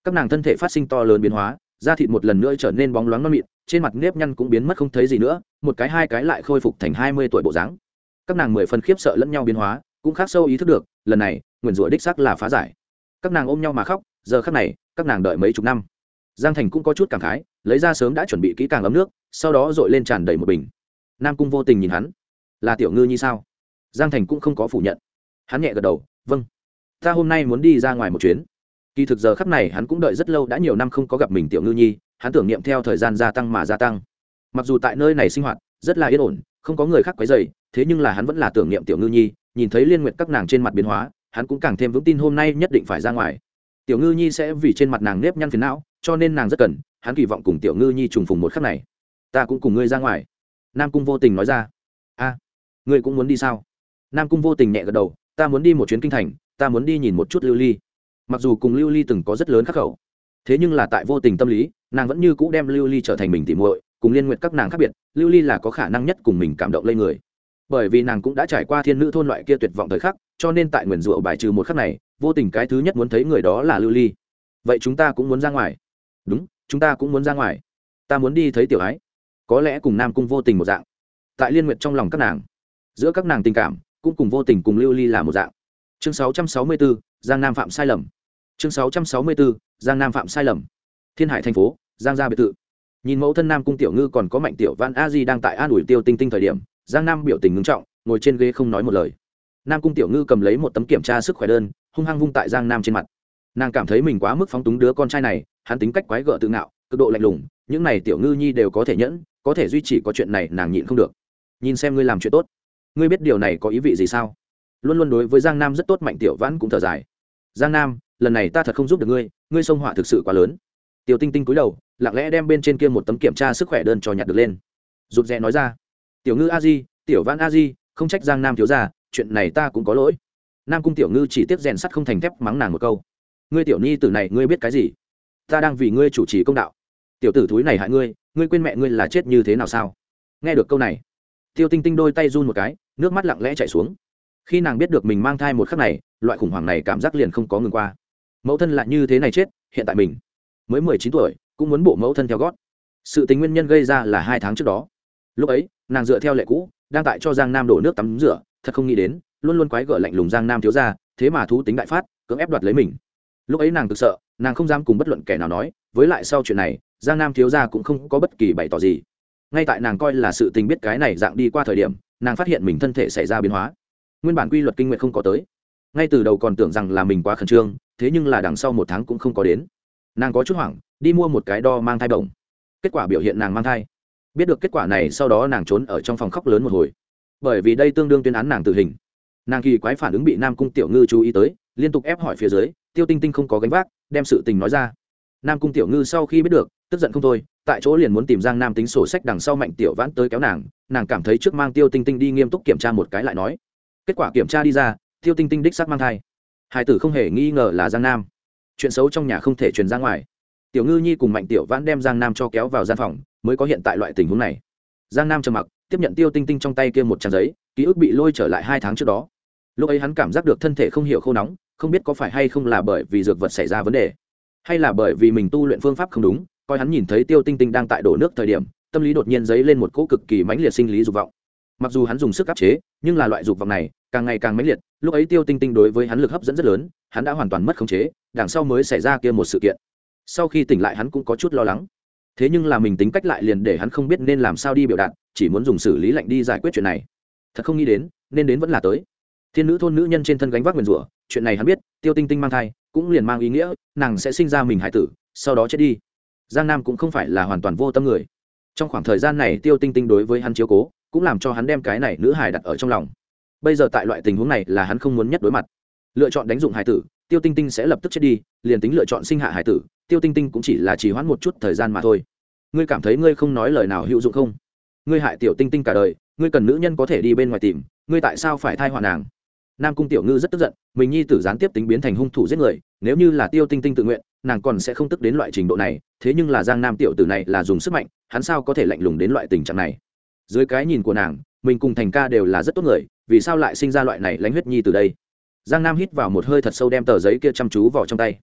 các nàng thân thể phát sinh to lớn biến hóa, da thịt một lần nữa trở nên bóng loáng non mịn, trên mặt nếp nhăn cũng biến mất không thấy gì nữa, một cái hai cái lại khôi phục thành hai mươi tuổi bộ dáng. Các nàng mười phần khiếp sợ lẫn nhau biến hóa, cũng khác sâu ý thức được lần này nguyền rủa đích xác là phá giải. Các nàng ôm nhau mà khóc, giờ khắc này các nàng đợi mấy chục năm. Giang Thành cũng có chút cảm khái, lấy ra sớm đã chuẩn bị kỹ càng ấm nước, sau đó dội lên tràn đầy một bình. Nam Cung vô tình nhìn hắn, là tiểu ngư nhi sao? Giang Thành cũng không có phủ nhận, hắn nhẹ gật đầu, vâng, ta hôm nay muốn đi ra ngoài một chuyến. Kỳ thực giờ khắc này hắn cũng đợi rất lâu, đã nhiều năm không có gặp mình tiểu ngư nhi, hắn tưởng niệm theo thời gian gia tăng mà gia tăng. Mặc dù tại nơi này sinh hoạt rất là yên ổn, không có người khác quấy rầy, thế nhưng là hắn vẫn là tưởng niệm tiểu ngư nhi, nhìn thấy Liên Nguyệt các nàng trên mặt biến hóa, hắn cũng càng thêm vững tin hôm nay nhất định phải ra ngoài. Tiểu ngư nhi sẽ vì trên mặt nàng nếp nhăn phiền não, cho nên nàng rất cần, hắn kỳ vọng cùng tiểu ngư nhi trùng phùng một khắc này. Ta cũng cùng ngươi ra ngoài. Nam Cung vô tình nói ra. A, ngươi cũng muốn đi sao? Nam Cung vô tình nhẹ gật đầu, ta muốn đi một chuyến kinh thành, ta muốn đi nhìn một chút Lưu Ly. Mặc dù cùng Lưu Ly từng có rất lớn khắc khẩu, thế nhưng là tại vô tình tâm lý, nàng vẫn như cũ đem Lưu Ly trở thành mình tỉ muội, cùng Liên Nguyệt các nàng khác biệt, Lưu Ly là có khả năng nhất cùng mình cảm động lây người. Bởi vì nàng cũng đã trải qua thiên nữ thôn loại kia tuyệt vọng thời khắc, cho nên tại nguyền rủa bài trừ một khắc này, vô tình cái thứ nhất muốn thấy người đó là Lưu Ly. Vậy chúng ta cũng muốn ra ngoài. Đúng, chúng ta cũng muốn ra ngoài. Ta muốn đi thấy tiểu ái. Có lẽ cùng Nam Cung vô tình một dạng. Tại Liên Nguyệt trong lòng các nàng, giữa các nàng tình cảm cũng cùng vô tình cùng Lưu Ly là một dạng. Chương sáu trăm sáu mươi bốn, Giang Nam phạm sai lầm. Chương sáu trăm sáu mươi bốn, Giang Nam phạm sai lầm. Thiên Hải thành phố, Giang gia biệt thự. Nhìn mẫu thân Nam Cung tiểu ngư còn có Mạnh tiểu Vãn A Di đang tại an ủi Tiêu Tinh Tinh thời điểm, Giang Nam biểu tình ngưng trọng, ngồi trên ghế không nói một lời. Nam Cung tiểu ngư cầm lấy một tấm kiểm tra sức khỏe đơn, hung hăng vung tại Giang Nam trên mặt. Nàng cảm thấy mình quá mức phóng túng đứa con trai này, hắn tính cách quái gở tự ngạo, cực độ lạnh lùng, những này tiểu ngư nhi đều có thể nhẫn, có thể duy trì, có chuyện này nàng nhịn không được. Nhìn xem ngươi làm chuyện tốt, ngươi biết điều này có ý vị gì sao? Luôn luôn đối với Giang Nam rất tốt Mạnh tiểu Vãn cũng thở dài. Giang Nam, lần này ta thật không giúp được ngươi, ngươi xông họa thực sự quá lớn. Tiêu Tinh Tinh cúi đầu, lặng lẽ đem bên trên kia một tấm kiểm tra sức khỏe đơn cho nhặt được lên, rụt rè nói ra. Tiểu ngư a di, tiểu Vãn a di, không trách Giang Nam thiếu gia, chuyện này ta cũng có lỗi. Nam Cung tiểu ngư chỉ tiếc rèn sắt không thành thép, mắng nàng một câu. Ngươi tiểu nhi tử này ngươi biết cái gì? Ta đang vì ngươi chủ trì công đạo. Tiểu tử thúi này hại ngươi, ngươi quên mẹ ngươi là chết như thế nào sao? Nghe được câu này, Tiêu Tinh Tinh đôi tay run một cái, nước mắt lặng lẽ chảy xuống. Khi nàng biết được mình mang thai một khắc này, loại khủng hoảng này cảm giác liền không có ngừng qua. Mẫu thân lại như thế này chết, hiện tại mình mới mười chín tuổi, cũng muốn bộ mẫu thân theo gót. Sự tình nguyên nhân gây ra là hai tháng trước đó. Lúc ấy, nàng dựa theo lệ cũ, đang tại cho Giang Nam đổ nước tắm rửa, thật không nghĩ đến, luôn luôn quái gở lạnh lùng Giang Nam thiếu gia, thế mà thú tính đại phát, cưỡng ép đoạt lấy mình. Lúc ấy nàng thực sợ, nàng không dám cùng bất luận kẻ nào nói, với lại sau chuyện này, Giang Nam thiếu gia cũng không có bất kỳ bày tỏ gì. Ngay tại nàng coi là sự tình biết cái này dạng đi qua thời điểm, nàng phát hiện mình thân thể xảy ra biến hóa. Nguyên bản quy luật kinh nguyệt không có tới, ngay từ đầu còn tưởng rằng là mình quá khẩn trương, thế nhưng là đằng sau một tháng cũng không có đến. Nàng có chút hoảng, đi mua một cái đo mang thai bổng. Kết quả biểu hiện nàng mang thai. Biết được kết quả này sau đó nàng trốn ở trong phòng khóc lớn một hồi, bởi vì đây tương đương tuyên án nàng tử hình. Nàng kỳ quái phản ứng bị Nam Cung tiểu ngư chú ý tới, liên tục ép hỏi phía dưới. Tiêu Tinh Tinh không có gánh vác, đem sự tình nói ra. Nam Cung tiểu ngư sau khi biết được, tức giận không thôi, tại chỗ liền muốn tìm Giang Nam tính sổ sách, đằng sau Mạnh tiểu Vãn tới kéo nàng. Nàng cảm thấy trước mang Tiêu Tinh Tinh đi nghiêm túc kiểm tra một cái lại nói. Kết quả kiểm tra đi ra, Tiêu Tinh Tinh đích xác mang thai. Hai tử không hề nghi ngờ là Giang Nam. Chuyện xấu trong nhà không thể truyền ra ngoài. Tiểu ngư nhi cùng Mạnh tiểu Vãn đem Giang Nam cho kéo vào gian phòng, mới có hiện tại loại tình huống này. Giang Nam trầm mặc, tiếp nhận Tiêu Tinh Tinh trong tay kia một trang giấy, ký ức bị lôi trở lại hai tháng trước đó. Lúc ấy hắn cảm giác được thân thể không hiểu khô nóng, không biết có phải hay không là bởi vì dược vật xảy ra vấn đề, hay là bởi vì mình tu luyện phương pháp không đúng. Coi hắn nhìn thấy Tiêu Tinh Tinh đang tại đổ nước thời điểm, tâm lý đột nhiên dấy lên một cỗ cực kỳ mãnh liệt sinh lý dục vọng. Mặc dù hắn dùng sức áp chế, nhưng là loại dục vọng này càng ngày càng mãnh liệt. Lúc ấy Tiêu Tinh Tinh đối với hắn lực hấp dẫn rất lớn, hắn đã hoàn toàn mất khống chế, đằng sau mới xảy ra kia một sự kiện. Sau khi tỉnh lại hắn cũng có chút lo lắng, thế nhưng là mình tính cách lại liền để hắn không biết nên làm sao đi biểu đạt, chỉ muốn dùng xử lý lạnh đi giải quyết chuyện này. Thật không nghĩ đến, nên đến vẫn là tới. Thiên nữ thôn nữ nhân trên thân gánh vác nguyền rủa, chuyện này hắn biết. Tiêu Tinh Tinh mang thai cũng liền mang ý nghĩa nàng sẽ sinh ra mình hải tử, sau đó chết đi. Giang Nam cũng không phải là hoàn toàn vô tâm người. Trong khoảng thời gian này Tiêu Tinh Tinh đối với hắn chiếu cố, cũng làm cho hắn đem cái này nữ hải đặt ở trong lòng. Bây giờ tại loại tình huống này là hắn không muốn nhất đối mặt. Lựa chọn đánh dụng hải tử, Tiêu Tinh Tinh sẽ lập tức chết đi, liền tính lựa chọn sinh hạ hải tử, Tiêu Tinh Tinh cũng chỉ là trì hoãn một chút thời gian mà thôi. Ngươi cảm thấy ngươi không nói lời nào hữu dụng không? Ngươi hại Tiểu Tinh Tinh cả đời, ngươi cần nữ nhân có thể đi bên ngoài tìm, ngươi tại sao phải thai hoạn nàng? Nam Cung tiểu ngư rất tức giận, mình nhi tử gián tiếp tính biến thành hung thủ giết người, nếu như là Tiêu Tinh Tinh tự nguyện, nàng còn sẽ không tức đến loại trình độ này, thế nhưng là Giang Nam tiểu tử này là dùng sức mạnh, hắn sao có thể lạnh lùng đến loại tình trạng này? Dưới cái nhìn của nàng, mình cùng Thành ca đều là rất tốt người, vì sao lại sinh ra loại này lãnh huyết nhi từ đây? Giang Nam hít vào một hơi thật sâu, đem tờ giấy kia chăm chú vào trong tay.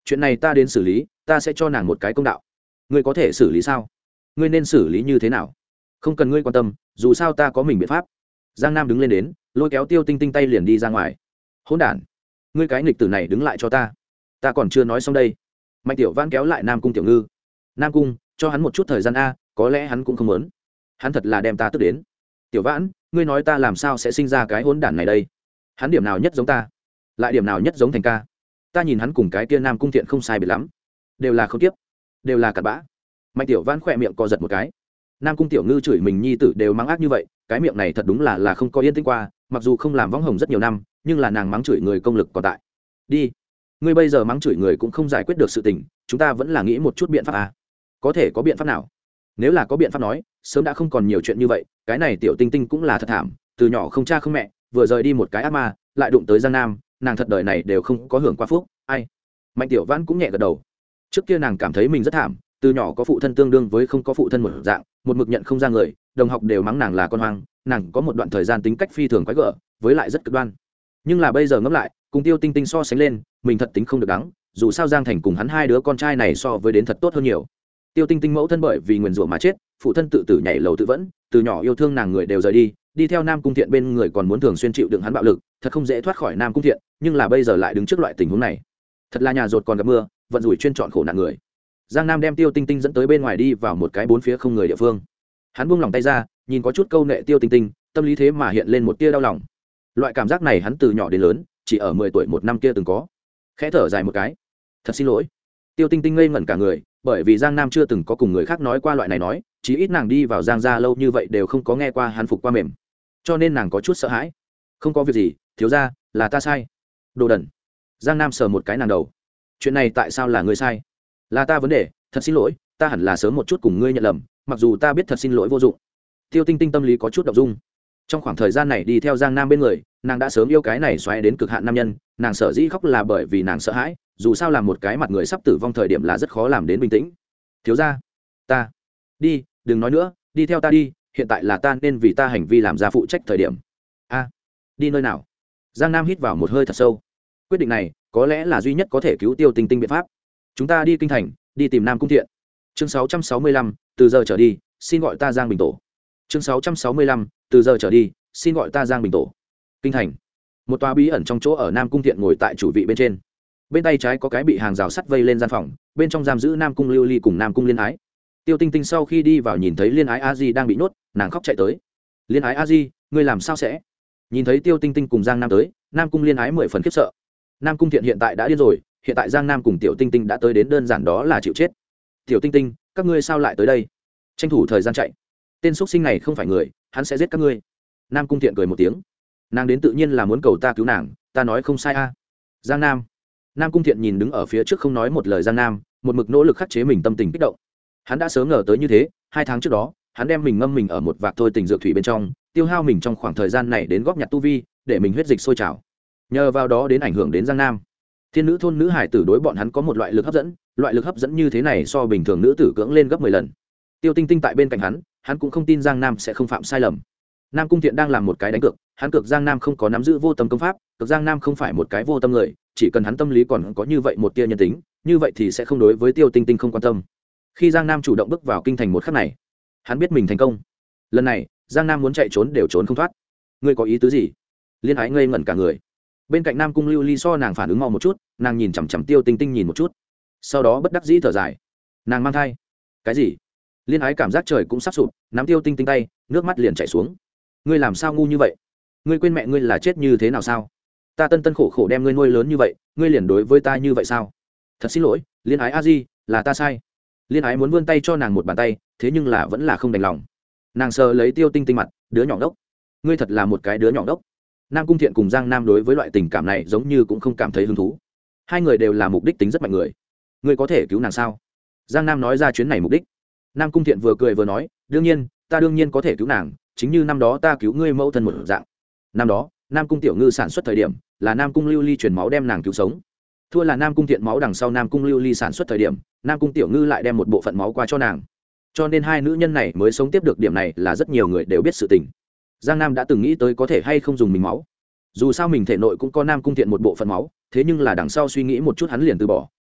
chuyện này ta đến xử lý, ta sẽ cho nàng một cái công đạo. Ngươi có thể xử lý sao? Ngươi nên xử lý như thế nào? Không cần ngươi quan tâm, dù sao ta có mình biện pháp. Giang Nam đứng lên đến, lôi kéo Tiêu Tinh Tinh tay liền đi ra ngoài. Hỗn đản, ngươi cái nghịch tử này đứng lại cho ta, ta còn chưa nói xong đây. Mạnh Tiểu Vãn kéo lại Nam Cung Tiểu Ngư. Nam Cung, cho hắn một chút thời gian a, có lẽ hắn cũng không muốn. Hắn thật là đem ta tức đến. Tiểu Vãn, ngươi nói ta làm sao sẽ sinh ra cái hỗn đản này đây? Hắn điểm nào nhất giống ta, lại điểm nào nhất giống Thành ca? Ta nhìn hắn cùng cái kia Nam Cung Thiện không sai biệt lắm, đều là không tiếp, đều là cặn bã. Mạnh Tiểu Vãn khỏe miệng co giật một cái. Nam Cung Tiểu Ngư chửi mình nhi tử đều mắng ác như vậy, cái miệng này thật đúng là là không có yên tĩnh qua, mặc dù không làm võng hồng rất nhiều năm, nhưng là nàng mắng chửi người công lực còn tại. Đi, ngươi bây giờ mắng chửi người cũng không giải quyết được sự tình, chúng ta vẫn là nghĩ một chút biện pháp à? Có thể có biện pháp nào? Nếu là có biện pháp nói, sớm đã không còn nhiều chuyện như vậy. Cái này Tiểu Tinh Tinh cũng là thật thảm, từ nhỏ không cha không mẹ, vừa rời đi một cái ác ma, lại đụng tới Giang Nam, nàng thật đời này đều không có hưởng qua phúc. Ai? Mạnh Tiểu Vãn cũng nhẹ gật đầu. Trước kia nàng cảm thấy mình rất thảm, từ nhỏ có phụ thân tương đương với không có phụ thân một dạng, một mực nhận không ra người, đồng học đều mắng nàng là con hoang, nàng có một đoạn thời gian tính cách phi thường quái gở, với lại rất cực đoan. Nhưng là bây giờ ngẫm lại, cùng Tiêu Tinh Tinh so sánh lên, mình thật tính không được đắng, dù sao Giang Thành cùng hắn hai đứa con trai này so với đến thật tốt hơn nhiều. Tiêu Tinh Tinh mẫu thân bởi vì nguyền rủa mà chết, phụ thân tự tử nhảy lầu tự vẫn, từ nhỏ yêu thương nàng người đều rời đi, đi theo Nam Cung Thiện bên người còn muốn thường xuyên chịu đựng hắn bạo lực, thật không dễ thoát khỏi Nam Cung Thiện, nhưng là bây giờ lại đứng trước loại tình huống này. Thật là nhà rột còn gặp mưa, vận rủi chuyên chọn khổ nạn người. Giang Nam đem Tiêu Tinh Tinh dẫn tới bên ngoài đi vào một cái bốn phía không người địa phương. Hắn buông lòng tay ra, nhìn có chút câu nệ Tiêu Tinh Tinh, tâm lý thế mà hiện lên một tia đau lòng. Loại cảm giác này hắn từ nhỏ đến lớn, chỉ ở mười tuổi một năm kia từng có. Khẽ thở dài một cái, thật xin lỗi. Tiêu Tinh Tinh ngây ngẩn cả người, bởi vì Giang Nam chưa từng có cùng người khác nói qua loại này nói, chí ít nàng đi vào Giang gia lâu như vậy đều không có nghe qua hắn phục qua mềm, cho nên nàng có chút sợ hãi. Không có việc gì, thiếu gia, là ta sai. Đồ đần. Giang Nam sờ một cái nàng đầu. Chuyện này tại sao là ngươi sai? Là ta vấn đề, thật xin lỗi, ta hẳn là sớm một chút cùng ngươi nhận lầm, mặc dù ta biết thật xin lỗi vô dụng. Tiêu Tinh Tinh tâm lý có chút động dung. Trong khoảng thời gian này đi theo Giang Nam bên người, nàng đã sớm yêu cái này xoáy đến cực hạn nam nhân, nàng sợ dĩ khóc là bởi vì nàng sợ hãi, dù sao làm một cái mặt người sắp tử vong thời điểm là rất khó làm đến bình tĩnh. Thiếu gia, ta đi, đừng nói nữa, đi theo ta đi, hiện tại là ta nên vì ta hành vi làm ra phụ trách thời điểm. A, đi nơi nào? Giang Nam hít vào một hơi thật sâu. Quyết định này có lẽ là duy nhất có thể cứu Tiêu Tinh Tinh biện pháp. Chúng ta đi kinh thành, đi tìm Nam Cung Thiện. Chương sáu trăm sáu mươi lăm, từ giờ trở đi, xin gọi ta Giang Bình Tổ. Chương sáu trăm sáu mươi lăm, từ giờ trở đi, xin gọi ta Giang Bình Tổ. Kinh thành. Một tòa bí ẩn trong chỗ ở Nam Cung Thiện ngồi tại chủ vị bên trên. Bên tay trái có cái bị hàng rào sắt vây lên gian phòng, bên trong giam giữ Nam Cung Lưu Ly cùng Nam Cung Liên Ái. Tiêu Tinh Tinh sau khi đi vào nhìn thấy Liên Ái A Di đang bị nhốt, nàng khóc chạy tới. Liên Ái A Di, ngươi làm sao sẽ? Nhìn thấy Tiêu Tinh Tinh cùng Giang Nam tới, Nam Cung Liên Ái mười phần khiếp sợ. Nam Cung Thiện hiện tại đã điên rồi, hiện tại Giang Nam cùng Tiểu Tinh Tinh đã tới đến đơn giản đó là chịu chết. Tiểu Tinh Tinh, các ngươi sao lại tới đây? Tranh thủ thời gian chạy. Tên xuất sinh này không phải người, hắn sẽ giết các ngươi. Nam Cung Thiện cười một tiếng. Nàng đến tự nhiên là muốn cầu ta cứu nàng, ta nói không sai a. Giang Nam. Nam Cung Thiện nhìn đứng ở phía trước không nói một lời Giang Nam, một mực nỗ lực khắc chế mình tâm tình kích động. Hắn đã sớm ngờ tới như thế, hai tháng trước đó, hắn đem mình ngâm mình ở một vạc thôi tình dược thủy bên trong, tiêu hao mình trong khoảng thời gian này đến góp nhặt tu vi, để mình huyết dịch sôi trào. Nhờ vào đó đến ảnh hưởng đến Giang Nam. Thiên nữ thôn nữ hải tử đối bọn hắn có một loại lực hấp dẫn, loại lực hấp dẫn như thế này so bình thường nữ tử cưỡng lên gấp mười lần. Tiêu Tinh Tinh tại bên cạnh hắn, hắn cũng không tin Giang Nam sẽ không phạm sai lầm. Nam Cung Thiện đang làm một cái đánh cược, hắn cược Giang Nam không có nắm giữ vô tâm công pháp, cược Giang Nam không phải một cái vô tâm người, chỉ cần hắn tâm lý còn có như vậy một tia nhân tính, như vậy thì sẽ không đối với Tiêu Tinh Tinh không quan tâm. Khi Giang Nam chủ động bước vào kinh thành một khắc này, hắn biết mình thành công. Lần này, Giang Nam muốn chạy trốn đều trốn không thoát. Ngươi có ý tứ gì? Liên Ái ngây ngẩn cả người. Bên cạnh Nam Cung Lưu Ly so nàng phản ứng mau một chút, nàng nhìn chằm chằm Tiêu Tinh Tinh nhìn một chút, sau đó bất đắc dĩ thở dài. Nàng mang thai. Cái gì? Liên Ái cảm giác trời cũng sắp sụp, nắm Tiêu Tinh Tinh tay, nước mắt liền chảy xuống. Ngươi làm sao ngu như vậy? Ngươi quên mẹ ngươi là chết như thế nào sao? Ta tân tân khổ khổ đem ngươi nuôi lớn như vậy, ngươi liền đối với ta như vậy sao? Thật xin lỗi, Liên Ái a di, là ta sai. Liên Ái muốn vươn tay cho nàng một bàn tay, thế nhưng là vẫn là không đành lòng. Nàng sờ lấy Tiêu Tinh Tinh mặt, đứa nhỏ đốc. Ngươi thật là một cái đứa nhỏ đốc. Nam Cung Thiện cùng Giang Nam đối với loại tình cảm này giống như cũng không cảm thấy hứng thú. Hai người đều là mục đích tính rất mạnh người. Ngươi có thể cứu nàng sao? Giang Nam nói ra chuyến này mục đích. Nam Cung Thiện vừa cười vừa nói, đương nhiên, ta đương nhiên có thể cứu nàng, chính như năm đó ta cứu ngươi mẫu thân một dạng. Năm đó, Nam Cung Tiểu Ngư sản xuất thời điểm, là Nam Cung Lưu Ly truyền máu đem nàng cứu sống. Thua là Nam Cung Thiện máu đằng sau Nam Cung Lưu Ly sản xuất thời điểm, Nam Cung Tiểu Ngư lại đem một bộ phận máu qua cho nàng. Cho nên hai nữ nhân này mới sống tiếp được, điểm này là rất nhiều người đều biết sự tình. Giang Nam đã từng nghĩ tới có thể hay không dùng mình máu. Dù sao mình thể nội cũng có Nam Cung Thiện một bộ phận máu, thế nhưng là đằng sau suy nghĩ một chút hắn liền từ bỏ,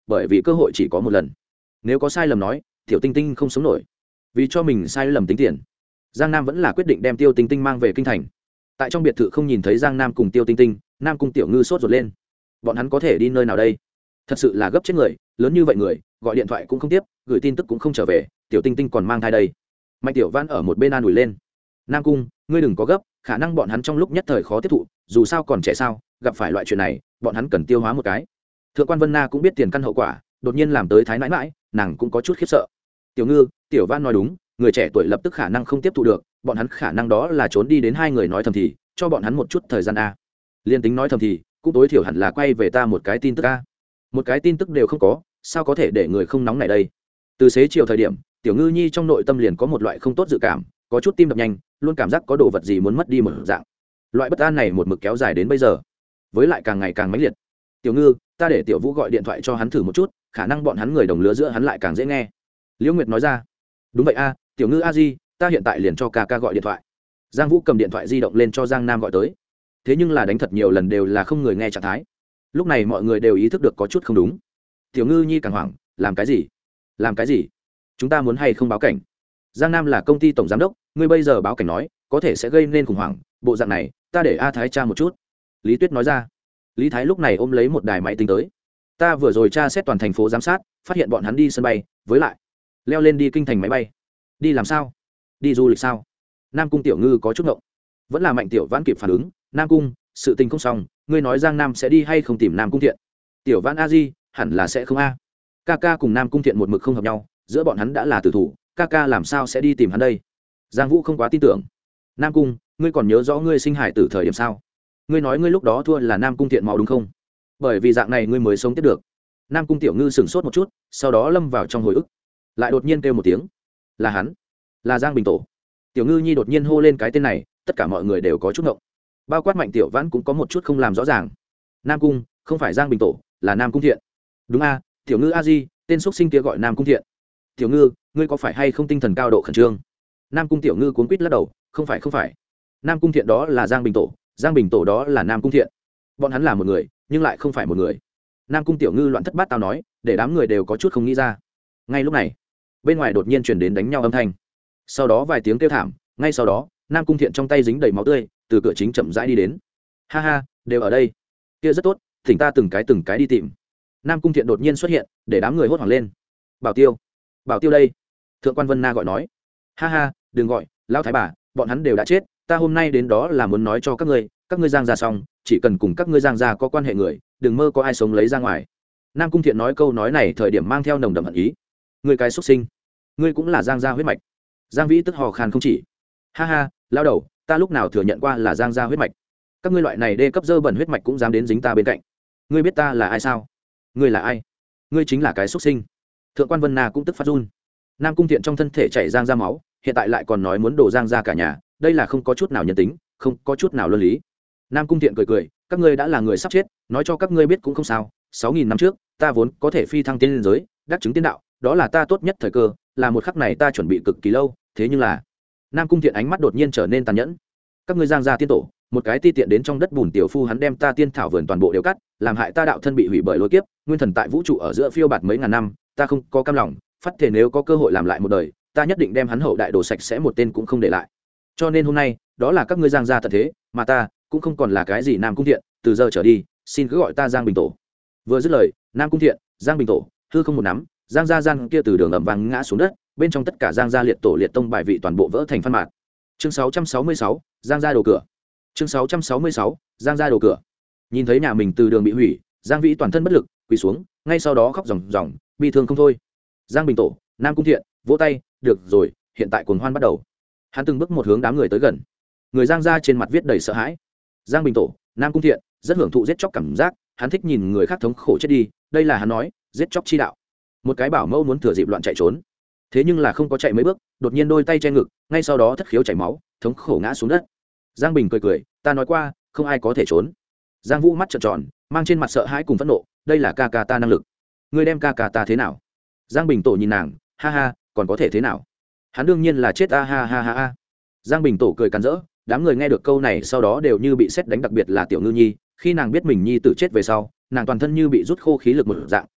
bởi vì cơ hội chỉ có một lần, nếu có sai lầm nói tiểu tinh tinh không sống nổi. Vì cho mình sai lầm tính tiền, Giang Nam vẫn là quyết định đem Tiêu Tinh Tinh mang về kinh thành. Tại trong biệt thự không nhìn thấy Giang Nam cùng Tiêu Tinh Tinh, Nam Cung Tiểu Ngư sốt ruột lên. Bọn hắn có thể đi nơi nào đây? Thật sự là gấp chết người, lớn như vậy người, gọi điện thoại cũng không tiếp, gửi tin tức cũng không trở về, Tiểu Tinh Tinh còn mang thai đây. Mạnh Tiểu Văn ở một bên an ủi lên. Nam Cung, ngươi đừng có gấp, khả năng bọn hắn trong lúc nhất thời khó tiếp thụ, dù sao còn trẻ sao, gặp phải loại chuyện này, bọn hắn cần tiêu hóa một cái. Thượng quan Vân Na cũng biết tiền căn hậu quả, đột nhiên làm tới thái nãi nãi, nàng cũng có chút khiếp sợ. Tiểu Ngư, Tiểu Văn nói đúng, người trẻ tuổi lập tức khả năng không tiếp thu được, bọn hắn khả năng đó là trốn đi đến hai người nói thầm thì, cho bọn hắn một chút thời gian a. Liên tính nói thầm thì, cũng tối thiểu hẳn là quay về ta một cái tin tức a. Một cái tin tức đều không có, sao có thể để người không nóng này đây? Từ xế chiều thời điểm, Tiểu Ngư Nhi trong nội tâm liền có một loại không tốt dự cảm, có chút tim đập nhanh, luôn cảm giác có đồ vật gì muốn mất đi một dạng. Loại bất an này một mực kéo dài đến bây giờ, với lại càng ngày càng mãnh liệt. Tiểu Ngư, ta để Tiểu Vũ gọi điện thoại cho hắn thử một chút, khả năng bọn hắn người đồng lứa giữa hắn lại càng dễ nghe. Liễu Nguyệt nói ra. Đúng vậy a, Tiểu Ngư a di, ta hiện tại liền cho ca ca gọi điện thoại. Giang Vũ cầm điện thoại di động lên cho Giang Nam gọi tới. Thế nhưng là đánh thật nhiều lần đều là không người nghe trạng thái. Lúc này mọi người đều ý thức được có chút không đúng. Tiểu Ngư Nhi càng hoảng, làm cái gì? Làm cái gì? Chúng ta muốn hay không báo cảnh? Giang Nam là công ty tổng giám đốc, ngươi bây giờ báo cảnh nói, có thể sẽ gây nên khủng hoảng, bộ dạng này, ta để A Thái tra một chút. Lý Tuyết nói ra. Lý Thái lúc này ôm lấy một đài máy tính tới. Ta vừa rồi tra xét toàn thành phố giám sát, phát hiện bọn hắn đi sân bay, với lại leo lên đi kinh thành máy bay. Đi làm sao? Đi du lịch sao? Nam Cung Tiểu Ngư có chút ngộng. Vẫn là Mạnh Tiểu Vãn kịp phản ứng. Nam Cung, sự tình không xong, ngươi nói Giang Nam sẽ đi hay không tìm Nam Cung Thiện? Tiểu Vãn a di, hẳn là sẽ không a. Ca ca cùng Nam Cung Thiện một mực không hợp nhau, giữa bọn hắn đã là tử thủ, ca ca làm sao sẽ đi tìm hắn đây? Giang Vũ không quá tin tưởng. Nam Cung, ngươi còn nhớ rõ ngươi sinh hải tử thời điểm sao? Ngươi nói ngươi lúc đó thua là Nam Cung Thiện máu đúng không? Bởi vì dạng này ngươi mới sống tiếp được. Nam Cung Tiểu Ngư sửng sốt một chút, sau đó lâm vào trong hồi ức, lại đột nhiên kêu một tiếng. Là hắn, là Giang Bình Tổ. Tiểu Ngư Nhi đột nhiên hô lên cái tên này, tất cả mọi người đều có chút ngộng, bao quát Mạnh Tiểu Vãn cũng có một chút không làm rõ ràng. Nam Cung, không phải Giang Bình Tổ, là Nam Cung Thiện. Đúng a, Tiểu Ngư a di, tên xuất sinh kia gọi Nam Cung Thiện. Tiểu Ngư, ngươi có phải hay không tinh thần cao độ khẩn trương? Nam Cung Tiểu Ngư cuống quýt lắc đầu, không phải không phải. Nam Cung Thiện đó là Giang Bình Tổ, Giang Bình Tổ đó là Nam Cung Thiện. Bọn hắn là một người, nhưng lại không phải một người. Nam Cung Tiểu Ngư loạn thất bát tao nói, để đám người đều có chút không nghĩ ra. Ngay lúc này, bên ngoài đột nhiên truyền đến đánh nhau âm thanh, sau đó vài tiếng kêu thảm, ngay sau đó Nam Cung Thiện trong tay dính đầy máu tươi, từ cửa chính chậm rãi đi đến. Ha ha, đều ở đây, kia rất tốt, thỉnh ta từng cái từng cái đi tìm. Nam Cung Thiện đột nhiên xuất hiện, để đám người hốt hoảng lên. Bảo Tiêu, Bảo Tiêu đây. Thượng quan Vân Na gọi nói. Ha ha, đừng gọi, lão thái bà, bọn hắn đều đã chết, ta hôm nay đến đó là muốn nói cho các ngươi, các ngươi Giang gia xong, chỉ cần cùng các ngươi Giang gia có quan hệ người, đừng mơ có ai sống lấy ra ngoài. Nam Cung Thiện nói câu nói này thời điểm mang theo nồng đậm hận ý. Ngươi cái xuất sinh, ngươi cũng là Giang gia huyết mạch. Giang Vĩ tức hò khan không chỉ. Ha ha, lão đầu, ta lúc nào thừa nhận qua là Giang gia huyết mạch? Các ngươi loại này đê cấp dơ bẩn huyết mạch cũng dám đến dính ta bên cạnh. Ngươi biết ta là ai sao? Ngươi là ai? Ngươi chính là cái xuất sinh. Thượng quan Vân Na cũng tức phát run. Nam Cung Thiện trong thân thể chảy Giang ra máu, hiện tại lại còn nói muốn đổ Giang ra cả nhà, đây là không có chút nào nhân tính, không có chút nào luân lý. Nam Cung Thiện cười cười, các ngươi đã là người sắp chết, nói cho các ngươi biết cũng không sao. Sáu nghìn năm trước, ta vốn có thể phi thăng tiên liên giới, đắc chứng tiên đạo, đó là ta tốt nhất thời cơ, là một khắc này ta chuẩn bị cực kỳ lâu, thế nhưng là Nam Cung Thiện ánh mắt đột nhiên trở nên tàn nhẫn. Các ngươi Giang gia tiên tổ, một cái ti tiện đến trong đất bùn tiểu phu, hắn đem ta tiên thảo vườn toàn bộ đều cắt, làm hại ta đạo thân bị hủy bởi lôi kiếp, nguyên thần tại vũ trụ ở giữa phiêu bạt mấy ngàn năm, ta không có cam lòng, phát thể nếu có cơ hội làm lại một đời, ta nhất định đem hắn hậu đại đồ sạch sẽ một tên cũng không để lại. Cho nên hôm nay, đó là các ngươi Giang gia tận thế, mà ta cũng không còn là cái gì Nam Cung Thiện, từ giờ trở đi, xin cứ gọi ta Giang Bình Tổ. Vừa dứt lời, Nam Cung Thiện, Giang Bình Tổ, hư không một nắm, Giang gia Giang kia từ đường ầm vang ngã xuống đất, bên trong tất cả Giang gia liệt tổ liệt tông bài vị toàn bộ vỡ thành phân mạt. Chương sáu trăm sáu mươi sáu, Giang gia đồ cửa. Chương sáu trăm sáu mươi sáu, Giang gia đồ cửa. Nhìn thấy nhà mình từ đường bị hủy, Giang Vĩ toàn thân bất lực, quỳ xuống, ngay sau đó khóc ròng ròng, bi thương không thôi. Giang Bình Tổ, Nam Cung Thiện, vỗ tay, được rồi, hiện tại cuồng hoan bắt đầu. Hắn từng bước một hướng đám người tới gần. Người Giang gia trên mặt viết đầy sợ hãi. Giang Bình Tổ, Nam Cung Thiện, rất hưởng thụ giết chóc cảm giác, hắn thích nhìn người khác thống khổ chết đi, đây là hắn nói, giết chóc chi đạo. Một cái bảo mẫu muốn thừa dịp loạn chạy trốn, thế nhưng là không có chạy mấy bước, đột nhiên đôi tay che ngực, ngay sau đó thất khiếu chảy máu, thống khổ ngã xuống đất. Giang Bình cười cười, ta nói qua, không ai có thể trốn. Giang Vũ mắt trợn tròn, mang trên mặt sợ hãi cùng phẫn nộ, đây là ca ca ta năng lực, ngươi đem ca ca ta thế nào? Giang Bình Tổ nhìn nàng, ha ha, còn có thể thế nào? Hắn đương nhiên là chết a ha ha ha ha. Giang Bình Tổ cười càn rỡ, đám người nghe được câu này sau đó đều như bị sét đánh, đặc biệt là Tiểu Ngư Nhi, khi nàng biết mình nhi tử chết về sau, nàng toàn thân như bị rút khô khí lực một dạng,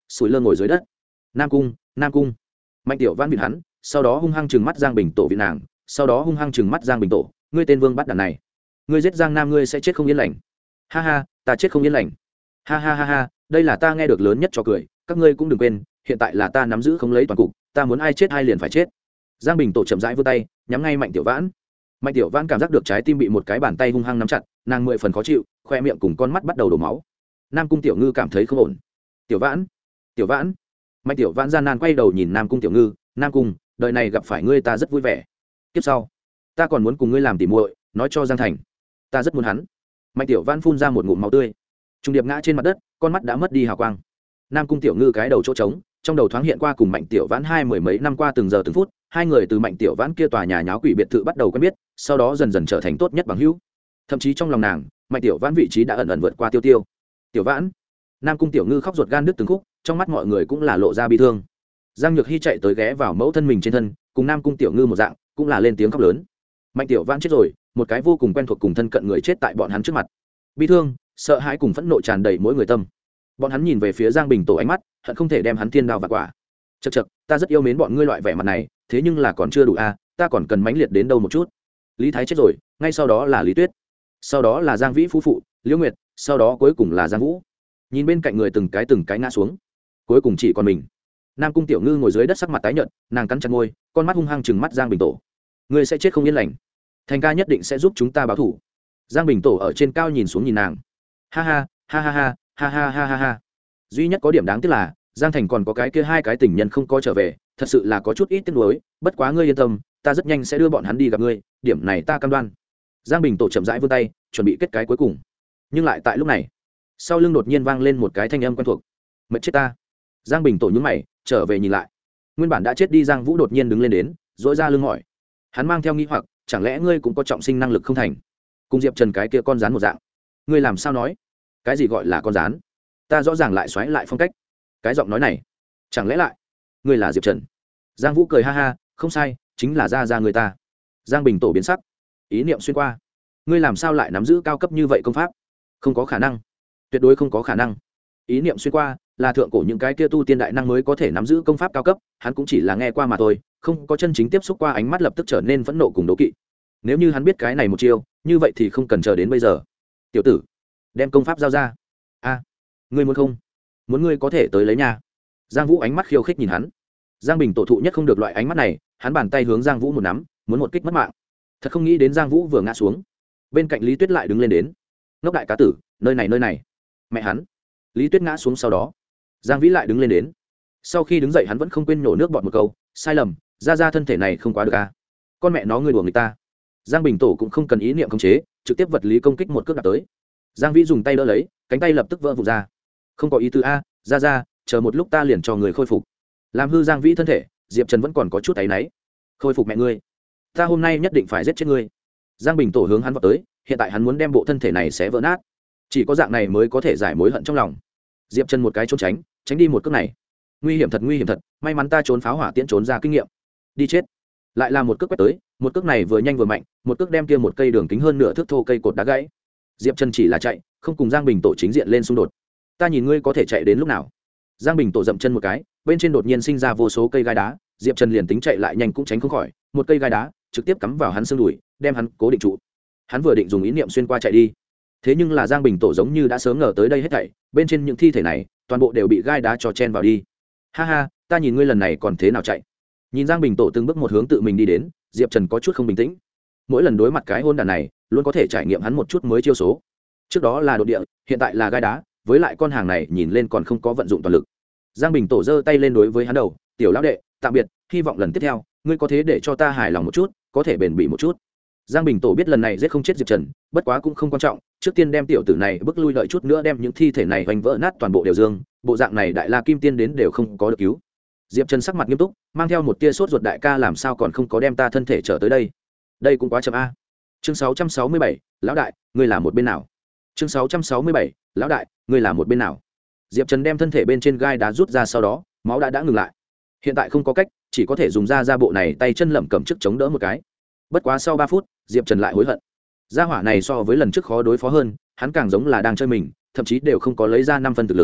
sủi lơ ngồi dưới đất. Nam cung, Nam cung. Mạnh Tiểu Vãn vịn hắn, sau đó hung hăng trừng mắt Giang Bình Tổ vị nàng, sau đó hung hăng trừng mắt Giang Bình Tổ, ngươi tên vương bắt đàn này, ngươi giết Giang Nam ngươi sẽ chết không yên lành. Ha ha, ta chết không yên lành. Ha ha ha ha, đây là ta nghe được lớn nhất trò cười, các ngươi cũng đừng quên, hiện tại là ta nắm giữ không lấy toàn cục, ta muốn ai chết ai liền phải chết. Giang Bình Tổ chậm rãi vươn tay, nhắm ngay Mạnh Tiểu Vãn. Mạnh Tiểu Vãn cảm giác được trái tim bị một cái bàn tay hung hăng nắm chặt, nàng mười phần khó chịu, khoe miệng cùng con mắt bắt đầu đổ máu. Nam cung Tiểu Ngư cảm thấy không ổn. Tiểu Vãn, Tiểu Vãn. Mạnh Tiểu Vãn gian nan quay đầu nhìn Nam cung Tiểu Ngư, Nam cung, đời này gặp phải ngươi ta rất vui vẻ. Tiếp sau, ta còn muốn cùng ngươi làm tỉ muội, nói cho Giang Thành, ta rất muốn hắn. Mạnh Tiểu Vãn phun ra một ngụm máu tươi, trung điệp ngã trên mặt đất, con mắt đã mất đi hào quang. Nam cung Tiểu Ngư cái đầu chỗ trống, trong đầu thoáng hiện qua cùng Mạnh Tiểu Vãn hai mười mấy năm qua từng giờ từng phút, hai người từ Mạnh Tiểu Vãn kia tòa nhà nháo quỷ biệt thự bắt đầu quen biết, sau đó dần dần trở thành tốt nhất bằng hữu. Thậm chí trong lòng nàng, Mạnh Tiểu Vãn vị trí đã ẩn ẩn vượt qua Tiêu Tiêu. Tiểu Vãn. Nam cung Tiểu Ngư khóc ruột gan đứt từng khúc, trong mắt mọi người cũng là lộ ra bi thương. Giang Nhược Hi chạy tới ghé vào mẫu thân mình trên thân, cùng Nam cung Tiểu Ngư một dạng, cũng là lên tiếng khóc lớn. Mạnh Tiểu Vãn chết rồi, một cái vô cùng quen thuộc cùng thân cận người chết tại bọn hắn trước mặt. Bi thương, sợ hãi cùng phẫn nộ tràn đầy mỗi người tâm. Bọn hắn nhìn về phía Giang Bình Tổ ánh mắt, hận không thể đem hắn thiên đao vặt quả. Chậc chậc, ta rất yêu mến bọn ngươi loại vẻ mặt này, thế nhưng là còn chưa đủ a, ta còn cần mãnh liệt đến đâu một chút. Lý Thái chết rồi, ngay sau đó là Lý Tuyết, sau đó là Giang Vĩ phu phụ, Liễu Nguyệt, sau đó cuối cùng là Giang Vũ. Nhìn bên cạnh người từng cái từng cái ngã xuống, cuối cùng chỉ còn mình. Nam cung Tiểu Ngư ngồi dưới đất sắc mặt tái nhợt, nàng cắn chặt môi, con mắt hung hăng trừng mắt Giang Bình Tổ. Ngươi sẽ chết không yên lành, Thành ca nhất định sẽ giúp chúng ta báo thù. Giang Bình Tổ ở trên cao nhìn xuống nhìn nàng. Ha ha, ha ha ha, ha ha ha ha ha. Duy nhất có điểm đáng tiếc là Giang Thành còn có cái kia hai cái tình nhân không có trở về, thật sự là có chút ít tiếc nuối, bất quá ngươi yên tâm, ta rất nhanh sẽ đưa bọn hắn đi gặp ngươi, điểm này ta cam đoan. Giang Bình Tổ chậm rãi vươn tay, chuẩn bị kết cái cuối cùng. Nhưng lại tại lúc này, sau lưng đột nhiên vang lên một cái thanh âm quen thuộc. Mệt chết ta. Giang Bình Tổ nhướng mày, trở về nhìn lại. Nguyên bản đã chết đi Giang Vũ đột nhiên đứng lên đến, dỗi ra lưng mỏi. Hắn mang theo nghi hoặc, chẳng lẽ ngươi cũng có trọng sinh năng lực không thành? Cùng Diệp Trần cái kia con rắn một dạng. Ngươi làm sao nói? Cái gì gọi là con rắn? Ta rõ ràng lại xoáy lại phong cách. Cái giọng nói này, chẳng lẽ lại ngươi là Diệp Trần? Giang Vũ cười ha ha, không sai, chính là gia gia người ta. Giang Bình Tổ biến sắc, ý niệm xuyên qua. Ngươi làm sao lại nắm giữ cao cấp như vậy công pháp? Không có khả năng, tuyệt đối không có khả năng. Ý niệm xuyên qua là thượng cổ những cái kia tu tiên đại năng mới có thể nắm giữ công pháp cao cấp, hắn cũng chỉ là nghe qua mà thôi, không có chân chính tiếp xúc qua, ánh mắt lập tức trở nên phẫn nộ cùng đố kỵ. Nếu như hắn biết cái này một chiêu, như vậy thì không cần chờ đến bây giờ. Tiểu tử, đem công pháp giao ra. A, ngươi muốn không? Muốn ngươi có thể tới lấy nha. Giang Vũ ánh mắt khiêu khích nhìn hắn. Giang Bình Tổ thụ nhất không được loại ánh mắt này, hắn bàn tay hướng Giang Vũ một nắm, muốn một kích mất mạng. Thật không nghĩ đến Giang Vũ vừa ngã xuống, bên cạnh Lý Tuyết lại đứng lên đến. Ngốc đại cá tử, nơi này nơi này. Mẹ hắn. Lý Tuyết ngã xuống sau đó, Giang Vĩ lại đứng lên đến. Sau khi đứng dậy hắn vẫn không quên nhổ nước bọt một câu, sai lầm, ra ra thân thể này không quá được a. Con mẹ nó ngươi đùa người ta. Giang Bình Tổ cũng không cần ý niệm khống chế, trực tiếp vật lý công kích một cước đạp tới. Giang Vĩ dùng tay đỡ lấy, cánh tay lập tức vỡ vụn ra. Không có ý tứ a, ra ra, chờ một lúc ta liền cho người khôi phục. Làm hư Giang Vĩ thân thể, Diệp Trần vẫn còn có chút áy náy. Khôi phục mẹ ngươi, ta hôm nay nhất định phải giết chết ngươi. Giang Bình Tổ hướng hắn vọt tới, hiện tại hắn muốn đem bộ thân thể này xé vỡ nát, chỉ có dạng này mới có thể giải mối hận trong lòng. Diệp Trần một cái trốn tránh, tránh đi một cước này. Nguy hiểm thật, nguy hiểm thật, may mắn ta trốn pháo hỏa tiễn trốn ra kinh nghiệm. Đi chết. Lại là một cước quét tới, một cước này vừa nhanh vừa mạnh, một cước đem kia một cây đường kính hơn nửa thước thô cây cột đá gãy. Diệp Trần chỉ là chạy, không cùng Giang Bình Tổ chính diện lên xung đột. Ta nhìn ngươi có thể chạy đến lúc nào. Giang Bình Tổ dậm chân một cái, bên trên đột nhiên sinh ra vô số cây gai đá, Diệp Trần liền tính chạy lại nhanh cũng tránh không khỏi, một cây gai đá trực tiếp cắm vào hắn xương đùi, đem hắn cố định trụ. Hắn vừa định dùng ý niệm xuyên qua chạy đi, thế nhưng là Giang Bình Tổ giống như đã sớm ngờ tới đây hết thảy, bên trên những thi thể này toàn bộ đều bị gai đá cho chen vào đi. Ha ha, ta nhìn ngươi lần này còn thế nào chạy. Nhìn Giang Bình Tổ từng bước một hướng tự mình đi đến, Diệp Trần có chút không bình tĩnh. Mỗi lần đối mặt cái hôn đàn này luôn có thể trải nghiệm hắn một chút mới chiêu số. Trước đó là đột địa, hiện tại là gai đá, với lại con hàng này nhìn lên còn không có vận dụng toàn lực. Giang Bình Tổ giơ tay lên đối với hắn đầu, tiểu lão đệ, tạm biệt, hy vọng lần tiếp theo ngươi có thế để cho ta hài lòng một chút, có thể bền bỉ một chút. Giang Bình Tổ biết lần này giết không chết Diệp Trần, bất quá cũng không quan trọng, trước tiên đem tiểu tử này bước lui, lợi chút nữa đem những thi thể này hoành vỡ nát toàn bộ đều dương, bộ dạng này đại la kim tiên đến đều không có được cứu. Diệp Trần sắc mặt nghiêm túc, mang theo một tia sốt ruột, đại ca làm sao còn không có đem ta thân thể trở tới đây? Đây cũng quá chậm a. Chương sáu trăm sáu mươi bảy, lão đại, ngươi là một bên nào? Chương sáu trăm sáu mươi bảy, lão đại, ngươi là một bên nào? Diệp Trần đem thân thể bên trên gai đá rút ra, sau đó máu đã đã ngừng lại. Hiện tại không có cách, chỉ có thể dùng ra ra bộ này tay chân lẩm cẩm trước chống đỡ một cái. Bất quá sau ba phút, Diệp Trần lại hối hận. Gia hỏa này so với lần trước khó đối phó hơn, hắn càng giống là đang chơi mình, thậm chí đều không có lấy ra năm phân thực lực.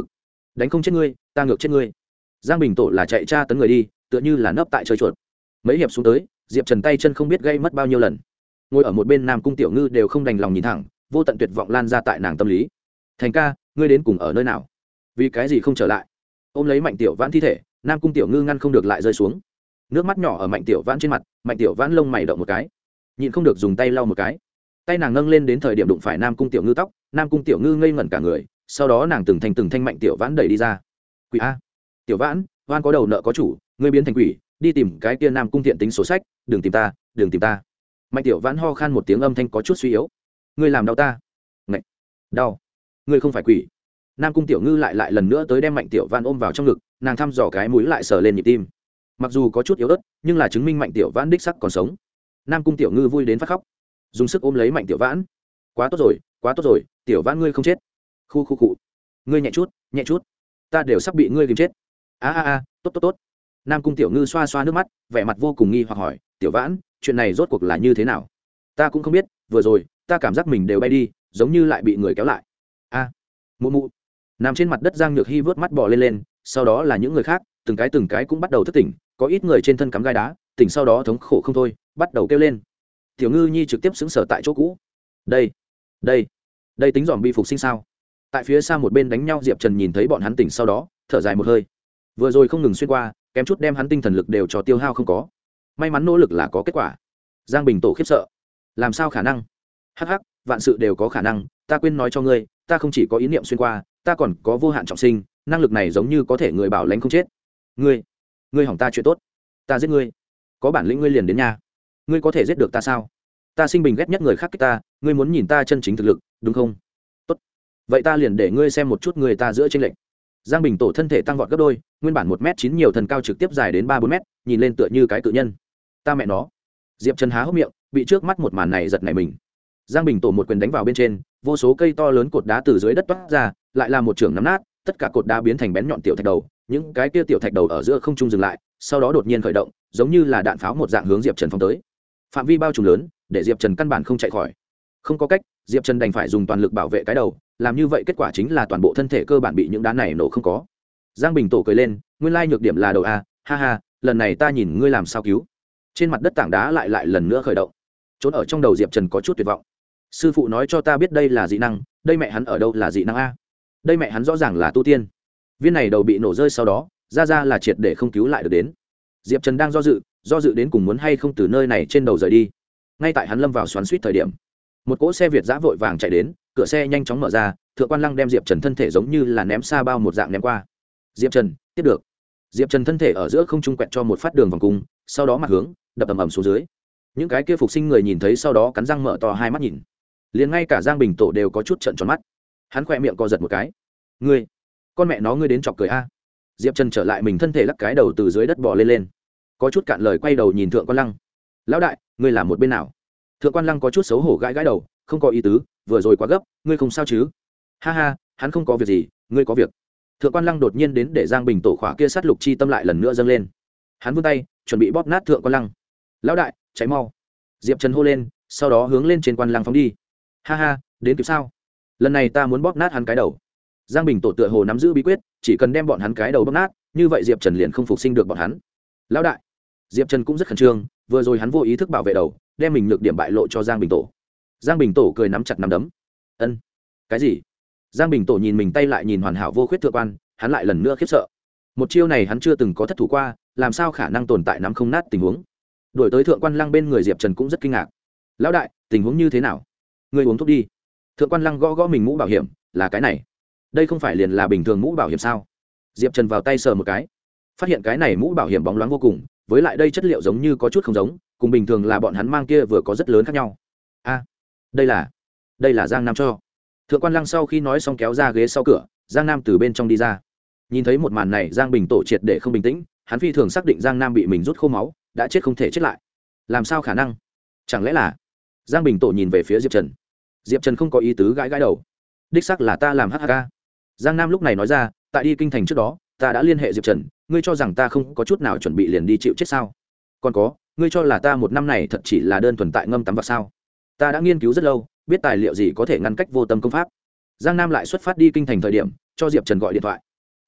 đánh không chết ngươi ta ngược chết ngươi. Giang Bình Tổ là chạy tra tấn người đi, tựa như là nấp tại chơi chuột. Mấy hiệp xuống tới, Diệp Trần tay chân không biết gây mất bao nhiêu lần. Ngồi ở một bên Nam Cung Tiểu Ngư đều không đành lòng nhìn thẳng, vô tận tuyệt vọng lan ra tại nàng tâm lý. Thành ca, ngươi đến cùng ở nơi nào? Vì cái gì không trở lại? Ôm lấy Mạnh Tiểu Vãn thi thể, Nam Cung Tiểu Ngư ngăn không được lại rơi xuống. Nước mắt nhỏ ở Mạnh Tiểu Vãn trên mặt, Mạnh Tiểu Vãn lông mày động một cái, nhịn không được dùng tay lau một cái. Tay nàng nâng lên đến thời điểm đụng phải Nam Cung Tiểu Ngư tóc, Nam Cung Tiểu Ngư ngây ngẩn cả người, sau đó nàng từng thành từng thanh Mạnh Tiểu Vãn đẩy đi ra. Quỷ a, Tiểu Vãn, oan có đầu nợ có chủ, ngươi biến thành quỷ, đi tìm cái kia Nam Cung thiện tính sổ sách, đừng tìm ta, đừng tìm ta. Mạnh Tiểu Vãn ho khan một tiếng âm thanh có chút suy yếu. Ngươi làm đau ta? Ngậy, đau. Ngươi không phải quỷ. Nam Cung Tiểu Ngư lại lại lần nữa tới đem Mạnh Tiểu Vãn ôm vào trong ngực, nàng thăm dò cái mũi lại sờ lên nhịp tim. Mặc dù có chút yếu ớt, nhưng là chứng minh Mạnh Tiểu Vãn đích sắc còn sống. Nam Cung Tiểu Ngư vui đến phát khóc, dùng sức ôm lấy Mạnh Tiểu Vãn. Quá tốt rồi, quá tốt rồi, Tiểu Vãn ngươi không chết. Khu khu cụ. Ngươi nhẹ chút, nhẹ chút. Ta đều sắp bị ngươi kìm chết. A a a, tốt tốt tốt. Nam Cung Tiểu Ngư xoa xoa nước mắt, vẻ mặt vô cùng nghi hoặc hỏi, Tiểu Vãn, chuyện này rốt cuộc là như thế nào? Ta cũng không biết, vừa rồi, ta cảm giác mình đều bay đi, giống như lại bị người kéo lại. A. Mụ mụ. Nằm trên mặt đất Giang Nhược Hi vớt mắt bò lên lên, sau đó là những người khác, từng cái từng cái cũng bắt đầu thức tỉnh, có ít người trên thân cắm gai đá, tỉnh sau đó thống khổ không thôi, bắt đầu kêu lên. Tiểu Ngư Nhi trực tiếp xứng sở tại chỗ cũ. Đây, đây, đây tính dòm bi phục sinh sao? Tại phía xa một bên đánh nhau Diệp Trần nhìn thấy bọn hắn tỉnh sau đó, thở dài một hơi. Vừa rồi không ngừng xuyên qua, kém chút đem hắn tinh thần lực đều cho tiêu hao không có. May mắn nỗ lực là có kết quả. Giang Bình Tổ khiếp sợ. Làm sao khả năng? Hắc hắc, vạn sự đều có khả năng, ta quên nói cho ngươi, ta không chỉ có ý niệm xuyên qua, ta còn có vô hạn trọng sinh, năng lực này giống như có thể người bảo lãnh không chết. Ngươi, ngươi hỏng ta chuyện tốt, ta giết ngươi. Có bản lĩnh ngươi liền đến nhà. Ngươi có thể giết được ta sao? Ta sinh bình ghét nhất người khác kích ta, ngươi muốn nhìn ta chân chính thực lực, đúng không? Tốt. Vậy ta liền để ngươi xem một chút người ta giữa chênh lệch. Giang Bình Tổ thân thể tăng vọt gấp đôi, nguyên bản một m chín nhiều thân cao trực tiếp dài đến ba bốn mét, nhìn lên tựa như cái cự nhân. Ta mẹ nó. Diệp Trần há hốc miệng, bị trước mắt một màn này giật nảy mình. Giang Bình Tổ một quyền đánh vào bên trên, vô số cây to lớn cột đá từ dưới đất toát ra, lại là một trường nắm nát, tất cả cột đá biến thành bén nhọn tiểu thạch đầu, những cái kia tiểu thạch đầu ở giữa không trung dừng lại, sau đó đột nhiên khởi động, giống như là đạn pháo một dạng hướng Diệp Trần phóng tới. Phạm vi bao trùm lớn, để Diệp Trần căn bản không chạy khỏi. Không có cách, Diệp Trần đành phải dùng toàn lực bảo vệ cái đầu, làm như vậy kết quả chính là toàn bộ thân thể cơ bản bị những đá này nổ không có. Giang Bình Tổ cười lên, nguyên lai nhược điểm là đầu a, ha ha, lần này ta nhìn ngươi làm sao cứu. Trên mặt đất tảng đá lại lại lần nữa khởi động. Trốn ở trong đầu Diệp Trần có chút tuyệt vọng. Sư phụ nói cho ta biết đây là dị năng, đây mẹ hắn ở đâu là dị năng a? Đây mẹ hắn rõ ràng là tu tiên. Viên này đầu bị nổ rơi sau đó, ra ra là triệt để không cứu lại được đến. Diệp Trần đang do dự, do dự đến cùng muốn hay không từ nơi này trên đầu rời đi. Ngay tại hắn lâm vào xoắn xuýt thời điểm, một cỗ xe Việt giã vội vàng chạy đến, cửa xe nhanh chóng mở ra, Thượng Quan Lăng đem Diệp Trần thân thể giống như là ném xa bao một dạng ném qua. Diệp Trần, tiếp được. Diệp Trần thân thể ở giữa không trung quẹt cho một phát đường vòng cung, sau đó mặt hướng, đập ầm ầm xuống dưới. Những cái kia phục sinh người nhìn thấy sau đó cắn răng mở to hai mắt nhìn. Liền ngay cả Giang Bình Tổ đều có chút trợn tròn mắt. Hắn khẽ miệng co giật một cái. Ngươi, con mẹ nó ngươi đến chọc cười a. Diệp Trần trở lại mình thân thể lắc cái đầu từ dưới đất bò lên lên. Có chút cạn lời quay đầu nhìn Thượng Quan Lăng. Lão đại, ngươi làm một bên nào? Thượng Quan Lăng có chút xấu hổ gãi gãi đầu, không có ý tứ, vừa rồi quá gấp, ngươi không sao chứ? Ha ha, hắn không có việc gì, ngươi có việc. Thượng Quan Lăng đột nhiên đến để Giang Bình Tổ khỏa kia sát lục chi tâm lại lần nữa dâng lên. Hắn vươn tay, chuẩn bị bóp nát Thượng Quan Lăng. Lão đại, cháy mau. Diệp Trần hô lên, sau đó hướng lên trên Quan Lăng phóng đi. Ha ha, đến kịp sao? Lần này ta muốn bóp nát hắn cái đầu. Giang Bình Tổ tựa hồ nắm giữ bí quyết, chỉ cần đem bọn hắn cái đầu bóp nát, như vậy Diệp Trần liền không phục sinh được bọn hắn. Lão đại. Diệp Trần cũng rất khẩn trương, vừa rồi hắn vô ý thức bảo vệ đầu, đem mình nhược điểm bại lộ cho Giang Bình Tổ. Giang Bình Tổ cười nắm chặt nắm đấm. Ân, cái gì? Giang Bình Tổ nhìn mình tay lại nhìn hoàn hảo vô khuyết Thượng Quan, hắn lại lần nữa khiếp sợ. Một chiêu này hắn chưa từng có thất thủ qua, làm sao khả năng tồn tại nắm không nát tình huống? Đuổi tới Thượng Quan Lăng bên người Diệp Trần cũng rất kinh ngạc. Lão đại, tình huống như thế nào? Ngươi uống thuốc đi. Thượng Quan Lăng gõ gõ mình mũ bảo hiểm, là cái này. Đây không phải liền là bình thường mũ bảo hiểm sao? Diệp Trần vào tay sờ một cái, phát hiện cái này mũ bảo hiểm bóng loáng vô cùng, với lại đây chất liệu giống như có chút không giống, cùng bình thường là bọn hắn mang kia vừa có rất lớn khác nhau. A, đây là, đây là Giang Nam cho. Thượng Quan Lăng sau khi nói xong kéo ra ghế sau cửa, Giang Nam từ bên trong đi ra. Nhìn thấy một màn này, Giang Bình Tổ triệt để không bình tĩnh, hắn phi thường xác định Giang Nam bị mình rút khô máu, đã chết không thể chết lại. Làm sao khả năng? Chẳng lẽ là? Giang Bình Tổ nhìn về phía Diệp Trần. Diệp Trần không có ý tứ gãi gãi đầu. Đích xác là ta làm hắc hắc. Giang Nam lúc này nói ra, tại đi kinh thành trước đó, ta đã liên hệ Diệp Trần, ngươi cho rằng ta không có chút nào chuẩn bị liền đi chịu chết sao? Còn có, ngươi cho là ta một năm này thật chỉ là đơn thuần tại ngâm tắm vào sao? Ta đã nghiên cứu rất lâu, biết tài liệu gì có thể ngăn cách vô tâm công pháp. Giang Nam lại xuất phát đi kinh thành thời điểm, cho Diệp Trần gọi điện thoại.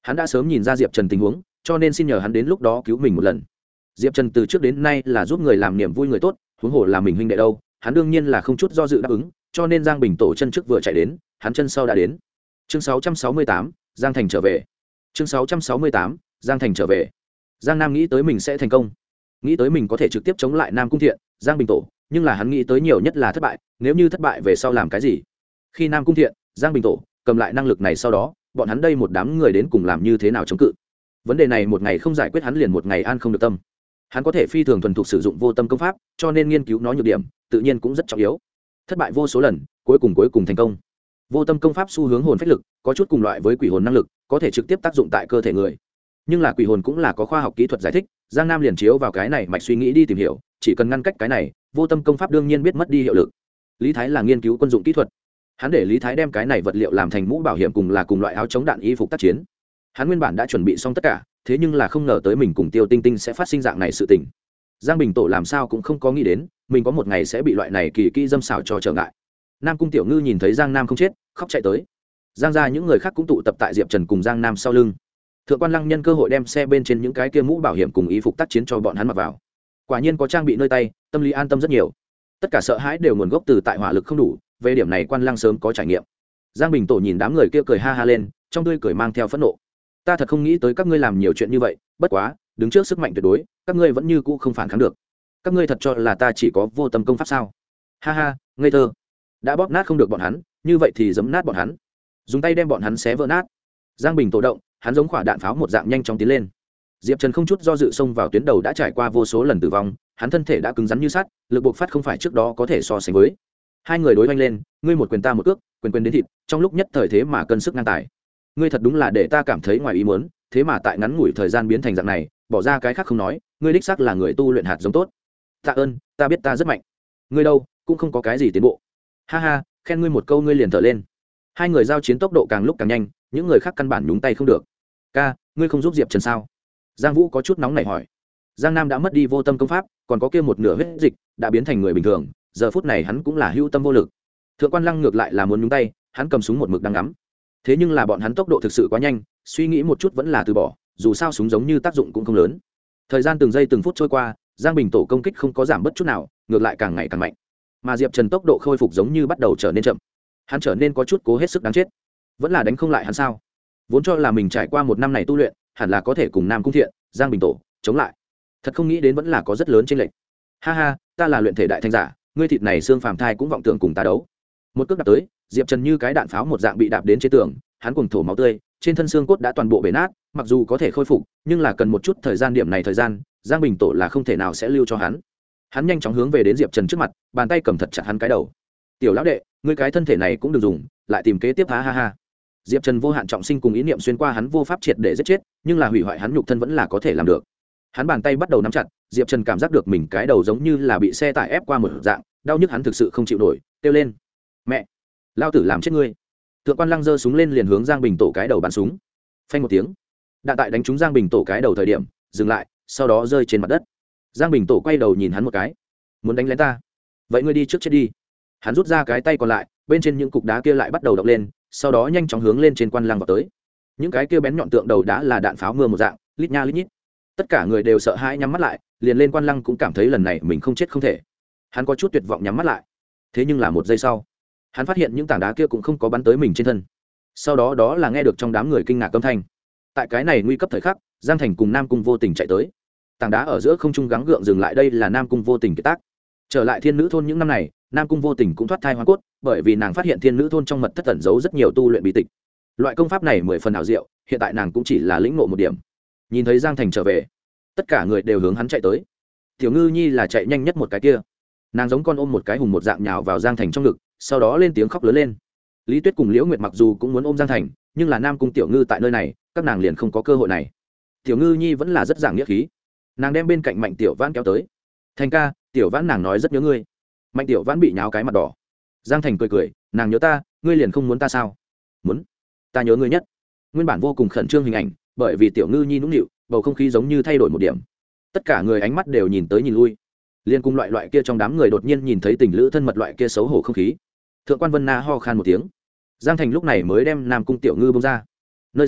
hắn đã sớm nhìn ra diệp trần tình huống, cho nên xin nhờ hắn đến lúc đó cứu mình một lần. Diệp Trần từ trước đến nay là giúp người làm niềm vui người tốt, huống hồ là mình huynh đệ đâu, hắn đương nhiên là không chút do dự đáp ứng, cho nên Giang Bình Tổ chân trước vừa chạy đến, hắn chân sau đã đến. Chương sáu trăm sáu mươi tám, Giang Thành trở về. Chương sáu trăm sáu mươi tám, Giang Thành trở về. Giang Nam nghĩ tới mình sẽ thành công, nghĩ tới mình có thể trực tiếp chống lại Nam Cung Thiện, Giang Bình Tổ, nhưng là hắn nghĩ tới nhiều nhất là thất bại, nếu như thất bại về sau làm cái gì? Khi Nam Cung Thiện, Giang Bình Tổ cầm lại năng lực này sau đó, bọn hắn đây một đám người đến cùng làm như thế nào chống cự? Vấn đề này một ngày không giải quyết hắn liền một ngày an không được tâm. Hắn có thể phi thường thuần thục sử dụng vô tâm công pháp, cho nên nghiên cứu nó nhược điểm tự nhiên cũng rất trọng yếu. Thất bại vô số lần, cuối cùng cuối cùng thành công. Vô tâm công pháp xu hướng hồn phách lực, có chút cùng loại với quỷ hồn năng lực, có thể trực tiếp tác dụng tại cơ thể người. Nhưng là quỷ hồn cũng là có khoa học kỹ thuật giải thích, Giang Nam liền chiếu vào cái này mạch suy nghĩ đi tìm hiểu, chỉ cần ngăn cách cái này, vô tâm công pháp đương nhiên biết mất đi hiệu lực. Lý Thái là nghiên cứu quân dụng kỹ thuật, hắn để Lý Thái đem cái này vật liệu làm thành mũ bảo hiểm cùng là cùng loại áo chống đạn y phục tác chiến. Hắn nguyên bản đã chuẩn bị xong tất cả, thế nhưng là không ngờ tới mình cùng Tiêu Tinh Tinh sẽ phát sinh dạng này sự tình. Giang Bình Tổ làm sao cũng không có nghĩ đến, mình có một ngày sẽ bị loại này kỳ kỹ dâm xảo cho trở ngại. Nam Cung Tiểu Ngư nhìn thấy Giang Nam không chết, khóc chạy tới. Giang gia những người khác cũng tụ tập tại Diệp Trần cùng Giang Nam sau lưng. Thượng quan Lăng nhân cơ hội đem xe bên trên những cái kia mũ bảo hiểm cùng y phục tác chiến cho bọn hắn mặc vào. Quả nhiên có trang bị nơi tay, tâm lý an tâm rất nhiều. Tất cả sợ hãi đều nguồn gốc từ tại hỏa lực không đủ, về điểm này quan Lăng sớm có trải nghiệm. Giang Bình Tổ nhìn đám người kia cười ha ha lên, trong tươi cười mang theo phẫn nộ. Ta thật không nghĩ tới các ngươi làm nhiều chuyện như vậy, bất quá đứng trước sức mạnh tuyệt đối, các ngươi vẫn như cũ không phản kháng được. Các ngươi thật cho là ta chỉ có vô tâm công pháp sao? Ha ha, ngây thơ. Đã bóp nát không được bọn hắn, như vậy thì giấm nát bọn hắn, dùng tay đem bọn hắn xé vỡ nát. Giang Bình Tổ động, hắn giống quả đạn pháo một dạng nhanh chóng tiến lên. Diệp Trần không chút do dự xông vào tuyến đầu, đã trải qua vô số lần tử vong, hắn thân thể đã cứng rắn như sắt, lực bộc phát không phải trước đó có thể so sánh với. Hai người đối oanh lên, ngươi một quyền ta một cước, quyền quyền đến thịt, trong lúc nhất thời thế mà cân sức ngang tài. Ngươi thật đúng là để ta cảm thấy ngoài ý muốn, thế mà tại ngắn ngủi thời gian biến thành dạng này, bỏ ra cái khác không nói, ngươi đích xác là người tu luyện hạt giống tốt. Tạ ơn, ta biết ta rất mạnh. Ngươi đâu, cũng không có cái gì tiến bộ. Ha ha, khen ngươi một câu ngươi liền thở lên. Hai người giao chiến tốc độ càng lúc càng nhanh, những người khác căn bản nhúng tay không được. Ca, ngươi không giúp Diệp Trần sao? Giang Vũ có chút nóng nảy hỏi. Giang Nam đã mất đi vô tâm công pháp, còn có kia một nửa huyết dịch đã biến thành người bình thường, giờ phút này hắn cũng là hữu tâm vô lực. Thượng quan Lăng ngược lại là muốn nhúng tay, hắn cầm súng một mực đang ngắm. Thế nhưng là bọn hắn tốc độ thực sự quá nhanh, suy nghĩ một chút vẫn là từ bỏ, dù sao súng giống như tác dụng cũng không lớn. Thời gian từng giây từng phút trôi qua, Giang Bình Tổ công kích không có giảm bất chút nào, ngược lại càng ngày càng mạnh. Mà Diệp Trần tốc độ khôi phục giống như bắt đầu trở nên chậm, hắn trở nên có chút cố hết sức đáng chết. Vẫn là đánh không lại hắn sao? Vốn cho là mình trải qua một năm này tu luyện, hẳn là có thể cùng Nam Cung Thiện, Giang Bình Tổ chống lại, thật không nghĩ đến vẫn là có rất lớn chênh lệch. Ha ha, ta là luyện thể đại thanh giả, ngươi thịt này xương phàm thai cũng vọng tưởng cùng ta đấu. Một cước đạp tới, Diệp Trần như cái đạn pháo một dạng bị đạp đến trên tường, hắn cuồng thổ máu tươi, trên thân xương cốt đã toàn bộ bể nát, mặc dù có thể khôi phục, nhưng là cần một chút thời gian, điểm này thời gian, Giang Bình Tổ là không thể nào sẽ lưu cho hắn. Hắn nhanh chóng hướng về đến Diệp Trần trước mặt, bàn tay cầm thật chặt hắn cái đầu. Tiểu lão đệ, ngươi cái thân thể này cũng đừng dùng, lại tìm kế tiếp, ha ha ha. Diệp Trần vô hạn trọng sinh cùng ý niệm xuyên qua hắn vô pháp triệt để giết chết, nhưng là hủy hoại hắn nhục thân vẫn là có thể làm được. Hắn bàn tay bắt đầu nắm chặt, Diệp Trần cảm giác được mình cái đầu giống như là bị xe tải ép qua một dạng, đau nhức hắn thực sự không chịu nổi, kêu lên: "Mẹ, lao tử làm chết ngươi!" Thượng quan Lăng giơ súng lên liền hướng Giang Bình Tổ cái đầu bắn súng. Phanh một tiếng, đạn tại đánh trúng Giang Bình Tổ cái đầu thời điểm, dừng lại, sau đó rơi trên mặt đất. Giang Bình Tổ quay đầu nhìn hắn một cái: "Muốn đánh lén ta? Vậy ngươi đi trước chết đi." Hắn rút ra cái tay còn lại, bên trên những cục đá kia lại bắt đầu động lên, sau đó nhanh chóng hướng lên trên quan Lăng vào tới. Những cái kia bén nhọn tượng đầu đá là đạn pháo mưa một dạng, lít nha lít nhít. Tất cả người đều sợ hãi nhắm mắt lại, liền lên quan Lăng cũng cảm thấy lần này mình không chết không thể. Hắn có chút tuyệt vọng nhắm mắt lại. Thế nhưng là một giây sau, hắn phát hiện những tảng đá kia cũng không có bắn tới mình trên thân. Sau đó đó là nghe được trong đám người kinh ngạc âm thanh. Tại cái này nguy cấp thời khắc, Giang Thành cùng Nam Cung vô tình chạy tới. Tảng đá ở giữa không trung gắng gượng dừng lại, đây là Nam Cung vô tình kiệt tác. Trở lại Thiên Nữ thôn những năm này, Nam Cung vô tình cũng thoát thai hóa cốt, bởi vì nàng phát hiện Thiên Nữ thôn trong mật thất ẩn giấu rất nhiều tu luyện bí tịch. Loại công pháp này mười phần ảo diệu, hiện tại nàng cũng chỉ là lĩnh ngộ một điểm. Nhìn thấy Giang Thành trở về, tất cả người đều hướng hắn chạy tới. Tiểu Ngư Nhi là chạy nhanh nhất một cái kia, nàng giống con ôm một cái hùng một dạng nhào vào Giang Thành trong ngực, sau đó lên tiếng khóc lớn lên. Lý Tuyết cùng Liễu Nguyệt mặc dù cũng muốn ôm Giang Thành, nhưng là Nam Cung Tiểu Ngư tại nơi này, các nàng liền không có cơ hội này. Tiểu Ngư Nhi vẫn là rất giảng nghĩa khí, nàng đem bên cạnh Mạnh Tiểu Vãn kéo tới. Thành ca, Tiểu Vãn nàng nói rất nhớ ngươi. Mạnh Tiểu Vãn bị nháo cái mặt đỏ. Giang Thành cười cười, nàng nhớ ta, ngươi liền không muốn ta sao? Muốn, ta nhớ ngươi nhất. Nguyên bản vô cùng khẩn trương hình ảnh, bởi vì Tiểu Ngư Nhi nũng nịu, bầu không khí giống như thay đổi một điểm. Tất cả người ánh mắt đều nhìn tới nhìn lui, liên cung loại loại kia trong đám người đột nhiên nhìn thấy tình lữ thân mật loại kia xấu hổ không khí. Thượng quan Vân Na ho khan một tiếng. Giang Thành lúc này mới đem Nam Cung Tiểu Ngư bông ra. Nơi xa,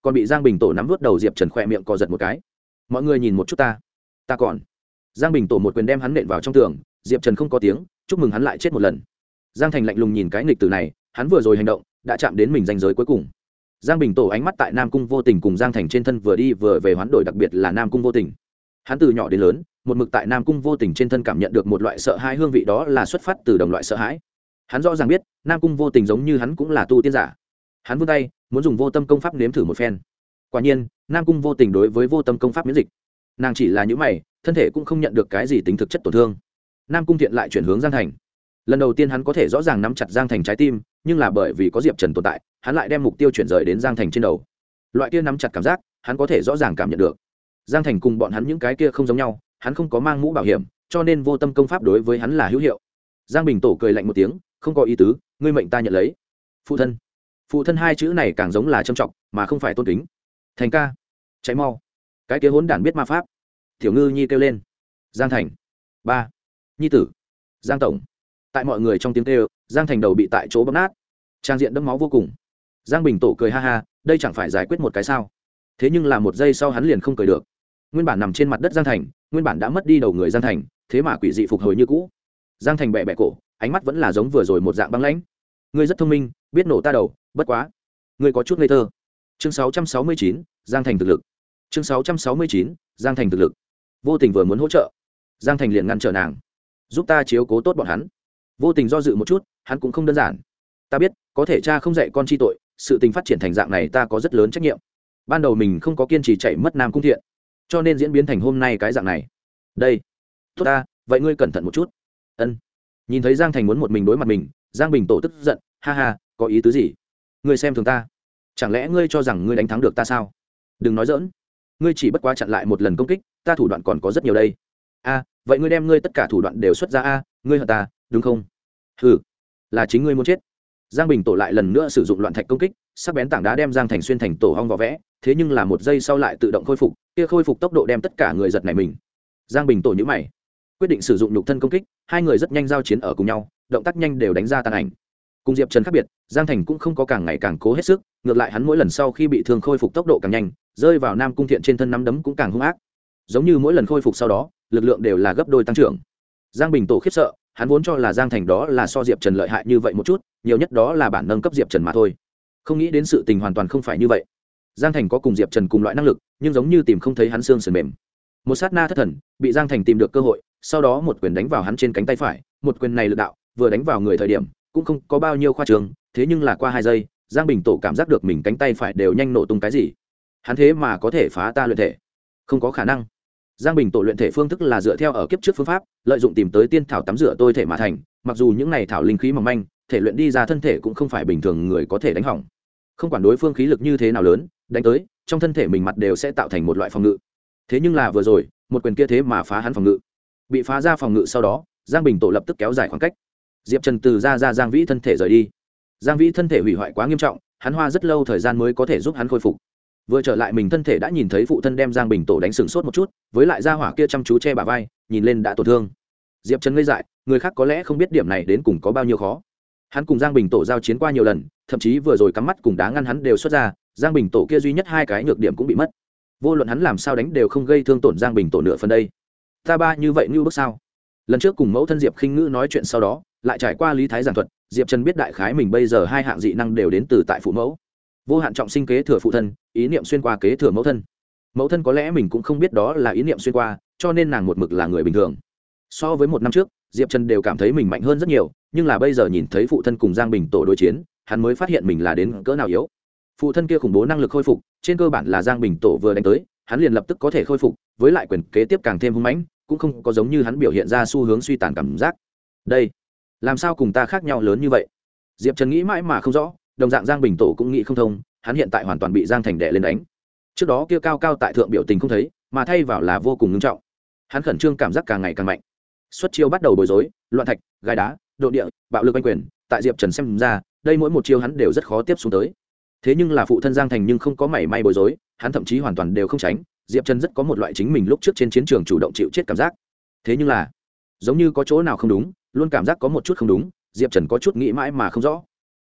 còn bị giang bình tổ nắm vút đầu diệp trần khỏe miệng co giật một cái. Mọi người nhìn một chút ta ta còn giang bình tổ một quyền đem hắn nện vào trong tường. Diệp trần không có tiếng, chúc mừng hắn lại chết một lần. Giang Thành lạnh lùng nhìn cái nghịch tử này, hắn vừa rồi hành động đã chạm đến mình ranh giới cuối cùng. Giang Bình tổ ánh mắt tại Nam Cung Vô Tình cùng Giang Thành trên thân vừa đi vừa về hoán đổi, đặc biệt là Nam Cung Vô Tình. Hắn từ nhỏ đến lớn, một mực tại Nam Cung Vô Tình trên thân cảm nhận được một loại sợ hãi hương vị, đó là xuất phát từ đồng loại sợ hãi. Hắn rõ ràng biết, Nam Cung Vô Tình giống như hắn cũng là tu tiên giả. Hắn vươn tay, muốn dùng vô tâm công pháp nếm thử một phen. Quả nhiên, Nam Cung Vô Tình đối với vô tâm công pháp miễn dịch. Nàng chỉ là những mày, thân thể cũng không nhận được cái gì tính thực chất tổn thương. Nam Cung Thiện lại chuyển hướng Giang Thành. Lần đầu tiên hắn có thể rõ ràng nắm chặt Giang Thành trái tim, nhưng là bởi vì có Diệp Trần tồn tại, hắn lại đem mục tiêu chuyển rời đến Giang Thành trên đầu. Loại kia nắm chặt cảm giác, hắn có thể rõ ràng cảm nhận được. Giang Thành cùng bọn hắn những cái kia không giống nhau, hắn không có mang mũ bảo hiểm, cho nên vô tâm công pháp đối với hắn là hữu hiệu. Giang Bình tổ cười lạnh một tiếng, không có ý tứ, ngươi mệnh ta nhận lấy. Phụ thân. Phụ thân hai chữ này càng giống là trâm trọng, mà không phải tôn kính. Thành ca, cháy mau. Cái kia hỗn đản biết ma pháp. Tiểu Ngư Nhi kêu lên. Giang Thành. Ba. Nhi tử. Giang tổng. Tại mọi người trong tiếng kêu, Giang Thành đầu bị tại chỗ bóp nát, trang diện đẫm máu vô cùng. Giang Bình tổ cười ha ha, đây chẳng phải giải quyết một cái sao? Thế nhưng là một giây sau hắn liền không cười được. Nguyên bản nằm trên mặt đất Giang Thành, nguyên bản đã mất đi đầu người Giang Thành, thế mà quỷ dị phục hồi như cũ. Giang Thành bẹ bẹ cổ, ánh mắt vẫn là giống vừa rồi một dạng băng lãnh. Ngươi rất thông minh, biết nổ ta đầu, bất quá, ngươi có chút ngây thơ. Chương sáu trăm sáu mươi chín, Giang Thành thực lực. Chương sáu trăm sáu mươi chín, Giang Thành thực lực. Vô Tình vừa muốn hỗ trợ, Giang Thành liền ngăn trở nàng, giúp ta chiếu cố tốt bọn hắn. Vô Tình do dự một chút, hắn cũng không đơn giản. Ta biết, có thể cha không dạy con chi tội, sự tình phát triển thành dạng này ta có rất lớn trách nhiệm. Ban đầu mình không có kiên trì chạy mất Nam Cung Thiện, cho nên diễn biến thành hôm nay cái dạng này. Đây, tốt ta, vậy ngươi cẩn thận một chút. Ân. Nhìn thấy Giang Thành muốn một mình đối mặt mình, Giang Bình tổ tức giận, ha ha, có ý tứ gì? Ngươi xem thường ta, chẳng lẽ ngươi cho rằng ngươi đánh thắng được ta sao? Đừng nói dỡn, ngươi chỉ bất quá chặn lại một lần công kích, ta thủ đoạn còn có rất nhiều đây. A, vậy ngươi đem ngươi tất cả thủ đoạn đều xuất ra a, ngươi hận ta, đúng không? Ừ, là chính ngươi muốn chết. Giang Bình tổ lại lần nữa sử dụng loạn thạch công kích, sắc bén tảng đá đem Giang Thành xuyên thành tổ hong vỏ vẽ, thế nhưng là một giây sau lại tự động khôi phục, kia khôi phục tốc độ đem tất cả người giật nảy mình. Giang Bình tổ nhíu mày, quyết định sử dụng nhục thân công kích, hai người rất nhanh giao chiến ở cùng nhau, động tác nhanh đều đánh ra tàn ảnh. Cùng Diệp Trần khác biệt, Giang Thành cũng không có càng ngày càng cố hết sức, ngược lại hắn mỗi lần sau khi bị thương khôi phục tốc độ càng nhanh, rơi vào Nam Cung Thiện trên thân nắm đấm cũng càng hung ác. Giống như mỗi lần khôi phục sau đó, lực lượng đều là gấp đôi tăng trưởng. Giang Bình tổ khiếp sợ, hắn vốn cho là Giang Thành đó là so Diệp Trần lợi hại như vậy một chút, nhiều nhất đó là bản nâng cấp Diệp Trần mà thôi. Không nghĩ đến sự tình hoàn toàn không phải như vậy. Giang Thành có cùng Diệp Trần cùng loại năng lực, nhưng giống như tìm không thấy hắn xương sườn mềm. Một sát na thất thần, bị Giang Thành tìm được cơ hội, sau đó một quyền đánh vào hắn trên cánh tay phải, một quyền này lực đạo, vừa đánh vào người thời điểm, cũng không có bao nhiêu khoa trương, thế nhưng là qua hai giây, Giang Bình tổ cảm giác được mình cánh tay phải đều nhanh nổ tung cái gì. Hắn thế mà có thể phá ta luyện thể? Không có khả năng. Giang Bình tổ luyện thể phương thức là dựa theo ở kiếp trước phương pháp, lợi dụng tìm tới tiên thảo tắm rửa tôi thể mà thành, mặc dù những này thảo linh khí mỏng manh, thể luyện đi ra thân thể cũng không phải bình thường người có thể đánh hỏng. Không quản đối phương khí lực như thế nào lớn, đánh tới, trong thân thể mình mặt đều sẽ tạo thành một loại phòng ngự. Thế nhưng là vừa rồi, một quyền kia thế mà phá hắn phòng ngự. Bị phá ra phòng ngự sau đó, Giang Bình tổ lập tức kéo dài khoảng cách. Diệp Trần từ ra ra Giang Vĩ thân thể rời đi. Giang Vĩ thân thể hủy hoại quá nghiêm trọng, hắn hoa rất lâu thời gian mới có thể giúp hắn khôi phục. Vừa trở lại mình thân thể đã nhìn thấy phụ thân đem Giang Bình tổ đánh sừng sốt một chút, với lại gia hỏa kia chăm chú che bả vai, nhìn lên đã tổn thương. Diệp Trần ngây dại, người khác có lẽ không biết điểm này đến cùng có bao nhiêu khó. Hắn cùng Giang Bình tổ giao chiến qua nhiều lần, thậm chí vừa rồi cắm mắt cùng đá ngăn hắn đều xuất ra, Giang Bình tổ kia duy nhất hai cái nhược điểm cũng bị mất. Vô luận hắn làm sao đánh đều không gây thương tổn Giang Bình tổ nửa phần đây. Ta ba như vậy như bước sao? Lần trước cùng mẫu thân Diệp Khinh Ngữ nói chuyện sau đó, lại trải qua lý thái giảng thuật, Diệp Trần biết đại khái mình bây giờ hai hạng dị năng đều đến từ tại phụ mẫu. Vô hạn trọng sinh kế thừa phụ thân, ý niệm xuyên qua kế thừa mẫu thân. Mẫu thân có lẽ mình cũng không biết đó là ý niệm xuyên qua, cho nên nàng một mực là người bình thường. So với một năm trước, Diệp Trần đều cảm thấy mình mạnh hơn rất nhiều, nhưng là bây giờ nhìn thấy phụ thân cùng Giang Bình tổ đối chiến, hắn mới phát hiện mình là đến cỡ nào yếu. Phụ thân kia khủng bố năng lực khôi phục, trên cơ bản là Giang Bình tổ vừa đánh tới, hắn liền lập tức có thể khôi phục, với lại quyền kế tiếp càng thêm hung mãnh, cũng không có giống như hắn biểu hiện ra xu hướng suy tàn cảm giác. Đây, làm sao cùng ta khác nhau lớn như vậy? Diệp Trần nghĩ mãi mà không rõ, đồng dạng Giang Bình tổ cũng nghĩ không thông, hắn hiện tại hoàn toàn bị Giang Thành đè lên đánh. Trước đó kia cao cao tại thượng biểu tình không thấy, mà thay vào là vô cùng nghiêm trọng. Hắn khẩn trương cảm giác càng ngày càng mạnh. Xuất chiêu bắt đầu bối rối, loạn thạch, gai đá, độ địa, bạo lực anh quyền, tại Diệp Trần xem ra, đây mỗi một chiêu hắn đều rất khó tiếp xuống tới. Thế nhưng là phụ thân Giang Thành nhưng không có mảy may bối rối, hắn thậm chí hoàn toàn đều không tránh. Diệp Trần rất có một loại chính mình lúc trước trên chiến trường chủ động chịu chết cảm giác. Thế nhưng là, giống như có chỗ nào không đúng, luôn cảm giác có một chút không đúng, Diệp Trần có chút nghĩ mãi mà không rõ.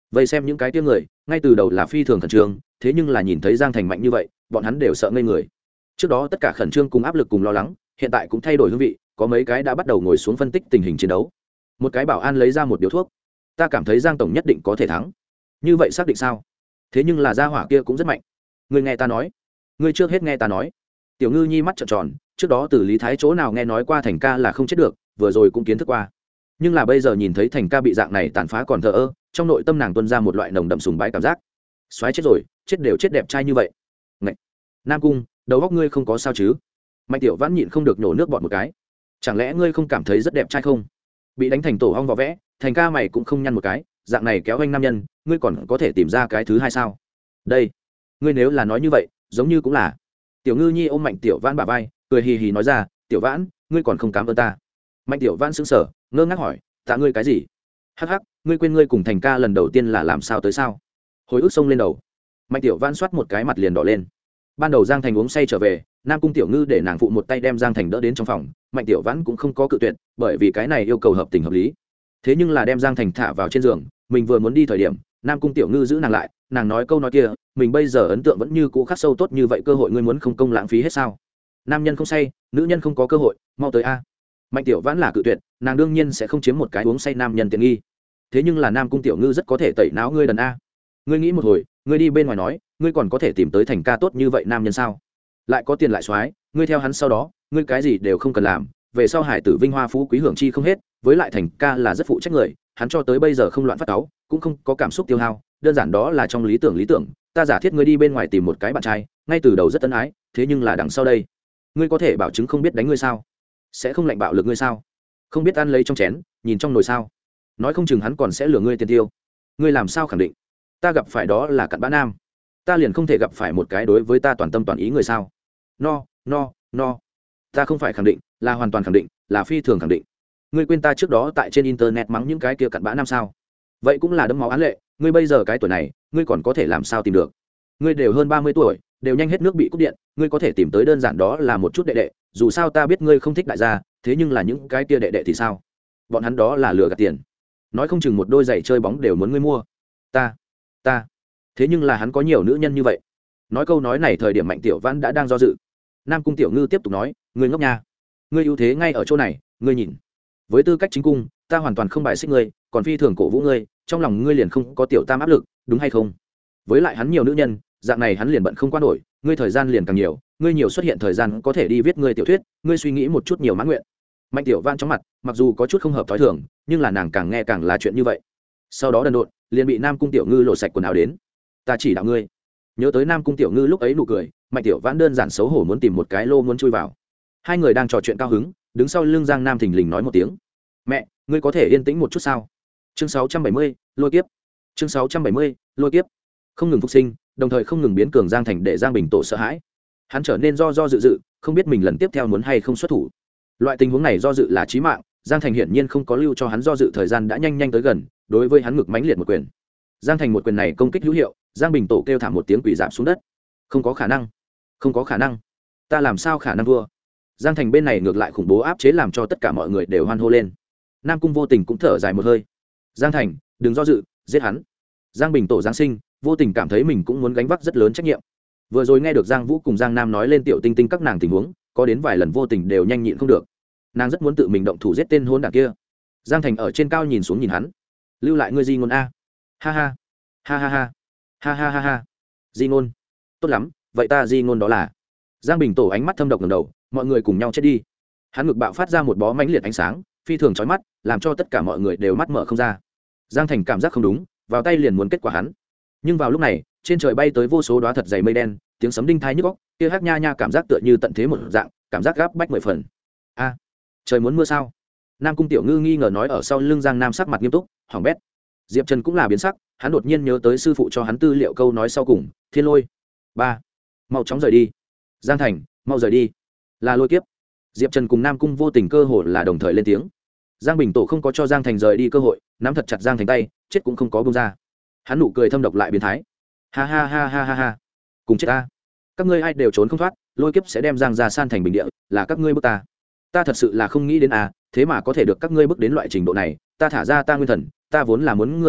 vậy xem những cái tiếng người ngay từ đầu là phi thường khẩn trương, thế nhưng là nhìn thấy Giang Thành mạnh như vậy bọn hắn đều sợ ngây người. Trước đó tất cả khẩn trương cùng áp lực cùng lo lắng hiện tại cũng thay đổi hương vị, có mấy cái đã bắt đầu ngồi xuống phân tích tình hình chiến đấu. Một cái bảo an lấy ra một điếu thuốc. Ta cảm thấy Giang tổng nhất định có thể thắng. Như vậy xác định sao? Thế nhưng là gia hỏa kia cũng rất mạnh. Ngươi nghe ta nói. Ngươi trước hết nghe ta nói. Tiểu Ngư Nhi mắt trợn tròn, trước đó từ Lý Thái chỗ nào nghe nói qua Thành ca là không chết được, vừa rồi cũng kiến thức qua. Nhưng là bây giờ nhìn thấy Thành ca bị dạng này tàn phá còn thờ ơ, trong nội tâm nàng tuôn ra một loại nồng đậm sùng bái cảm giác. Soái chết rồi, chết đều chết đẹp trai như vậy. Ngậy. Nam Cung, đầu óc ngươi không có sao chứ? Mạnh Tiểu Vãn nhịn không được nhổ nước bọt một cái. Chẳng lẽ ngươi không cảm thấy rất đẹp trai không? Bị đánh thành tổ hong vỏ vẽ, Thành ca mày cũng không nhăn một cái, dạng này kéo anh nam nhân, ngươi còn có thể tìm ra cái thứ hai sao? Đây, ngươi nếu là nói như vậy, giống như cũng là. Tiểu Ngư Nhi ôm Mạnh Tiểu Vãn bả vai, cười hì hì nói ra, Tiểu Vãn, ngươi còn không cảm ơn ta. Mạnh Tiểu Vãn sững sờ, ngơ ngác hỏi, tạ ngươi cái gì? Hắc hắc, ngươi quên ngươi cùng Thành ca lần đầu tiên là làm sao tới sao? Hồi ức sông lên đầu. Mạnh Tiểu Vãn xoát một cái mặt liền đỏ lên. Ban đầu Giang Thành uống say trở về, Nam Cung Tiểu Ngư để nàng phụ một tay đem Giang Thành đỡ đến trong phòng, Mạnh Tiểu Vãn cũng không có cự tuyệt, bởi vì cái này yêu cầu hợp tình hợp lý. Thế nhưng là đem Giang Thành thả vào trên giường, mình vừa muốn đi thời điểm, Nam Cung Tiểu Ngư giữ nàng lại, nàng nói câu nói kia, mình bây giờ ấn tượng vẫn như cũ khắc sâu tốt như vậy, cơ hội ngươi muốn không công lãng phí hết sao? Nam nhân không say, nữ nhân không có cơ hội, mau tới a. Mạnh Tiểu Vãn là cự tuyệt, nàng đương nhiên sẽ không chiếm một cái uống say nam nhân tiện nghi. Thế nhưng là Nam Cung Tiểu Ngư rất có thể tẩy não ngươi đần a. Ngươi nghĩ một hồi, ngươi đi bên ngoài nói, ngươi còn có thể tìm tới Thành ca tốt như vậy nam nhân sao? Lại có tiền lại soái, ngươi theo hắn sau đó, ngươi cái gì đều không cần làm, về sau hải tử vinh hoa phú quý hưởng chi không hết, với lại Thành ca là rất phụ trách người, hắn cho tới bây giờ không loạn phát cáu, cũng không có cảm xúc tiêu hao, đơn giản đó là trong lý tưởng lý tưởng, ta giả thiết ngươi đi bên ngoài tìm một cái bạn trai, ngay từ đầu rất ân ái, thế nhưng là đằng sau đây, ngươi có thể bảo chứng không biết đánh ngươi sao? Sẽ không lạnh bạo lực ngươi sao? Không biết ăn lấy trong chén, nhìn trong nồi sao? Nói không chừng hắn còn sẽ lừa ngươi tiền tiêu. Ngươi làm sao khẳng định? Ta gặp phải đó là cặn bã nam, ta liền không thể gặp phải một cái đối với ta toàn tâm toàn ý người sao? No, no, no. Ta không phải khẳng định, là hoàn toàn khẳng định, là phi thường khẳng định. Ngươi quên ta trước đó tại trên internet mắng những cái kia cặn bã nam sao? Vậy cũng là đấm máu án lệ, ngươi bây giờ cái tuổi này, ngươi còn có thể làm sao tìm được? Ngươi đều hơn ba mươi tuổi, đều nhanh hết nước bị cúp điện, ngươi có thể tìm tới đơn giản đó là một chút đệ đệ, dù sao ta biết ngươi không thích đại gia, thế nhưng là những cái kia đệ đệ thì sao? Bọn hắn đó là lừa gạt tiền. Nói không chừng một đôi giày chơi bóng đều muốn ngươi mua. Ta, ta. Thế nhưng là hắn có nhiều nữ nhân như vậy. Nói câu nói này thời điểm Mạnh Tiểu Vãn đã đang do dự. Nam Cung Tiểu Ngư tiếp tục nói, ngươi ngốc nha, ngươi ưu thế ngay ở chỗ này, ngươi nhìn, với tư cách chính cung, ta hoàn toàn không bài xích ngươi, còn phi thường cổ vũ ngươi, trong lòng ngươi liền không có tiểu tam áp lực, đúng hay không? Với lại hắn nhiều nữ nhân, dạng này hắn liền bận không qua nổi, ngươi thời gian liền càng nhiều, ngươi nhiều xuất hiện thời gian có thể đi viết ngươi tiểu thuyết, ngươi suy nghĩ một chút nhiều mãn nguyện. Mạnh Tiểu Vãn trong mặt, mặc dù có chút không hợp thói thường, nhưng là nàng càng nghe càng là chuyện như vậy. Sau đó đần độn, liền bị Nam Cung Tiểu Ngư lộ sạch quần áo đến. Ta chỉ đạo ngươi. Nhớ tới Nam Cung Tiểu Ngư lúc ấy nụ cười, Mạnh Tiểu Vãn đơn giản xấu hổ muốn tìm một cái lô muốn chui vào. Hai người đang trò chuyện cao hứng, đứng sau lưng Giang Nam thình lình nói một tiếng, mẹ, ngươi có thể yên tĩnh một chút sao? Chương sáu trăm bảy mươi, lôi kiếp. Chương sáu trăm bảy mươi, lôi kiếp. Không ngừng phục sinh, đồng thời không ngừng biến cường Giang Thành để Giang Bình Tổ sợ hãi. Hắn trở nên do do dự dự, không biết mình lần tiếp theo muốn hay không xuất thủ. Loại tình huống này do dự là chí mạng, Giang Thành hiển nhiên không có lưu cho hắn do dự thời gian, đã nhanh nhanh tới gần, đối với hắn ngực mãnh liệt một quyền. Giang Thành một quyền này công kích hữu hiệu, Giang Bình Tổ kêu thảm một tiếng quỳ rạp xuống đất. Không có khả năng, không có khả năng, ta làm sao khả năng thua? Giang Thành bên này ngược lại khủng bố áp chế làm cho tất cả mọi người đều hoan hô lên. Nam Cung Vô Tình cũng thở dài một hơi. Giang Thành, đừng do dự, giết hắn. Giang Bình Tổ giáng sinh, Vô Tình cảm thấy mình cũng muốn gánh vác rất lớn trách nhiệm. Vừa rồi nghe được Giang Vũ cùng Giang Nam nói lên Tiểu Tinh Tinh các nàng tình huống, có đến vài lần Vô Tình đều nhanh nhịn không được. Nàng rất muốn tự mình động thủ giết tên hôn đản kia. Giang Thành ở trên cao nhìn xuống nhìn hắn, lưu lại ngươi Di Ngôn a. Ha ha, ha ha ha, ha ha ha ha. Di Ngôn, tốt lắm, vậy ta Di Ngôn đó là. Giang Bình Tổ ánh mắt thâm độc ngẩng đầu, mọi người cùng nhau chết đi. Hắn ngực bạo phát ra một bó mãnh liệt ánh sáng, phi thường chói mắt, làm cho tất cả mọi người đều mắt mở không ra. Giang Thành cảm giác không đúng, vào tay liền muốn kết quả hắn. Nhưng vào lúc này, trên trời bay tới vô số đóa thật dày mây đen, tiếng sấm đinh tai nhức óc, kia hắc nha nha cảm giác tựa như tận thế một dạng, cảm giác gáp bách mười phần. A, trời muốn mưa sao? Nam Cung Tiểu Ngư nghi ngờ nói ở sau lưng Giang Nam sắc mặt nghiêm túc, hỏng bét. Diệp Trần cũng là biến sắc, hắn đột nhiên nhớ tới sư phụ cho hắn tư liệu câu nói sau cùng, Thiên Lôi. Ba, mau chóng rời đi. Giang Thành, mau rời đi. Là lôi kiếp. Diệp Trần cùng Nam Cung Vô Tình cơ hội là đồng thời lên tiếng. Giang Bình Tổ không có cho Giang Thành rời đi cơ hội, nắm thật chặt Giang Thành tay, chết cũng không có buông ra. Hắn nụ cười thâm độc lại biến thái. Ha ha ha ha ha ha. Cùng chết ta. Các ngươi ai đều trốn không thoát, lôi kiếp sẽ đem Giang gia san thành bình địa, là các ngươi bức ta. Ta thật sự là không nghĩ đến à, thế mà có thể được các ngươi bức đến loại trình độ này, ta thả ra ta nguyên thần, ta vốn là muốn người độ kiếp,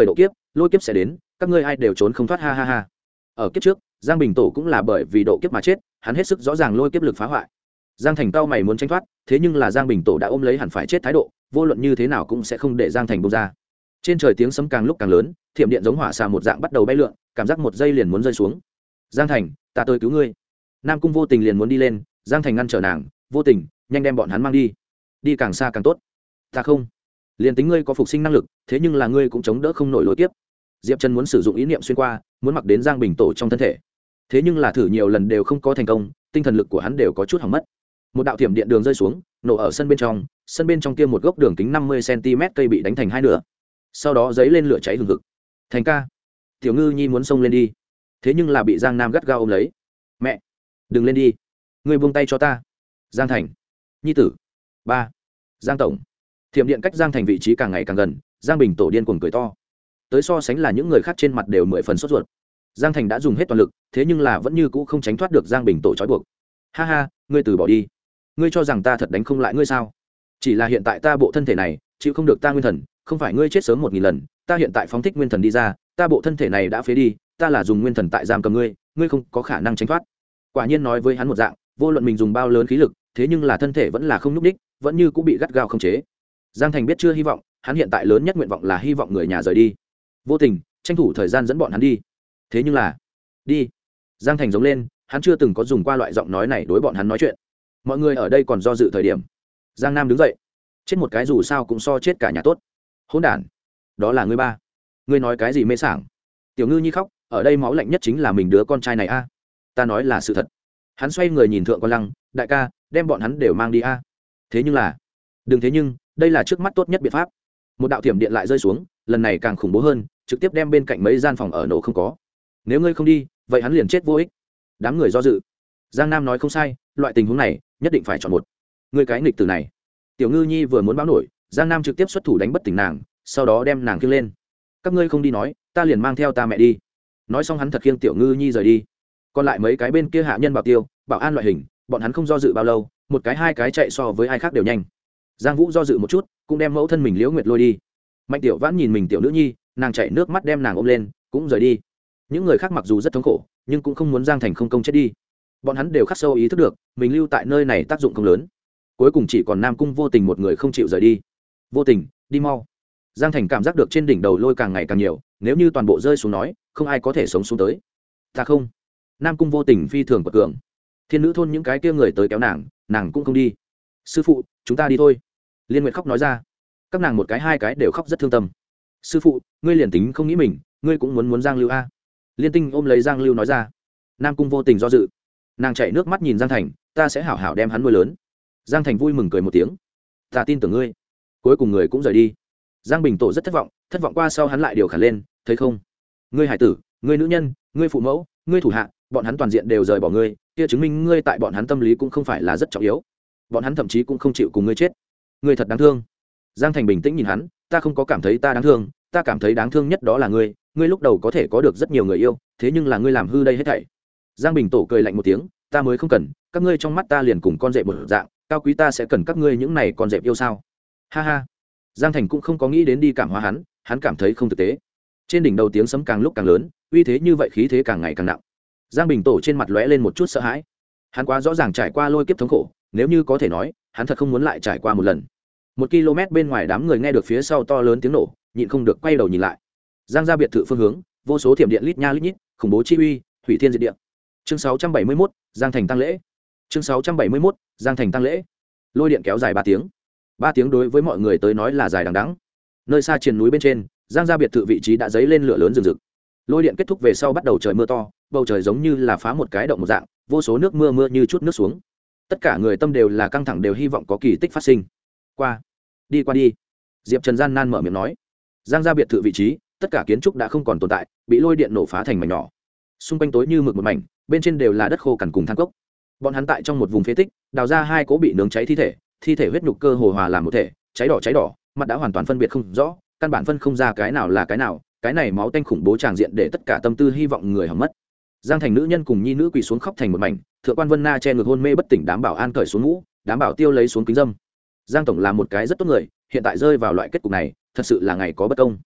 lôi kiếp sẽ đến, các ngươi ai đều trốn không thoát, ha ha ha. Ở kiếp trước, Giang Bình Tổ cũng là bởi vì độ kiếp mà chết, hắn hết sức rõ ràng lôi kiếp lực phá hoại. Giang Thành cao mày muốn tránh thoát, thế nhưng là Giang Bình Tổ đã ôm lấy hẳn phải chết thái độ, vô luận như thế nào cũng sẽ không để Giang Thành buông ra. Trên trời tiếng sấm càng lúc càng lớn, thiểm điện giống hỏa xà một dạng bắt đầu bay lượn, cảm giác một giây liền muốn rơi xuống. Giang Thành, ta tới cứu ngươi. Nam Cung Vô Tình liền muốn đi lên, Giang Thành ngăn trở nàng, Vô Tình, nhanh đem bọn hắn mang đi, đi càng xa càng tốt. Ta không, liền tính ngươi có phục sinh năng lực, thế nhưng là ngươi cũng chống đỡ không nổi lôi kiếp. Diệp Trần muốn sử dụng ý niệm xuyên qua, muốn mặc đến Giang Bình Tổ trong thân thể, thế nhưng là thử nhiều lần đều không có thành công, tinh thần lực của hắn đều có chút hỏng mất. Một đạo thiểm điện đường rơi xuống, nổ ở sân bên trong, sân bên trong kia một gốc đường kính năm mươi xăng-ti-mét cây bị đánh thành hai nửa, sau đó giấy lên lửa cháy hừng hực. Thành ca, Tiểu Ngư Nhi muốn xông lên đi, thế nhưng là bị Giang Nam gắt gao ôm lấy. Mẹ, đừng lên đi, ngươi buông tay cho ta. Giang Thành, Nhi tử, ba, Giang tổng. Thiểm điện cách Giang Thành vị trí càng ngày càng gần, Giang Bình Tổ điên cuồng cười to, tới so sánh là những người khác trên mặt đều mười phần sốt ruột. Giang Thành đã dùng hết toàn lực, thế nhưng là vẫn như cũ không tránh thoát được Giang Bình Tổ trói buộc. Ha ha, ngươi từ bỏ đi, ngươi cho rằng ta thật đánh không lại ngươi sao? Chỉ là hiện tại ta bộ thân thể này chịu không được ta nguyên thần, không phải ngươi chết sớm một nghìn lần, ta hiện tại phóng thích nguyên thần đi ra, ta bộ thân thể này đã phế đi, ta là dùng nguyên thần tại giam cầm ngươi, ngươi không có khả năng tránh thoát. Quả nhiên nói với hắn một dạng, vô luận mình dùng bao lớn khí lực, thế nhưng là thân thể vẫn là không nhúc đích, vẫn như cũng bị gắt gao khống chế. Giang Thành biết chưa hy vọng, hắn hiện tại lớn nhất nguyện vọng là hy vọng người nhà rời đi. Vô Tình, tranh thủ thời gian dẫn bọn hắn đi. Thế nhưng là, đi. Giang Thành giống lên, hắn chưa từng có dùng qua loại giọng nói này đối bọn hắn nói chuyện. Mọi người ở đây còn do dự thời điểm, Giang Nam đứng dậy, chết một cái dù sao cũng so chết cả nhà tốt. Hỗn đản, đó là ngươi ba. Ngươi nói cái gì mê sảng? Tiểu Ngư Nhi khóc, ở đây máu lạnh nhất chính là mình đứa con trai này a. Ta nói là sự thật. Hắn xoay người nhìn Thượng Quan Lăng, đại ca, đem bọn hắn đều mang đi a. Thế nhưng là, đừng thế nhưng, đây là trước mắt tốt nhất biện pháp. Một đạo thiểm điện lại rơi xuống, lần này càng khủng bố hơn, trực tiếp đem bên cạnh mấy gian phòng ở nổ không có. Nếu ngươi không đi, vậy hắn liền chết vô ích. Đám người do dự. Giang Nam nói không sai, loại tình huống này nhất định phải chọn một. Ngươi cái nghịch tử này. Tiểu Ngư Nhi vừa muốn báo nổi, Giang Nam trực tiếp xuất thủ đánh bất tỉnh nàng, sau đó đem nàng khiêng lên. Các ngươi không đi nói, ta liền mang theo ta mẹ đi. Nói xong hắn thật khiêng Tiểu Ngư Nhi rời đi. Còn lại mấy cái bên kia hạ nhân bảo tiêu, bảo an loại hình, bọn hắn không do dự bao lâu, một cái hai cái chạy so với ai khác đều nhanh. Giang Vũ do dự một chút, cũng đem mẫu thân mình Liễu Nguyệt lôi đi. Mạnh Tiểu Vãn nhìn mình tiểu nữ nhi, nàng chạy nước mắt đem nàng ôm lên, cũng rời đi. Những người khác mặc dù rất thống khổ, nhưng cũng không muốn Giang Thành không công chết đi. Bọn hắn đều khắc sâu ý thức được, mình lưu tại nơi này tác dụng không lớn. Cuối cùng chỉ còn Nam Cung Vô Tình một người không chịu rời đi. Vô Tình, đi mau. Giang Thành cảm giác được trên đỉnh đầu lôi càng ngày càng nhiều, nếu như toàn bộ rơi xuống nói, không ai có thể sống xuống tới. Ta không. Nam Cung Vô Tình phi thường quật cường. Thiên nữ thôn những cái kia người tới kéo nàng, nàng cũng không đi. Sư phụ, chúng ta đi thôi. Liên Nguyệt khóc nói ra. Các nàng một cái hai cái đều khóc rất thương tâm. Sư phụ, ngươi liền tính không nghĩ mình, ngươi cũng muốn muốn Giang Lưu a. Liên Tinh ôm lấy Giang Lưu nói ra. Nam Cung Vô Tình do dự, nàng chạy nước mắt nhìn Giang Thành, ta sẽ hảo hảo đem hắn nuôi lớn. Giang Thành vui mừng cười một tiếng, ta tin tưởng ngươi. Cuối cùng người cũng rời đi. Giang Bình Tổ rất thất vọng, thất vọng qua sau hắn lại điều khản lên, thấy không, ngươi hải tử, ngươi nữ nhân, ngươi phụ mẫu, ngươi thủ hạ, bọn hắn toàn diện đều rời bỏ ngươi, kia chứng minh ngươi tại bọn hắn tâm lý cũng không phải là rất trọng yếu, bọn hắn thậm chí cũng không chịu cùng ngươi chết. Ngươi thật đáng thương. Giang Thành bình tĩnh nhìn hắn, ta không có cảm thấy ta đáng thương, ta cảm thấy đáng thương nhất đó là ngươi, ngươi lúc đầu có thể có được rất nhiều người yêu, thế nhưng là ngươi làm hư đây hết thảy. Giang Bình Tổ cười lạnh một tiếng, ta mới không cần, các ngươi trong mắt ta liền cùng con dẹp một dạng, cao quý ta sẽ cần các ngươi những này con dẹp yêu sao? Ha ha. Giang Thành cũng không có nghĩ đến đi cảm hóa hắn, hắn cảm thấy không thực tế. Trên đỉnh đầu tiếng sấm càng lúc càng lớn, uy thế như vậy khí thế càng ngày càng nặng. Giang Bình Tổ trên mặt lóe lên một chút sợ hãi. Hắn quá rõ ràng trải qua lôi kiếp thống khổ, nếu như có thể nói, hắn thật không muốn lại trải qua một lần. Một km bên ngoài đám người nghe được phía sau to lớn tiếng nổ, nhịn không được quay đầu nhìn lại. Giang gia biệt thự phương hướng, vô số thiểm điện lít nha lít nhít, khủng bố chi uy, hủy thiên diệt địa. Chương sáu trăm bảy mươi mốt, Giang Thành tăng lễ. Chương sáu trăm bảy mươi mốt, Giang Thành tăng lễ. Lôi điện kéo dài ba tiếng. ba tiếng đối với mọi người tới nói là dài đằng đẵng. Nơi xa triền núi bên trên, Giang gia biệt thự vị trí đã dấy lên lửa lớn rừng rực. Lôi điện kết thúc về sau bắt đầu trời mưa to, bầu trời giống như là phá một cái động một dạng, vô số nước mưa mưa như chút nước xuống. Tất cả người tâm đều là căng thẳng, đều hy vọng có kỳ tích phát sinh. Qua, đi qua đi. Diệp Trần gian nan mở miệng nói. Giang gia biệt thự vị trí, tất cả kiến trúc đã không còn tồn tại, bị lôi điện nổ phá thành mảnh nhỏ. Xung quanh tối như mực một mảnh, bên trên đều là đất khô cằn cùng than cốc. Bọn hắn tại trong một vùng phế tích, đào ra hai cố bị nướng cháy thi thể, thi thể huyết nhục cơ hồ hòa làm một thể, cháy đỏ cháy đỏ, mặt đã hoàn toàn phân biệt không rõ, căn bản phân không ra cái nào là cái nào, cái này máu tanh khủng bố tràng diện để tất cả tâm tư hy vọng người hỏng mất. Giang Thành nữ nhân cùng nhi nữ quỳ xuống khóc thành một mảnh, Thượng Quan Vân Na che ngực hôn mê bất tỉnh, đám bảo an cởi xuống mũ, đám bảo tiêu lấy xuống kính dâm. Giang tổng là một cái rất tốt người, hiện tại rơi vào loại kết cục này, thật sự là ngày có bất công.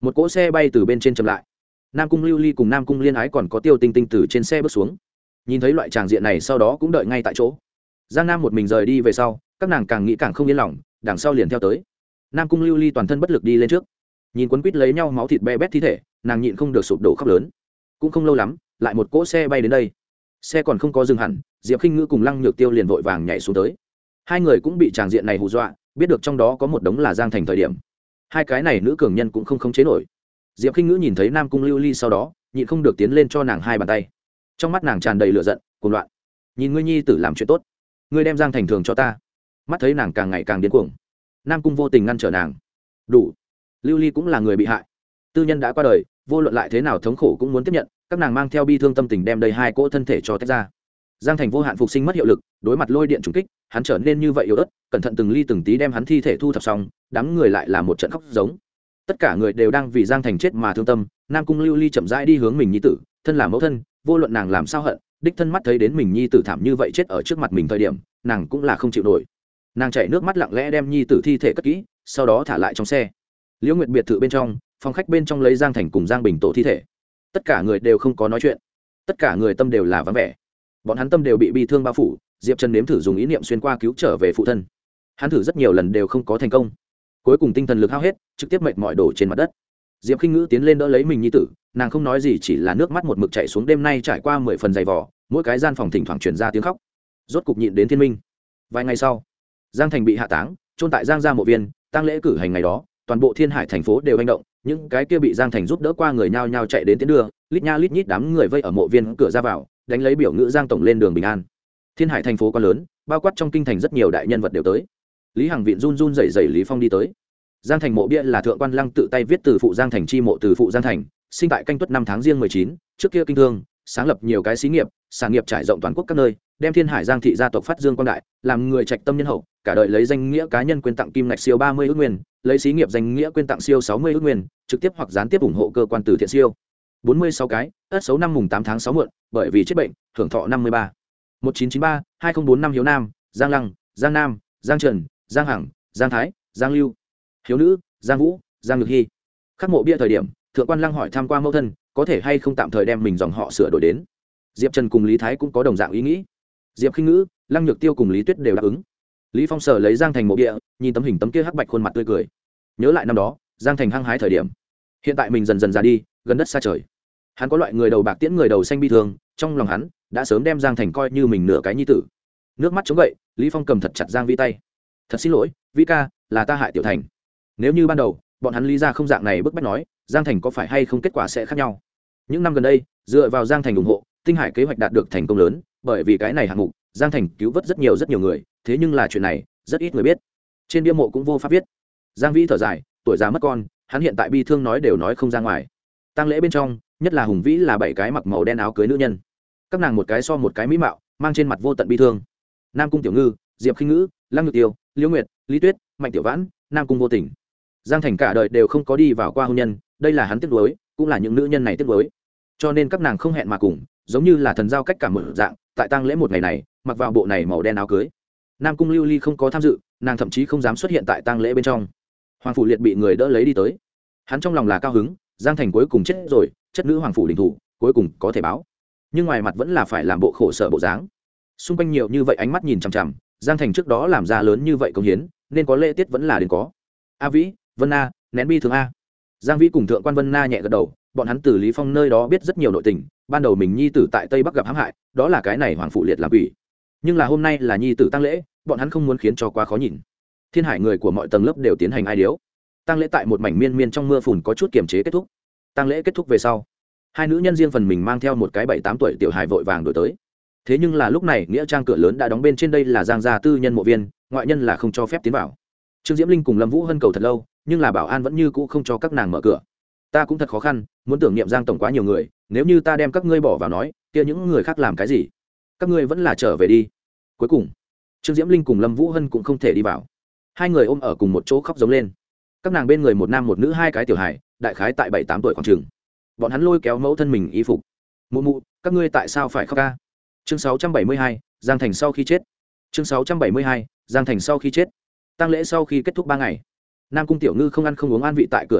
một cỗ xe bay từ bên trên chậm lại. Nam cung lưu ly cùng Nam cung liên ái còn có Tiêu Tinh Tinh từ trên xe bước xuống. Nhìn thấy loại tràng diện này, sau đó cũng đợi ngay tại chỗ. Giang Nam một mình rời đi về sau, các nàng càng nghĩ càng không yên lòng, đằng sau liền theo tới. Nam cung lưu ly toàn thân bất lực đi lên trước, nhìn quấn quýt lấy nhau máu thịt be bét thi thể, nàng nhịn không được sụp đổ khóc lớn. Cũng không lâu lắm, lại một cỗ xe bay đến đây. Xe còn không có dừng hẳn, Diệp Khinh Ngữ cùng Lăng Nhược Tiêu liền vội vàng nhảy xuống tới. Hai người cũng bị tràng diện này hù dọa, biết được trong đó có một đống là Giang Thành thời điểm, hai cái này nữ cường nhân cũng không khống chế nổi. Diệp Khinh Ngữ nhìn thấy Nam cung lưu ly sau đó, nhịn không được tiến lên cho nàng hai bàn tay. Trong mắt nàng tràn đầy lửa giận, cuồng loạn. Nhìn ngươi nhi tử làm chuyện tốt, ngươi đem Giang Thành thường cho ta. Mắt thấy nàng càng ngày càng điên cuồng, Nam cung vô tình ngăn trở nàng. Đủ. Lưu ly cũng là người bị hại, tư nhân đã qua đời, vô luận lại thế nào thống khổ cũng muốn tiếp nhận. Các nàng mang theo bi thương tâm tình đem đây hai cỗ thân thể cho tách ra. Giang Thành vô hạn phục sinh mất hiệu lực, đối mặt lôi điện trùng kích, hắn trở nên như vậy yếu ớt, cẩn thận từng ly từng tí đem hắn thi thể thu thập xong, đám người lại là một trận khóc giống. Tất cả người đều đang vì Giang Thành chết mà thương tâm. Nam cung lưu ly chậm rãi đi hướng mình nhi tử, thân là mẫu thân, vô luận nàng làm sao hận, đích thân mắt thấy đến mình nhi tử thảm như vậy chết ở trước mặt mình thời điểm, nàng cũng là không chịu nổi. Nàng chảy nước mắt lặng lẽ đem nhi tử thi thể cất kỹ, sau đó thả lại trong xe. Liễu Nguyệt biệt thự bên trong, phòng khách bên trong lấy Giang Thành cùng Giang Bình tổ thi thể. Tất cả người đều không có nói chuyện, tất cả người tâm đều là vắng vẻ. Bọn hắn tâm đều bị bi thương bao phủ. Diệp Trần nếm thử dùng ý niệm xuyên qua cứu trở về phụ thân, hắn thử rất nhiều lần đều không có thành công. Cuối cùng tinh thần lực hao hết, trực tiếp mệt mỏi đổ trên mặt đất. Diệp Khinh Ngữ tiến lên đỡ lấy mình nhi tử, nàng không nói gì, chỉ là nước mắt một mực chảy xuống. Đêm nay trải qua mười phần dày vò, mỗi cái gian phòng thỉnh thoảng truyền ra tiếng khóc. Rốt cục nhịn đến thiên minh. Vài ngày sau, Giang Thành bị hạ táng, chôn tại Giang gia mộ viên. Tang lễ cử hành ngày đó, toàn bộ Thiên Hải thành phố đều hành động, những cái kia bị Giang Thành giúp đỡ qua người nhao nhao chạy đến tiến đưa, lít nha lít nhít đám người vây ở mộ viên cửa ra vào, đánh lấy biểu ngữ Giang tổng lên đường bình an. Thiên Hải thành phố quá lớn, bao quát trong kinh thành rất nhiều đại nhân vật đều tới. Lý Hằng Viện run run rẩy rẩy Lý Phong đi tới. Giang Thành mộ bia là thượng quan Lăng tự tay viết từ phụ Giang Thành chi mộ từ phụ Giang Thành, sinh tại canh tuất năm tháng riêng mười chín, trước kia kinh thương, sáng lập nhiều cái xí nghiệp, sản nghiệp trải rộng toàn quốc các nơi, đem Thiên Hải Giang thị gia tộc phát dương quang đại, làm người trạch tâm nhân hậu, cả đời lấy danh nghĩa cá nhân quyên tặng kim ngạch siêu ba mươi ức nguyên, lấy xí nghiệp danh nghĩa quyên tặng siêu sáu mươi ức nguyên, trực tiếp hoặc gián tiếp ủng hộ cơ quan từ thiện siêu bốn mươi sáu cái, Ất Sấu năm mùng tám tháng sáu muộn, bởi vì chết bệnh, hưởng thọ năm mươi ba. một chín chín ba, hai không bốn năm Hiếu Nam, Giang Lăng, Giang Nam, Giang Trần, Giang Hằng, Giang Thái, Giang Lưu. Hiếu Nữ, Giang Vũ, Giang Nhược Hy. Khắc mộ bia thời điểm, thượng quan Lăng hỏi tham qua mẫu thân, có thể hay không tạm thời đem mình dòng họ sửa đổi đến. Diệp Trần cùng Lý Thái cũng có đồng dạng ý nghĩ. Diệp Khinh Ngữ, Lăng Nhược Tiêu cùng Lý Tuyết đều đáp ứng. Lý Phong sở lấy Giang Thành mộ bia, nhìn tấm hình tấm kia hắc bạch khuôn mặt tươi cười. Nhớ lại năm đó, Giang Thành hăng hái thời điểm. Hiện tại mình dần dần già đi, gần đất xa trời. Hắn có loại người đầu bạc tiễn người đầu xanh bi thương, trong lòng hắn đã sớm đem Giang Thành coi như mình nửa cái nhi tử. Nước mắt chống gậy, Lý Phong cầm thật chặt Giang Vi tay. Thật xin lỗi, Vi ca, là ta hại Tiểu Thành. Nếu như ban đầu, bọn hắn Lý ra không dạng này bức bách nói, Giang Thành có phải hay không kết quả sẽ khác nhau. Những năm gần đây, dựa vào Giang Thành ủng hộ, Tinh Hải kế hoạch đạt được thành công lớn, bởi vì cái này hạng mục, Giang Thành cứu vớt rất nhiều rất nhiều người, thế nhưng là chuyện này, rất ít người biết. Trên bia mộ cũng vô pháp viết. Giang Vĩ thở dài, tuổi già mất con, hắn hiện tại bi thương nói đều nói không ra ngoài. Tang lễ bên trong, nhất là Hùng Vĩ là bảy cái mặc màu đen áo cưới nữ nhân. Các nàng một cái so một cái mỹ mạo, mang trên mặt vô tận bi thương. Nam Cung Tiểu Ngư, Diệp Khinh Ngữ, Lăng Nhược Tiêu, Liễu Nguyệt, Lý Tuyết, Mạnh Tiểu Vãn, Nam Cung Vô Tình. Giang Thành cả đời đều không có đi vào qua hôn nhân, đây là hắn tiếc nuối, cũng là những nữ nhân này tiếc nuối. Cho nên các nàng không hẹn mà cùng, giống như là thần giao cách cả một dạng, tại tang lễ một ngày này, mặc vào bộ này màu đen áo cưới. Nam Cung Lưu Ly không có tham dự, nàng thậm chí không dám xuất hiện tại tang lễ bên trong. Hoàng phủ Liệt bị người đỡ lấy đi tới. Hắn trong lòng là cao hứng, Giang Thành cuối cùng chết rồi, chất nữ hoàng phủ đình thủ, cuối cùng có thể báo. Nhưng ngoài mặt vẫn là phải làm bộ khổ sở bộ dáng. Xung quanh nhiều như vậy ánh mắt nhìn chằm chằm, Giang Thành trước đó làm ra lớn như vậy công hiến, nên có lễ tiết vẫn là đến có. A Vĩ, Vân Na, nén bi thương a. Giang Vĩ cùng thượng quan Vân Na nhẹ gật đầu, bọn hắn từ Lý Phong nơi đó biết rất nhiều nội tình, ban đầu mình nhi tử tại Tây Bắc gặp hãm hại, đó là cái này hoàng phủ Liệt làm quỷ. Nhưng là hôm nay là nhi tử tang lễ, bọn hắn không muốn khiến cho quá khó nhìn. Thiên Hải người của mọi tầng lớp đều tiến hành ai điếu. Tang lễ tại một mảnh miên miên trong mưa phùn có chút kiềm chế kết thúc. Tang lễ kết thúc về sau, hai nữ nhân riêng phần mình mang theo một cái bảy tám tuổi tiểu hài vội vàng đổi tới. Thế nhưng là lúc này nghĩa trang cửa lớn đã đóng, bên trên đây là Giang gia tư nhân mộ viên, ngoại nhân là không cho phép tiến vào. Trương Diễm Linh cùng Lâm Vũ hân cầu thật lâu, nhưng là bảo an vẫn như cũ không cho các nàng mở cửa. Ta cũng thật khó khăn, muốn tưởng niệm Giang tổng quá nhiều người, nếu như ta đem các ngươi bỏ vào nói, kia những người khác làm cái gì? Các ngươi vẫn là trở về đi. Cuối cùng, Trương Diễm Linh cùng Lâm Vũ hân cũng không thể đi vào. Hai người ôm ở cùng một chỗ khóc giống lên. Các nàng bên người một nam một nữ hai cái tiểu hài, đại khái tại bảy tám tuổi khoảng chừng. Bọn hắn lôi kéo mẫu thân mình y phục. Mụ mụ, các ngươi tại sao phải khóc ca? Chương sáu trăm bảy mươi hai, Giang Thành sau khi chết. Chương sáu trăm bảy mươi hai, Giang Thành sau khi chết. Tang lễ sau khi kết thúc ba ngày, Nam Cung Tiểu Ngư không ăn không uống an vị tại cửa ra vào,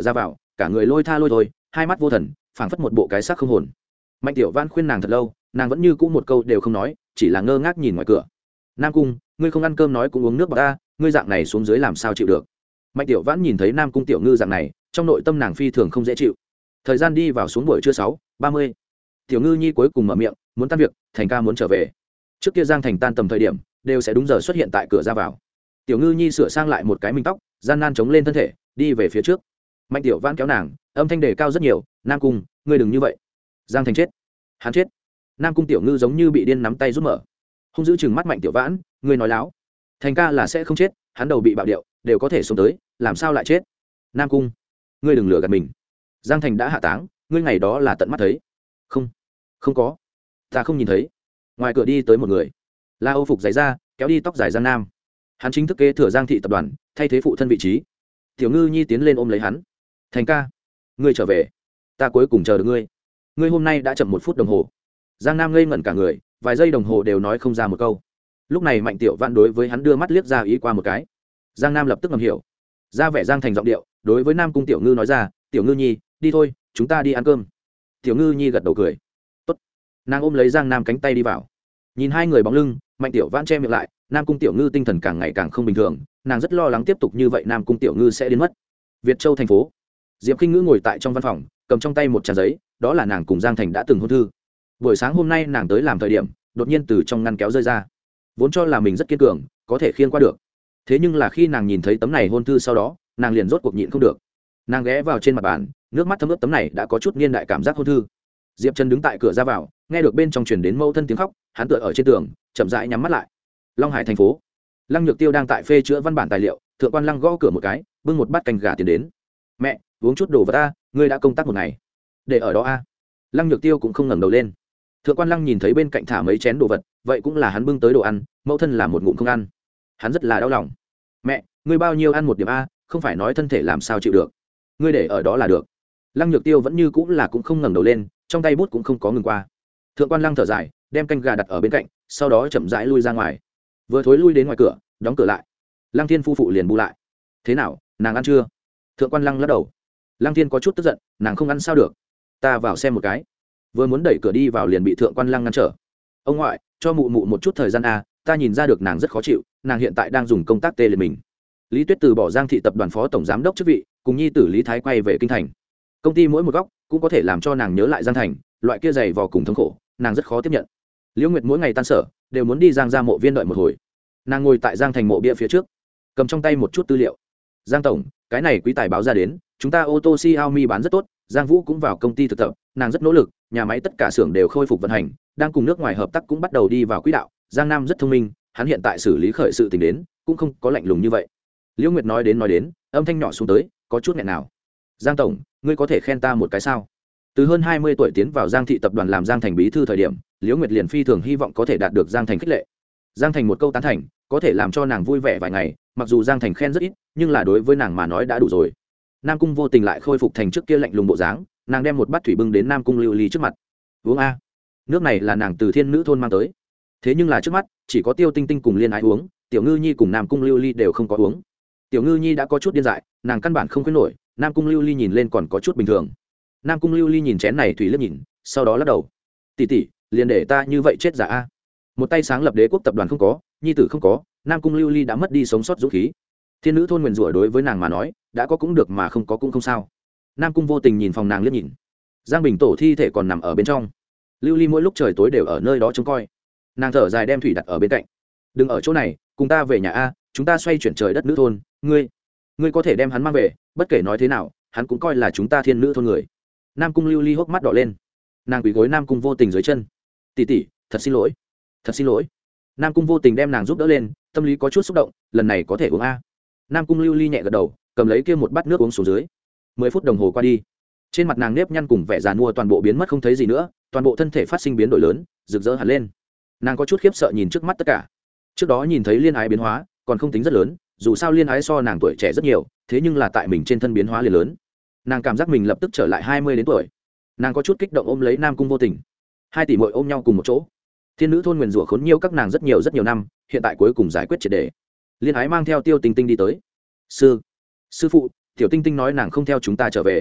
cả người lôi tha lôi thôi, hai mắt vô thần, phảng phất một bộ cái xác không hồn. Mạnh tiểu vãn khuyên nàng thật lâu, nàng vẫn như cũ một câu đều không nói, chỉ là ngơ ngác nhìn ngoài cửa. Nam cung, ngươi không ăn cơm nói cũng uống nước bọt ta, ngươi dạng này xuống dưới làm sao chịu được. Mạnh tiểu vãn nhìn thấy Nam cung tiểu ngư dạng này, trong nội tâm nàng phi thường không dễ chịu. Thời gian đi vào xuống buổi trưa sáu ba mươi, tiểu ngư nhi cuối cùng mở miệng, muốn tan việc, Thành ca muốn trở về. Trước kia Giang Thành tan tầm thời điểm đều sẽ đúng giờ xuất hiện tại cửa ra vào. Tiểu ngư nhi sửa sang lại một cái minh tóc, gian nan chống lên thân thể, đi về phía trước. Mạnh tiểu vãn kéo nàng, âm thanh đề cao rất nhiều, Nam cung, ngươi đừng như vậy. Giang Thành chết, hắn chết. Nam cung tiểu ngư giống như bị điên nắm tay rút mở, hung dữ chừng mắt Mạnh tiểu vãn, ngươi nói láo. Thành ca là sẽ không chết, hắn đầu bị bạo điệu, đều có thể sống tới, làm sao lại chết. Nam cung, ngươi đừng lừa gạt mình. Giang Thành đã hạ táng, ngươi ngày đó là tận mắt thấy. Không, không có, ta không nhìn thấy. Ngoài cửa đi tới một người, la âu phục giày ra, kéo đi tóc dài Giang Nam. Hắn chính thức kế thừa Giang thị tập đoàn, thay thế phụ thân vị trí. Tiểu ngư nhi tiến lên ôm lấy hắn, Thành ca, ngươi trở về, ta cuối cùng chờ được ngươi. Ngươi hôm nay đã chậm một phút đồng hồ. Giang Nam ngây ngẩn cả người, vài giây đồng hồ đều nói không ra một câu. Lúc này Mạnh tiểu vãn đối với hắn đưa mắt liếc ra ý qua một cái. Giang Nam lập tức ngầm hiểu, ra vẻ Giang Thành giọng điệu, đối với Nam cung tiểu ngư nói ra, tiểu ngư nhi, đi thôi, chúng ta đi ăn cơm. Tiểu ngư nhi gật đầu cười, tốt. Nàng ôm lấy Giang Nam cánh tay đi vào. Nhìn hai người bóng lưng, Mạnh tiểu vãn che miệng lại. Nam cung tiểu ngư tinh thần càng ngày càng không bình thường, nàng rất lo lắng tiếp tục như vậy Nam cung tiểu ngư sẽ đến mất. Việt Châu thành phố, Diệp Kinh Ngữ ngồi tại trong văn phòng, cầm trong tay một trang giấy, đó là nàng cùng Giang Thành đã từng hôn thư. Buổi sáng hôm nay nàng tới làm thời điểm, đột nhiên từ trong ngăn kéo rơi ra. Vốn cho là mình rất kiên cường, có thể khiêng qua được. Thế nhưng là khi nàng nhìn thấy tấm này hôn thư sau đó, nàng liền rốt cuộc nhịn không được. Nàng ghé vào trên mặt bàn, nước mắt thấm ướt tấm này đã có chút niên đại cảm giác hôn thư. Diệp Trần đứng tại cửa ra vào, nghe được bên trong truyền đến mâu thân tiếng khóc, hắn tựa ở trên tường, chậm rãi nhắm mắt lại. Long Hải thành phố, Lăng Nhược Tiêu đang tại phê chữa văn bản tài liệu, thượng quan Lăng gõ cửa một cái, bưng một bát canh gà tiến đến. Mẹ, uống chút đồ vật ta, ngươi đã công tác một ngày, để ở đó a. Lăng Nhược Tiêu cũng không ngẩng đầu lên. Thượng quan Lăng nhìn thấy bên cạnh thả mấy chén đồ vật, vậy cũng là hắn bưng tới đồ ăn, mẫu thân là một ngụm không ăn, hắn rất là đau lòng. Mẹ, ngươi bao nhiêu ăn một điểm a, không phải nói thân thể làm sao chịu được, ngươi để ở đó là được. Lăng Nhược Tiêu vẫn như cũng là cũng không ngẩng đầu lên, trong tay bút cũng không có ngừng qua. Thượng quan Lăng thở dài, đem canh gà đặt ở bên cạnh, sau đó chậm rãi lui ra ngoài. Vừa thối lui đến ngoài cửa, đóng cửa lại. Lăng Thiên phu phụ liền bu lại, thế nào, nàng ăn chưa? Thượng quan Lăng lắc đầu. Lăng Thiên có chút tức giận, nàng không ăn sao được, ta vào xem một cái. Vừa muốn đẩy cửa đi vào liền bị Thượng quan Lăng ngăn trở. Ông ngoại, cho mụ mụ một chút thời gian a, ta nhìn ra được nàng rất khó chịu, nàng hiện tại đang dùng công tác tê liệt mình. Lý Tuyết từ bỏ Giang thị tập đoàn phó tổng giám đốc chức vị, cùng nhi tử Lý Thái quay về kinh thành. Công ty mỗi một góc cũng có thể làm cho nàng nhớ lại Giang Thành, loại kia dày vò cùng thống khổ, nàng rất khó tiếp nhận. Liễu Nguyệt mỗi ngày tan sở đều muốn đi Giang ra mộ viên đợi một hồi. Nàng ngồi tại Giang Thành mộ bia phía trước, cầm trong tay một chút tư liệu. Giang tổng, cái này quý tài báo ra đến, chúng ta ô tô Xiaomi bán rất tốt, Giang Vũ cũng vào công ty thực tập, nàng rất nỗ lực, nhà máy tất cả xưởng đều khôi phục vận hành, đang cùng nước ngoài hợp tác cũng bắt đầu đi vào quỹ đạo. Giang Nam rất thông minh, hắn hiện tại xử lý khởi sự tình đến, cũng không có lạnh lùng như vậy. Liễu Nguyệt nói đến nói đến, âm thanh nhỏ xuống tới, có chút nghẹn nào. Giang tổng, ngươi có thể khen ta một cái sao? Từ hơn hai mươi tuổi tiến vào Giang thị tập đoàn làm Giang Thành bí thư thời điểm, Liễu Nguyệt liền phi thường hy vọng có thể đạt được Giang Thành khích lệ. Giang Thành một câu tán thành, có thể làm cho nàng vui vẻ vài ngày, mặc dù Giang Thành khen rất ít, nhưng là đối với nàng mà nói đã đủ rồi. Nam Cung vô tình lại khôi phục thành trước kia lạnh lùng bộ dáng, nàng đem một bát thủy bưng đến Nam Cung Lưu Ly trước mặt. Uống a. Nước này là nàng từ Thiên Nữ thôn mang tới. Thế nhưng là trước mắt, chỉ có Tiêu Tinh Tinh cùng Liên Ái uống, Tiểu Ngư Nhi cùng Nam Cung Lưu Ly đều không có uống. Tiểu Ngư Nhi đã có chút điên dại, nàng căn bản không khuyến nổi, Nam Cung Lưu Ly nhìn lên còn có chút bình thường. Nam Cung Lưu Ly nhìn chén này thủy liếc nhìn, sau đó lắc đầu. Tỷ tỷ, liền để ta như vậy chết giả a. Một tay sáng lập Đế quốc tập đoàn không có, nhi tử không có, Nam Cung Lưu Ly đã mất đi sống sót dũng khí. Thiên Nữ thôn nguyền rủa đối với nàng mà nói, đã có cũng được mà không có cũng không sao. Nam Cung vô tình nhìn phòng nàng liếc nhìn. Giang Bình tổ thi thể còn nằm ở bên trong. Lưu Ly mỗi lúc trời tối đều ở nơi đó trông coi. Nàng thở dài đem thủy đặt ở bên cạnh. Đừng ở chỗ này, cùng ta về nhà a, chúng ta xoay chuyển trời đất nữ thôn, ngươi, ngươi có thể đem hắn mang về, bất kể nói thế nào, hắn cũng coi là chúng ta Thiên Nữ thôn người. Nam Cung Lưu Ly hốc mắt đỏ lên, nàng quỳ gối Nam Cung vô tình dưới chân. Tỷ tỷ, thật xin lỗi, thật xin lỗi. Nam Cung vô tình đem nàng giúp đỡ lên, tâm lý có chút xúc động, lần này có thể uống a. Nam Cung Lưu Ly nhẹ gật đầu, cầm lấy kia một bát nước uống xuống dưới. Mười phút đồng hồ qua đi, trên mặt nàng nếp nhăn cùng vẻ già nua toàn bộ biến mất không thấy gì nữa, toàn bộ thân thể phát sinh biến đổi lớn, rực rỡ hẳn lên. Nàng có chút khiếp sợ nhìn trước mắt tất cả. Trước đó nhìn thấy Liên Ái biến hóa, còn không tính rất lớn, dù sao Liên Ái so nàng tuổi trẻ rất nhiều, thế nhưng là tại mình trên thân biến hóa liền lớn. Nàng cảm giác mình lập tức trở lại hai mươi đến tuổi. Nàng có chút kích động ôm lấy Nam Cung vô tình. Hai tỷ muội ôm nhau cùng một chỗ. Thiên Nữ thôn nguyền rủa khốn nhiều các nàng rất nhiều rất nhiều năm, hiện tại cuối cùng giải quyết triệt để. Liên Ái mang theo Tiêu Tinh Tinh đi tới. Sư, sư phụ, Tiểu Tinh Tinh nói nàng không theo chúng ta trở về.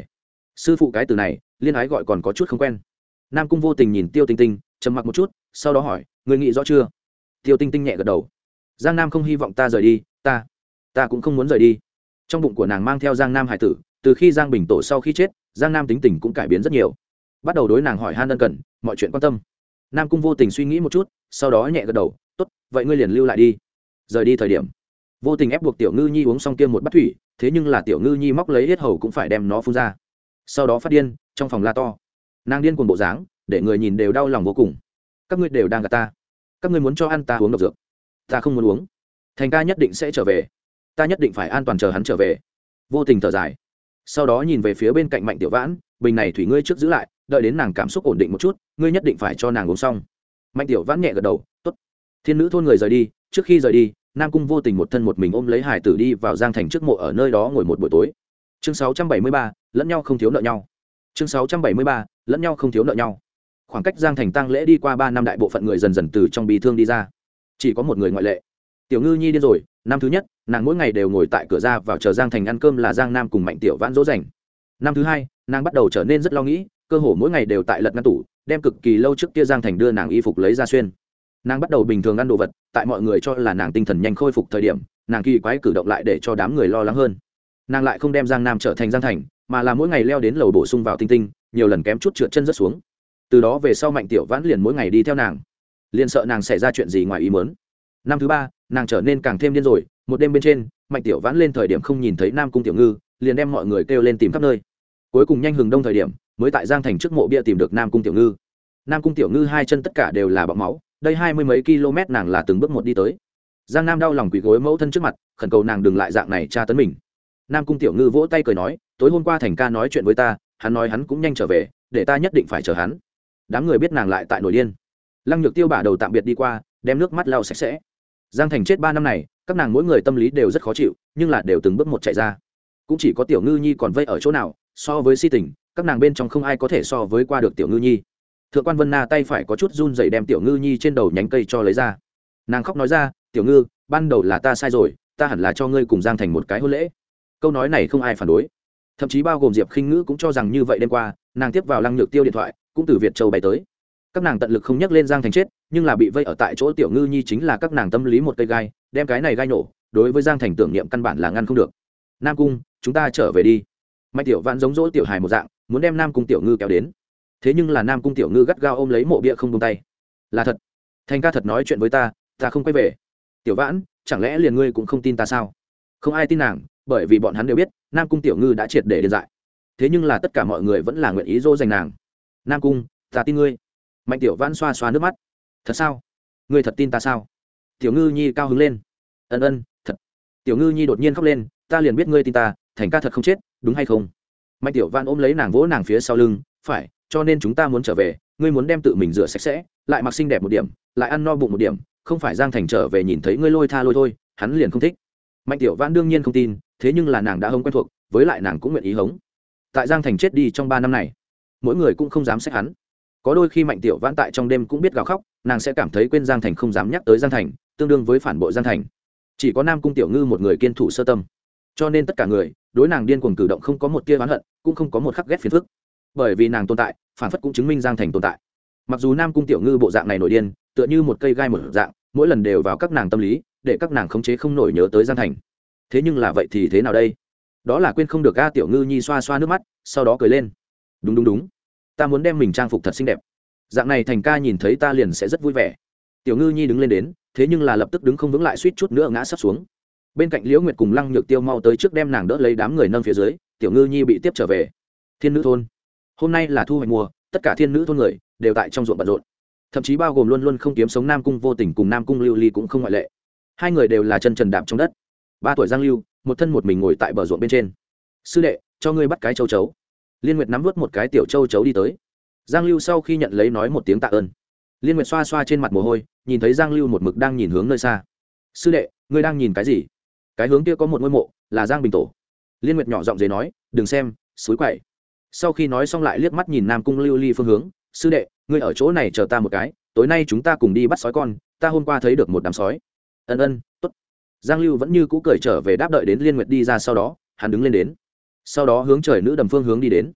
sư phụ cái từ này liên ái gọi còn có chút không quen. Nam cung vô tình nhìn Tiêu Tinh Tinh trầm mặc một chút, sau đó hỏi, người nghĩ rõ chưa? Tiêu Tinh Tinh nhẹ gật đầu. Giang Nam không hy vọng ta rời đi, ta ta cũng không muốn rời đi. Trong bụng của nàng mang theo Giang Nam hải tử, từ khi Giang Bình Tổ sau khi chết, Giang Nam tính tình cũng cải biến rất nhiều, bắt đầu đối nàng hỏi han ân cần, mọi chuyện quan tâm. Nam cung vô tình suy nghĩ một chút, sau đó nhẹ gật đầu, tốt, vậy ngươi liền lưu lại đi. Rời đi thời điểm, vô tình ép buộc Tiểu Ngư Nhi uống xong kia một bát thủy, thế nhưng là Tiểu Ngư Nhi móc lấy hết hầu cũng phải đem nó phun ra, sau đó phát điên trong phòng la to. Nàng điên cuồng bộ dáng để người nhìn đều đau lòng vô cùng. Các ngươi đều đang gạt ta, các ngươi muốn cho ăn ta uống độc dược, ta không muốn uống. Thành ca nhất định sẽ trở về, ta nhất định phải an toàn chờ hắn trở về. Vô tình thở dài, sau đó nhìn về phía bên cạnh Mạnh Tiểu Vãn, bình này thủy ngươi trước giữ lại, đợi đến nàng cảm xúc ổn định một chút, ngươi nhất định phải cho nàng uống xong. Mạnh Tiểu Vãn nhẹ gật đầu, tốt. Thiên nữ thôn người rời đi, trước khi rời đi, Nam cung vô tình một thân một mình ôm lấy hải tử đi vào Giang Thành trước mộ, ở nơi đó ngồi một buổi tối. Chương sáu trăm bảy mươi ba, lẫn nhau không thiếu nợ nhau. Chương sáu trăm bảy mươi ba, lẫn nhau không thiếu nợ nhau. Khoảng cách Giang Thành tang lễ đi qua ba năm, đại bộ phận người dần dần từ trong bi thương đi ra, chỉ có một người ngoại lệ. Tiểu Ngư Nhi điên rồi, năm thứ nhất, nàng mỗi ngày đều ngồi tại cửa ra vào chờ Giang Thành ăn cơm, là Giang Nam cùng Mạnh Tiểu Vãn dỗ dành. Năm thứ hai, nàng bắt đầu trở nên rất lo nghĩ, cơ hồ mỗi ngày đều tại lật ngăn tủ, đem cực kỳ lâu trước kia Giang Thành đưa nàng y phục lấy ra xuyên. Nàng bắt đầu bình thường ăn đồ vật, tại mọi người cho là nàng tinh thần nhanh khôi phục thời điểm, nàng kỳ quái cử động lại để cho đám người lo lắng hơn. Nàng lại không đem Giang Nam trở thành Giang Thành, mà là mỗi ngày leo đến lầu bổ sung vào tinh tinh, nhiều lần kém chút trượt chân rất xuống. Từ đó về sau Mạnh Tiểu Vãn liền mỗi ngày đi theo nàng, liền sợ nàng xảy ra chuyện gì ngoài ý muốn. Năm thứ ba, nàng trở nên càng thêm điên rồi, một đêm bên trên, Mạnh Tiểu Vãn lên thời điểm không nhìn thấy Nam cung Tiểu Ngư, liền đem mọi người kêu lên tìm khắp nơi. Cuối cùng nhanh hừng đông thời điểm, mới tại Giang Thành trước mộ bia tìm được Nam cung Tiểu Ngư. Nam cung Tiểu Ngư hai chân tất cả đều là bọng máu, đây hai mươi mấy km nàng là từng bước một đi tới. Giang Nam đau lòng quỳ gối mẫu thân trước mặt, khẩn cầu nàng đừng lại dạng này tra tấn mình. Nam cung Tiểu Ngư vỗ tay cười nói, tối hôm qua Thành ca nói chuyện với ta, hắn nói hắn cũng nhanh trở về, để ta nhất định phải chờ hắn. Đám người biết nàng lại tại nổi điên. Lăng Nhược Tiêu bả đầu tạm biệt đi qua, đem nước mắt lau sạch sẽ. Giang Thành chết ba năm này, các nàng mỗi người tâm lý đều rất khó chịu, nhưng là đều từng bước một chạy ra. Cũng chỉ có Tiểu Ngư Nhi còn vây ở chỗ nào, so với Si Tình, các nàng bên trong không ai có thể so với qua được Tiểu Ngư Nhi. Thượng quan Vân Na tay phải có chút run rẩy đem Tiểu Ngư Nhi trên đầu nhánh cây cho lấy ra. Nàng khóc nói ra, Tiểu Ngư, ban đầu là ta sai rồi, ta hẳn là cho ngươi cùng Giang Thành một cái hôn lễ. Câu nói này không ai phản đối, thậm chí bao gồm Diệp Khinh Ngữ cũng cho rằng như vậy. Đêm qua nàng tiếp vào Lăng Nhược Tiêu điện thoại, cũng từ Việt Châu bay tới. Các nàng tận lực không nhắc lên Giang Thành chết, nhưng là bị vây ở tại chỗ Tiểu Ngư Nhi chính là các nàng tâm lý một cây gai, đem cái này gai nổ, đối với Giang Thành tưởng niệm căn bản là ngăn không được. Nam cung, chúng ta trở về đi. Mạnh Tiểu Vãn giống dỗ tiểu hài một dạng, muốn đem Nam cung Tiểu Ngư kéo đến. Thế nhưng là Nam cung Tiểu Ngư gắt gao ôm lấy mộ bia không buông tay. Là thật, Thành ca thật nói chuyện với ta, ta không quay về. Tiểu Vãn, chẳng lẽ liền ngươi cũng không tin ta sao? Không ai tin nàng, bởi vì bọn hắn đều biết Nam cung Tiểu Ngư đã triệt để điên dại. Thế nhưng là tất cả mọi người vẫn là nguyện ý dỗ dành nàng. Nam cung, ta tin ngươi. Mạnh Tiểu Vãn xoa xoa nước mắt. Thật sao? Ngươi thật tin ta sao? Tiểu Ngư Nhi cao hứng lên. Ân ân, thật. Tiểu Ngư Nhi đột nhiên khóc lên, ta liền biết ngươi tin ta, Thành ca thật không chết, đúng hay không? Mạnh Tiểu Vãn ôm lấy nàng vỗ nàng phía sau lưng, phải, cho nên chúng ta muốn trở về, ngươi muốn đem tự mình rửa sạch sẽ, lại mặc xinh đẹp một điểm, lại ăn no bụng một điểm, không phải Giang Thành trở về nhìn thấy ngươi lôi tha lôi thôi, hắn liền không thích. Mạnh Tiểu Vãn đương nhiên không tin, thế nhưng là nàng đã hống quen thuộc, với lại nàng cũng nguyện ý hống. Tại Giang Thành chết đi trong ba năm này, mỗi người cũng không dám xét hắn. Có đôi khi Mạnh Tiểu Vãn tại trong đêm cũng biết gào khóc, nàng sẽ cảm thấy quên Giang Thành, không dám nhắc tới Giang Thành, tương đương với phản bội Giang Thành. Chỉ có Nam cung Tiểu Ngư một người kiên thủ sơ tâm, cho nên tất cả người đối nàng điên cuồng cử động không có một tia oán hận, cũng không có một khắc ghét phiền phức, bởi vì nàng tồn tại phản phất cũng chứng minh Giang Thành tồn tại. Mặc dù Nam cung Tiểu Ngư bộ dạng này nổi điên, tựa như một cây gai một dạng, mỗi lần đều vào các nàng tâm lý, để các nàng khống chế không nổi nhớ tới Giang Thành. Thế nhưng là vậy thì thế nào đây? Đó là quên không được a. Tiểu Ngư Nhi xoa xoa nước mắt, sau đó cười lên. Đúng đúng đúng, ta muốn đem mình trang phục thật xinh đẹp, dạng này Thành ca nhìn thấy ta liền sẽ rất vui vẻ. Tiểu Ngư Nhi đứng lên đến, thế nhưng là lập tức đứng không vững lại, suýt chút nữa ngã sắp xuống. Bên cạnh Liễu Nguyệt cùng Lăng Nhược Tiêu mau tới trước đem nàng đỡ lấy, đám người nâng phía dưới. Tiểu Ngư Nhi bị tiếp trở về Thiên Nữ thôn. Hôm nay là thu hoạch mùa, tất cả Thiên Nữ thôn người đều tại trong ruộng bận rộn, thậm chí bao gồm luôn luôn không kiếm sống Nam cung Vô Tình cùng Nam cung Lưu Ly cũng không ngoại lệ. Hai người đều là chân trần đạp trong đất. Ba tuổi Giang Lưu một thân một mình ngồi tại bờ ruộng bên trên. Sư đệ, cho ngươi bắt cái châu chấu. Liên Nguyệt nắm vớt một cái tiểu châu chấu đi tới. Giang Lưu sau khi nhận lấy nói một tiếng tạ ơn. Liên Nguyệt xoa xoa trên mặt mồ hôi, nhìn thấy Giang Lưu một mực đang nhìn hướng nơi xa. Sư đệ, ngươi đang nhìn cái gì? Cái hướng kia có một ngôi mộ, là Giang Bình Tổ. Liên Nguyệt nhỏ giọng dế nói, đừng xem, suối quậy. Sau khi nói xong lại liếc mắt nhìn Nam cung Lưu Ly phương hướng. Sư đệ, ngươi ở chỗ này chờ ta một cái, tối nay chúng ta cùng đi bắt sói con, ta hôm qua thấy được một đám sói. Ân ân, tốt. Giang Lưu vẫn như cũ cởi trở về đáp, đợi đến Liên Nguyệt đi ra sau đó, hắn đứng lên đến, sau đó hướng trời nữ đầm phương hướng đi đến.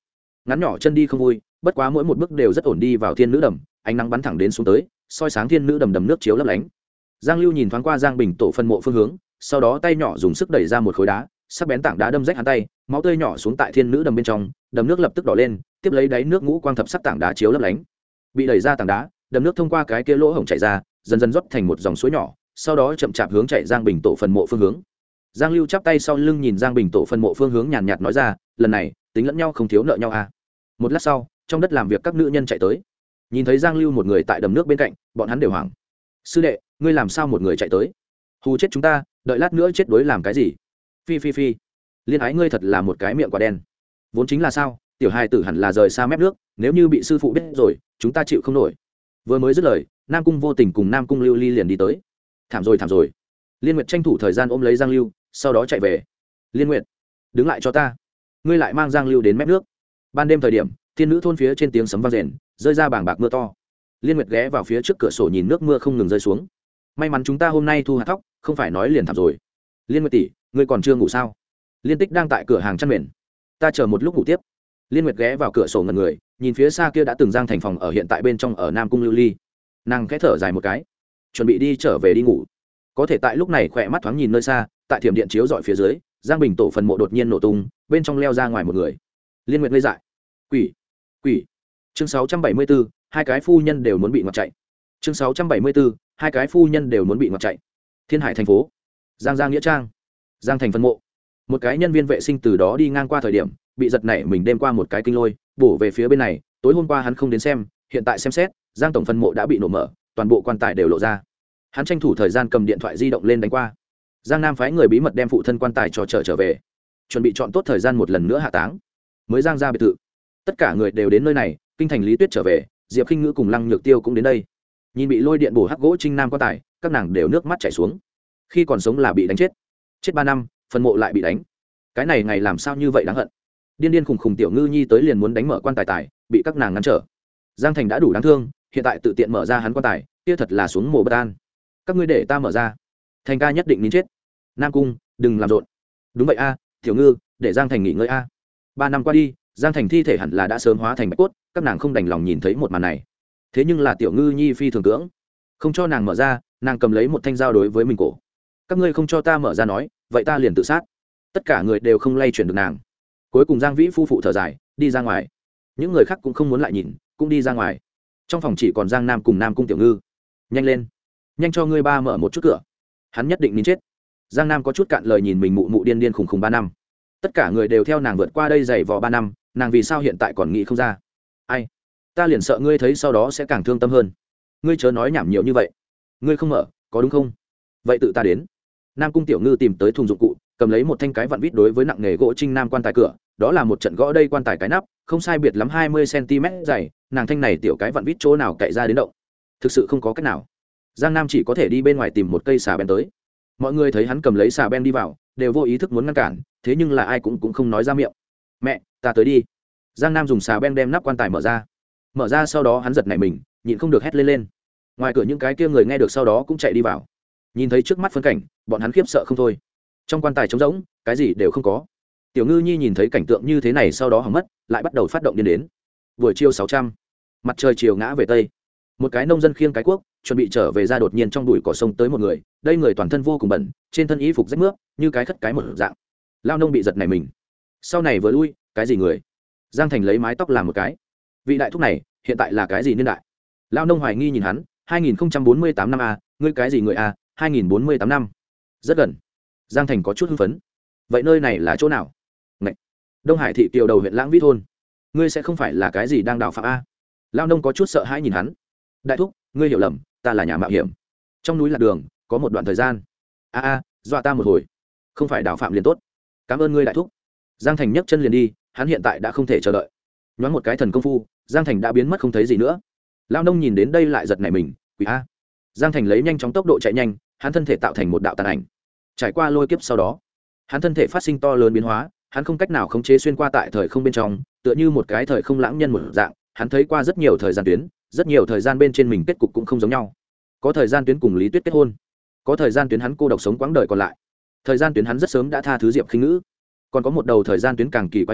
ngắn nhỏ chân đi không vui, bất quá mỗi một bước đều rất ổn đi vào thiên nữ đầm, ánh nắng bắn thẳng đến xuống tới, soi sáng thiên nữ đầm đầm nước chiếu lấp lánh. Giang Lưu nhìn thoáng qua Giang Bình tổ phân mộ phương hướng, sau đó tay nhỏ dùng sức đẩy ra một khối đá, sắc bén tảng đá đâm rách hắn tay, máu tươi nhỏ xuống tại thiên nữ đầm bên trong, đầm nước lập tức đỏ lên, tiếp lấy đáy nước ngũ quang thập sắc tảng đá chiếu lấp lánh. Bị đẩy ra tảng đá, đầm nước thông qua cái kia lỗ hổng chảy ra, dần dần rót thành một dòng suối nhỏ, sau đó chậm chạp hướng chạy Giang Bình tổ phân mộ phương hướng. Giang Lưu chắp tay sau lưng nhìn Giang Bình tổ phân mộ phương hướng, nhàn nhạt nói ra, lần này tính lẫn nhau không thiếu nợ nhau à. Một lát sau, trong đất làm việc các nữ nhân chạy tới, nhìn thấy Giang Lưu một người tại đầm nước bên cạnh, bọn hắn đều hoảng. Sư đệ, ngươi làm sao một người chạy tới? Hù chết chúng ta, đợi lát nữa chết đuối làm cái gì? Phi phi phi, liên ái ngươi thật là một cái miệng quả đen. Vốn chính là sao, tiểu hài tử hẳn là rời xa mép nước, nếu như bị sư phụ biết rồi, chúng ta chịu không nổi. Vừa mới dứt lời, Nam Cung Vô Tình cùng Nam Cung Lưu Ly liền đi tới. Thảm rồi thảm rồi. Liên Nguyệt tranh thủ thời gian ôm lấy Giang Lưu, sau đó chạy về. Liên Nguyệt, đứng lại cho ta. Ngươi lại mang Giang Lưu đến mép nước. Ban đêm thời điểm, thiên nữ thôn phía trên tiếng sấm vang rền, rơi ra bảng bạc mưa to. Liên Nguyệt ghé vào phía trước cửa sổ nhìn nước mưa không ngừng rơi xuống. May mắn chúng ta hôm nay thu hạt thóc, không phải nói liền thảm rồi. Liên Nguyệt tỷ, ngươi còn chưa ngủ sao? Liên Tích đang tại cửa hàng chăn mền. Ta chờ một lúc ngủ tiếp. Liên Nguyệt ghé vào cửa sổ ngẩn người, nhìn phía xa kia đã từng Giang Thành phòng ở hiện tại bên trong ở Nam Cung Lưu Ly. Nàng khẽ thở dài một cái, chuẩn bị đi trở về đi ngủ. Có thể tại lúc này khỏe mắt thoáng nhìn nơi xa, tại thiểm điện chiếu dọi phía dưới, Giang Bình tổ phần mộ đột nhiên nổ tung, bên trong leo ra ngoài một người. Liên Nguyệt ngây dại. Quỷ, quỷ. Chương sáu trăm bảy mươi bốn, hai cái phu nhân đều muốn bị ngoặt chạy. Chương sáu trăm bảy mươi bốn, hai cái phu nhân đều muốn bị ngoặt chạy. Thiên Hải thành phố, Giang Giang nghĩa trang, Giang Thành phân mộ. Một cái nhân viên vệ sinh từ đó đi ngang qua thời điểm, bị giật nảy mình đêm qua một cái kinh lôi, bổ về phía bên này, tối hôm qua hắn không đến xem, hiện tại xem xét, Giang tổng phân mộ đã bị nổ mở, toàn bộ quan tài đều lộ ra. Hắn tranh thủ thời gian cầm điện thoại di động lên đánh qua. Giang Nam phái người bí mật đem phụ thân quan tài cho trở trở về, chuẩn bị chọn tốt thời gian một lần nữa hạ táng, mới Giang ra biệt thự. Tất cả người đều đến nơi này, kinh thành Lý Tuyết trở về, Diệp Khinh Ngữ cùng Lăng Nhược Tiêu cũng đến đây. Nhìn bị lôi điện bổ hắc gỗ Trinh Nam quan tài, các nàng đều nước mắt chảy xuống. Khi còn sống là bị đánh chết, chết ba năm, phân mộ lại bị đánh. Cái này ngày làm sao như vậy đáng hận. Điên điên khùng khùng tiểu Ngư Nhi tới liền muốn đánh mở quan tài tài, bị các nàng ngăn trở. Giang Thành đã đủ đáng thương, hiện tại tự tiện mở ra hắn quan tài, kia thật là xuống mồ bất an. Các ngươi để ta mở ra. Thành ca nhất định nín chết. Nam Cung, đừng làm rộn. Đúng vậy a, tiểu Ngư, để Giang Thành nghỉ ngơi a. Ba năm qua đi, Giang Thành thi thể hẳn là đã sớm hóa thành bạch cốt, các nàng không đành lòng nhìn thấy một màn này. Thế nhưng là tiểu Ngư Nhi phi thường cưỡng, không cho nàng mở ra, nàng cầm lấy một thanh dao đối với mình cổ. Các ngươi không cho ta mở ra nói, vậy ta liền tự sát. Tất cả người đều không lay chuyển được nàng. Cuối cùng Giang Vĩ phu phụ thở dài, đi ra ngoài. Những người khác cũng không muốn lại nhìn, cũng đi ra ngoài. Trong phòng chỉ còn Giang Nam cùng Nam Cung tiểu Ngư. Nhanh lên, nhanh cho ngươi ba mở một chút cửa. Hắn nhất định nín chết. Giang Nam có chút cạn lời nhìn mình mụ mụ điên điên khùng khùng ba năm. Tất cả người đều theo nàng vượt qua đây dày vò ba năm, nàng vì sao hiện tại còn nghĩ không ra? Ai? Ta liền sợ ngươi thấy sau đó sẽ càng thương tâm hơn. Ngươi chớ nói nhảm nhiều như vậy. Ngươi không mở, có đúng không? Vậy tự ta đến. Nam Cung tiểu Ngư tìm tới thùng dụng cụ, cầm lấy một thanh cái vặn vít đối với nặng nghề gỗ Trinh Nam quan tài cửa, đó là một trận gõ đây quan tài cái nắp, không sai biệt lắm hai mươi xăng-ti-mét dày, nàng thanh này tiểu cái vặn vít chỗ nào cậy ra đến động. Thực sự không có cách nào. Giang Nam chỉ có thể đi bên ngoài tìm một cây xà beng tới. Mọi người thấy hắn cầm lấy xà beng đi vào, đều vô ý thức muốn ngăn cản, thế nhưng là ai cũng cũng không nói ra miệng. Mẹ, ta tới đi. Giang Nam dùng xà beng đem nắp quan tài mở ra. Mở ra sau đó hắn giật nảy mình, nhịn không được hét lên lên. Ngoài cửa những cái kia người nghe được sau đó cũng chạy đi vào. Nhìn thấy trước mắt phân cảnh, bọn hắn khiếp sợ không thôi. Trong quan tài trống rỗng, cái gì đều không có. Tiểu Ngư Nhi nhìn thấy cảnh tượng như thế này sau đó hỏng mất, lại bắt đầu phát động điên đến. Buổi chiều sáu trăm, mặt trời chiều ngã về tây. Một cái nông dân khiêng cái cuốc, chuẩn bị trở về ra đột nhiên trong bụi cỏ sông tới một người, đây người toàn thân vô cùng bẩn, trên thân y phục rách mướp, như cái khất cái một dạng. Lao nông bị giật này mình. Sau này vừa lui, cái gì người? Giang Thành lấy mái tóc làm một cái. Vị đại thúc này, hiện tại là cái gì niên đại? Lao nông hoài nghi nhìn hắn, hai nghìn bốn mươi tám năm a, ngươi cái gì người a, hai nghìn bốn mươi tám năm. Rất gần. Giang Thành có chút hưng phấn. Vậy nơi này là chỗ nào? Ngậy. Đông Hải thị Kiều đầu huyện Lãng Vĩ thôn. Ngươi sẽ không phải là cái gì đang đào phạm a? Lao nông có chút sợ hãi nhìn hắn. Đại thúc, ngươi hiểu lầm, ta là nhà mạo hiểm. Trong núi lạc đường, có một đoạn thời gian. A a, dọa ta một hồi. Không phải đào phạm liền tốt. Cảm ơn ngươi đại thúc. Giang Thành nhấc chân liền đi, hắn hiện tại đã không thể chờ đợi. Nhoáng một cái thần công phu, Giang Thành đã biến mất không thấy gì nữa. Lao nông nhìn đến đây lại giật nảy mình, quỷ a. Giang Thành lấy nhanh chóng tốc độ chạy nhanh, hắn thân thể tạo thành một đạo tàn ảnh. Trải qua lôi kiếp sau đó, hắn thân thể phát sinh to lớn biến hóa, hắn không cách nào khống chế xuyên qua tại thời không bên trong, tựa như một cái thời không lãng nhân một dạng. Hắn thấy qua rất nhiều thời gian tuyến, rất nhiều thời gian bên trên mình kết cục cũng không giống nhau. Có thời gian tuyến cùng Lý Tuyết kết hôn, có thời gian tuyến hắn cô độc sống quãng đời còn lại, thời gian tuyến hắn rất sớm đã tha thứ Diệp Khinh Ngữ, còn có một đầu thời gian tuyến càng kỳ quái hơn,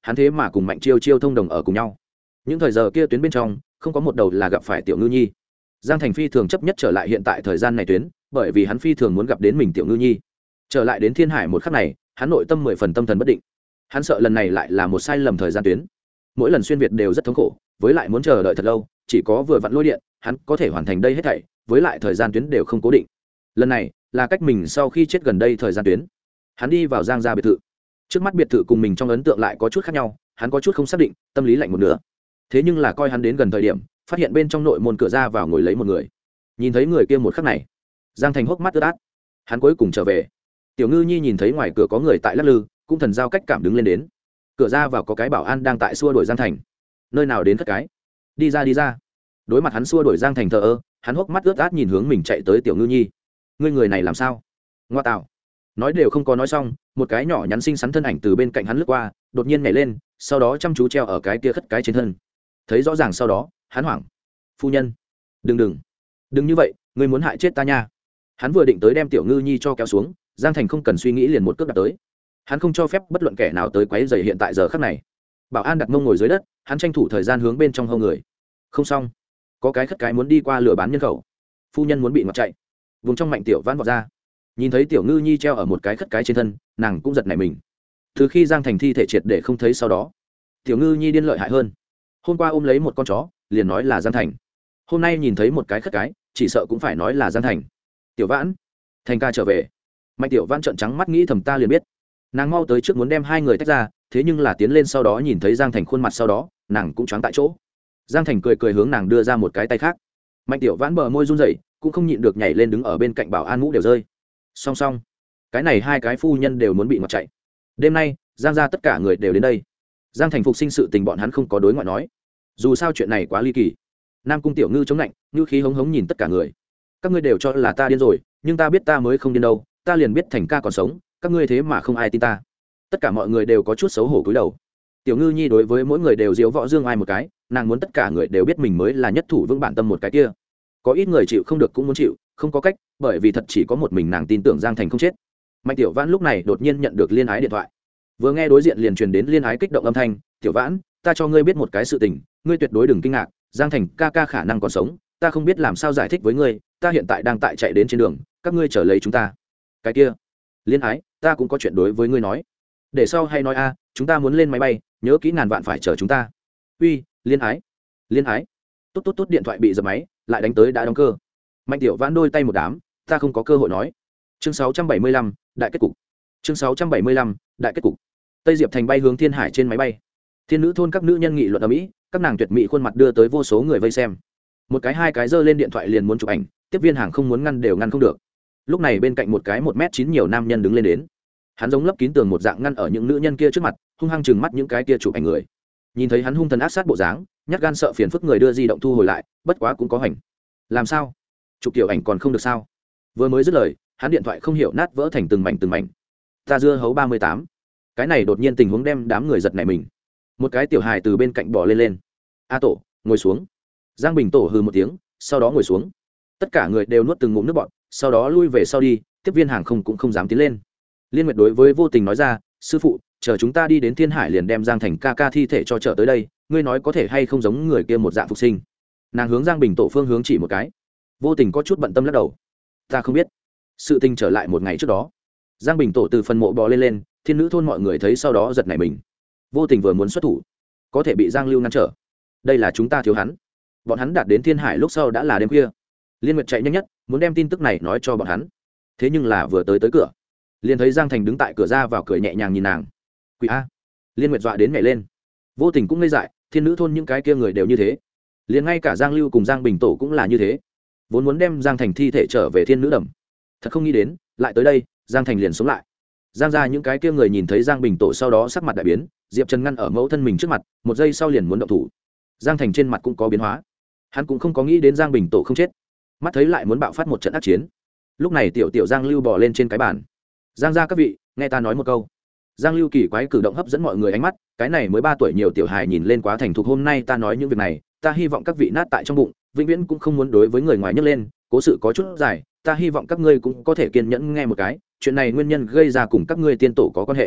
hắn thế mà cùng Mạnh Chiêu Chiêu thông đồng ở cùng nhau. Những thời giờ kia tuyến bên trong không có một đầu là gặp phải Tiểu Ngư Nhi. Giang Thành phi thường chấp nhất trở lại hiện tại thời gian này tuyến, bởi vì hắn phi thường muốn gặp đến mình Tiểu Ngư Nhi. Trở lại đến Thiên Hải một khắc này, hắn nội tâm mười phần tâm thần bất định. Hắn sợ lần này lại là một sai lầm thời gian tuyến. Mỗi lần xuyên việt đều rất thống khổ, với lại muốn chờ đợi thật lâu, chỉ có vừa vặn lôi điện, hắn có thể hoàn thành đây hết thảy, với lại thời gian tuyến đều không cố định. Lần này là cách mình sau khi chết gần đây thời gian tuyến. Hắn đi vào Giang gia biệt thự. Trước mắt biệt thự cùng mình trong ấn tượng lại có chút khác nhau, hắn có chút không xác định, tâm lý lạnh một nửa. Thế nhưng là coi hắn đến gần thời điểm, phát hiện bên trong nội môn cửa ra vào ngồi lấy một người. Nhìn thấy người kia một khắc này, Giang Thành hốc mắt ướt át. Hắn cuối cùng trở về. Tiểu Ngư Nhi nhìn thấy ngoài cửa có người tại lắc lư, cũng thần giao cách cảm đứng lên đến. Cửa ra vào có cái bảo an đang tại xua đuổi Giang Thành. Nơi nào đến cất cái? Đi ra đi ra. Đối mặt hắn xua đuổi Giang Thành thờ ơ, hắn hốc mắt ướt át nhìn hướng mình chạy tới Tiểu Ngư Nhi. Ngươi người này làm sao? Ngoa tạo. Nói đều không có nói xong, một cái nhỏ nhắn xinh xắn thân ảnh từ bên cạnh hắn lướt qua, đột nhiên nhảy lên, sau đó chăm chú treo ở cái kia khất cái trên thân. Thấy rõ ràng sau đó, hắn hoảng. Phu nhân, đừng đừng, đừng như vậy, ngươi muốn hại chết ta nha. Hắn vừa định tới đem Tiểu Ngư Nhi cho kéo xuống, Giang Thành không cần suy nghĩ liền một cước đạp tới. Hắn không cho phép bất luận kẻ nào tới quấy rầy hiện tại giờ khắc này. Bảo an đặt mông ngồi dưới đất, hắn tranh thủ thời gian hướng bên trong hông người. Không xong, có cái khất cái muốn đi qua lửa bán nhân khẩu. Phu nhân muốn bị ngoặt chạy. Vùng trong Mạnh Tiểu Vãn vọt ra, nhìn thấy Tiểu Ngư Nhi treo ở một cái khất cái trên thân, nàng cũng giật nảy mình. Từ khi Giang Thành thi thể triệt để không thấy sau đó, Tiểu Ngư Nhi điên lợi hại hơn. Hôm qua ôm lấy một con chó, liền nói là Giang Thành. Hôm nay nhìn thấy một cái khất cái, chỉ sợ cũng phải nói là Giang Thành. Tiểu Vãn, Thành ca trở về. Mạnh Tiểu Vãn trợn trắng mắt nghĩ thầm ta liền biết. Nàng mau tới trước muốn đem hai người tách ra, thế nhưng là tiến lên sau đó nhìn thấy Giang Thành khuôn mặt sau đó, nàng cũng choáng tại chỗ. Giang Thành cười cười hướng nàng đưa ra một cái tay khác. Mạnh Tiểu Vãn bờ môi run rẩy, cũng không nhịn được nhảy lên đứng ở bên cạnh bảo an mũ đều rơi. Song song, cái này hai cái phu nhân đều muốn bị ngọt chạy. Đêm nay, Giang gia tất cả người đều đến đây. Giang Thành phục sinh sự tình bọn hắn không có đối ngoại nói. Dù sao chuyện này quá ly kỳ. Nam Cung Tiểu Ngư chống lạnh, ngư khí hống hống nhìn tất cả người. Các ngươi đều cho là ta điên rồi, nhưng ta biết ta mới không điên đâu, ta liền biết Thành ca còn sống, các ngươi thế mà không ai tin ta. Tất cả mọi người đều có chút xấu hổ cúi đầu. Tiểu Ngư Nhi đối với mỗi người đều diếu võ dương ai một cái, nàng muốn tất cả người đều biết mình mới là nhất thủ vững bản tâm một cái kia. Có ít người chịu không được cũng muốn chịu, không có cách, bởi vì thật chỉ có một mình nàng tin tưởng Giang Thành không chết. Mạnh Tiểu Vãn lúc này đột nhiên nhận được liên ái điện thoại. Vừa nghe đối diện liền truyền đến liên ái kích động âm thanh, "Tiểu Vãn, ta cho ngươi biết một cái sự tình, ngươi tuyệt đối đừng kinh ngạc, Giang Thành ca ca khả năng còn sống, ta không biết làm sao giải thích với ngươi, ta hiện tại đang tại chạy đến trên đường, các ngươi chờ lấy chúng ta." Cái kia, liên ái, ta cũng có chuyện đối với ngươi nói. Để sau hay nói a, chúng ta muốn lên máy bay, nhớ kỹ ngàn vạn phải chờ chúng ta. Uy, liên ái, liên ái. Tốt tốt tốt, điện thoại bị dập máy, lại đánh tới đã đóng cơ. Mạnh Tiểu Vãn đôi tay một đám, ta không có cơ hội nói. Chương sáu trăm bảy mươi lăm, đại kết cục. Chương sáu trăm bảy mươi lăm, đại kết cục. Tây Diệp Thành bay hướng Thiên Hải trên máy bay. Thiên Nữ thôn các nữ nhân nghị luận ở mỹ, các nàng tuyệt mỹ khuôn mặt đưa tới vô số người vây xem. Một cái hai cái giơ lên điện thoại liền muốn chụp ảnh, tiếp viên hàng không muốn ngăn đều ngăn không được. Lúc này bên cạnh một cái một mét chín nhiều nam nhân đứng lên đến. Hắn giống lấp kín tường một dạng ngăn ở những nữ nhân kia trước mặt, hung hăng chừng mắt những cái kia chụp ảnh người. Nhìn thấy hắn hung thần ác sát bộ dáng, nhát gan sợ phiền phức người đưa di động thu hồi lại, bất quá cũng có hành. Làm sao? Chụp tiểu ảnh còn không được sao? Vừa mới dứt lời, hắn điện thoại không hiểu nát vỡ thành từng mảnh từng mảnh. Ta dưa hấu ba mươi tám. Cái này đột nhiên tình huống đem đám người giật nảy mình. Một cái tiểu hài từ bên cạnh bò lên lên. A Tổ, ngồi xuống. Giang Bình Tổ hừ một tiếng, sau đó ngồi xuống. Tất cả người đều nuốt từng ngụm nước bọt, sau đó lui về sau đi, tiếp viên hàng không cũng không dám tiến lên. Liên Nguyệt đối với Vô Tình nói ra, sư phụ, chờ chúng ta đi đến Thiên Hải liền đem Giang Thành ca ca thi thể cho trở tới đây, ngươi nói có thể hay không giống người kia một dạng phục sinh. Nàng hướng Giang Bình Tổ phương hướng chỉ một cái. Vô Tình có chút bận tâm lắc đầu. Ta không biết. Sự tình trở lại một ngày trước đó, Giang Bình Tổ từ phần mộ bò lên lên, Thiên Nữ thôn mọi người thấy sau đó giật nảy mình. Vô Tình vừa muốn xuất thủ, có thể bị Giang Lưu ngăn trở. Đây là chúng ta thiếu hắn. Bọn hắn đạt đến Thiên Hải lúc sau đã là đêm khuya. Liên Nguyệt chạy nhanh nhất, muốn đem tin tức này nói cho bọn hắn. Thế nhưng là vừa tới tới cửa, liền thấy Giang Thành đứng tại cửa ra vào cười nhẹ nhàng nhìn nàng. Quỷ a! Liên Nguyệt dọa đến nhảy lên. Vô Tình cũng ngây dại, Thiên Nữ thôn những cái kia người đều như thế. Liền ngay cả Giang Lưu cùng Giang Bình Tổ cũng là như thế. Vốn muốn đem Giang Thành thi thể trở về Thiên Nữ đầm, thật không nghĩ đến, lại tới đây, Giang Thành liền sống lại. Giang ra những cái kia người nhìn thấy Giang Bình Tổ sau đó sắc mặt đại biến, Diệp Trần ngăn ở mẫu thân mình trước mặt, một giây sau liền muốn động thủ. Giang Thành trên mặt cũng có biến hóa. Hắn cũng không có nghĩ đến Giang Bình Tổ không chết, mắt thấy lại muốn bạo phát một trận ác chiến. Lúc này tiểu tiểu Giang Lưu bò lên trên cái bàn. Giang gia các vị, nghe ta nói một câu. Giang Lưu kỳ quái cử động hấp dẫn mọi người ánh mắt, cái này mới ba tuổi nhiều tiểu hài nhìn lên quá thành thục, hôm nay ta nói những việc này, ta hy vọng các vị nát tại trong bụng, vĩnh viễn cũng không muốn đối với người ngoài nhấc lên, cố sự có chút dài, ta hy vọng các ngươi cũng có thể kiên nhẫn nghe một cái, chuyện này nguyên nhân gây ra cùng các ngươi tiên tổ có quan hệ.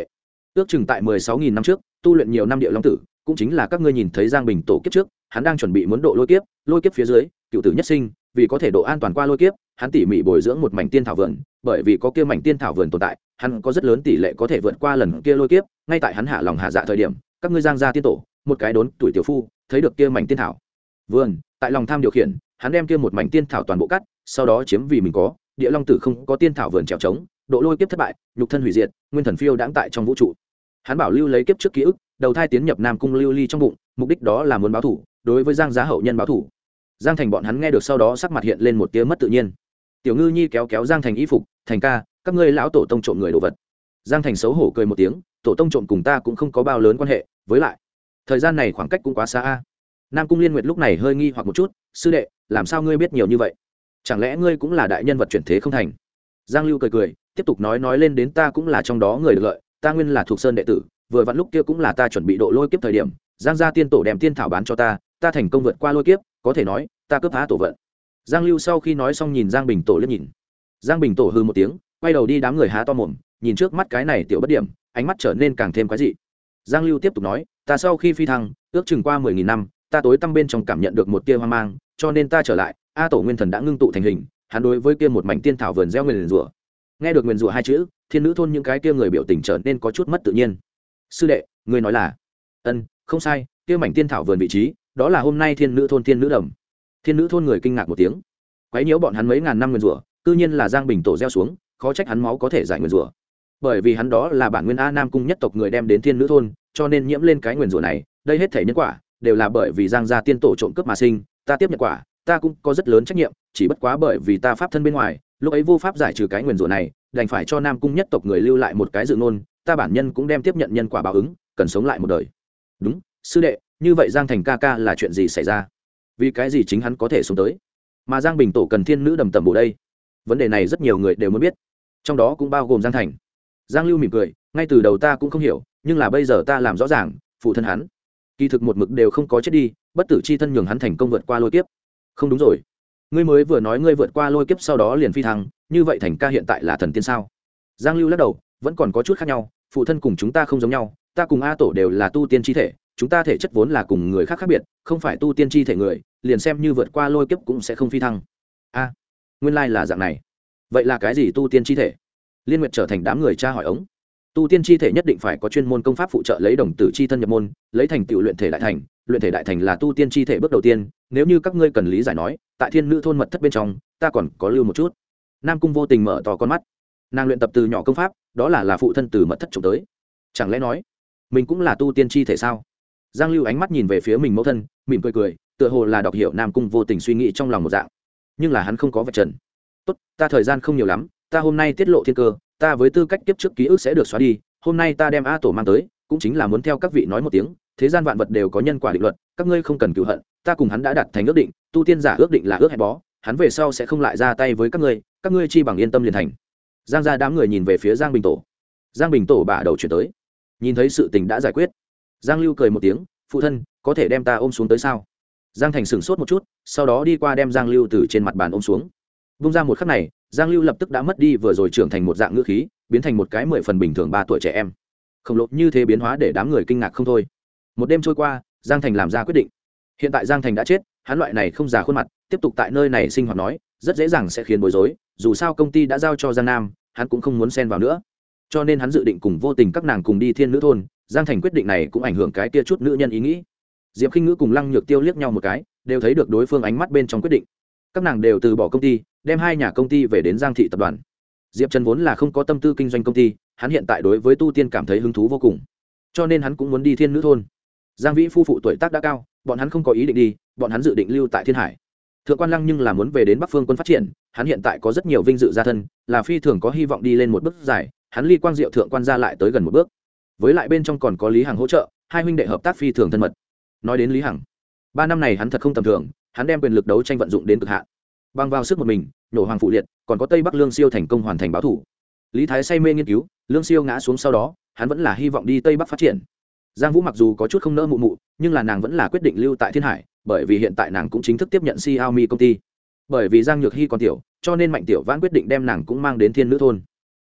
ước chừng tại mười sáu nghìn năm trước tu luyện nhiều năm địa long tử, cũng chính là các ngươi nhìn thấy Giang Bình tổ kiếp trước, hắn đang chuẩn bị muốn độ lôi kiếp, lôi kiếp phía dưới cựu tử nhất sinh, vì có thể độ an toàn qua lôi kiếp, hắn tỉ mỉ bồi dưỡng một mảnh tiên thảo vườn, bởi vì có kia mảnh tiên thảo vườn tồn tại, hắn có rất lớn tỷ lệ có thể vượt qua lần kia lôi kiếp. Ngay tại hắn hạ lòng hạ dạ thời điểm, các ngươi Giang gia tiên tổ, một cái đốn tuổi tiểu phu, thấy được kia mảnh tiên thảo vườn, tại lòng tham điều khiển, hắn đem kia một mảnh tiên thảo toàn bộ cắt, sau đó chiếm vì mình có. Địa long tử không có tiên thảo vườn trèo trống, độ lôi kiếp thất bại, nhục thân hủy diệt, nguyên thần phiêu đãng tại trong vũ trụ. Hắn bảo lưu lấy kiếp trước ký ức, đầu thai tiến nhập Nam Cung Lưu Ly trong bụng, mục đích đó là muốn báo thù, đối với Giang gia hậu nhân báo thù. Giang Thành bọn hắn nghe được sau đó sắc mặt hiện lên một tia mất tự nhiên. Tiểu Ngư Nhi kéo kéo Giang Thành y phục, "Thành ca, các ngươi lão tổ tông trộm người đồ vật." Giang Thành xấu hổ cười một tiếng, "Tổ tông trộm cùng ta cũng không có bao lớn quan hệ, với lại, thời gian này khoảng cách cũng quá xa a." Nam Cung Liên Nguyệt lúc này hơi nghi hoặc một chút, "Sư đệ, làm sao ngươi biết nhiều như vậy? Chẳng lẽ ngươi cũng là đại nhân vật chuyển thế không thành?" Giang Lưu cười cười, tiếp tục nói nói lên đến, "Ta cũng là trong đó người được lợi, ta nguyên là thuộc sơn đệ tử, vừa vặn lúc kia cũng là ta chuẩn bị độ lôi kiếp thời điểm, Giang gia tiên tổ đem tiên thảo bán cho ta, ta thành công vượt qua lôi kiếp, có thể nói ta cướp phá tổ vận." Giang Lưu sau khi nói xong nhìn Giang Bình tổ liếc nhìn. Giang Bình tổ hừ một tiếng, quay đầu đi, đám người há to mồm nhìn trước mắt cái này tiểu bất điểm, ánh mắt trở nên càng thêm quái dị. Giang Lưu tiếp tục nói, "Ta sau khi phi thăng, ước chừng qua mười nghìn năm, ta tối tăm bên trong cảm nhận được một tia hoang mang, cho nên ta trở lại, A tổ nguyên thần đã ngưng tụ thành hình, hắn đối với kia một mảnh tiên thảo vườn gieo nguyền rủa." Nghe được nguyền rủa hai chữ, thiên nữ thôn những cái kia người biểu tình trở nên có chút mất tự nhiên. "Sư đệ, ngươi nói là?" "Ân, không sai, kia mảnh tiên thảo vườn vị trí, đó là hôm nay thiên nữ thôn thiên nữ đầm." Thiên nữ thôn người kinh ngạc một tiếng. Quấy nhiễu bọn hắn mấy ngàn năm nguyền rủa, cư nhiên là Giang Bình tổ gieo xuống, khó trách hắn máu có thể giải nguyền rủa. Bởi vì hắn đó là bản nguyên A Nam cung nhất tộc người đem đến thiên nữ thôn, cho nên nhiễm lên cái nguyền rủa này, đây hết thảy nhân quả đều là bởi vì Giang gia tiên tổ trộm cướp mà sinh, ta tiếp nhận quả, ta cũng có rất lớn trách nhiệm, chỉ bất quá bởi vì ta pháp thân bên ngoài, lúc ấy vô pháp giải trừ cái nguyền rủa này, đành phải cho Nam cung nhất tộc người lưu lại một cái dự ngôn, ta bản nhân cũng đem tiếp nhận nhân quả báo ứng, cần sống lại một đời. Đúng, sư đệ, như vậy Giang Thành ca ca là chuyện gì xảy ra? Vì cái gì chính hắn có thể sống tới, mà Giang Bình tổ cần thiên nữ đầm tầm bổ đây? Vấn đề này rất nhiều người đều muốn biết, trong đó cũng bao gồm Giang Thành. Giang Lưu mỉm cười, ngay từ đầu ta cũng không hiểu, nhưng là bây giờ ta làm rõ ràng, phụ thân hắn kỳ thực một mực đều không có chết đi, bất tử chi thân nhường hắn thành công vượt qua lôi kiếp. Không đúng rồi, ngươi mới vừa nói ngươi vượt qua lôi kiếp sau đó liền phi thăng, như vậy Thành ca hiện tại là thần tiên sao? Giang Lưu lắc đầu, vẫn còn có chút khác nhau, phụ thân cùng chúng ta không giống nhau, ta cùng A tổ đều là tu tiên chi thể, chúng ta thể chất vốn là cùng người khác khác biệt, không phải tu tiên chi thể người, liền xem như vượt qua lôi kiếp cũng sẽ không phi thăng. A, nguyên lai là dạng này. Vậy là cái gì tu tiên chi thể? Liên Nguyệt trở thành đám người tra hỏi ống. Tu tiên chi thể nhất định phải có chuyên môn công pháp phụ trợ lấy đồng tử chi thân nhập môn, lấy thành tựu luyện thể đại thành, luyện thể đại thành là tu tiên chi thể bước đầu tiên, nếu như các ngươi cần lý giải nói, tại thiên nữ thôn mật thất bên trong, ta còn có lưu một chút. Nam Cung vô tình mở to con mắt. Nàng luyện tập từ nhỏ công pháp, đó là là phụ thân từ mật thất trộm tới. Chẳng lẽ nói, mình cũng là tu tiên chi thể sao? Giang Lưu ánh mắt nhìn về phía mình mẫu thân, mỉm cười cười, tựa hồ là đọc hiểu Nam Cung vô tình suy nghĩ trong lòng một dạng. Nhưng là hắn không có vạch trần. "Tốt, ta thời gian không nhiều lắm, ta hôm nay tiết lộ thiên cơ, ta với tư cách kiếp trước ký ức sẽ được xóa đi, hôm nay ta đem A tổ mang tới, cũng chính là muốn theo các vị nói một tiếng, thế gian vạn vật đều có nhân quả định luật, các ngươi không cần cừu hận, ta cùng hắn đã đạt thành ước định, tu tiên giả ước định là ước hẹn bó, hắn về sau sẽ không lại ra tay với các ngươi, các ngươi chi bằng yên tâm liền thành." Giang gia đám người nhìn về phía Giang Bình tổ. Giang Bình tổ bả đầu chuyển tới, nhìn thấy sự tình đã giải quyết. Giang Lưu cười một tiếng, "Phụ thân, có thể đem ta ôm xuống tới sao?" Giang Thành sửng sốt một chút, sau đó đi qua đem Giang Lưu từ trên mặt bàn ôm xuống. Vung ra một khắc này, Giang Lưu lập tức đã mất đi vừa rồi trưởng thành một dạng ngữ khí, biến thành một cái mười phần bình thường ba tuổi trẻ em. Khổng lồ như thế biến hóa để đám người kinh ngạc không thôi. Một đêm trôi qua, Giang Thành làm ra quyết định. Hiện tại Giang Thành đã chết, hắn loại này không già khuôn mặt, tiếp tục tại nơi này sinh hoạt nói, rất dễ dàng sẽ khiến bối rối, dù sao công ty đã giao cho Giang Nam, hắn cũng không muốn xen vào nữa. Cho nên hắn dự định cùng vô tình các nàng cùng đi thiên nữ thôn. Giang Thành quyết định này cũng ảnh hưởng cái kia chút nữ nhân ý nghĩ. Diệp Khinh Ngữ cùng Lăng Nhược Tiêu liếc nhau một cái, đều thấy được đối phương ánh mắt bên trong quyết định. Các nàng đều từ bỏ công ty, đem hai nhà công ty về đến Giang thị tập đoàn. Diệp Trần vốn là không có tâm tư kinh doanh công ty, hắn hiện tại đối với tu tiên cảm thấy hứng thú vô cùng, cho nên hắn cũng muốn đi thiên nữ thôn. Giang Vĩ phu phụ tuổi tác đã cao, bọn hắn không có ý định đi, bọn hắn dự định lưu tại Thiên Hải. Thượng Quan Lăng nhưng là muốn về đến Bắc Phương quân phát triển, hắn hiện tại có rất nhiều vinh dự gia thân, là phi thường có hy vọng đi lên một bước dài, hắn ly Quang Diệu Thượng Quan gia lại tới gần một bước. Với lại bên trong còn có Lý Hằng hỗ trợ, hai huynh đệ hợp tác phi thường thân mật. Nói đến Lý Hằng, ba năm này hắn thật không tầm thường, hắn đem quyền lực đấu tranh vận dụng đến cực hạn. Bằng vào sức một mình, nổ Hoàng phụ liệt, còn có Tây Bắc Lương Siêu thành công hoàn thành báo thủ. Lý Thái say mê nghiên cứu, Lương Siêu ngã xuống sau đó, hắn vẫn là hy vọng đi Tây Bắc phát triển. Giang Vũ mặc dù có chút không nỡ mụ mụ, nhưng là nàng vẫn là quyết định lưu tại Thiên Hải, bởi vì hiện tại nàng cũng chính thức tiếp nhận Xiaomi công ty. Bởi vì Giang Nhược Hy còn tiểu, cho nên Mạnh Tiểu Vãn quyết định đem nàng cũng mang đến Thiên Nữ thôn.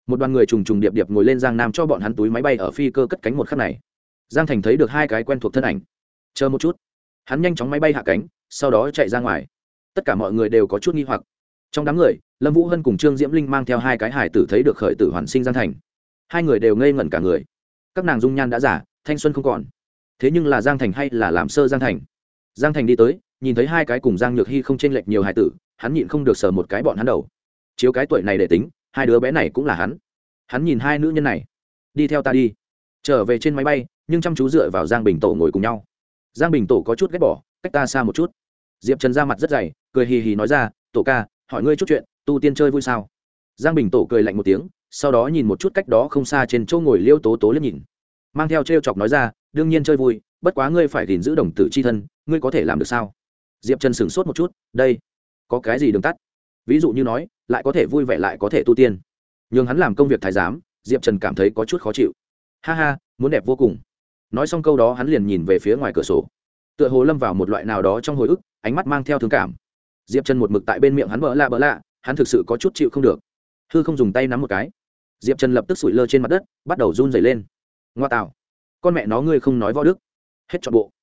một đoàn người trùng trùng điệp điệp ngồi lên giang nam cho bọn hắn túi máy bay ở phi cơ cất cánh một khắc này. Giang thành thấy được hai cái quen thuộc thân ảnh. Chờ một chút, hắn nhanh chóng máy bay hạ cánh, sau đó chạy ra ngoài. Tất cả mọi người đều có chút nghi hoặc. Trong đám người, Lâm Vũ Hân cùng Trương Diễm Linh mang theo hai cái hải tử thấy được khởi tử hoàn sinh Giang thành. Hai người đều ngây ngẩn cả người. Các nàng dung nhan đã giả, thanh xuân không còn. Thế nhưng là Giang thành hay là làm sơ Giang thành? Giang thành đi tới, nhìn thấy hai cái cùng Giang Nhược Hy không chênh lệch nhiều hải tử, hắn nhịn không được sờ một cái bọn hắn đầu. Chiếu cái tuổi này để tính, hai đứa bé này cũng là hắn. Hắn nhìn hai nữ nhân này, đi theo ta đi. Trở về trên máy bay, nhưng chăm chú dựa vào Giang Bình Tổ ngồi cùng nhau. Giang Bình Tổ có chút ghét bỏ, cách ta xa một chút. Diệp Trần ra mặt rất dày, cười hì hì nói ra, Tổ ca, hỏi ngươi chút chuyện, tu tiên chơi vui sao? Giang Bình Tổ cười lạnh một tiếng, sau đó nhìn một chút cách đó không xa trên chỗ ngồi Liêu Tố Tố liếc nhìn, mang theo trêu chọc nói ra, đương nhiên chơi vui, bất quá ngươi phải gìn giữ đồng tử chi thân, ngươi có thể làm được sao? Diệp Trần sững sốt một chút, đây, có cái gì đường tắt? Ví dụ như nói, lại có thể vui vẻ lại có thể tu tiên. Nhưng hắn làm công việc thái giám, Diệp Trần cảm thấy có chút khó chịu. Ha ha, muốn đẹp vô cùng. Nói xong câu đó hắn liền nhìn về phía ngoài cửa sổ, tựa hồ lâm vào một loại nào đó trong hồi ức, ánh mắt mang theo thương cảm. Diệp Trần một mực tại bên miệng hắn bỡ lạ bỡ lạ, hắn thực sự có chút chịu không được. Hư không dùng tay nắm một cái, Diệp Trần lập tức sủi lơ trên mặt đất, bắt đầu run rẩy lên. Ngoa tạo, con mẹ nó ngươi không nói võ đức, hết trọn bộ.